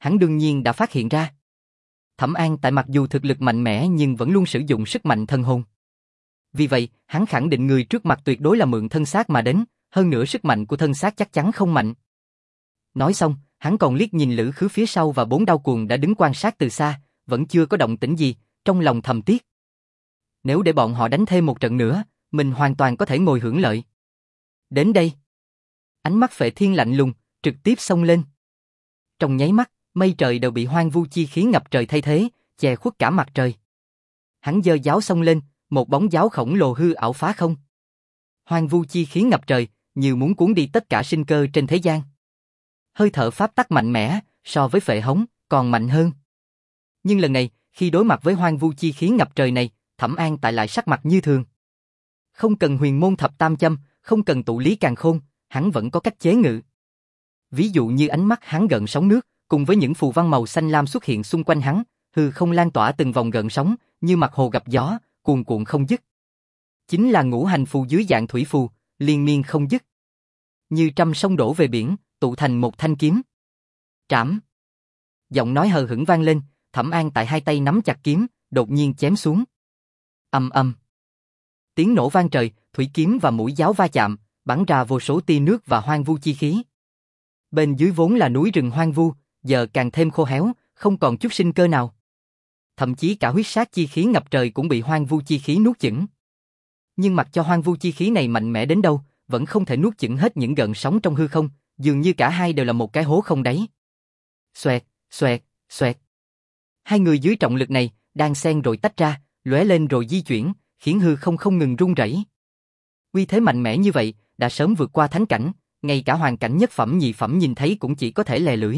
hắn đương nhiên đã phát hiện ra. Thẩm An tại mặc dù thực lực mạnh mẽ nhưng vẫn luôn sử dụng sức mạnh thần hồn. Vì vậy, hắn khẳng định người trước mặt tuyệt đối là mượn thân xác mà đến, hơn nữa sức mạnh của thân xác chắc chắn không mạnh. Nói xong, hắn còn liếc nhìn Lữ Khứ phía sau và bốn đao cuồng đã đứng quan sát từ xa, vẫn chưa có động tĩnh gì, trong lòng thầm tiếc. Nếu để bọn họ đánh thêm một trận nữa, mình hoàn toàn có thể ngồi hưởng lợi. Đến đây. Ánh mắt Phệ Thiên lạnh lùng, trực tiếp xông lên. Trong nháy mắt, mây trời đều bị hoang vu chi khí ngập trời thay thế, che khuất cả mặt trời. Hắn giơ giáo xông lên, một bóng giáo khổng lồ hư ảo phá không. Hoang vu chi khí ngập trời, như muốn cuốn đi tất cả sinh cơ trên thế gian. Hơi thở pháp tắc mạnh mẽ, so với Phệ Hống, còn mạnh hơn. Nhưng lần này, khi đối mặt với hoang vu chi khí ngập trời này, Thẩm An tại lại sắc mặt như thường. Không cần huyền môn thập tam châm, không cần tụ lý càn khôn, hắn vẫn có cách chế ngự. Ví dụ như ánh mắt hắn gợn sóng nước, cùng với những phù văn màu xanh lam xuất hiện xung quanh hắn, hư không lan tỏa từng vòng gợn sóng, như mặt hồ gặp gió, cuồn cuộn không dứt. Chính là ngũ hành phù dưới dạng thủy phù, liên miên không dứt. Như trăm sông đổ về biển, tụ thành một thanh kiếm. Trảm. Giọng nói hờ hững vang lên, Thẩm An tại hai tay nắm chặt kiếm, đột nhiên chém xuống. Ầm ầm. Tiếng nổ vang trời, thủy kiếm và mũi giáo va chạm, bắn ra vô số tia nước và hoang vu chi khí. Bên dưới vốn là núi rừng hoang vu, giờ càng thêm khô héo, không còn chút sinh cơ nào. Thậm chí cả huyết sát chi khí ngập trời cũng bị hoang vu chi khí nuốt chửng. Nhưng mặc cho hoang vu chi khí này mạnh mẽ đến đâu, vẫn không thể nuốt chửng hết những gợn sóng trong hư không, dường như cả hai đều là một cái hố không đáy. Xoẹt, xoẹt, xoẹt. Hai người dưới trọng lực này, đang xen rồi tách ra, lóe lên rồi di chuyển, khiến hư không không ngừng rung rẩy. Uy thế mạnh mẽ như vậy, đã sớm vượt qua thánh cảnh, ngay cả hoàn cảnh nhất phẩm nhị phẩm nhìn thấy cũng chỉ có thể lè lưỡi.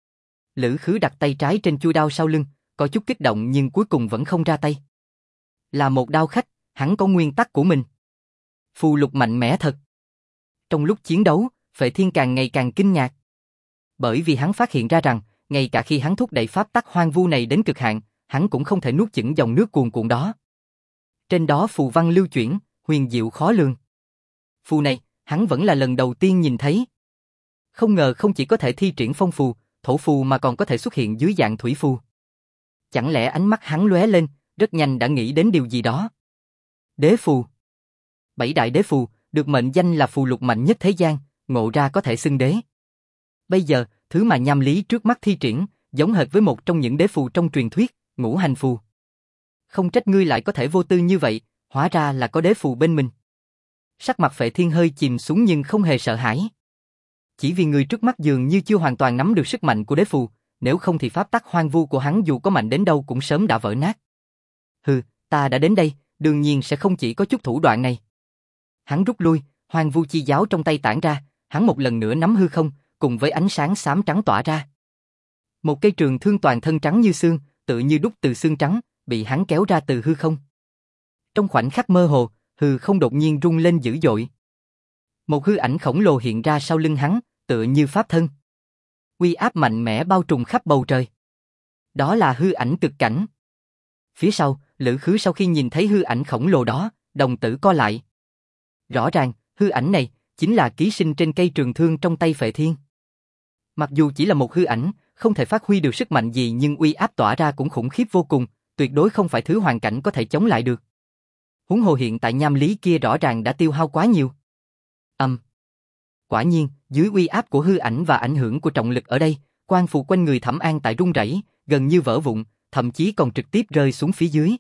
Lữ Khứ đặt tay trái trên chuôi đao sau lưng, có chút kích động nhưng cuối cùng vẫn không ra tay. Là một đao khách, hắn có nguyên tắc của mình. Phù lục mạnh mẽ thật. Trong lúc chiến đấu, Phệ Thiên càng ngày càng kinh ngạc. Bởi vì hắn phát hiện ra rằng, ngay cả khi hắn thúc đẩy pháp tắc hoang vu này đến cực hạn, hắn cũng không thể nuốt chửng dòng nước cuồn cuộn đó. Trên đó phù văn lưu chuyển, huyền diệu khó lường. Phù này, hắn vẫn là lần đầu tiên nhìn thấy. Không ngờ không chỉ có thể thi triển phong phù, thổ phù mà còn có thể xuất hiện dưới dạng thủy phù. Chẳng lẽ ánh mắt hắn lóe lên, rất nhanh đã nghĩ đến điều gì đó. Đế phù. Bảy đại đế phù, được mệnh danh là phù lục mạnh nhất thế gian, ngộ ra có thể xưng đế. Bây giờ, thứ mà Nham Lý trước mắt thi triển, giống hệt với một trong những đế phù trong truyền thuyết, ngũ hành phù. Không trách ngươi lại có thể vô tư như vậy, hóa ra là có đế phù bên mình. Sắc mặt Phệ Thiên hơi chìm xuống nhưng không hề sợ hãi. Chỉ vì người trước mắt dường như chưa hoàn toàn nắm được sức mạnh của đế phù, nếu không thì pháp tắc hoang vu của hắn dù có mạnh đến đâu cũng sớm đã vỡ nát. Hừ, ta đã đến đây, đương nhiên sẽ không chỉ có chút thủ đoạn này. Hắn rút lui, hoang vu chi giáo trong tay tản ra, hắn một lần nữa nắm hư không, cùng với ánh sáng xám trắng tỏa ra. Một cây trường thương toàn thân trắng như xương, tự như đúc từ xương trắng, bị hắn kéo ra từ hư không. Trong khoảnh khắc mơ hồ, hư không đột nhiên rung lên dữ dội. Một hư ảnh khổng lồ hiện ra sau lưng hắn, tựa như pháp thân. Uy áp mạnh mẽ bao trùm khắp bầu trời. Đó là hư ảnh cực cảnh. Phía sau, Lữ Khứ sau khi nhìn thấy hư ảnh khổng lồ đó, đồng tử co lại. Rõ ràng, hư ảnh này chính là ký sinh trên cây trường thương trong tay Phệ Thiên. Mặc dù chỉ là một hư ảnh, không thể phát huy được sức mạnh gì nhưng uy áp tỏa ra cũng khủng khiếp vô cùng, tuyệt đối không phải thứ hoàn cảnh có thể chống lại được. Huống hồ hiện tại Nham Lý kia rõ ràng đã tiêu hao quá nhiều. Âm. Um. Quả nhiên, dưới uy áp của hư ảnh và ảnh hưởng của trọng lực ở đây, quan phù quanh người Thẩm An tại rung rẩy, gần như vỡ vụn, thậm chí còn trực tiếp rơi xuống phía dưới.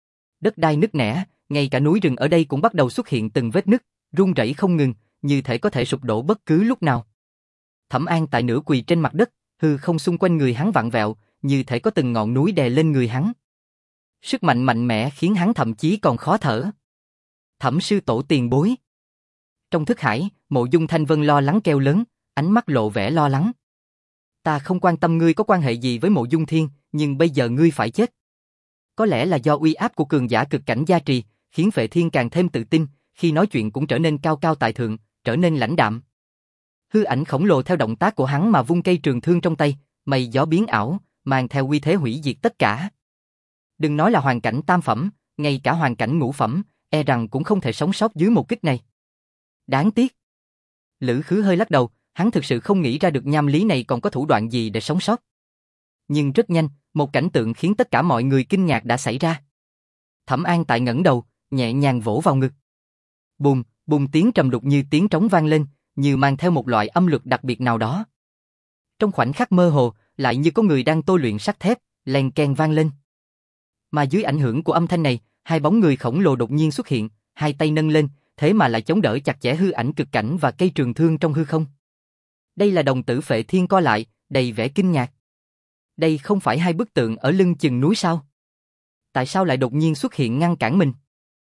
Đất đai nứt nẻ, ngay cả núi rừng ở đây cũng bắt đầu xuất hiện từng vết nứt, rung rẩy không ngừng, như thể có thể sụp đổ bất cứ lúc nào. Thẩm An tại nửa quỳ trên mặt đất, hư không xung quanh người hắn vặn vẹo, như thể có từng ngọn núi đè lên người hắn. Sức mạnh mạnh mẽ khiến hắn thậm chí còn khó thở. Thẩm sư tổ tiền bối. Trong thức hải, Mộ Dung Thanh Vân lo lắng kêu lớn, ánh mắt lộ vẻ lo lắng. Ta không quan tâm ngươi có quan hệ gì với Mộ Dung Thiên, nhưng bây giờ ngươi phải chết. Có lẽ là do uy áp của cường giả cực cảnh gia trì, khiến Phệ Thiên càng thêm tự tin, khi nói chuyện cũng trở nên cao cao tại thượng, trở nên lãnh đạm. Hư ảnh khổng lồ theo động tác của hắn mà vung cây trường thương trong tay, mây gió biến ảo, mang theo uy thế hủy diệt tất cả. Đừng nói là hoàn cảnh tam phẩm, ngay cả hoàn cảnh ngũ phẩm, e rằng cũng không thể sống sót dưới một kích này. Đáng tiếc. Lữ Khứ hơi lắc đầu, hắn thực sự không nghĩ ra được Nham Lý này còn có thủ đoạn gì để sống sót. Nhưng rất nhanh, một cảnh tượng khiến tất cả mọi người kinh ngạc đã xảy ra. Thẩm An Tại ngẩng đầu, nhẹ nhàng vỗ vào ngực. Bùm, bùm tiếng trầm đục như tiếng trống vang lên, như mang theo một loại âm lực đặc biệt nào đó. Trong khoảnh khắc mơ hồ, lại như có người đang tôi luyện sắt thép, len keng vang lên. Mà dưới ảnh hưởng của âm thanh này, hai bóng người khổng lồ đột nhiên xuất hiện, hai tay nâng lên, thế mà lại chống đỡ chặt chẽ hư ảnh cực cảnh và cây trường thương trong hư không. Đây là đồng tử Phệ Thiên co lại, đầy vẻ kinh ngạc. Đây không phải hai bức tượng ở lưng chừng núi sao? Tại sao lại đột nhiên xuất hiện ngăn cản mình?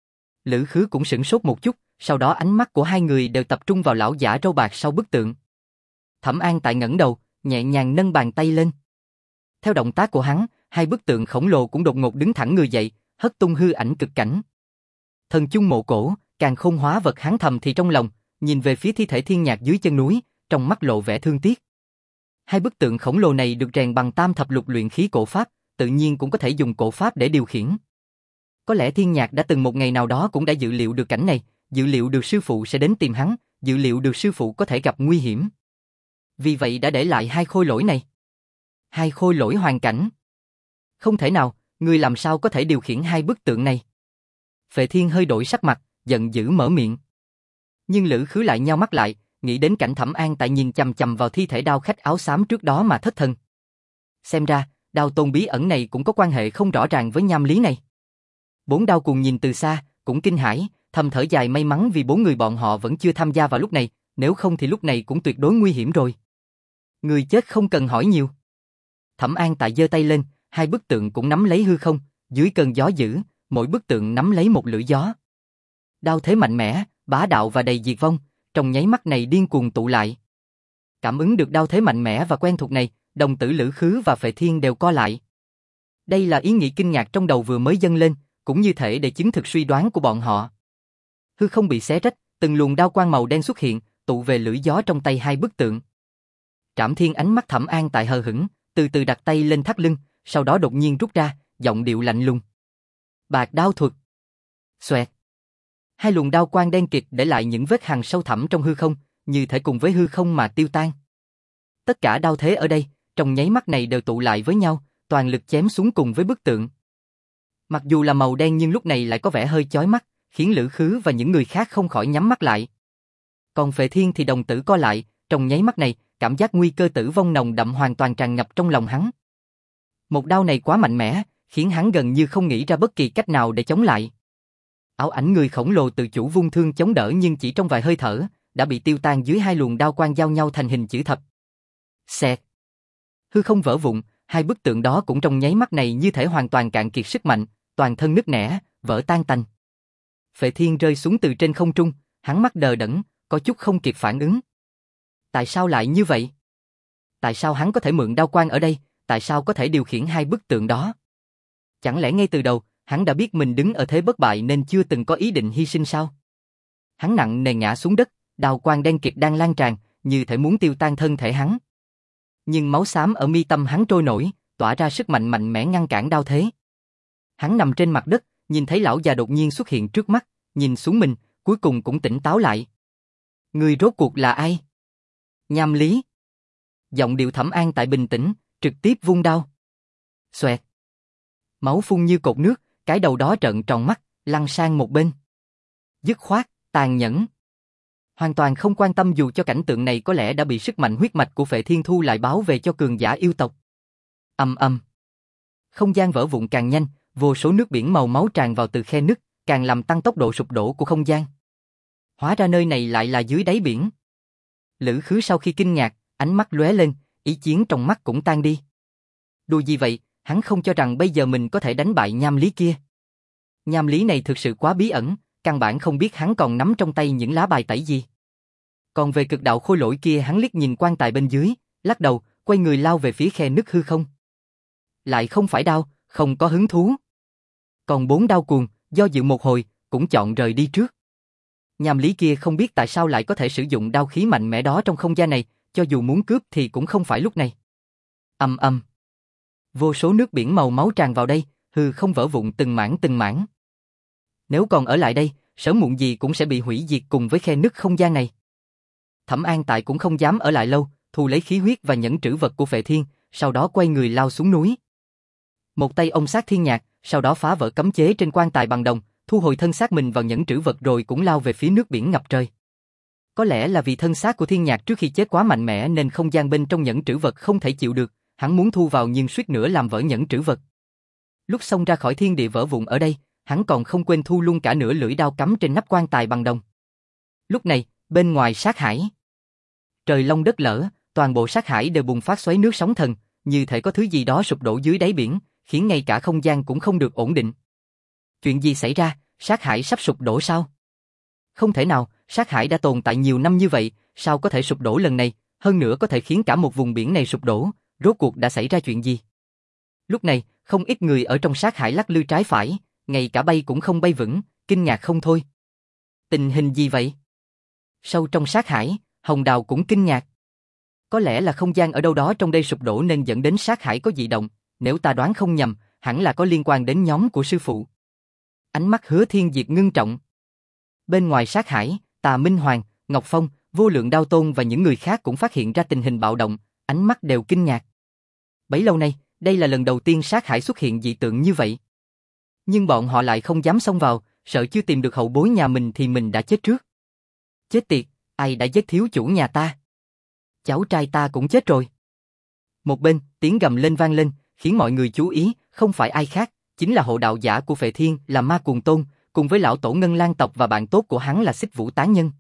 Lữ Khứ cũng sửng sốt một chút, sau đó ánh mắt của hai người đều tập trung vào lão giả râu bạc sau bức tượng. Thẩm An Tại ngẩng đầu, nhẹ nhàng nâng bàn tay lên. Theo động tác của hắn, hai bức tượng khổng lồ cũng đột ngột đứng thẳng người dậy, hất tung hư ảnh cực cảnh. Thần chung mộ cổ, càng khôn hóa vật, hắn thầm thì trong lòng, nhìn về phía thi thể Thiên Nhạc dưới chân núi, trong mắt lộ vẻ thương tiếc. Hai bức tượng khổng lồ này được rèn bằng tam thập lục luyện khí cổ pháp, tự nhiên cũng có thể dùng cổ pháp để điều khiển. Có lẽ Thiên Nhạc đã từng một ngày nào đó cũng đã dự liệu được cảnh này, dự liệu được sư phụ sẽ đến tìm hắn, dự liệu được sư phụ có thể gặp nguy hiểm. Vì vậy đã để lại hai khôi lỗi này. Hai khôi lỗi hoàn cảnh. Không thể nào, ngươi làm sao có thể điều khiển hai bức tượng này? Phệ Thiên hơi đổi sắc mặt, giận dữ mở miệng. Nhưng Lữ Khứ lại nheo mắt lại, nghĩ đến cảnh Thẩm An Tại nhìn chằm chằm vào thi thể đao khách áo xám trước đó mà thất thần. Xem ra, đao tôn bí ẩn này cũng có quan hệ không rõ ràng với nham lý này. Bốn đao cùng nhìn từ xa, cũng kinh hãi, thầm thở dài may mắn vì bốn người bọn họ vẫn chưa tham gia vào lúc này, nếu không thì lúc này cũng tuyệt đối nguy hiểm rồi. Người chết không cần hỏi nhiều. Thẩm An Tại giơ tay lên, hai bức tượng cũng nắm lấy hư không, dưới cơn gió dữ, mỗi bức tượng nắm lấy một lưỡi gió. Đao thế mạnh mẽ, bá đạo và đầy diệt vong, trong nháy mắt này điên cuồng tụ lại. Cảm ứng được đao thế mạnh mẽ và quen thuộc này, đồng tử Lữ Khứ và Phệ Thiên đều co lại. Đây là ý nghĩ kinh ngạc trong đầu vừa mới dâng lên, cũng như thể để chứng thực suy đoán của bọn họ. Hư không bị xé rách, từng luồng đao quang màu đen xuất hiện, tụ về lưỡi gió trong tay hai bức tượng. Trảm Thiên ánh mắt Thẩm An Tại hờ hững, từ từ đặt tay lên thắt lưng, sau đó đột nhiên rút ra, giọng điệu lạnh lùng. Bạc đao thuật. Xoẹt. Hai luồng đao quang đen kịt để lại những vết hằn sâu thẳm trong hư không, như thể cùng với hư không mà tiêu tan. Tất cả đao thế ở đây, trong nháy mắt này đều tụ lại với nhau, toàn lực chém xuống cùng với bức tượng. Mặc dù là màu đen nhưng lúc này lại có vẻ hơi chói mắt, khiến Lữ Khứ và những người khác không khỏi nhắm mắt lại. Còn Phệ Thiên thì đồng tử co lại, trong nháy mắt này, cảm giác nguy cơ tử vong nồng đậm hoàn toàn tràn ngập trong lòng hắn. Một đao này quá mạnh mẽ, khiến hắn gần như không nghĩ ra bất kỳ cách nào để chống lại. Ảo ảnh người khổng lồ tự chủ vung thương chống đỡ nhưng chỉ trong vài hơi thở, đã bị tiêu tan dưới hai luồng đao quang giao nhau thành hình chữ thập. Xẹt. Hư không vỡ vụn, hai bức tượng đó cũng trong nháy mắt này như thể hoàn toàn cạn kiệt sức mạnh, toàn thân nứt nẻ, vỡ tan tành. Phệ Thiên rơi xuống từ trên không trung, hắn mắt đờ đẫn, có chút không kịp phản ứng. Tại sao lại như vậy? Tại sao hắn có thể mượn đao quang ở đây, tại sao có thể điều khiển hai bức tượng đó? Chẳng lẽ ngay từ đầu, hắn đã biết mình đứng ở thế bất bại nên chưa từng có ý định hy sinh sao? Hắn nặng nề ngã xuống đất, đao quang đen kịt đang lan tràn, như thể muốn tiêu tan thân thể hắn. Nhưng máu xám ở mi tâm hắn trôi nổi, tỏa ra sức mạnh mạnh mẽ ngăn cản đao thế. Hắn nằm trên mặt đất, nhìn thấy lão già đột nhiên xuất hiện trước mắt, nhìn xuống mình, cuối cùng cũng tỉnh táo lại. Người rốt cuộc là ai? Nham Lý. Giọng điệu Thẩm An Tại bình tĩnh, trực tiếp vung đao. Xoẹt. Máu phun như cột nước, cái đầu đó trợn tròn mắt, lăn sang một bên. Dứt khoát, tàn nhẫn. Hoàn toàn không quan tâm dù cho cảnh tượng này có lẽ đã bị sức mạnh huyết mạch của Phệ Thiên thu lại báo về cho cường giả yêu tộc. Ầm ầm. Không gian vỡ vụn càng nhanh, vô số nước biển màu máu tràn vào từ khe nứt, càng làm tăng tốc độ sụp đổ của không gian. Hóa ra nơi này lại là dưới đáy biển. Lữ Khứ sau khi kinh ngạc, ánh mắt lóe lên, ý chiến trong mắt cũng tan đi. Đùa gì vậy, hắn không cho rằng bây giờ mình có thể đánh bại Nham Lý kia. Nham Lý này thực sự quá bí ẩn, căn bản không biết hắn còn nắm trong tay những lá bài tẩy gì. Còn về cực đạo khôi lỗi kia, hắn liếc nhìn quan tài bên dưới, lắc đầu, quay người lao về phía khe nứt hư không. Lại không phải đao, không có hứng thú. Còn bốn đao cuồng, do dự một hồi, cũng chọn rời đi trước. Nham Lý kia không biết tại sao lại có thể sử dụng đao khí mạnh mẽ đó trong không gian này, cho dù muốn cướp thì cũng không phải lúc này. Ầm ầm. Vô số nước biển màu máu tràn vào đây, hư không vỡ vụn từng mảng từng mảng. Nếu còn ở lại đây, sớm muộn gì cũng sẽ bị hủy diệt cùng với khe nứt không gian này. Thẩm An Tại cũng không dám ở lại lâu, thu lấy khí huyết và nhẫn trữ vật của Phệ Thiên, sau đó quay người lao xuống núi. Một tay ông sát thiên nhạc, sau đó phá vỡ cấm chế trên quan tài bằng đồng, thu hồi thân xác mình vào nhẫn trữ vật rồi cũng lao về phía nước biển ngập trời. Có lẽ là vì thân xác của thiên nhạc trước khi chết quá mạnh mẽ nên không gian bên trong nhẫn trữ vật không thể chịu được, hắn muốn thu vào nhưng suýt nữa làm vỡ nhẫn trữ vật. Lúc xông ra khỏi thiên địa vỡ vụn ở đây, hắn còn không quên thu luôn cả nửa lưỡi đao cắm trên nắp quan tài bằng đồng. Lúc này, bên ngoài sát hải, trời long đất lở, toàn bộ sát hải đều bùng phát xoáy nước sóng thần, như thể có thứ gì đó sụp đổ dưới đáy biển, khiến ngay cả không gian cũng không được ổn định. Chuyện gì xảy ra, sát hải sắp sụp đổ sao? Không thể nào, sát hải đã tồn tại nhiều năm như vậy, sao có thể sụp đổ lần này, hơn nữa có thể khiến cả một vùng biển này sụp đổ, rốt cuộc đã xảy ra chuyện gì? Lúc này, không ít người ở trong sát hải lắc lư trái phải, ngay cả bay cũng không bay vững, kinh ngạc không thôi. Tình hình gì vậy? Sâu trong sát hải, Hồng Đào cũng kinh ngạc. Có lẽ là không gian ở đâu đó trong đây sụp đổ nên dẫn đến sát hải có dị động, nếu ta đoán không nhầm, hẳn là có liên quan đến nhóm của sư phụ. Ánh mắt Hứa Thiên Diệt ngưng trọng. Bên ngoài sát hải, Tà Minh Hoàng, Ngọc Phong, Vô Lượng Đao Tôn và những người khác cũng phát hiện ra tình hình bạo động, ánh mắt đều kinh ngạc. Bấy lâu nay, đây là lần đầu tiên sát hải xuất hiện dị tượng như vậy. Nhưng bọn họ lại không dám xông vào, sợ chưa tìm được hậu bối nhà mình thì mình đã chết trước. Chết tiệt, ai đã giết thiếu chủ nhà ta? Cháu trai ta cũng chết rồi. Một bên, tiếng gầm lên vang lên, khiến mọi người chú ý, không phải ai khác, chính là hộ đạo giả của Phệ Thiên là Ma Cuồng Tôn, cùng với lão tổ Ngân Lang tộc và bạn tốt của hắn là Xích Vũ Tán Nhân.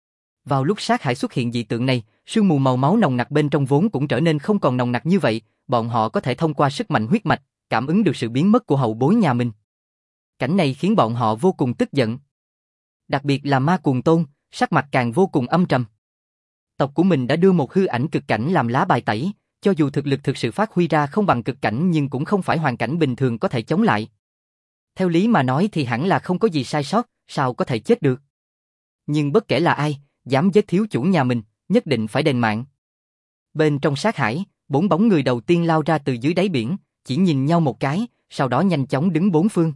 Vào lúc sát hải xuất hiện dị tượng này, sương mù màu máu nồng nặc bên trong vốn cũng trở nên không còn nồng nặc như vậy, bọn họ có thể thông qua sức mạnh huyết mạch, cảm ứng được sự biến mất của hậu bối nhà mình. Cảnh này khiến bọn họ vô cùng tức giận. Đặc biệt là Ma Cuồng Tôn, sắc mặt càng vô cùng âm trầm. Tộc của mình đã đưa một hư ảnh cực cảnh làm lá bài tẩy, cho dù thực lực thực sự phát huy ra không bằng cực cảnh nhưng cũng không phải hoàn cảnh bình thường có thể chống lại. Theo lý mà nói thì hẳn là không có gì sai sót, sao có thể chết được. Nhưng bất kể là ai, dám giết thiếu chủ nhà mình, nhất định phải đền mạng. Bên trong sát hải, bốn bóng người đầu tiên lao ra từ dưới đáy biển, chỉ nhìn nhau một cái, sau đó nhanh chóng đứng bốn phương.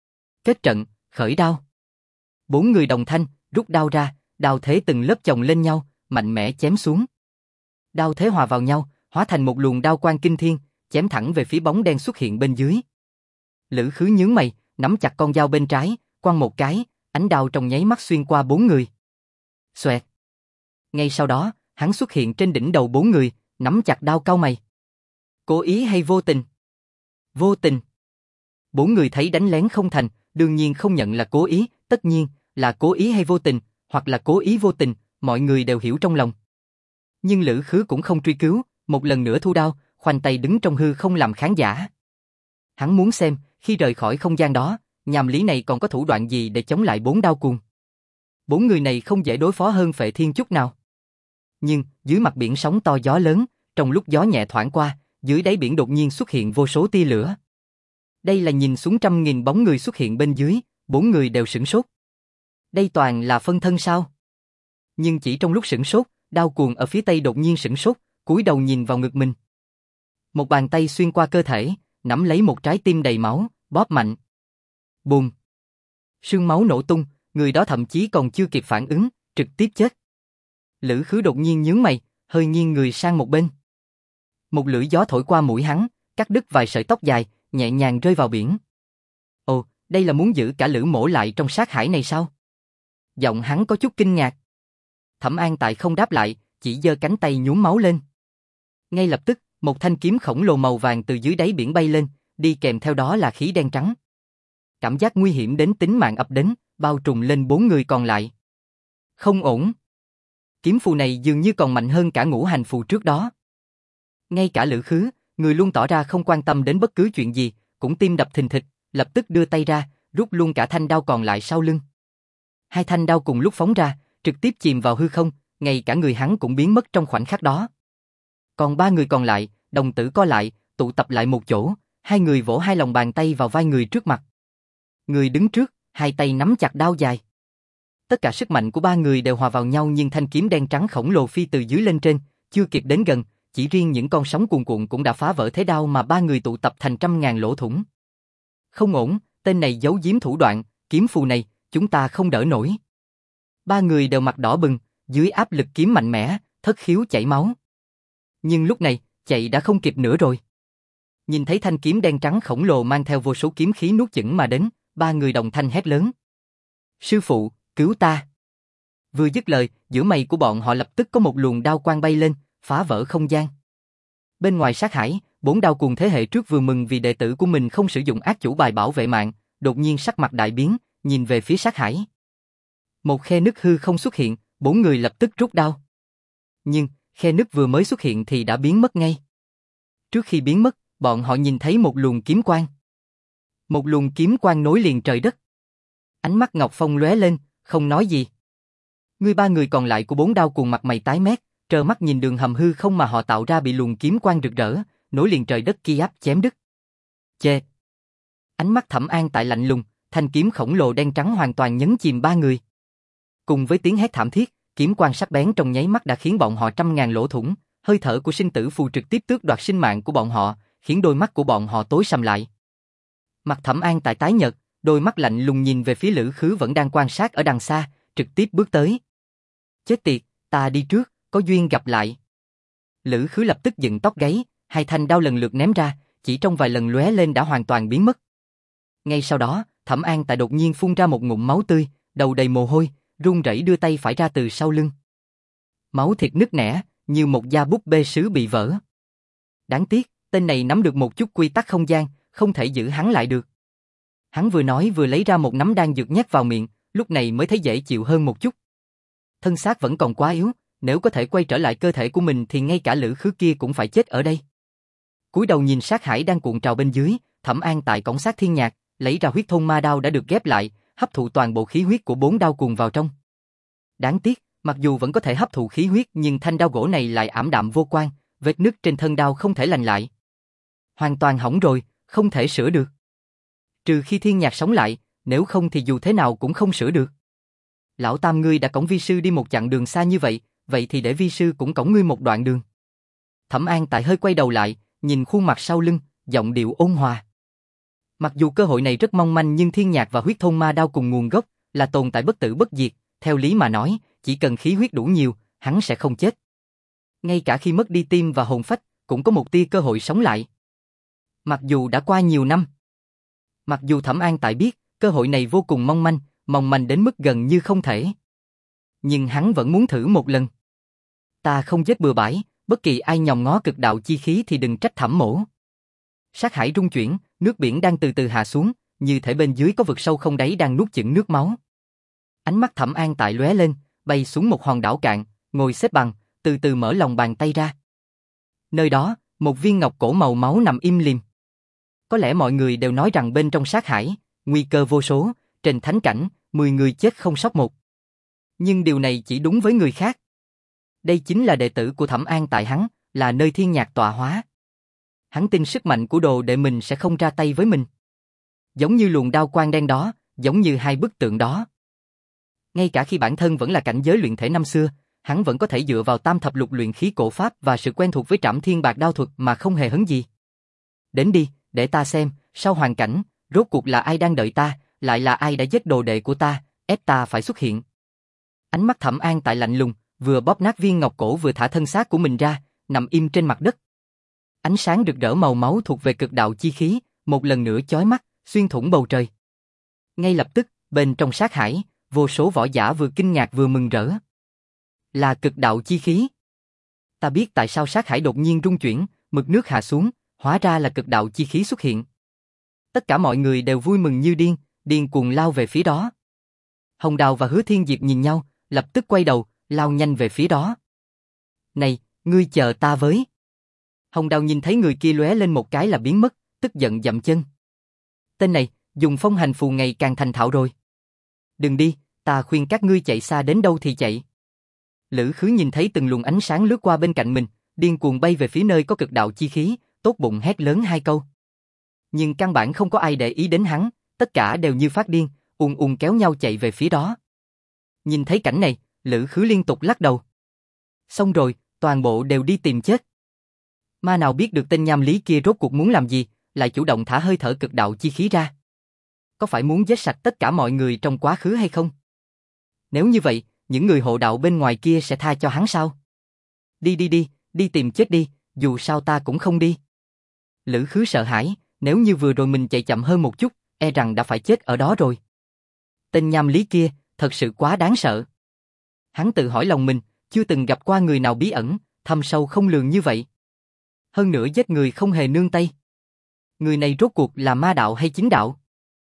Kết trận, khởi đao. Bốn người đồng thanh, rút đao ra, đao thế từng lớp chồng lên nhau, mạnh mẽ chém xuống. Đao thế hòa vào nhau, hóa thành một luồng đao quang kinh thiên, chém thẳng về phía bóng đen xuất hiện bên dưới. Lữ Khứ nhướng mày, nắm chặt con dao bên trái, quăng một cái, ánh đao trong nháy mắt xuyên qua bốn người. Xoẹt. Ngay sau đó, hắn xuất hiện trên đỉnh đầu bốn người, nắm chặt đao cau mày. Cố ý hay vô tình? Vô tình. Bốn người thấy đánh lén không thành, đương nhiên không nhận là cố ý, tất nhiên là cố ý hay vô tình, hoặc là cố ý vô tình, mọi người đều hiểu trong lòng. Nhưng Lữ Khứ cũng không truy cứu, một lần nữa thu đao, khoanh tay đứng trong hư không làm khán giả. Hắn muốn xem, khi rời khỏi không gian đó, Nhàm Lý này còn có thủ đoạn gì để chống lại bốn đao cuồng. Bốn người này không dễ đối phó hơn Phệ Thiên chút nào. Nhưng, dưới mặt biển sóng to gió lớn, trong lúc gió nhẹ thoảng qua, dưới đáy biển đột nhiên xuất hiện vô số tia lửa. Đây là nhìn xuống trăm nghìn bóng người xuất hiện bên dưới, bốn người đều sửng sốt. Đây toàn là phân thân sao? Nhưng chỉ trong lúc sửng sốt, đao cuồng ở phía tây đột nhiên sửng sốt, cúi đầu nhìn vào ngực mình. Một bàn tay xuyên qua cơ thể, nắm lấy một trái tim đầy máu, bóp mạnh. Bùm! Sương máu nổ tung, người đó thậm chí còn chưa kịp phản ứng, trực tiếp chết. Lữ Khứ đột nhiên nhướng mày, hơi nghiêng người sang một bên. Một lưỡi gió thổi qua mũi hắn, cắt đứt vài sợi tóc dài, nhẹ nhàng rơi vào biển. Ồ, đây là muốn giữ cả Lữ Mỗ lại trong sát hải này sao? Giọng hắn có chút kinh ngạc. Thẩm An Tại không đáp lại, chỉ giơ cánh tay nhuốm máu lên. Ngay lập tức, một thanh kiếm khổng lồ màu vàng từ dưới đáy biển bay lên, đi kèm theo đó là khí đen trắng. Cảm giác nguy hiểm đến tính mạng ập đến, bao trùm lên bốn người còn lại. Không ổn. Kiếm phù này dường như còn mạnh hơn cả ngũ hành phù trước đó. Ngay cả Lữ Khứ, người luôn tỏ ra không quan tâm đến bất cứ chuyện gì, cũng tim đập thình thịch, lập tức đưa tay ra, rút luôn cả thanh đao còn lại sau lưng. Hai thanh đao cùng lúc phóng ra, trực tiếp chìm vào hư không, ngay cả người hắn cũng biến mất trong khoảnh khắc đó. Còn ba người còn lại, đồng tử co lại, tụ tập lại một chỗ, hai người vỗ hai lòng bàn tay vào vai người trước mặt. Người đứng trước, hai tay nắm chặt đao dài. Tất cả sức mạnh của ba người đều hòa vào nhau nhưng thanh kiếm đen trắng khổng lồ phi từ dưới lên trên, chưa kịp đến gần, chỉ riêng những con sóng cuồn cuộn cũng đã phá vỡ thế đao mà ba người tụ tập thành trăm ngàn lỗ thủng. Không ổn, tên này giấu giếm thủ đoạn, kiếm phù này, chúng ta không đỡ nổi. Ba người đều mặt đỏ bừng, dưới áp lực kiếm mạnh mẽ, thất khiếu chảy máu. Nhưng lúc này, chạy đã không kịp nữa rồi. Nhìn thấy thanh kiếm đen trắng khổng lồ mang theo vô số kiếm khí nuốt chửng mà đến, ba người đồng thanh hét lớn. Sư phụ, cứu ta! Vừa dứt lời, giữa mày của bọn họ lập tức có một luồng đao quang bay lên, phá vỡ không gian. Bên ngoài sát hải, bốn đao cuồng thế hệ trước vừa mừng vì đệ tử của mình không sử dụng ác chủ bài bảo vệ mạng, đột nhiên sắc mặt đại biến, nhìn về phía sát hải. Một khe nứt hư không xuất hiện, bốn người lập tức rút đao. Nhưng, khe nứt vừa mới xuất hiện thì đã biến mất ngay. Trước khi biến mất, bọn họ nhìn thấy một luồng kiếm quang. Một luồng kiếm quang nối liền trời đất. Ánh mắt Ngọc Phong lóe lên, không nói gì. Người ba người còn lại của bốn đao cuồng mặt mày tái mét, trơ mắt nhìn đường hầm hư không mà họ tạo ra bị luồng kiếm quang rực rỡ, nối liền trời đất kia áp chém đứt. Chê! Ánh mắt Thẩm An tại lạnh lùng, thanh kiếm khổng lồ đen trắng hoàn toàn nhấn chìm ba người. Cùng với tiếng hét thảm thiết, kiếm quang sắc bén trong nháy mắt đã khiến bọn họ trăm ngàn lỗ thủng, hơi thở của sinh tử phù trực tiếp tước đoạt sinh mạng của bọn họ, khiến đôi mắt của bọn họ tối sầm lại. Mặt Thẩm An tại tái nhợt, đôi mắt lạnh lùng nhìn về phía Lữ Khứ vẫn đang quan sát ở đằng xa, trực tiếp bước tới. Chết tiệt, ta đi trước, có duyên gặp lại. Lữ Khứ lập tức dựng tóc gáy, hai thanh đao lần lượt ném ra, chỉ trong vài lần lóe lên đã hoàn toàn biến mất. Ngay sau đó, Thẩm An tại đột nhiên phun ra một ngụm máu tươi, đầu đầy mồ hôi, run rẩy đưa tay phải ra từ sau lưng. Máu thịt nứt nẻ, như một da búp bê sứ bị vỡ. Đáng tiếc, tên này nắm được một chút quy tắc không gian, không thể giữ hắn lại được. Hắn vừa nói vừa lấy ra một nắm đan dược nhét vào miệng, lúc này mới thấy dễ chịu hơn một chút. Thân xác vẫn còn quá yếu, nếu có thể quay trở lại cơ thể của mình thì ngay cả Lữ Khứ kia cũng phải chết ở đây. Cúi đầu nhìn sát hải đang cuộn trào bên dưới, Thẩm An tại cổng sát thiên nhạc, lấy ra huyết thôn ma đao đã được ghép lại, hấp thụ toàn bộ khí huyết của bốn đao cuồng vào trong. Đáng tiếc, mặc dù vẫn có thể hấp thụ khí huyết nhưng thanh đao gỗ này lại ảm đạm vô quang, vết nứt trên thân đao không thể lành lại. Hoàn toàn hỏng rồi, không thể sửa được. Trừ khi thiên nhạc sống lại, nếu không thì dù thế nào cũng không sửa được. Lão Tam ngươi đã cõng vi sư đi một chặng đường xa như vậy, vậy thì để vi sư cũng cõng ngươi một đoạn đường. Thẩm An tại hơi quay đầu lại, nhìn khuôn mặt sau lưng, giọng điệu ôn hòa. Mặc dù cơ hội này rất mong manh nhưng thiên nhạc và huyết thôn ma đao cùng nguồn gốc, là tồn tại bất tử bất diệt, theo lý mà nói, chỉ cần khí huyết đủ nhiều, hắn sẽ không chết. Ngay cả khi mất đi tim và hồn phách, cũng có một tia cơ hội sống lại. Mặc dù đã qua nhiều năm. Mặc dù Thẩm An tại biết, cơ hội này vô cùng mong manh, mong manh đến mức gần như không thể. Nhưng hắn vẫn muốn thử một lần. Ta không giết bừa bãi, bất kỳ ai nhòm ngó cực đạo chi khí thì đừng trách Thẩm mỗ. Sát hải rung chuyển, nước biển đang từ từ hạ xuống, như thể bên dưới có vực sâu không đáy đang nuốt chửng nước máu. Ánh mắt Thẩm An tại lóe lên, bay xuống một hòn đảo cạn, ngồi xếp bằng, từ từ mở lòng bàn tay ra. Nơi đó, một viên ngọc cổ màu máu nằm im lìm. Có lẽ mọi người đều nói rằng bên trong sát hải, nguy cơ vô số, trên thánh cảnh, mười người chết không sót một. Nhưng điều này chỉ đúng với người khác. Đây chính là đệ tử của Thẩm An tại hắn, là nơi thiên nhạc tọa hóa. Hắn tin sức mạnh của đồ đệ mình sẽ không ra tay với mình. Giống như luồng đao quang đen đó, giống như hai bức tượng đó. Ngay cả khi bản thân vẫn là cảnh giới luyện thể năm xưa, hắn vẫn có thể dựa vào tam thập lục luyện khí cổ pháp và sự quen thuộc với trảm thiên bạc đao thuật mà không hề hấn gì. Đến đi, để ta xem, sau hoàn cảnh, rốt cuộc là ai đang đợi ta, lại là ai đã giết đồ đệ của ta, ép ta phải xuất hiện. Ánh mắt Thẩm An tại lạnh lùng, vừa bóp nát viên ngọc cổ vừa thả thân xác của mình ra, nằm im trên mặt đất. Ánh sáng rực rỡ màu máu thuộc về cực đạo chi khí, một lần nữa chói mắt, xuyên thủng bầu trời. Ngay lập tức, bên trong sát hải, vô số võ giả vừa kinh ngạc vừa mừng rỡ. Là cực đạo chi khí. Ta biết tại sao sát hải đột nhiên rung chuyển, mực nước hạ xuống, hóa ra là cực đạo chi khí xuất hiện. Tất cả mọi người đều vui mừng như điên, điên cuồng lao về phía đó. Hồng Đào và Hứa Thiên Diệp nhìn nhau, lập tức quay đầu, lao nhanh về phía đó. Này, ngươi chờ ta với. Hồng Đào nhìn thấy người kia lóe lên một cái là biến mất, tức giận dậm chân. Tên này, dùng phong hành phù ngày càng thành thạo rồi. Đừng đi, ta khuyên các ngươi chạy xa đến đâu thì chạy. Lữ Khứ nhìn thấy từng luồng ánh sáng lướt qua bên cạnh mình, điên cuồng bay về phía nơi có cực đạo chi khí, tốt bụng hét lớn hai câu. Nhưng căn bản không có ai để ý đến hắn, tất cả đều như phát điên, ùn ùn kéo nhau chạy về phía đó. Nhìn thấy cảnh này, Lữ Khứ liên tục lắc đầu. Xong rồi, toàn bộ đều đi tìm chết. Ma nào biết được tên nham lý kia rốt cuộc muốn làm gì, lại chủ động thả hơi thở cực đạo chi khí ra. Có phải muốn giết sạch tất cả mọi người trong quá khứ hay không? Nếu như vậy, những người hộ đạo bên ngoài kia sẽ tha cho hắn sao? Đi đi đi, đi tìm chết đi, dù sao ta cũng không đi. Lữ Khứ sợ hãi, nếu như vừa rồi mình chạy chậm hơn một chút, e rằng đã phải chết ở đó rồi. Tên nham lý kia, thật sự quá đáng sợ. Hắn tự hỏi lòng mình, chưa từng gặp qua người nào bí ẩn, thâm sâu không lường như vậy. Hơn nữa giết người không hề nương tay. Người này rốt cuộc là ma đạo hay chính đạo?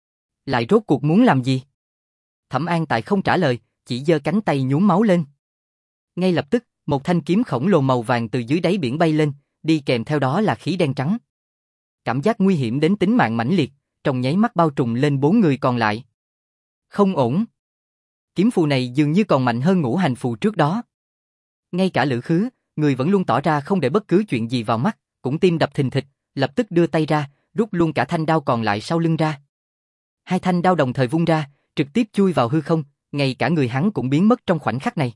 Lại rốt cuộc muốn làm gì? Thẩm An Tại không trả lời, chỉ giơ cánh tay nhuốm máu lên. Ngay lập tức, một thanh kiếm khổng lồ màu vàng từ dưới đáy biển bay lên, đi kèm theo đó là khí đen trắng. Cảm giác nguy hiểm đến tính mạng mãnh liệt, trong nháy mắt bao trùm lên bốn người còn lại. Không ổn. Kiếm phù này dường như còn mạnh hơn ngũ hành phù trước đó. Ngay cả Lữ Khứ, người vẫn luôn tỏ ra không để bất cứ chuyện gì vào mắt, cũng tim đập thình thịch, lập tức đưa tay ra, rút luôn cả thanh đao còn lại sau lưng ra. Hai thanh đao đồng thời vung ra, trực tiếp chui vào hư không, ngay cả người hắn cũng biến mất trong khoảnh khắc này.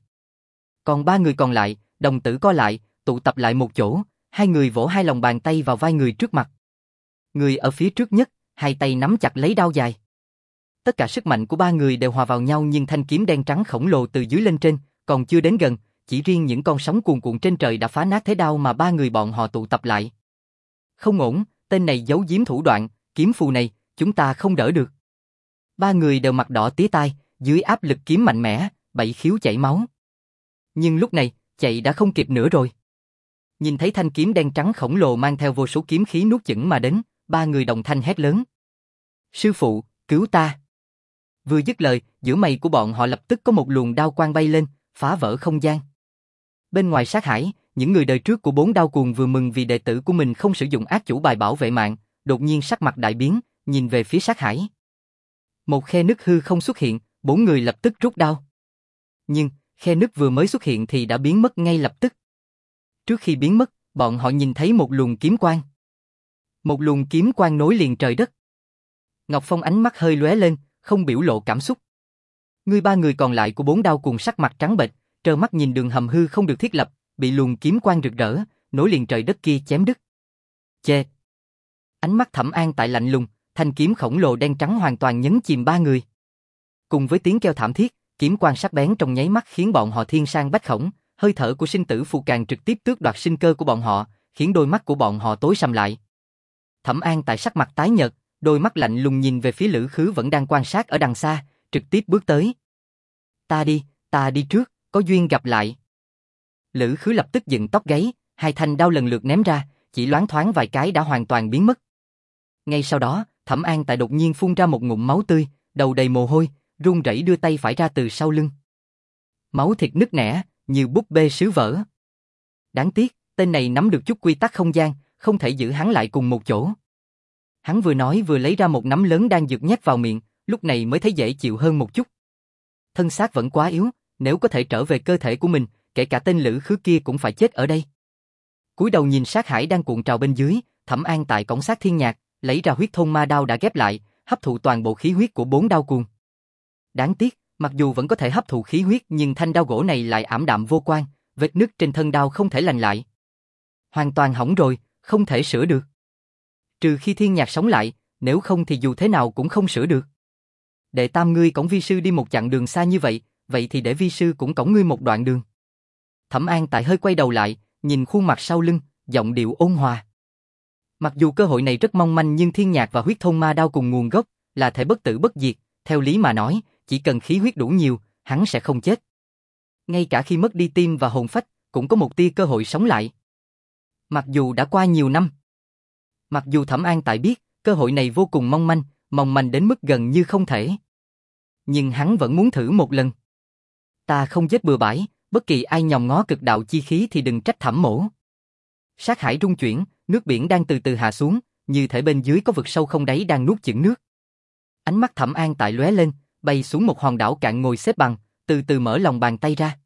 Còn ba người còn lại, đồng tử co lại, tụ tập lại một chỗ, hai người vỗ hai lòng bàn tay vào vai người trước mặt. Người ở phía trước nhất, hai tay nắm chặt lấy đao dài. Tất cả sức mạnh của ba người đều hòa vào nhau, nhưng thanh kiếm đen trắng khổng lồ từ dưới lên trên, còn chưa đến gần, chỉ riêng những con sóng cuồn cuộn trên trời đã phá nát thế đao mà ba người bọn họ tụ tập lại. Không ổn, tên này giấu giếm thủ đoạn, kiếm phù này, chúng ta không đỡ được. Ba người đều mặt đỏ tía tai, dưới áp lực kiếm mạnh mẽ, bảy khiếu chảy máu. Nhưng lúc này, chạy đã không kịp nữa rồi. Nhìn thấy thanh kiếm đen trắng khổng lồ mang theo vô số kiếm khí nuốt chửng mà đến, ba người đồng thanh hét lớn. Sư phụ, cứu ta! Vừa dứt lời, giữa mày của bọn họ lập tức có một luồng đao quang bay lên, phá vỡ không gian. Bên ngoài sát hải, những người đời trước của bốn đao cuồng vừa mừng vì đệ tử của mình không sử dụng ác chủ bài bảo vệ mạng, đột nhiên sắc mặt đại biến, nhìn về phía sát hải. Một khe nứt hư không xuất hiện, bốn người lập tức rút đao. Nhưng, khe nứt vừa mới xuất hiện thì đã biến mất ngay lập tức. Trước khi biến mất, bọn họ nhìn thấy một luồng kiếm quang. Một luồng kiếm quang nối liền trời đất. Ngọc Phong ánh mắt hơi lóe lên, không biểu lộ cảm xúc. Người ba người còn lại của bốn đao cùng sắc mặt trắng bệch, trơ mắt nhìn đường hầm hư không được thiết lập, bị luồng kiếm quang rực rỡ, nối liền trời đất kia chém đứt. Chê! Ánh mắt Thẩm An Tại lạnh lùng, thanh kiếm khổng lồ đen trắng hoàn toàn nhấn chìm ba người. Cùng với tiếng kêu thảm thiết, kiếm quang sắc bén trong nháy mắt khiến bọn họ thiên sang bách khổng, hơi thở của sinh tử phù càng trực tiếp tước đoạt sinh cơ của bọn họ, khiến đôi mắt của bọn họ tối sầm lại. Thẩm An Tại sắc mặt tái nhợt, đôi mắt lạnh lùng nhìn về phía Lữ Khứ vẫn đang quan sát ở đằng xa, trực tiếp bước tới. Ta đi, ta đi trước, có duyên gặp lại. Lữ Khứ lập tức dựng tóc gáy, hai thanh đao lần lượt ném ra, chỉ loáng thoáng vài cái đã hoàn toàn biến mất. Ngay sau đó, Thẩm An Tại đột nhiên phun ra một ngụm máu tươi, đầu đầy mồ hôi, run rẩy đưa tay phải ra từ sau lưng. Máu thịt nứt nẻ, như búp bê sứ vỡ. Đáng tiếc, tên này nắm được chút quy tắc không gian, không thể giữ hắn lại cùng một chỗ. Hắn vừa nói vừa lấy ra một nắm lớn đang dược nhét vào miệng, lúc này mới thấy dễ chịu hơn một chút. Thân xác vẫn quá yếu, nếu có thể trở về cơ thể của mình, kể cả tên Lữ Khứ kia cũng phải chết ở đây. Cúi đầu nhìn sát hải đang cuộn trào bên dưới, Thẩm An Tại cõng sát thiên nhạc, lấy ra huyết thôn ma đao đã ghép lại, hấp thụ toàn bộ khí huyết của bốn đao cuồng. Đáng tiếc, mặc dù vẫn có thể hấp thụ khí huyết nhưng thanh đao gỗ này lại ảm đạm vô quang, vết nứt trên thân đao không thể lành lại. Hoàn toàn hỏng rồi, không thể sửa được. Trừ khi thiên nhạc sống lại, nếu không thì dù thế nào cũng không sửa được. Đệ tam ngươi cõng vi sư đi một chặng đường xa như vậy, vậy thì để vi sư cũng cõng ngươi một đoạn đường. Thẩm An Tại hơi quay đầu lại, nhìn khuôn mặt sau lưng, giọng điệu ôn hòa. Mặc dù cơ hội này rất mong manh nhưng thiên nhạc và huyết thôn ma đao cùng nguồn gốc, là thể bất tử bất diệt, theo lý mà nói, chỉ cần khí huyết đủ nhiều, hắn sẽ không chết. Ngay cả khi mất đi tim và hồn phách, cũng có một tia cơ hội sống lại. Mặc dù đã qua nhiều năm. Mặc dù Thẩm An Tại biết, cơ hội này vô cùng mong manh, mong manh đến mức gần như không thể. Nhưng hắn vẫn muốn thử một lần. Ta không giết bừa bãi, bất kỳ ai nhòm ngó cực đạo chi khí thì đừng trách Thẩm mỗ. Sát hải rung chuyển, nước biển đang từ từ hạ xuống, như thể bên dưới có vực sâu không đáy đang nuốt chửng nước. Ánh mắt Thẩm An Tại lóe lên, bay xuống một hòn đảo cạn ngồi xếp bằng, từ từ mở lòng bàn tay ra.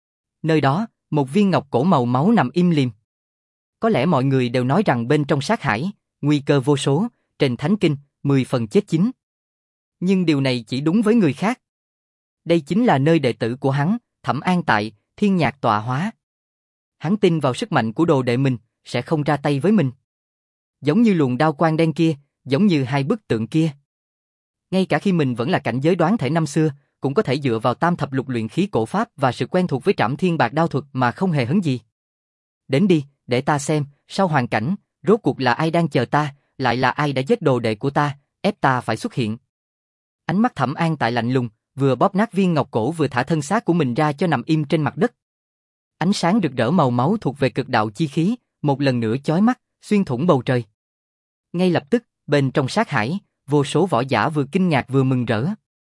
Nơi đó, một viên ngọc cổ màu máu nằm im lìm. Có lẽ mọi người đều nói rằng bên trong sát hải, nguy cơ vô số, trên thánh kinh, mười phần chết chín. Nhưng điều này chỉ đúng với người khác. Đây chính là nơi đệ tử của hắn, Thẩm An Tại, thiên nhạc tọa hóa. Hắn tin vào sức mạnh của đồ đệ mình, sẽ không ra tay với mình. Giống như luồng đao quang đen kia, giống như hai bức tượng kia. Ngay cả khi mình vẫn là cảnh giới đoán thể năm xưa, cũng có thể dựa vào tam thập lục luyện khí cổ pháp và sự quen thuộc với trảm thiên bạc đao thuật mà không hề hấn gì. Đến đi, để ta xem, sau hoàn cảnh, rốt cuộc là ai đang chờ ta, lại là ai đã giết đồ đệ của ta, ép ta phải xuất hiện. Ánh mắt Thẩm An Tại lạnh lùng, vừa bóp nát viên ngọc cổ vừa thả thân xác của mình ra cho nằm im trên mặt đất. Ánh sáng rực rỡ màu máu thuộc về cực đạo chi khí, một lần nữa chói mắt, xuyên thủng bầu trời. Ngay lập tức, bên trong sát hải, vô số võ giả vừa kinh ngạc vừa mừng rỡ.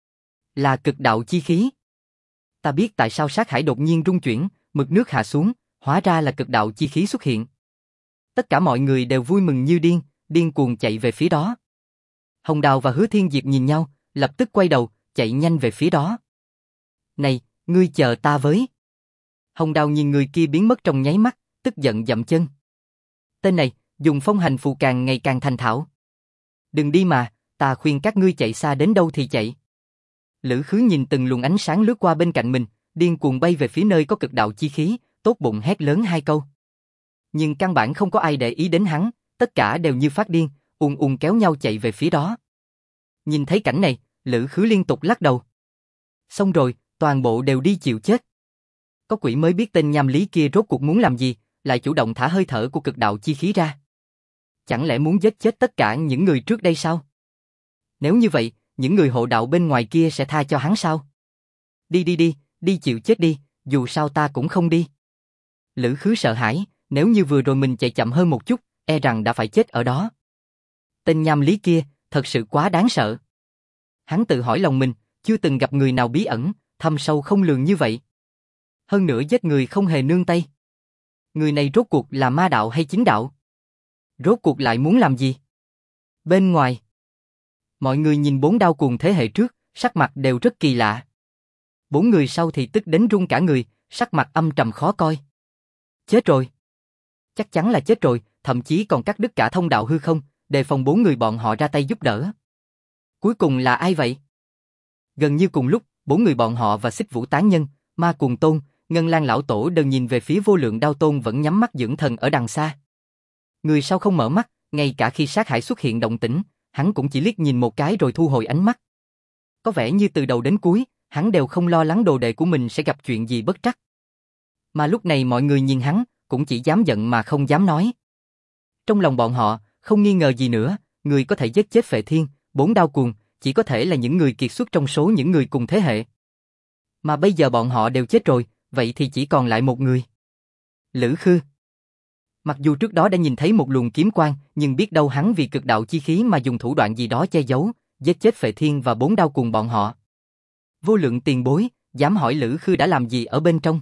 Là cực đạo chi khí. Ta biết tại sao sát hải đột nhiên rung chuyển, mực nước hạ xuống, hóa ra là cực đạo chi khí xuất hiện. Tất cả mọi người đều vui mừng như điên, điên cuồng chạy về phía đó. Hồng Đào và Hứa Thiên Diệp nhìn nhau, lập tức quay đầu, chạy nhanh về phía đó. Này, ngươi chờ ta với. Hồng Đào nhìn người kia biến mất trong nháy mắt, tức giận dậm chân. Tên này, dùng phong hành phù càng ngày càng thành thạo. Đừng đi mà, ta khuyên các ngươi chạy xa đến đâu thì chạy. Lữ Khứ nhìn từng luồng ánh sáng lướt qua bên cạnh mình, điên cuồng bay về phía nơi có cực đạo chi khí, tốt bụng hét lớn hai câu. Nhưng căn bản không có ai để ý đến hắn, tất cả đều như phát điên, ùn ùn kéo nhau chạy về phía đó. Nhìn thấy cảnh này, Lữ Khứ liên tục lắc đầu. Xong rồi, toàn bộ đều đi chịu chết. Có quỷ mới biết tên nham lý kia rốt cuộc muốn làm gì, lại chủ động thả hơi thở của cực đạo chi khí ra. Chẳng lẽ muốn giết chết tất cả những người trước đây sao? Nếu như vậy, những người hộ đạo bên ngoài kia sẽ tha cho hắn sao? Đi đi đi, đi chịu chết đi, dù sao ta cũng không đi. Lữ Khứ sợ hãi, nếu như vừa rồi mình chạy chậm hơn một chút, e rằng đã phải chết ở đó. Tên nham lý kia, thật sự quá đáng sợ. Hắn tự hỏi lòng mình, chưa từng gặp người nào bí ẩn, thâm sâu không lường như vậy. Hơn nữa giết người không hề nương tay. Người này rốt cuộc là ma đạo hay chính đạo? Rốt cuộc lại muốn làm gì? Bên ngoài, mọi người nhìn bốn đao cuồng thế hệ trước, sắc mặt đều rất kỳ lạ. Bốn người sau thì tức đến run cả người, sắc mặt âm trầm khó coi. Chết rồi. Chắc chắn là chết rồi, thậm chí còn cắt đứt cả thông đạo hư không, đề phòng bốn người bọn họ ra tay giúp đỡ. Cuối cùng là ai vậy? Gần như cùng lúc, bốn người bọn họ và Xích Vũ Tán Nhân, Ma Cuồng Tôn, Ngân Lan Lão Tổ đều nhìn về phía Vô Lượng Đao Tôn vẫn nhắm mắt dưỡng thần ở đằng xa. Người sau không mở mắt, ngay cả khi sát hải xuất hiện động tĩnh, hắn cũng chỉ liếc nhìn một cái rồi thu hồi ánh mắt. Có vẻ như từ đầu đến cuối, hắn đều không lo lắng đồ đệ của mình sẽ gặp chuyện gì bất trắc. Mà lúc này mọi người nhìn hắn, cũng chỉ dám giận mà không dám nói. Trong lòng bọn họ, không nghi ngờ gì nữa, người có thể giết chết Phệ Thiên, bốn đao cuồng, chỉ có thể là những người kiệt xuất trong số những người cùng thế hệ. Mà bây giờ bọn họ đều chết rồi, vậy thì chỉ còn lại một người. Lữ Khư. Mặc dù trước đó đã nhìn thấy một luồng kiếm quang, nhưng biết đâu hắn vì cực đạo chi khí mà dùng thủ đoạn gì đó che giấu, giết chết Phệ Thiên và bốn đao cuồng bọn họ. Vô Lượng tiền bối, dám hỏi Lữ Khư đã làm gì ở bên trong?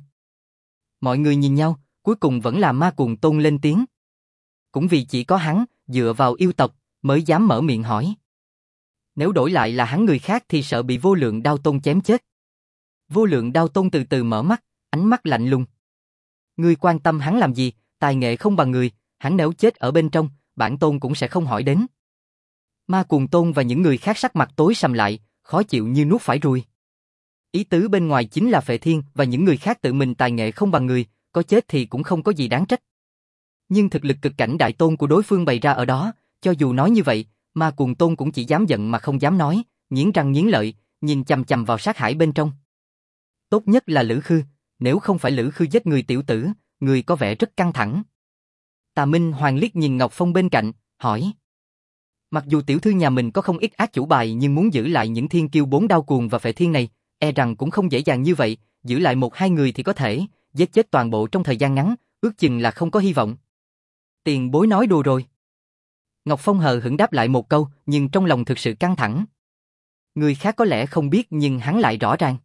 Mọi người nhìn nhau, cuối cùng vẫn là Ma Cuồng Tôn lên tiếng. Cũng vì chỉ có hắn, dựa vào yêu tộc, mới dám mở miệng hỏi. Nếu đổi lại là hắn người khác thì sợ bị Vô Lượng Đao Tôn chém chết. Vô Lượng Đao Tôn từ từ mở mắt, ánh mắt lạnh lùng. Ngươi quan tâm hắn làm gì, tài nghệ không bằng người, hắn nếu chết ở bên trong, bản tôn cũng sẽ không hỏi đến. Ma Cuồng Tôn và những người khác sắc mặt tối sầm lại, khó chịu như nuốt phải ruồi. Ý tứ bên ngoài chính là Phệ Thiên và những người khác tự mình tài nghệ không bằng người, có chết thì cũng không có gì đáng trách. Nhưng thực lực cực cảnh đại tôn của đối phương bày ra ở đó, cho dù nói như vậy, Ma Cuồng Tôn cũng chỉ dám giận mà không dám nói, nghiến răng nghiến lợi, nhìn chằm chằm vào sát hải bên trong. Tốt nhất là Lữ Khư, nếu không phải Lữ Khư giết người tiểu tử, người có vẻ rất căng thẳng. Tà Minh Hoàng liếc nhìn Ngọc Phong bên cạnh, hỏi. Mặc dù tiểu thư nhà mình có không ít ác chủ bài nhưng muốn giữ lại những thiên kiêu bốn đao cuồng và Phệ Thiên này, e rằng cũng không dễ dàng như vậy, giữ lại một hai người thì có thể, giết chết toàn bộ trong thời gian ngắn, ước chừng là không có hy vọng. Tiền bối nói đùa rồi. Ngọc Phong hờ hững đáp lại một câu, nhưng trong lòng thực sự căng thẳng. Người khác có lẽ không biết nhưng hắn lại rõ ràng.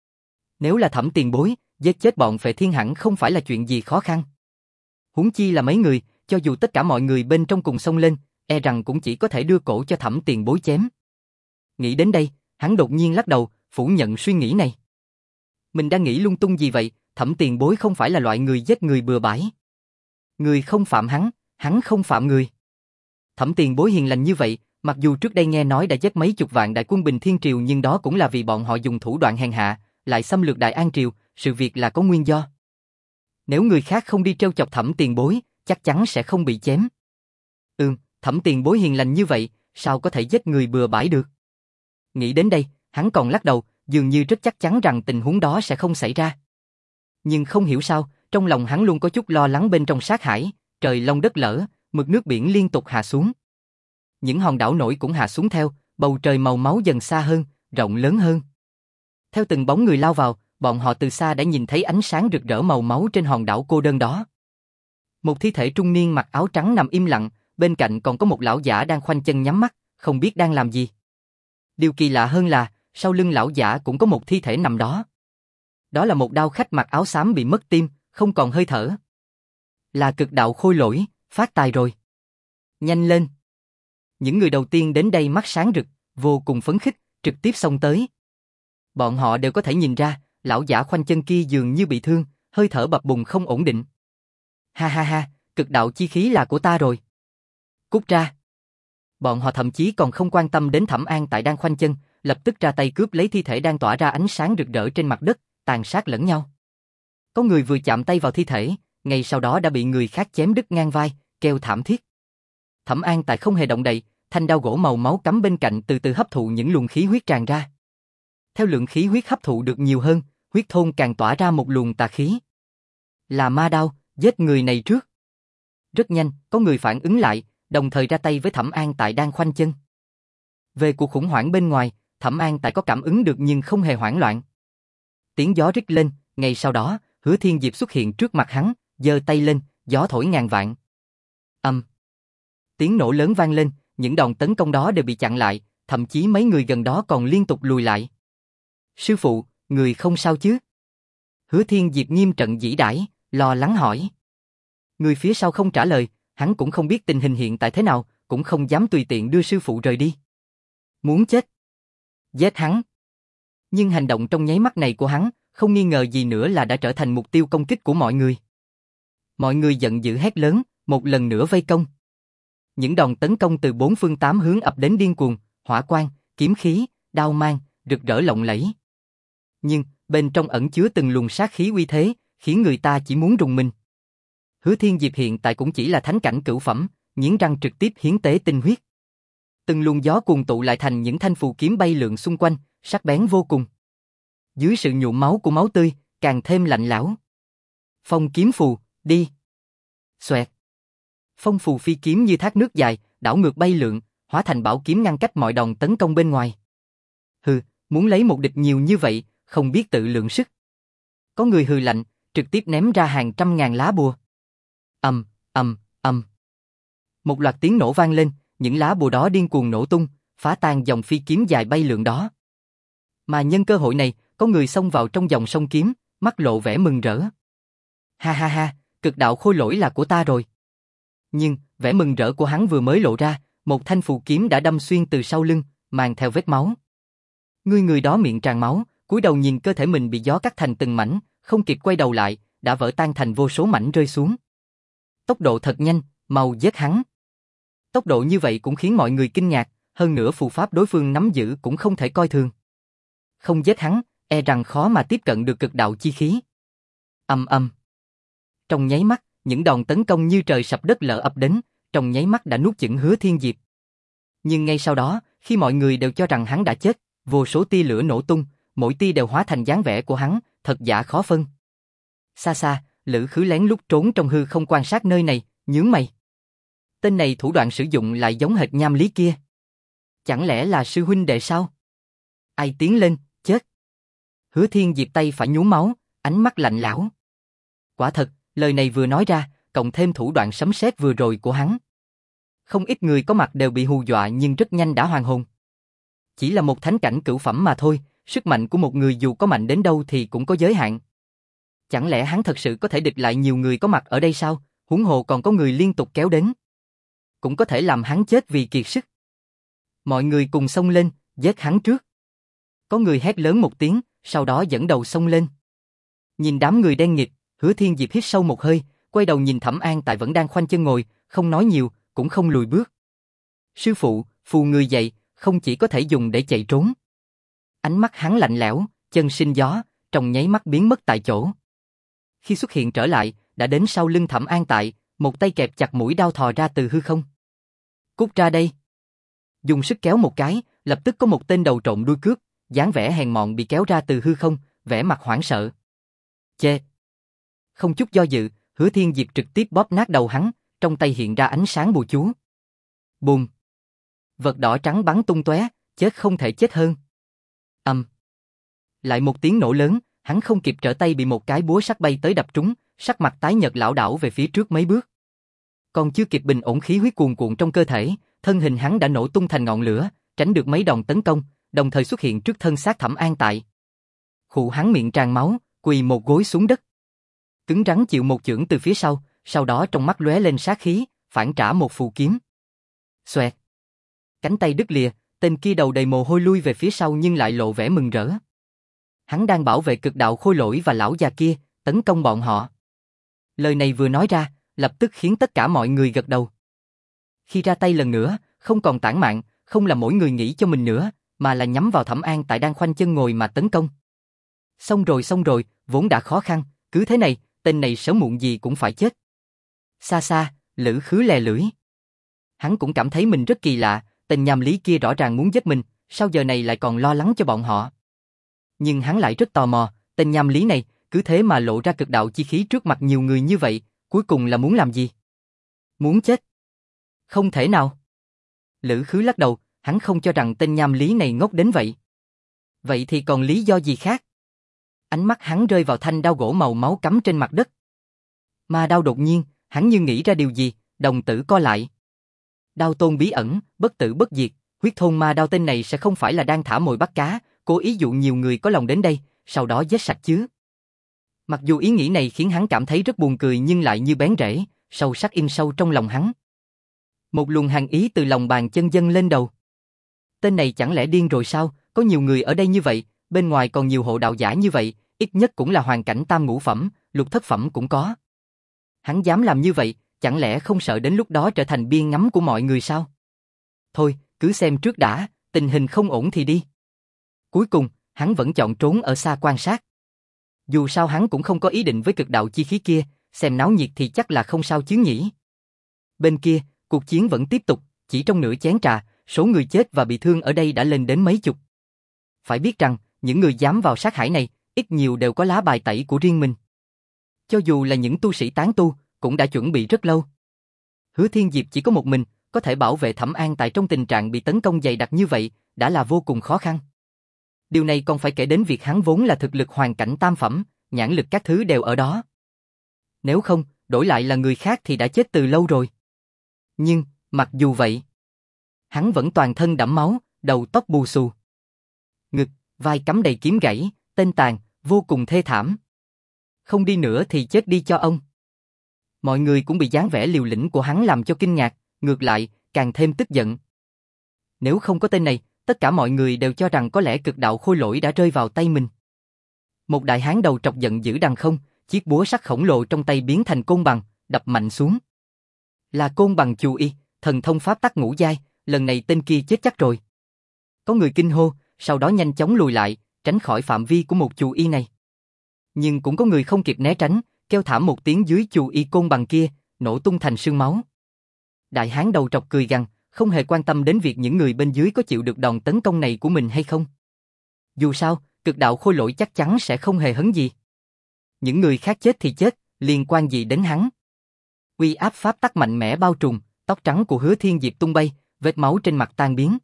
Nếu là Thẩm tiền bối, giết chết bọn Phệ Thiên hẳn không phải là chuyện gì khó khăn. Huống chi là mấy người, cho dù tất cả mọi người bên trong cùng xông lên, e rằng cũng chỉ có thể đưa cổ cho Thẩm tiền bối chém. Nghĩ đến đây, hắn đột nhiên lắc đầu, phủ nhận suy nghĩ này. Mình đang nghĩ lung tung gì vậy, Thẩm tiền bối không phải là loại người giết người bừa bãi. Người không phạm hắn, hắn không phạm người. Thẩm tiền bối hiền lành như vậy, mặc dù trước đây nghe nói đã giết mấy chục vạn đại quân Bình Thiên Triều nhưng đó cũng là vì bọn họ dùng thủ đoạn hèn hạ, lại xâm lược Đại An Triều, sự việc là có nguyên do. Nếu người khác không đi trêu chọc Thẩm tiền bối, chắc chắn sẽ không bị chém. Ừm, Thẩm tiền bối hiền lành như vậy, sao có thể giết người bừa bãi được? Nghĩ đến đây, hắn còn lắc đầu, dường như rất chắc chắn rằng tình huống đó sẽ không xảy ra. Nhưng không hiểu sao, trong lòng hắn luôn có chút lo lắng bên trong sát hải, trời long đất lở, mực nước biển liên tục hạ xuống. Những hòn đảo nổi cũng hạ xuống theo, bầu trời màu máu dần xa hơn, rộng lớn hơn. Theo từng bóng người lao vào, bọn họ từ xa đã nhìn thấy ánh sáng rực rỡ màu máu trên hòn đảo cô đơn đó. Một thi thể trung niên mặc áo trắng nằm im lặng, bên cạnh còn có một lão giả đang khoanh chân nhắm mắt, không biết đang làm gì. Điều kỳ lạ hơn là, sau lưng lão giả cũng có một thi thể nằm đó. Đó là một đao khách mặc áo xám bị mất tim, không còn hơi thở. Là Cực Đạo Khôi Lỗi, phát tài rồi. Nhanh lên. Những người đầu tiên đến đây mắt sáng rực, vô cùng phấn khích, trực tiếp xông tới. Bọn họ đều có thể nhìn ra, lão giả khoanh chân kia dường như bị thương, hơi thở bập bùng không ổn định. Ha ha ha, cực đạo chi khí là của ta rồi. Cút ra. Bọn họ thậm chí còn không quan tâm đến Thẩm An Tại đang khoanh chân, lập tức ra tay cướp lấy thi thể đang tỏa ra ánh sáng rực rỡ trên mặt đất, tàn sát lẫn nhau. Có người vừa chạm tay vào thi thể, ngay sau đó đã bị người khác chém đứt ngang vai, kêu thảm thiết. Thẩm An Tại không hề động đậy, thanh đao gỗ màu máu cắm bên cạnh từ từ hấp thụ những luồng khí huyết tràn ra. Theo lượng khí huyết hấp thụ được nhiều hơn, huyết thôn càng tỏa ra một luồng tà khí. Là ma đao, giết người này trước. Rất nhanh, có người phản ứng lại, đồng thời ra tay với Thẩm An Tại đang khoanh chân. Về cuộc khủng hoảng bên ngoài, Thẩm An Tại có cảm ứng được nhưng không hề hoảng loạn. Tiếng gió rít lên, ngay sau đó, Hứa Thiên Diệp xuất hiện trước mặt hắn, giơ tay lên, gió thổi ngàn vạn. Ầm. Um. Tiếng nổ lớn vang lên, những đòn tấn công đó đều bị chặn lại, thậm chí mấy người gần đó còn liên tục lùi lại. Sư phụ, người không sao chứ? Hứa Thiên Diệp nghiêm trận dĩ đãi, lo lắng hỏi. Người phía sau không trả lời, hắn cũng không biết tình hình hiện tại thế nào, cũng không dám tùy tiện đưa sư phụ rời đi. Muốn chết? Giết hắn. Nhưng hành động trong nháy mắt này của hắn, không nghi ngờ gì nữa là đã trở thành mục tiêu công kích của mọi người. Mọi người giận dữ hét lớn, một lần nữa vây công. Những đòn tấn công từ bốn phương tám hướng ập đến điên cuồng, hỏa quang, kiếm khí, đao mang, rực rỡ lộng lẫy. Nhưng, bên trong ẩn chứa từng luồng sát khí uy thế, khiến người ta chỉ muốn rùng mình. Hứa Thiên Diệp hiện tại cũng chỉ là thánh cảnh cửu phẩm, nghiến răng trực tiếp hiến tế tinh huyết. Từng luồng gió cuồn tụ lại thành những thanh phù kiếm bay lượn xung quanh, sắc bén vô cùng. Dưới sự nhuộm máu của máu tươi, càng thêm lạnh lẽo. Phong kiếm phù, đi. Xoẹt. Phong phù phi kiếm như thác nước dài, đảo ngược bay lượn, hóa thành bảo kiếm ngăn cách mọi đòn tấn công bên ngoài. Hừ, muốn lấy một địch nhiều như vậy, không biết tự lượng sức. Có người hừ lạnh, trực tiếp ném ra hàng trăm ngàn lá bùa. Ầm, ầm, ầm. Một loạt tiếng nổ vang lên, những lá bùa đó điên cuồng nổ tung, phá tan dòng phi kiếm dài bay lượn đó. Mà nhân cơ hội này, có người xông vào trong dòng sông kiếm, mắt lộ vẻ mừng rỡ. Ha ha ha, cực đạo khôi lỗi là của ta rồi. Nhưng, vẻ mừng rỡ của hắn vừa mới lộ ra, một thanh phù kiếm đã đâm xuyên từ sau lưng, mang theo vết máu. Người người đó miệng tràn máu, cúi đầu nhìn cơ thể mình bị gió cắt thành từng mảnh, không kịp quay đầu lại, đã vỡ tan thành vô số mảnh rơi xuống. Tốc độ thật nhanh, mau giết hắn. Tốc độ như vậy cũng khiến mọi người kinh ngạc, hơn nữa phù pháp đối phương nắm giữ cũng không thể coi thường. Không giết hắn, e rằng khó mà tiếp cận được cực đạo chi khí. Ầm ầm. Trong nháy mắt, những đòn tấn công như trời sập đất lở ập đến, trong nháy mắt đã nuốt chửng Hứa Thiên Diệp. Nhưng ngay sau đó, khi mọi người đều cho rằng hắn đã chết, vô số tia lửa nổ tung, mỗi tia đều hóa thành dáng vẻ của hắn, thật giả khó phân. Xa xa, Lữ Khứ lén lút trốn trong hư không quan sát nơi này, nhướng mày. Tên này thủ đoạn sử dụng lại giống hệt Nham Lý kia. Chẳng lẽ là sư huynh đệ sao? Ai tiến lên, chết. Hứa Thiên Diệp tay phải nhuốm máu, ánh mắt lạnh lẽo. Quả thật, lời này vừa nói ra, cộng thêm thủ đoạn sấm sét vừa rồi của hắn. Không ít người có mặt đều bị hù dọa nhưng rất nhanh đã hoàn hồn. Chỉ là một thánh cảnh cửu phẩm mà thôi, sức mạnh của một người dù có mạnh đến đâu thì cũng có giới hạn. Chẳng lẽ hắn thật sự có thể địch lại nhiều người có mặt ở đây sao, huống hồ còn có người liên tục kéo đến. Cũng có thể làm hắn chết vì kiệt sức. Mọi người cùng xông lên, giết hắn trước. Có người hét lớn một tiếng, sau đó dẫn đầu xông lên. Nhìn đám người đen nghịt, Hứa Thiên Diệp hít sâu một hơi, quay đầu nhìn Thẩm An Tại vẫn đang khoanh chân ngồi, không nói nhiều, cũng không lùi bước. Sư phụ, phù người dậy, không chỉ có thể dùng để chạy trốn. Ánh mắt hắn lạnh lẽo, chân sinh gió, trong nháy mắt biến mất tại chỗ. Khi xuất hiện trở lại, đã đến sau lưng Thẩm An Tại, một tay kẹp chặt mũi đao thò ra từ hư không. Cút ra đây. Dùng sức kéo một cái, lập tức có một tên đầu trộm đuôi cướp, dáng vẻ hèn mọn bị kéo ra từ hư không, vẻ mặt hoảng sợ. Chê. Không chút do dự, Hứa Thiên Diệp trực tiếp bóp nát đầu hắn, trong tay hiện ra ánh sáng bùa chú. Bùm! Vật đỏ trắng bắn tung tóe, chết không thể chết hơn. Ầm! Lại một tiếng nổ lớn, hắn không kịp trở tay bị một cái búa sắt bay tới đập trúng, sắc mặt tái nhợt lảo đảo về phía trước mấy bước. Còn chưa kịp bình ổn khí huyết cuồn cuộn trong cơ thể, thân hình hắn đã nổ tung thành ngọn lửa, tránh được mấy đòn tấn công, đồng thời xuất hiện trước thân xác Thẩm An Tại. Khụ hắn miệng tràn máu, quỳ một gối xuống đất. Cứng rắn chịu một chưởng từ phía sau, sau đó trong mắt lóe lên sát khí, phản trả một phù kiếm. Xoẹt. Cánh tay đứt lìa, tên kia đầu đầy mồ hôi lui về phía sau nhưng lại lộ vẻ mừng rỡ. Hắn đang bảo vệ cực đạo khôi lỗi và lão già kia, tấn công bọn họ. Lời này vừa nói ra, lập tức khiến tất cả mọi người gật đầu. Khi ra tay lần nữa, không còn tản mạn, không là mỗi người nghĩ cho mình nữa, mà là nhắm vào Thẩm An Tại đang khoanh chân ngồi mà tấn công. Xong rồi xong rồi, vốn đã khó khăn, cứ thế này, tên này sớm muộn gì cũng phải chết. Xa xa, Lữ Khứ lè lưỡi. Hắn cũng cảm thấy mình rất kỳ lạ, tên nham lý kia rõ ràng muốn giết mình, sao giờ này lại còn lo lắng cho bọn họ. Nhưng hắn lại rất tò mò, tên nham lý này, cứ thế mà lộ ra cực đạo chi khí trước mặt nhiều người như vậy, cuối cùng là muốn làm gì? Muốn chết? Không thể nào. Lữ Khứ lắc đầu, hắn không cho rằng tên nham lý này ngốc đến vậy. Vậy thì còn lý do gì khác? Ánh mắt hắn rơi vào thanh đao gỗ màu máu cắm trên mặt đất. Ma đao đột nhiên, hắn như nghĩ ra điều gì, đồng tử co lại. Đao tôn bí ẩn, bất tử bất diệt, huyết thôn ma đao tên này sẽ không phải là đang thả mồi bắt cá, cố ý dụ nhiều người có lòng đến đây, sau đó giết sạch chứ. Mặc dù ý nghĩ này khiến hắn cảm thấy rất buồn cười nhưng lại như bén rễ, sâu sắc in sâu trong lòng hắn. Một luồng hàn ý từ lòng bàn chân dâng lên đầu. Tên này chẳng lẽ điên rồi sao, có nhiều người ở đây như vậy, bên ngoài còn nhiều hộ đạo giả như vậy, ít nhất cũng là hoàn cảnh tam ngũ phẩm, lục thất phẩm cũng có. Hắn dám làm như vậy, chẳng lẽ không sợ đến lúc đó trở thành biên ngắm của mọi người sao? Thôi, cứ xem trước đã, tình hình không ổn thì đi. Cuối cùng, hắn vẫn chọn trốn ở xa quan sát. Dù sao hắn cũng không có ý định với cực đạo chi khí kia, xem náo nhiệt thì chắc là không sao chứ nhỉ. Bên kia, cuộc chiến vẫn tiếp tục, chỉ trong nửa chén trà, số người chết và bị thương ở đây đã lên đến mấy chục. Phải biết rằng, những người dám vào sát hải này, ít nhiều đều có lá bài tẩy của riêng mình. Cho dù là những tu sĩ tán tu, cũng đã chuẩn bị rất lâu. Hứa Thiên Diệp chỉ có một mình, có thể bảo vệ Thẩm An Tại trong tình trạng bị tấn công dày đặc như vậy, đã là vô cùng khó khăn. Điều này còn phải kể đến việc hắn vốn là thực lực hoàn cảnh tam phẩm, nhãn lực các thứ đều ở đó. Nếu không, đổi lại là người khác thì đã chết từ lâu rồi. Nhưng, mặc dù vậy, hắn vẫn toàn thân đẫm máu, đầu tóc bù xù. Ngực, vai cắm đầy kiếm gãy, tên tàn, vô cùng thê thảm. Không đi nữa thì chết đi cho ông. Mọi người cũng bị dáng vẻ liều lĩnh của hắn làm cho kinh ngạc, ngược lại, càng thêm tức giận. Nếu không có tên này, tất cả mọi người đều cho rằng có lẽ cực đạo khôi lỗi đã rơi vào tay mình. Một đại hán đầu trọc giận dữ đằng không, chiếc búa sắt khổng lồ trong tay biến thành côn bằng, đập mạnh xuống. Là côn bằng Chu Y, thần thông pháp tắc ngũ giai, lần này tên kia chết chắc rồi. Có người kinh hô, sau đó nhanh chóng lùi lại, tránh khỏi phạm vi của một Chu Y này. Nhưng cũng có người không kịp né tránh, kêu thảm một tiếng dưới Chu Y côn bằng kia, nổ tung thành sương máu. Đại hán đầu trọc cười gằn, không hề quan tâm đến việc những người bên dưới có chịu được đòn tấn công này của mình hay không. Dù sao, cực đạo khôi lỗi chắc chắn sẽ không hề hấn gì. Những người khác chết thì chết, liên quan gì đến hắn. Uy áp pháp tắc mạnh mẽ bao trùm, tóc trắng của Hứa Thiên Diệp tung bay, vết máu trên mặt tan biến.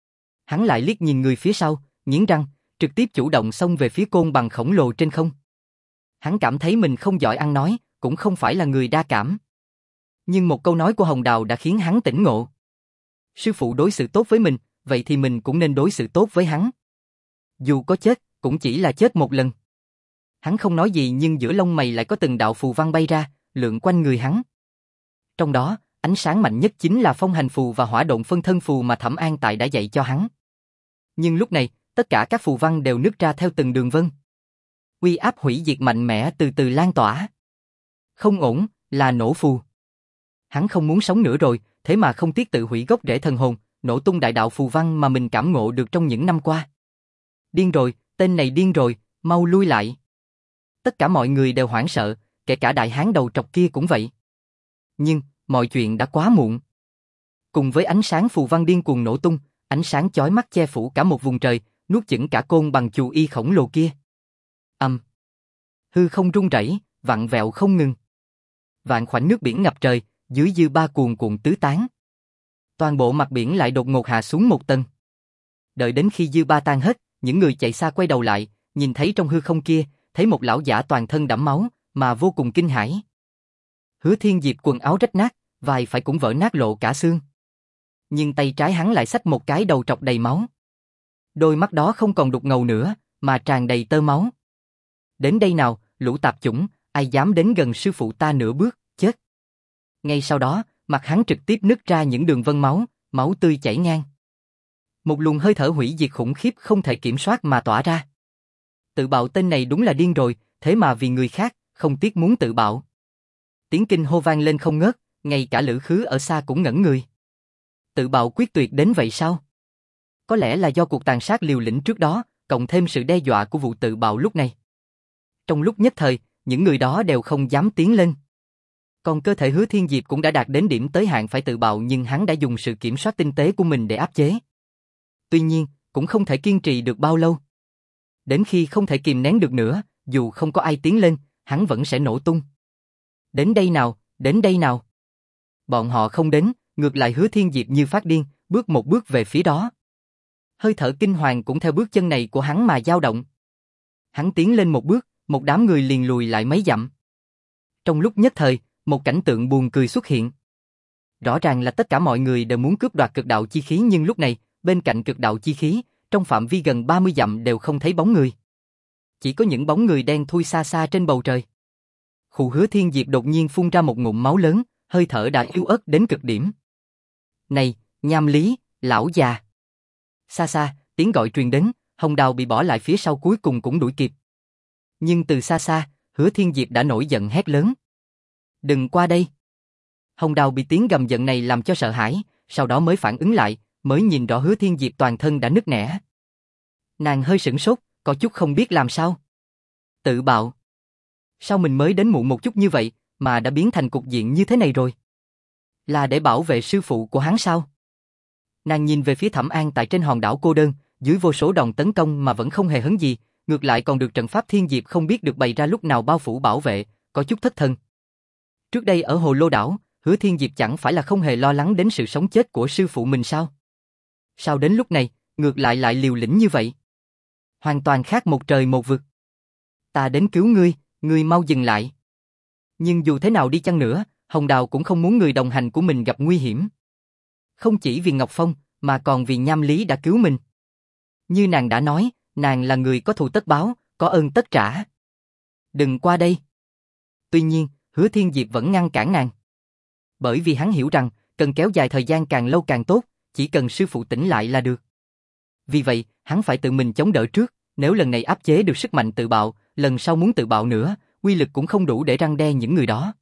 Hắn lại liếc nhìn người phía sau, nghiến răng, trực tiếp chủ động xông về phía côn bằng khổng lồ trên không. Hắn cảm thấy mình không giỏi ăn nói, cũng không phải là người đa cảm. Nhưng một câu nói của Hồng Đào đã khiến hắn tỉnh ngộ. Sư phụ đối xử tốt với mình, vậy thì mình cũng nên đối xử tốt với hắn. Dù có chết, cũng chỉ là chết một lần. Hắn không nói gì nhưng giữa lông mày lại có từng đạo phù văn bay ra, lượn quanh người hắn. Trong đó, ánh sáng mạnh nhất chính là phong hành phù và hỏa độn phân thân phù mà Thẩm An Tại đã dạy cho hắn. Nhưng lúc này, tất cả các phù văn đều nứt ra theo từng đường vân. Uy áp hủy diệt mạnh mẽ từ từ lan tỏa. Không ổn, là nổ phù. Hắn không muốn sống nữa rồi, thế mà không tiếc tự hủy gốc rễ thần hồn, nổ tung đại đạo phù văn mà mình cảm ngộ được trong những năm qua. Điên rồi, tên này điên rồi, mau lui lại. Tất cả mọi người đều hoảng sợ, kể cả đại hán đầu trọc kia cũng vậy. Nhưng, mọi chuyện đã quá muộn. Cùng với ánh sáng phù văn điên cuồng nổ tung, ánh sáng chói mắt che phủ cả một vùng trời, nuốt chửng cả côn bằng Chu Y khổng lồ kia. Âm. Hư không rung rẩy, vặn vẹo không ngừng. Vạn khoảnh nước biển ngập trời, dưới dư ba cuồn cuộn tứ tán. Toàn bộ mặt biển lại đột ngột hạ xuống một tầng. Đợi đến khi dư ba tan hết, những người chạy xa quay đầu lại, nhìn thấy trong hư không kia, thấy một lão giả toàn thân đẫm máu, mà vô cùng kinh hãi. Hứa Thiên Diệp quần áo rách nát, vai phải cũng vỡ nát lộ cả xương. Nhưng tay trái hắn lại xách một cái đầu trọc đầy máu. Đôi mắt đó không còn đục ngầu nữa, mà tràn đầy tơ máu. Đến đây nào, lũ tạp chủng, ai dám đến gần sư phụ ta nửa bước, chết. Ngay sau đó, mặt hắn trực tiếp nứt ra những đường vân máu, máu tươi chảy ngang. Một luồng hơi thở hủy diệt khủng khiếp không thể kiểm soát mà tỏa ra. Tự bạo tên này đúng là điên rồi, thế mà vì người khác, không tiếc muốn tự bạo. Tiếng kinh hô vang lên không ngớt, ngay cả Lữ Khứ ở xa cũng ngẩn người. Tự bạo quyết tuyệt đến vậy sao? Có lẽ là do cuộc tàn sát liều lĩnh trước đó, cộng thêm sự đe dọa của vụ tự bạo lúc này. Trong lúc nhất thời, những người đó đều không dám tiến lên. Còn cơ thể Hứa Thiên Diệp cũng đã đạt đến điểm tới hạn phải tự bạo, nhưng hắn đã dùng sự kiểm soát tinh tế của mình để áp chế. Tuy nhiên, cũng không thể kiên trì được bao lâu. Đến khi không thể kìm nén được nữa, dù không có ai tiến lên, hắn vẫn sẽ nổ tung. Đến đây nào, đến đây nào. Bọn họ không đến, ngược lại Hứa Thiên Diệp như phát điên, bước một bước về phía đó. Hơi thở kinh hoàng cũng theo bước chân này của hắn mà dao động. Hắn tiến lên một bước, một đám người liền lùi lại mấy dặm. Trong lúc nhất thời, một cảnh tượng buồn cười xuất hiện. Rõ ràng là tất cả mọi người đều muốn cướp đoạt cực đạo chi khí, nhưng lúc này, bên cạnh cực đạo chi khí, trong phạm vi gần ba mươi dặm đều không thấy bóng người. Chỉ có những bóng người đen thui xa xa trên bầu trời. Khụ Hứa Thiên Diệp đột nhiên phun ra một ngụm máu lớn, hơi thở đã yếu ớt đến cực điểm. Này, Nham Lý, lão già. Xa xa, tiếng gọi truyền đến, Hồng Đào bị bỏ lại phía sau cuối cùng cũng đuổi kịp. Nhưng từ xa xa, Hứa Thiên Diệp đã nổi giận hét lớn. Đừng qua đây. Hồng Đào bị tiếng gầm giận này làm cho sợ hãi, sau đó mới phản ứng lại, mới nhìn rõ Hứa Thiên Diệp toàn thân đã nứt nẻ. Nàng hơi sửng sốt, có chút không biết làm sao. Tự bạo. Sao mình mới đến muộn một chút như vậy, mà đã biến thành cục diện như thế này rồi? Là để bảo vệ sư phụ của hắn sao? Nàng nhìn về phía Thẩm An tại trên hòn đảo cô đơn, dưới vô số đòn tấn công mà vẫn không hề hấn gì, ngược lại còn được trận pháp Thiên Diệp không biết được bày ra lúc nào bao phủ bảo vệ, có chút thất thần. Trước đây ở Hồ Lô đảo, Hứa Thiên Diệp chẳng phải là không hề lo lắng đến sự sống chết của sư phụ mình sao? Sao đến lúc này, ngược lại lại liều lĩnh như vậy? Hoàn toàn khác một trời một vực. Ta đến cứu ngươi, ngươi mau dừng lại. Nhưng dù thế nào đi chăng nữa, Hồng Đào cũng không muốn người đồng hành của mình gặp nguy hiểm. Không chỉ vì Ngọc Phong, mà còn vì Nham Lý đã cứu mình. Như nàng đã nói, nàng là người có thù tất báo, có ơn tất trả. Đừng qua đây. Tuy nhiên, Hứa Thiên Diệp vẫn ngăn cản nàng. Bởi vì hắn hiểu rằng, cần kéo dài thời gian càng lâu càng tốt, chỉ cần sư phụ tỉnh lại là được. Vì vậy, hắn phải tự mình chống đỡ trước, nếu lần này áp chế được sức mạnh tự bạo, lần sau muốn tự bạo nữa, uy lực cũng không đủ để răn đe những người đó.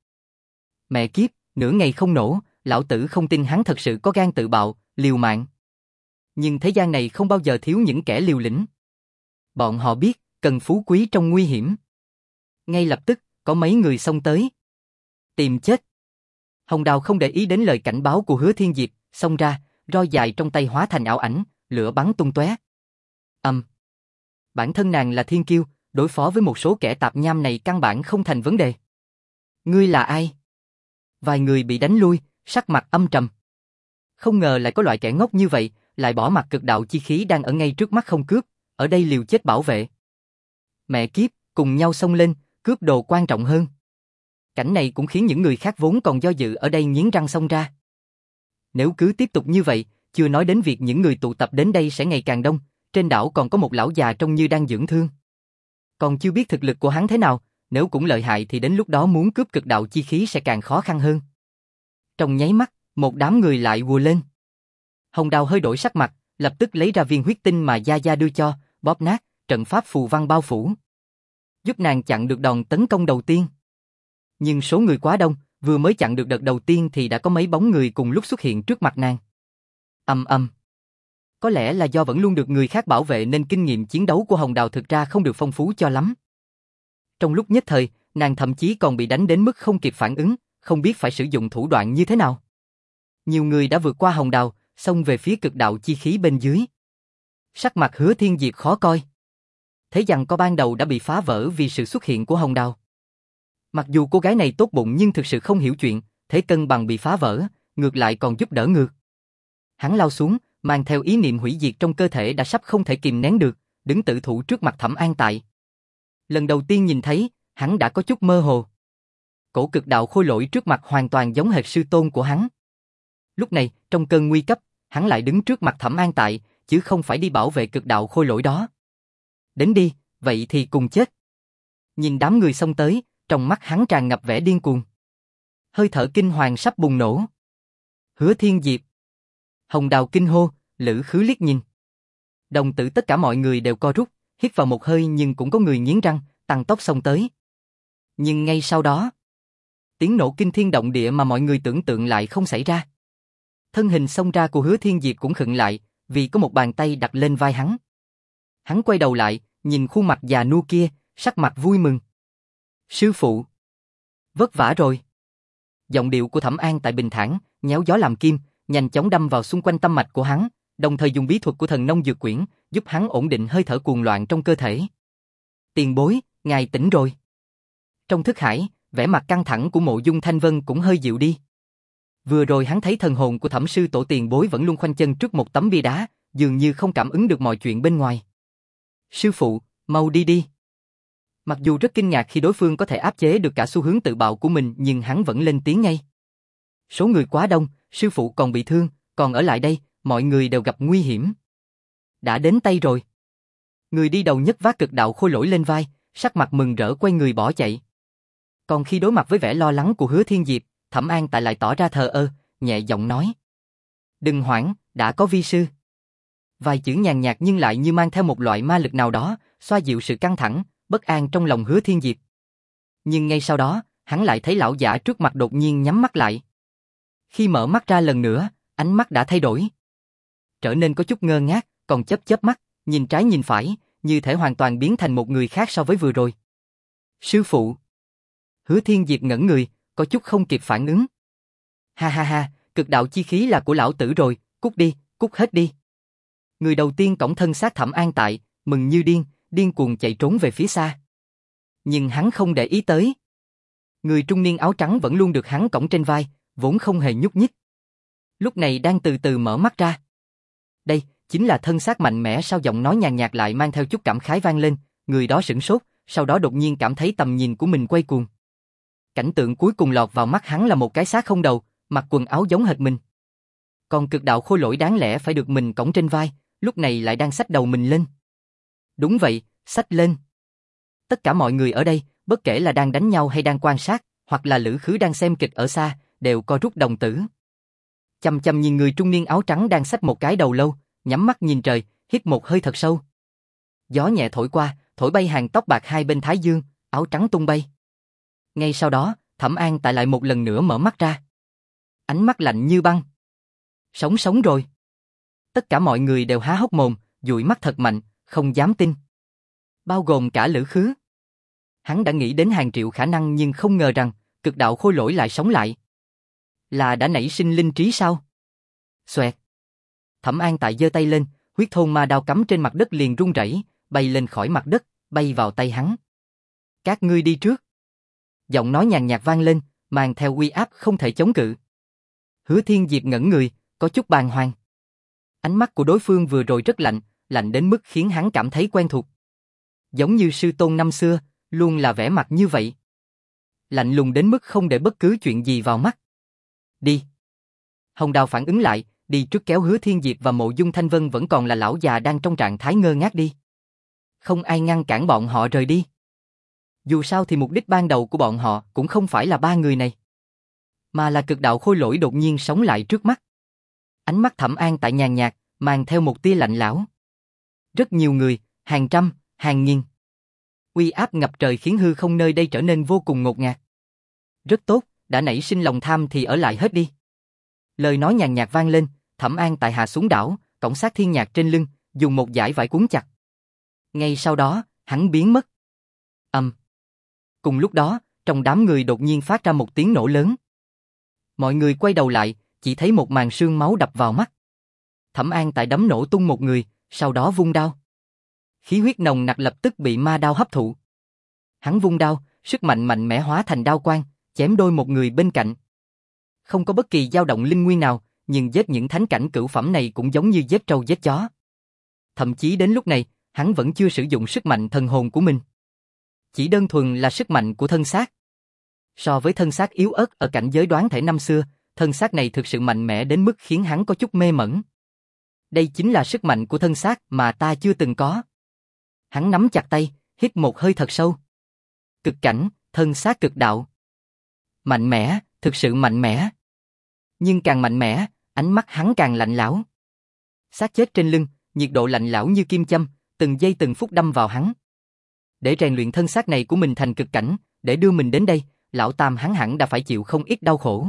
Mẹ kiếp, nửa ngày không nổ, lão tử không tin hắn thật sự có gan tự bạo, liều mạng. Nhưng thế gian này không bao giờ thiếu những kẻ liều lĩnh. Bọn họ biết, cần phú quý trong nguy hiểm. Ngay lập tức, có mấy người xông tới. Tìm chết. Hồng Đào không để ý đến lời cảnh báo của Hứa Thiên Diệp, xông ra, roi dài trong tay hóa thành ảo ảnh, lửa bắn tung tóe. Ầm. Um. Bản thân nàng là thiên kiêu, đối phó với một số kẻ tạp nham này căn bản không thành vấn đề. Ngươi là ai? Vài người bị đánh lui, sắc mặt âm trầm. Không ngờ lại có loại kẻ ngốc như vậy, lại bỏ mặc cực đạo chi khí đang ở ngay trước mắt không cướp, ở đây liều chết bảo vệ. Mẹ kiếp, cùng nhau xông lên, cướp đồ quan trọng hơn. Cảnh này cũng khiến những người khác vốn còn do dự ở đây nghiến răng xông ra. Nếu cứ tiếp tục như vậy, chưa nói đến việc những người tụ tập đến đây sẽ ngày càng đông, trên đảo còn có một lão già trông như đang dưỡng thương. Còn chưa biết thực lực của hắn thế nào, nếu cũng lợi hại thì đến lúc đó muốn cướp cực đạo chi khí sẽ càng khó khăn hơn. Trong nháy mắt, một đám người lại ùa lên. Hồng Đào hơi đổi sắc mặt, lập tức lấy ra viên huyết tinh mà Gia Gia đưa cho, bóp nát, trận pháp phù văn bao phủ, giúp nàng chặn được đòn tấn công đầu tiên. Nhưng số người quá đông, vừa mới chặn được đợt đầu tiên thì đã có mấy bóng người cùng lúc xuất hiện trước mặt nàng. Ầm ầm. Có lẽ là do vẫn luôn được người khác bảo vệ nên kinh nghiệm chiến đấu của Hồng Đào thực ra không được phong phú cho lắm. Trong lúc nhất thời, nàng thậm chí còn bị đánh đến mức không kịp phản ứng, không biết phải sử dụng thủ đoạn như thế nào. Nhiều người đã vượt qua Hồng Đào, xông về phía cực đạo chi khí bên dưới. Sắc mặt Hứa Thiên Diệp khó coi. Thế giằng co ban đầu đã bị phá vỡ vì sự xuất hiện của Hồng Đào. Mặc dù cô gái này tốt bụng nhưng thực sự không hiểu chuyện, thế cân bằng bị phá vỡ, ngược lại còn giúp đỡ ngược. Hắn lao xuống, mang theo ý niệm hủy diệt trong cơ thể đã sắp không thể kìm nén được, đứng tự thủ trước mặt Thẩm An Tại. Lần đầu tiên nhìn thấy, hắn đã có chút mơ hồ. Cổ cực đạo khôi lỗi trước mặt hoàn toàn giống hệt sư tôn của hắn. Lúc này, trong cơn nguy cấp, hắn lại đứng trước mặt Thẩm An Tại, chứ không phải đi bảo vệ cực đạo khôi lỗi đó. Đến đi, vậy thì cùng chết. Nhìn đám người xông tới, trong mắt hắn tràn ngập vẻ điên cuồng. Hơi thở kinh hoàng sắp bùng nổ. Hứa Thiên Diệp. Hồng Đào kinh hô, Lữ Khứ liếc nhìn. Đồng tử tất cả mọi người đều co rút, hít vào một hơi nhưng cũng có người nghiến răng, tăng tốc xông tới. Nhưng ngay sau đó, tiếng nổ kinh thiên động địa mà mọi người tưởng tượng lại không xảy ra. Thân hình xông ra của Hứa Thiên Diệp cũng khựng lại, vì có một bàn tay đặt lên vai hắn. Hắn quay đầu lại, nhìn khuôn mặt già nua kia, sắc mặt vui mừng. Sư phụ, vất vả rồi. Giọng điệu của Thẩm An Tại bình thản, nhéo gió làm kim, nhanh chóng đâm vào xung quanh tâm mạch của hắn, đồng thời dùng bí thuật của thần nông dược quyển, giúp hắn ổn định hơi thở cuồng loạn trong cơ thể. Tiền bối, ngài tỉnh rồi. Trong thức hải, vẻ mặt căng thẳng của Mộ Dung Thanh Vân cũng hơi dịu đi. Vừa rồi hắn thấy thần hồn của Thẩm sư tổ tiền bối vẫn luôn khoanh chân trước một tấm bia đá, dường như không cảm ứng được mọi chuyện bên ngoài. Sư phụ, mau đi đi. Mặc dù rất kinh ngạc khi đối phương có thể áp chế được cả xu hướng tự bạo của mình, nhưng hắn vẫn lên tiếng ngay. Số người quá đông, sư phụ còn bị thương, còn ở lại đây, mọi người đều gặp nguy hiểm. Đã đến tay rồi. Người đi đầu nhất vác cực đạo khôi lỗi lên vai, sắc mặt mừng rỡ quay người bỏ chạy. Còn khi đối mặt với vẻ lo lắng của Hứa Thiên Diệp, Thẩm An Tại lại tỏ ra thờ ơ, nhẹ giọng nói. Đừng hoảng, đã có vi sư. Vài chữ nhàn nhạt nhưng lại như mang theo một loại ma lực nào đó, xoa dịu sự căng thẳng, bất an trong lòng Hứa Thiên Diệp. Nhưng ngay sau đó, hắn lại thấy lão giả trước mặt đột nhiên nhắm mắt lại. Khi mở mắt ra lần nữa, ánh mắt đã thay đổi. Trở nên có chút ngơ ngác, còn chớp chớp mắt, nhìn trái nhìn phải, như thể hoàn toàn biến thành một người khác so với vừa rồi. Sư phụ. Hứa Thiên Diệp ngẩn người, có chút không kịp phản ứng. Ha ha ha, cực đạo chi khí là của lão tử rồi, cút đi, cút hết đi. Người đầu tiên cõng thân xác Thẩm An Tại, mừng như điên, điên cuồng chạy trốn về phía xa. Nhưng hắn không để ý tới. Người trung niên áo trắng vẫn luôn được hắn cõng trên vai, vốn không hề nhúc nhích. Lúc này đang từ từ mở mắt ra. Đây, chính là thân xác mạnh mẽ. Sau giọng nói nhàn nhạt lại mang theo chút cảm khái vang lên, người đó sửng sốt, sau đó đột nhiên cảm thấy tầm nhìn của mình quay cuồng. Cảnh tượng cuối cùng lọt vào mắt hắn là một cái xác không đầu, mặc quần áo giống hệt mình. Còn cực đạo khôi lỗi đáng lẽ phải được mình cõng trên vai, lúc này lại đang xách đầu mình lên. Đúng vậy, xách lên. Tất cả mọi người ở đây, bất kể là đang đánh nhau hay đang quan sát, hoặc là Lữ Khứ đang xem kịch ở xa, đều co rút đồng tử. Chăm chăm nhìn người trung niên áo trắng đang xách một cái đầu lâu, nhắm mắt nhìn trời, hít một hơi thật sâu. Gió nhẹ thổi qua, thổi bay hàng tóc bạc hai bên thái dương, áo trắng tung bay. Ngay sau đó, Thẩm An Tại lại một lần nữa mở mắt ra. Ánh mắt lạnh như băng. Sống sống rồi. Tất cả mọi người đều há hốc mồm, dụi mắt thật mạnh, không dám tin. Bao gồm cả Lữ Khứ. Hắn đã nghĩ đến hàng triệu khả năng nhưng không ngờ rằng, cực đạo khôi lỗi lại sống lại. Là đã nảy sinh linh trí sao? Xoẹt. Thẩm An Tại giơ tay lên, huyết thôn ma đao cắm trên mặt đất liền rung rẩy, bay lên khỏi mặt đất, bay vào tay hắn. Các ngươi đi trước. Giọng nói nhàn nhạt vang lên, mang theo uy áp không thể chống cự. Hứa Thiên Diệp ngẩn người, có chút bàng hoàng. Ánh mắt của đối phương vừa rồi rất lạnh, lạnh đến mức khiến hắn cảm thấy quen thuộc. Giống như sư tôn năm xưa, luôn là vẻ mặt như vậy. Lạnh lùng đến mức không để bất cứ chuyện gì vào mắt. Đi. Hồng Đào phản ứng lại, đi trước kéo Hứa Thiên Diệp và Mộ Dung Thanh Vân vẫn còn là lão già đang trong trạng thái ngơ ngác đi. Không ai ngăn cản bọn họ rời đi. Dù sao thì mục đích ban đầu của bọn họ cũng không phải là ba người này, mà là cực đạo khôi lỗi đột nhiên sống lại trước mắt. Ánh mắt Thẩm An Tại nhàn nhạt, mang theo một tia lạnh lẽo. Rất nhiều người, hàng trăm, hàng nghìn. Uy áp ngập trời khiến hư không nơi đây trở nên vô cùng ngột ngạt. Rất tốt, đã nảy sinh lòng tham thì ở lại hết đi. Lời nói nhàn nhạt vang lên, Thẩm An Tại hạ xuống đảo, cõng xác Thiên Nhạc trên lưng, dùng một dải vải cuốn chặt. Ngay sau đó, hắn biến mất. Ầm. Um. Cùng lúc đó, trong đám người đột nhiên phát ra một tiếng nổ lớn. Mọi người quay đầu lại, chỉ thấy một màn sương máu đập vào mắt. Thẩm An Tại đấm nổ tung một người, sau đó vung đao. Khí huyết nồng nặc lập tức bị ma đao hấp thụ. Hắn vung đao, sức mạnh mạnh mẽ hóa thành đao quang, chém đôi một người bên cạnh. Không có bất kỳ dao động linh nguyên nào, nhưng giết những thánh cảnh cửu phẩm này cũng giống như giết trâu giết chó. Thậm chí đến lúc này, hắn vẫn chưa sử dụng sức mạnh thần hồn của mình. Chỉ đơn thuần là sức mạnh của thân xác. So với thân xác yếu ớt ở cảnh giới đoán thể năm xưa, thân xác này thực sự mạnh mẽ đến mức khiến hắn có chút mê mẩn. Đây chính là sức mạnh của thân xác mà ta chưa từng có. Hắn nắm chặt tay, hít một hơi thật sâu. Cực cảnh, thân xác cực đạo. Mạnh mẽ, thực sự mạnh mẽ. Nhưng càng mạnh mẽ, ánh mắt hắn càng lạnh lẽo. Xác chết trên lưng, nhiệt độ lạnh lẽo như kim châm, từng giây từng phút đâm vào hắn. Để rèn luyện thân xác này của mình thành cực cảnh, để đưa mình đến đây, lão tam hắn hẳn đã phải chịu không ít đau khổ.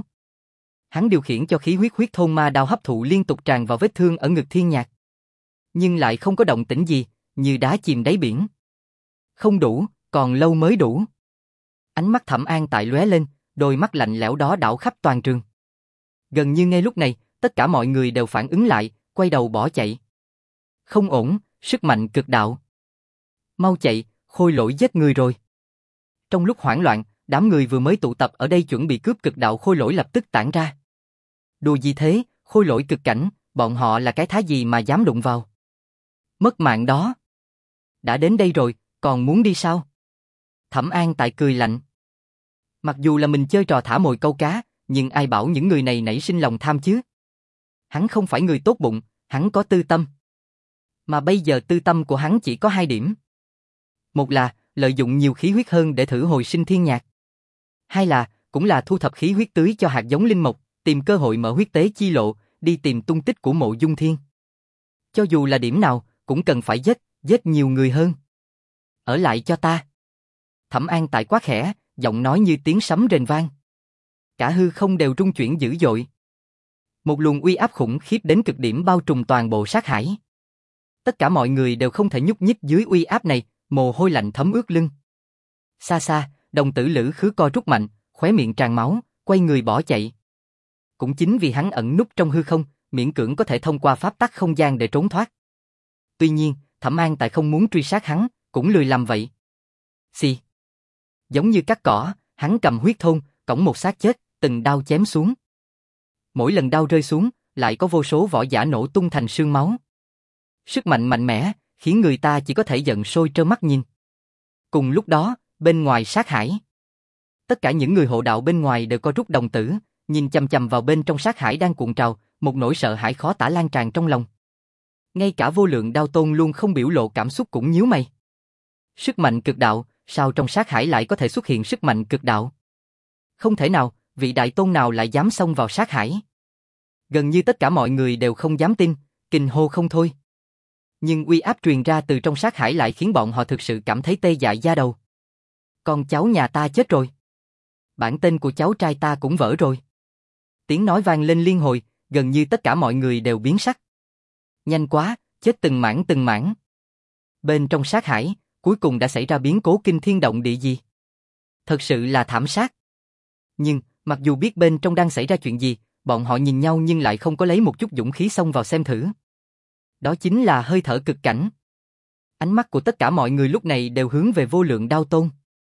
Hắn điều khiển cho khí huyết huyết thôn ma đao hấp thụ liên tục tràn vào vết thương ở ngực Thiên Nhạc. Nhưng lại không có động tĩnh gì, như đá chìm đáy biển. Không đủ, còn lâu mới đủ. Ánh mắt Thẩm An Tại lóe lên, đôi mắt lạnh lẽo đó đảo khắp toàn trường. Gần như ngay lúc này, tất cả mọi người đều phản ứng lại, quay đầu bỏ chạy. Không ổn, sức mạnh cực đạo. Mau chạy, Khôi Lỗi giết người rồi. Trong lúc hoảng loạn, đám người vừa mới tụ tập ở đây chuẩn bị cướp cực đạo Khôi Lỗi lập tức tản ra. Đùa gì thế, Khôi Lỗi cực cảnh, bọn họ là cái thá gì mà dám đụng vào. Mất mạng đó. Đã đến đây rồi, còn muốn đi sao? Thẩm An Tại cười lạnh. Mặc dù là mình chơi trò thả mồi câu cá, nhưng ai bảo những người này nảy sinh lòng tham chứ? Hắn không phải người tốt bụng, hắn có tư tâm. Mà bây giờ tư tâm của hắn chỉ có hai điểm. Một là, lợi dụng nhiều khí huyết hơn để thử hồi sinh Thiên Nhạc. Hai là, cũng là thu thập khí huyết tưới cho hạt giống linh mộc, tìm cơ hội mở huyết tế chi lộ, đi tìm tung tích của Mộ Dung Thiên. Cho dù là điểm nào, cũng cần phải giết, giết nhiều người hơn. Ở lại cho ta. Thẩm An Tại quá khẽ, giọng nói như tiếng sấm rền vang. Cả hư không đều rung chuyển dữ dội. Một luồng uy áp khủng khiếp đến cực điểm bao trùm toàn bộ sát hải. Tất cả mọi người đều không thể nhúc nhích dưới uy áp này, mồ hôi lạnh thấm ướt lưng. Xa xa, đồng tử Lữ Khứ co rút mạnh, khóe miệng tràn máu, quay người bỏ chạy. Cũng chính vì hắn ẩn núp trong hư không, miễn cưỡng có thể thông qua pháp tắc không gian để trốn thoát. Tuy nhiên, Thẩm An Tại không muốn truy sát hắn, cũng lười làm vậy. Xì. Giống như cắt cỏ, hắn cầm huyết thôn, cõng một xác chết, từng đao chém xuống. Mỗi lần đao rơi xuống, lại có vô số võ giả nổ tung thành sương máu. Sức mạnh mạnh mẽ, khiến người ta chỉ có thể giận sôi trơ mắt nhìn. Cùng lúc đó, bên ngoài sát hải, tất cả những người hộ đạo bên ngoài đều có rút đồng tử, nhìn chằm chằm vào bên trong sát hải đang cuộn trào, một nỗi sợ hãi khó tả lan tràn trong lòng. Ngay cả Vô Lượng Đao Tôn luôn không biểu lộ cảm xúc cũng nhíu mày. Sức mạnh cực đạo, sao trong sát hải lại có thể xuất hiện sức mạnh cực đạo? Không thể nào, vị đại tôn nào lại dám xông vào sát hải? Gần như tất cả mọi người đều không dám tin, kinh hô không thôi. Nhưng uy áp truyền ra từ trong sát hải lại khiến bọn họ thực sự cảm thấy tê dại da đầu. Con cháu nhà ta chết rồi. Bản tên của cháu trai ta cũng vỡ rồi. Tiếng nói vang lên liên hồi, gần như tất cả mọi người đều biến sắc. Nhanh quá, chết từng mảng từng mảng. Bên trong sát hải, cuối cùng đã xảy ra biến cố kinh thiên động địa gì. Thật sự là thảm sát. Nhưng, mặc dù biết bên trong đang xảy ra chuyện gì, bọn họ nhìn nhau nhưng lại không có lấy một chút dũng khí xông vào xem thử. Đó chính là hơi thở cực cảnh. Ánh mắt của tất cả mọi người lúc này đều hướng về Vô Lượng Đao Tôn.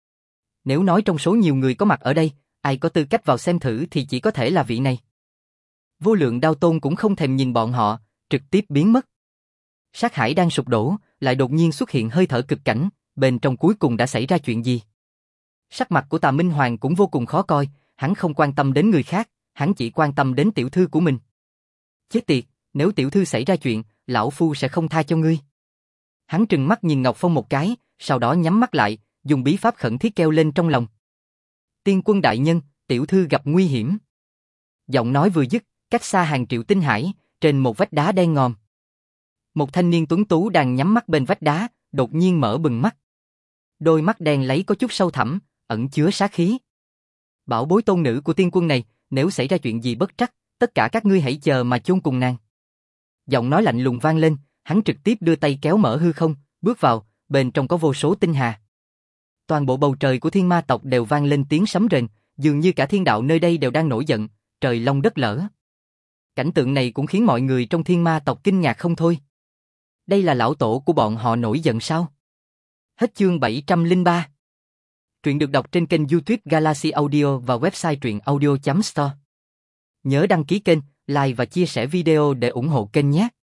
Nếu nói trong số nhiều người có mặt ở đây, ai có tư cách vào xem thử thì chỉ có thể là vị này. Vô Lượng Đao Tôn cũng không thèm nhìn bọn họ, trực tiếp biến mất. Sát hải đang sụp đổ, lại đột nhiên xuất hiện hơi thở cực cảnh, bên trong cuối cùng đã xảy ra chuyện gì? Sắc mặt của Tà Minh Hoàng cũng vô cùng khó coi, hắn không quan tâm đến người khác, hắn chỉ quan tâm đến tiểu thư của mình. Chết tiệt, nếu tiểu thư xảy ra chuyện, lão phu sẽ không tha cho ngươi. Hắn trừng mắt nhìn Ngọc Phong một cái, sau đó nhắm mắt lại, dùng bí pháp khẩn thiết kêu lên trong lòng. Tiên quân đại nhân, tiểu thư gặp nguy hiểm. Giọng nói vừa dứt, cách xa hàng triệu tinh hải, trên một vách đá đen ngòm. Một thanh niên tuấn tú đang nhắm mắt bên vách đá, đột nhiên mở bừng mắt. Đôi mắt đen lấy có chút sâu thẳm, ẩn chứa sát khí. Bảo bối tôn nữ của tiên quân này, nếu xảy ra chuyện gì bất trắc, tất cả các ngươi hãy chờ mà chôn cùng nàng. Giọng nói lạnh lùng vang lên, hắn trực tiếp đưa tay kéo mở hư không, bước vào, bên trong có vô số tinh hà. Toàn bộ bầu trời của thiên ma tộc đều vang lên tiếng sấm rền, dường như cả thiên đạo nơi đây đều đang nổi giận, trời long đất lở. Cảnh tượng này cũng khiến mọi người trong thiên ma tộc kinh ngạc không thôi. Đây là lão tổ của bọn họ nổi giận sao? Hết chương bảy trăm lẻ ba. Truyện được đọc trên kênh YouTube Galaxy Audio và website truyện audio chấm store. Nhớ đăng ký kênh, like và chia sẻ video để ủng hộ kênh nhé.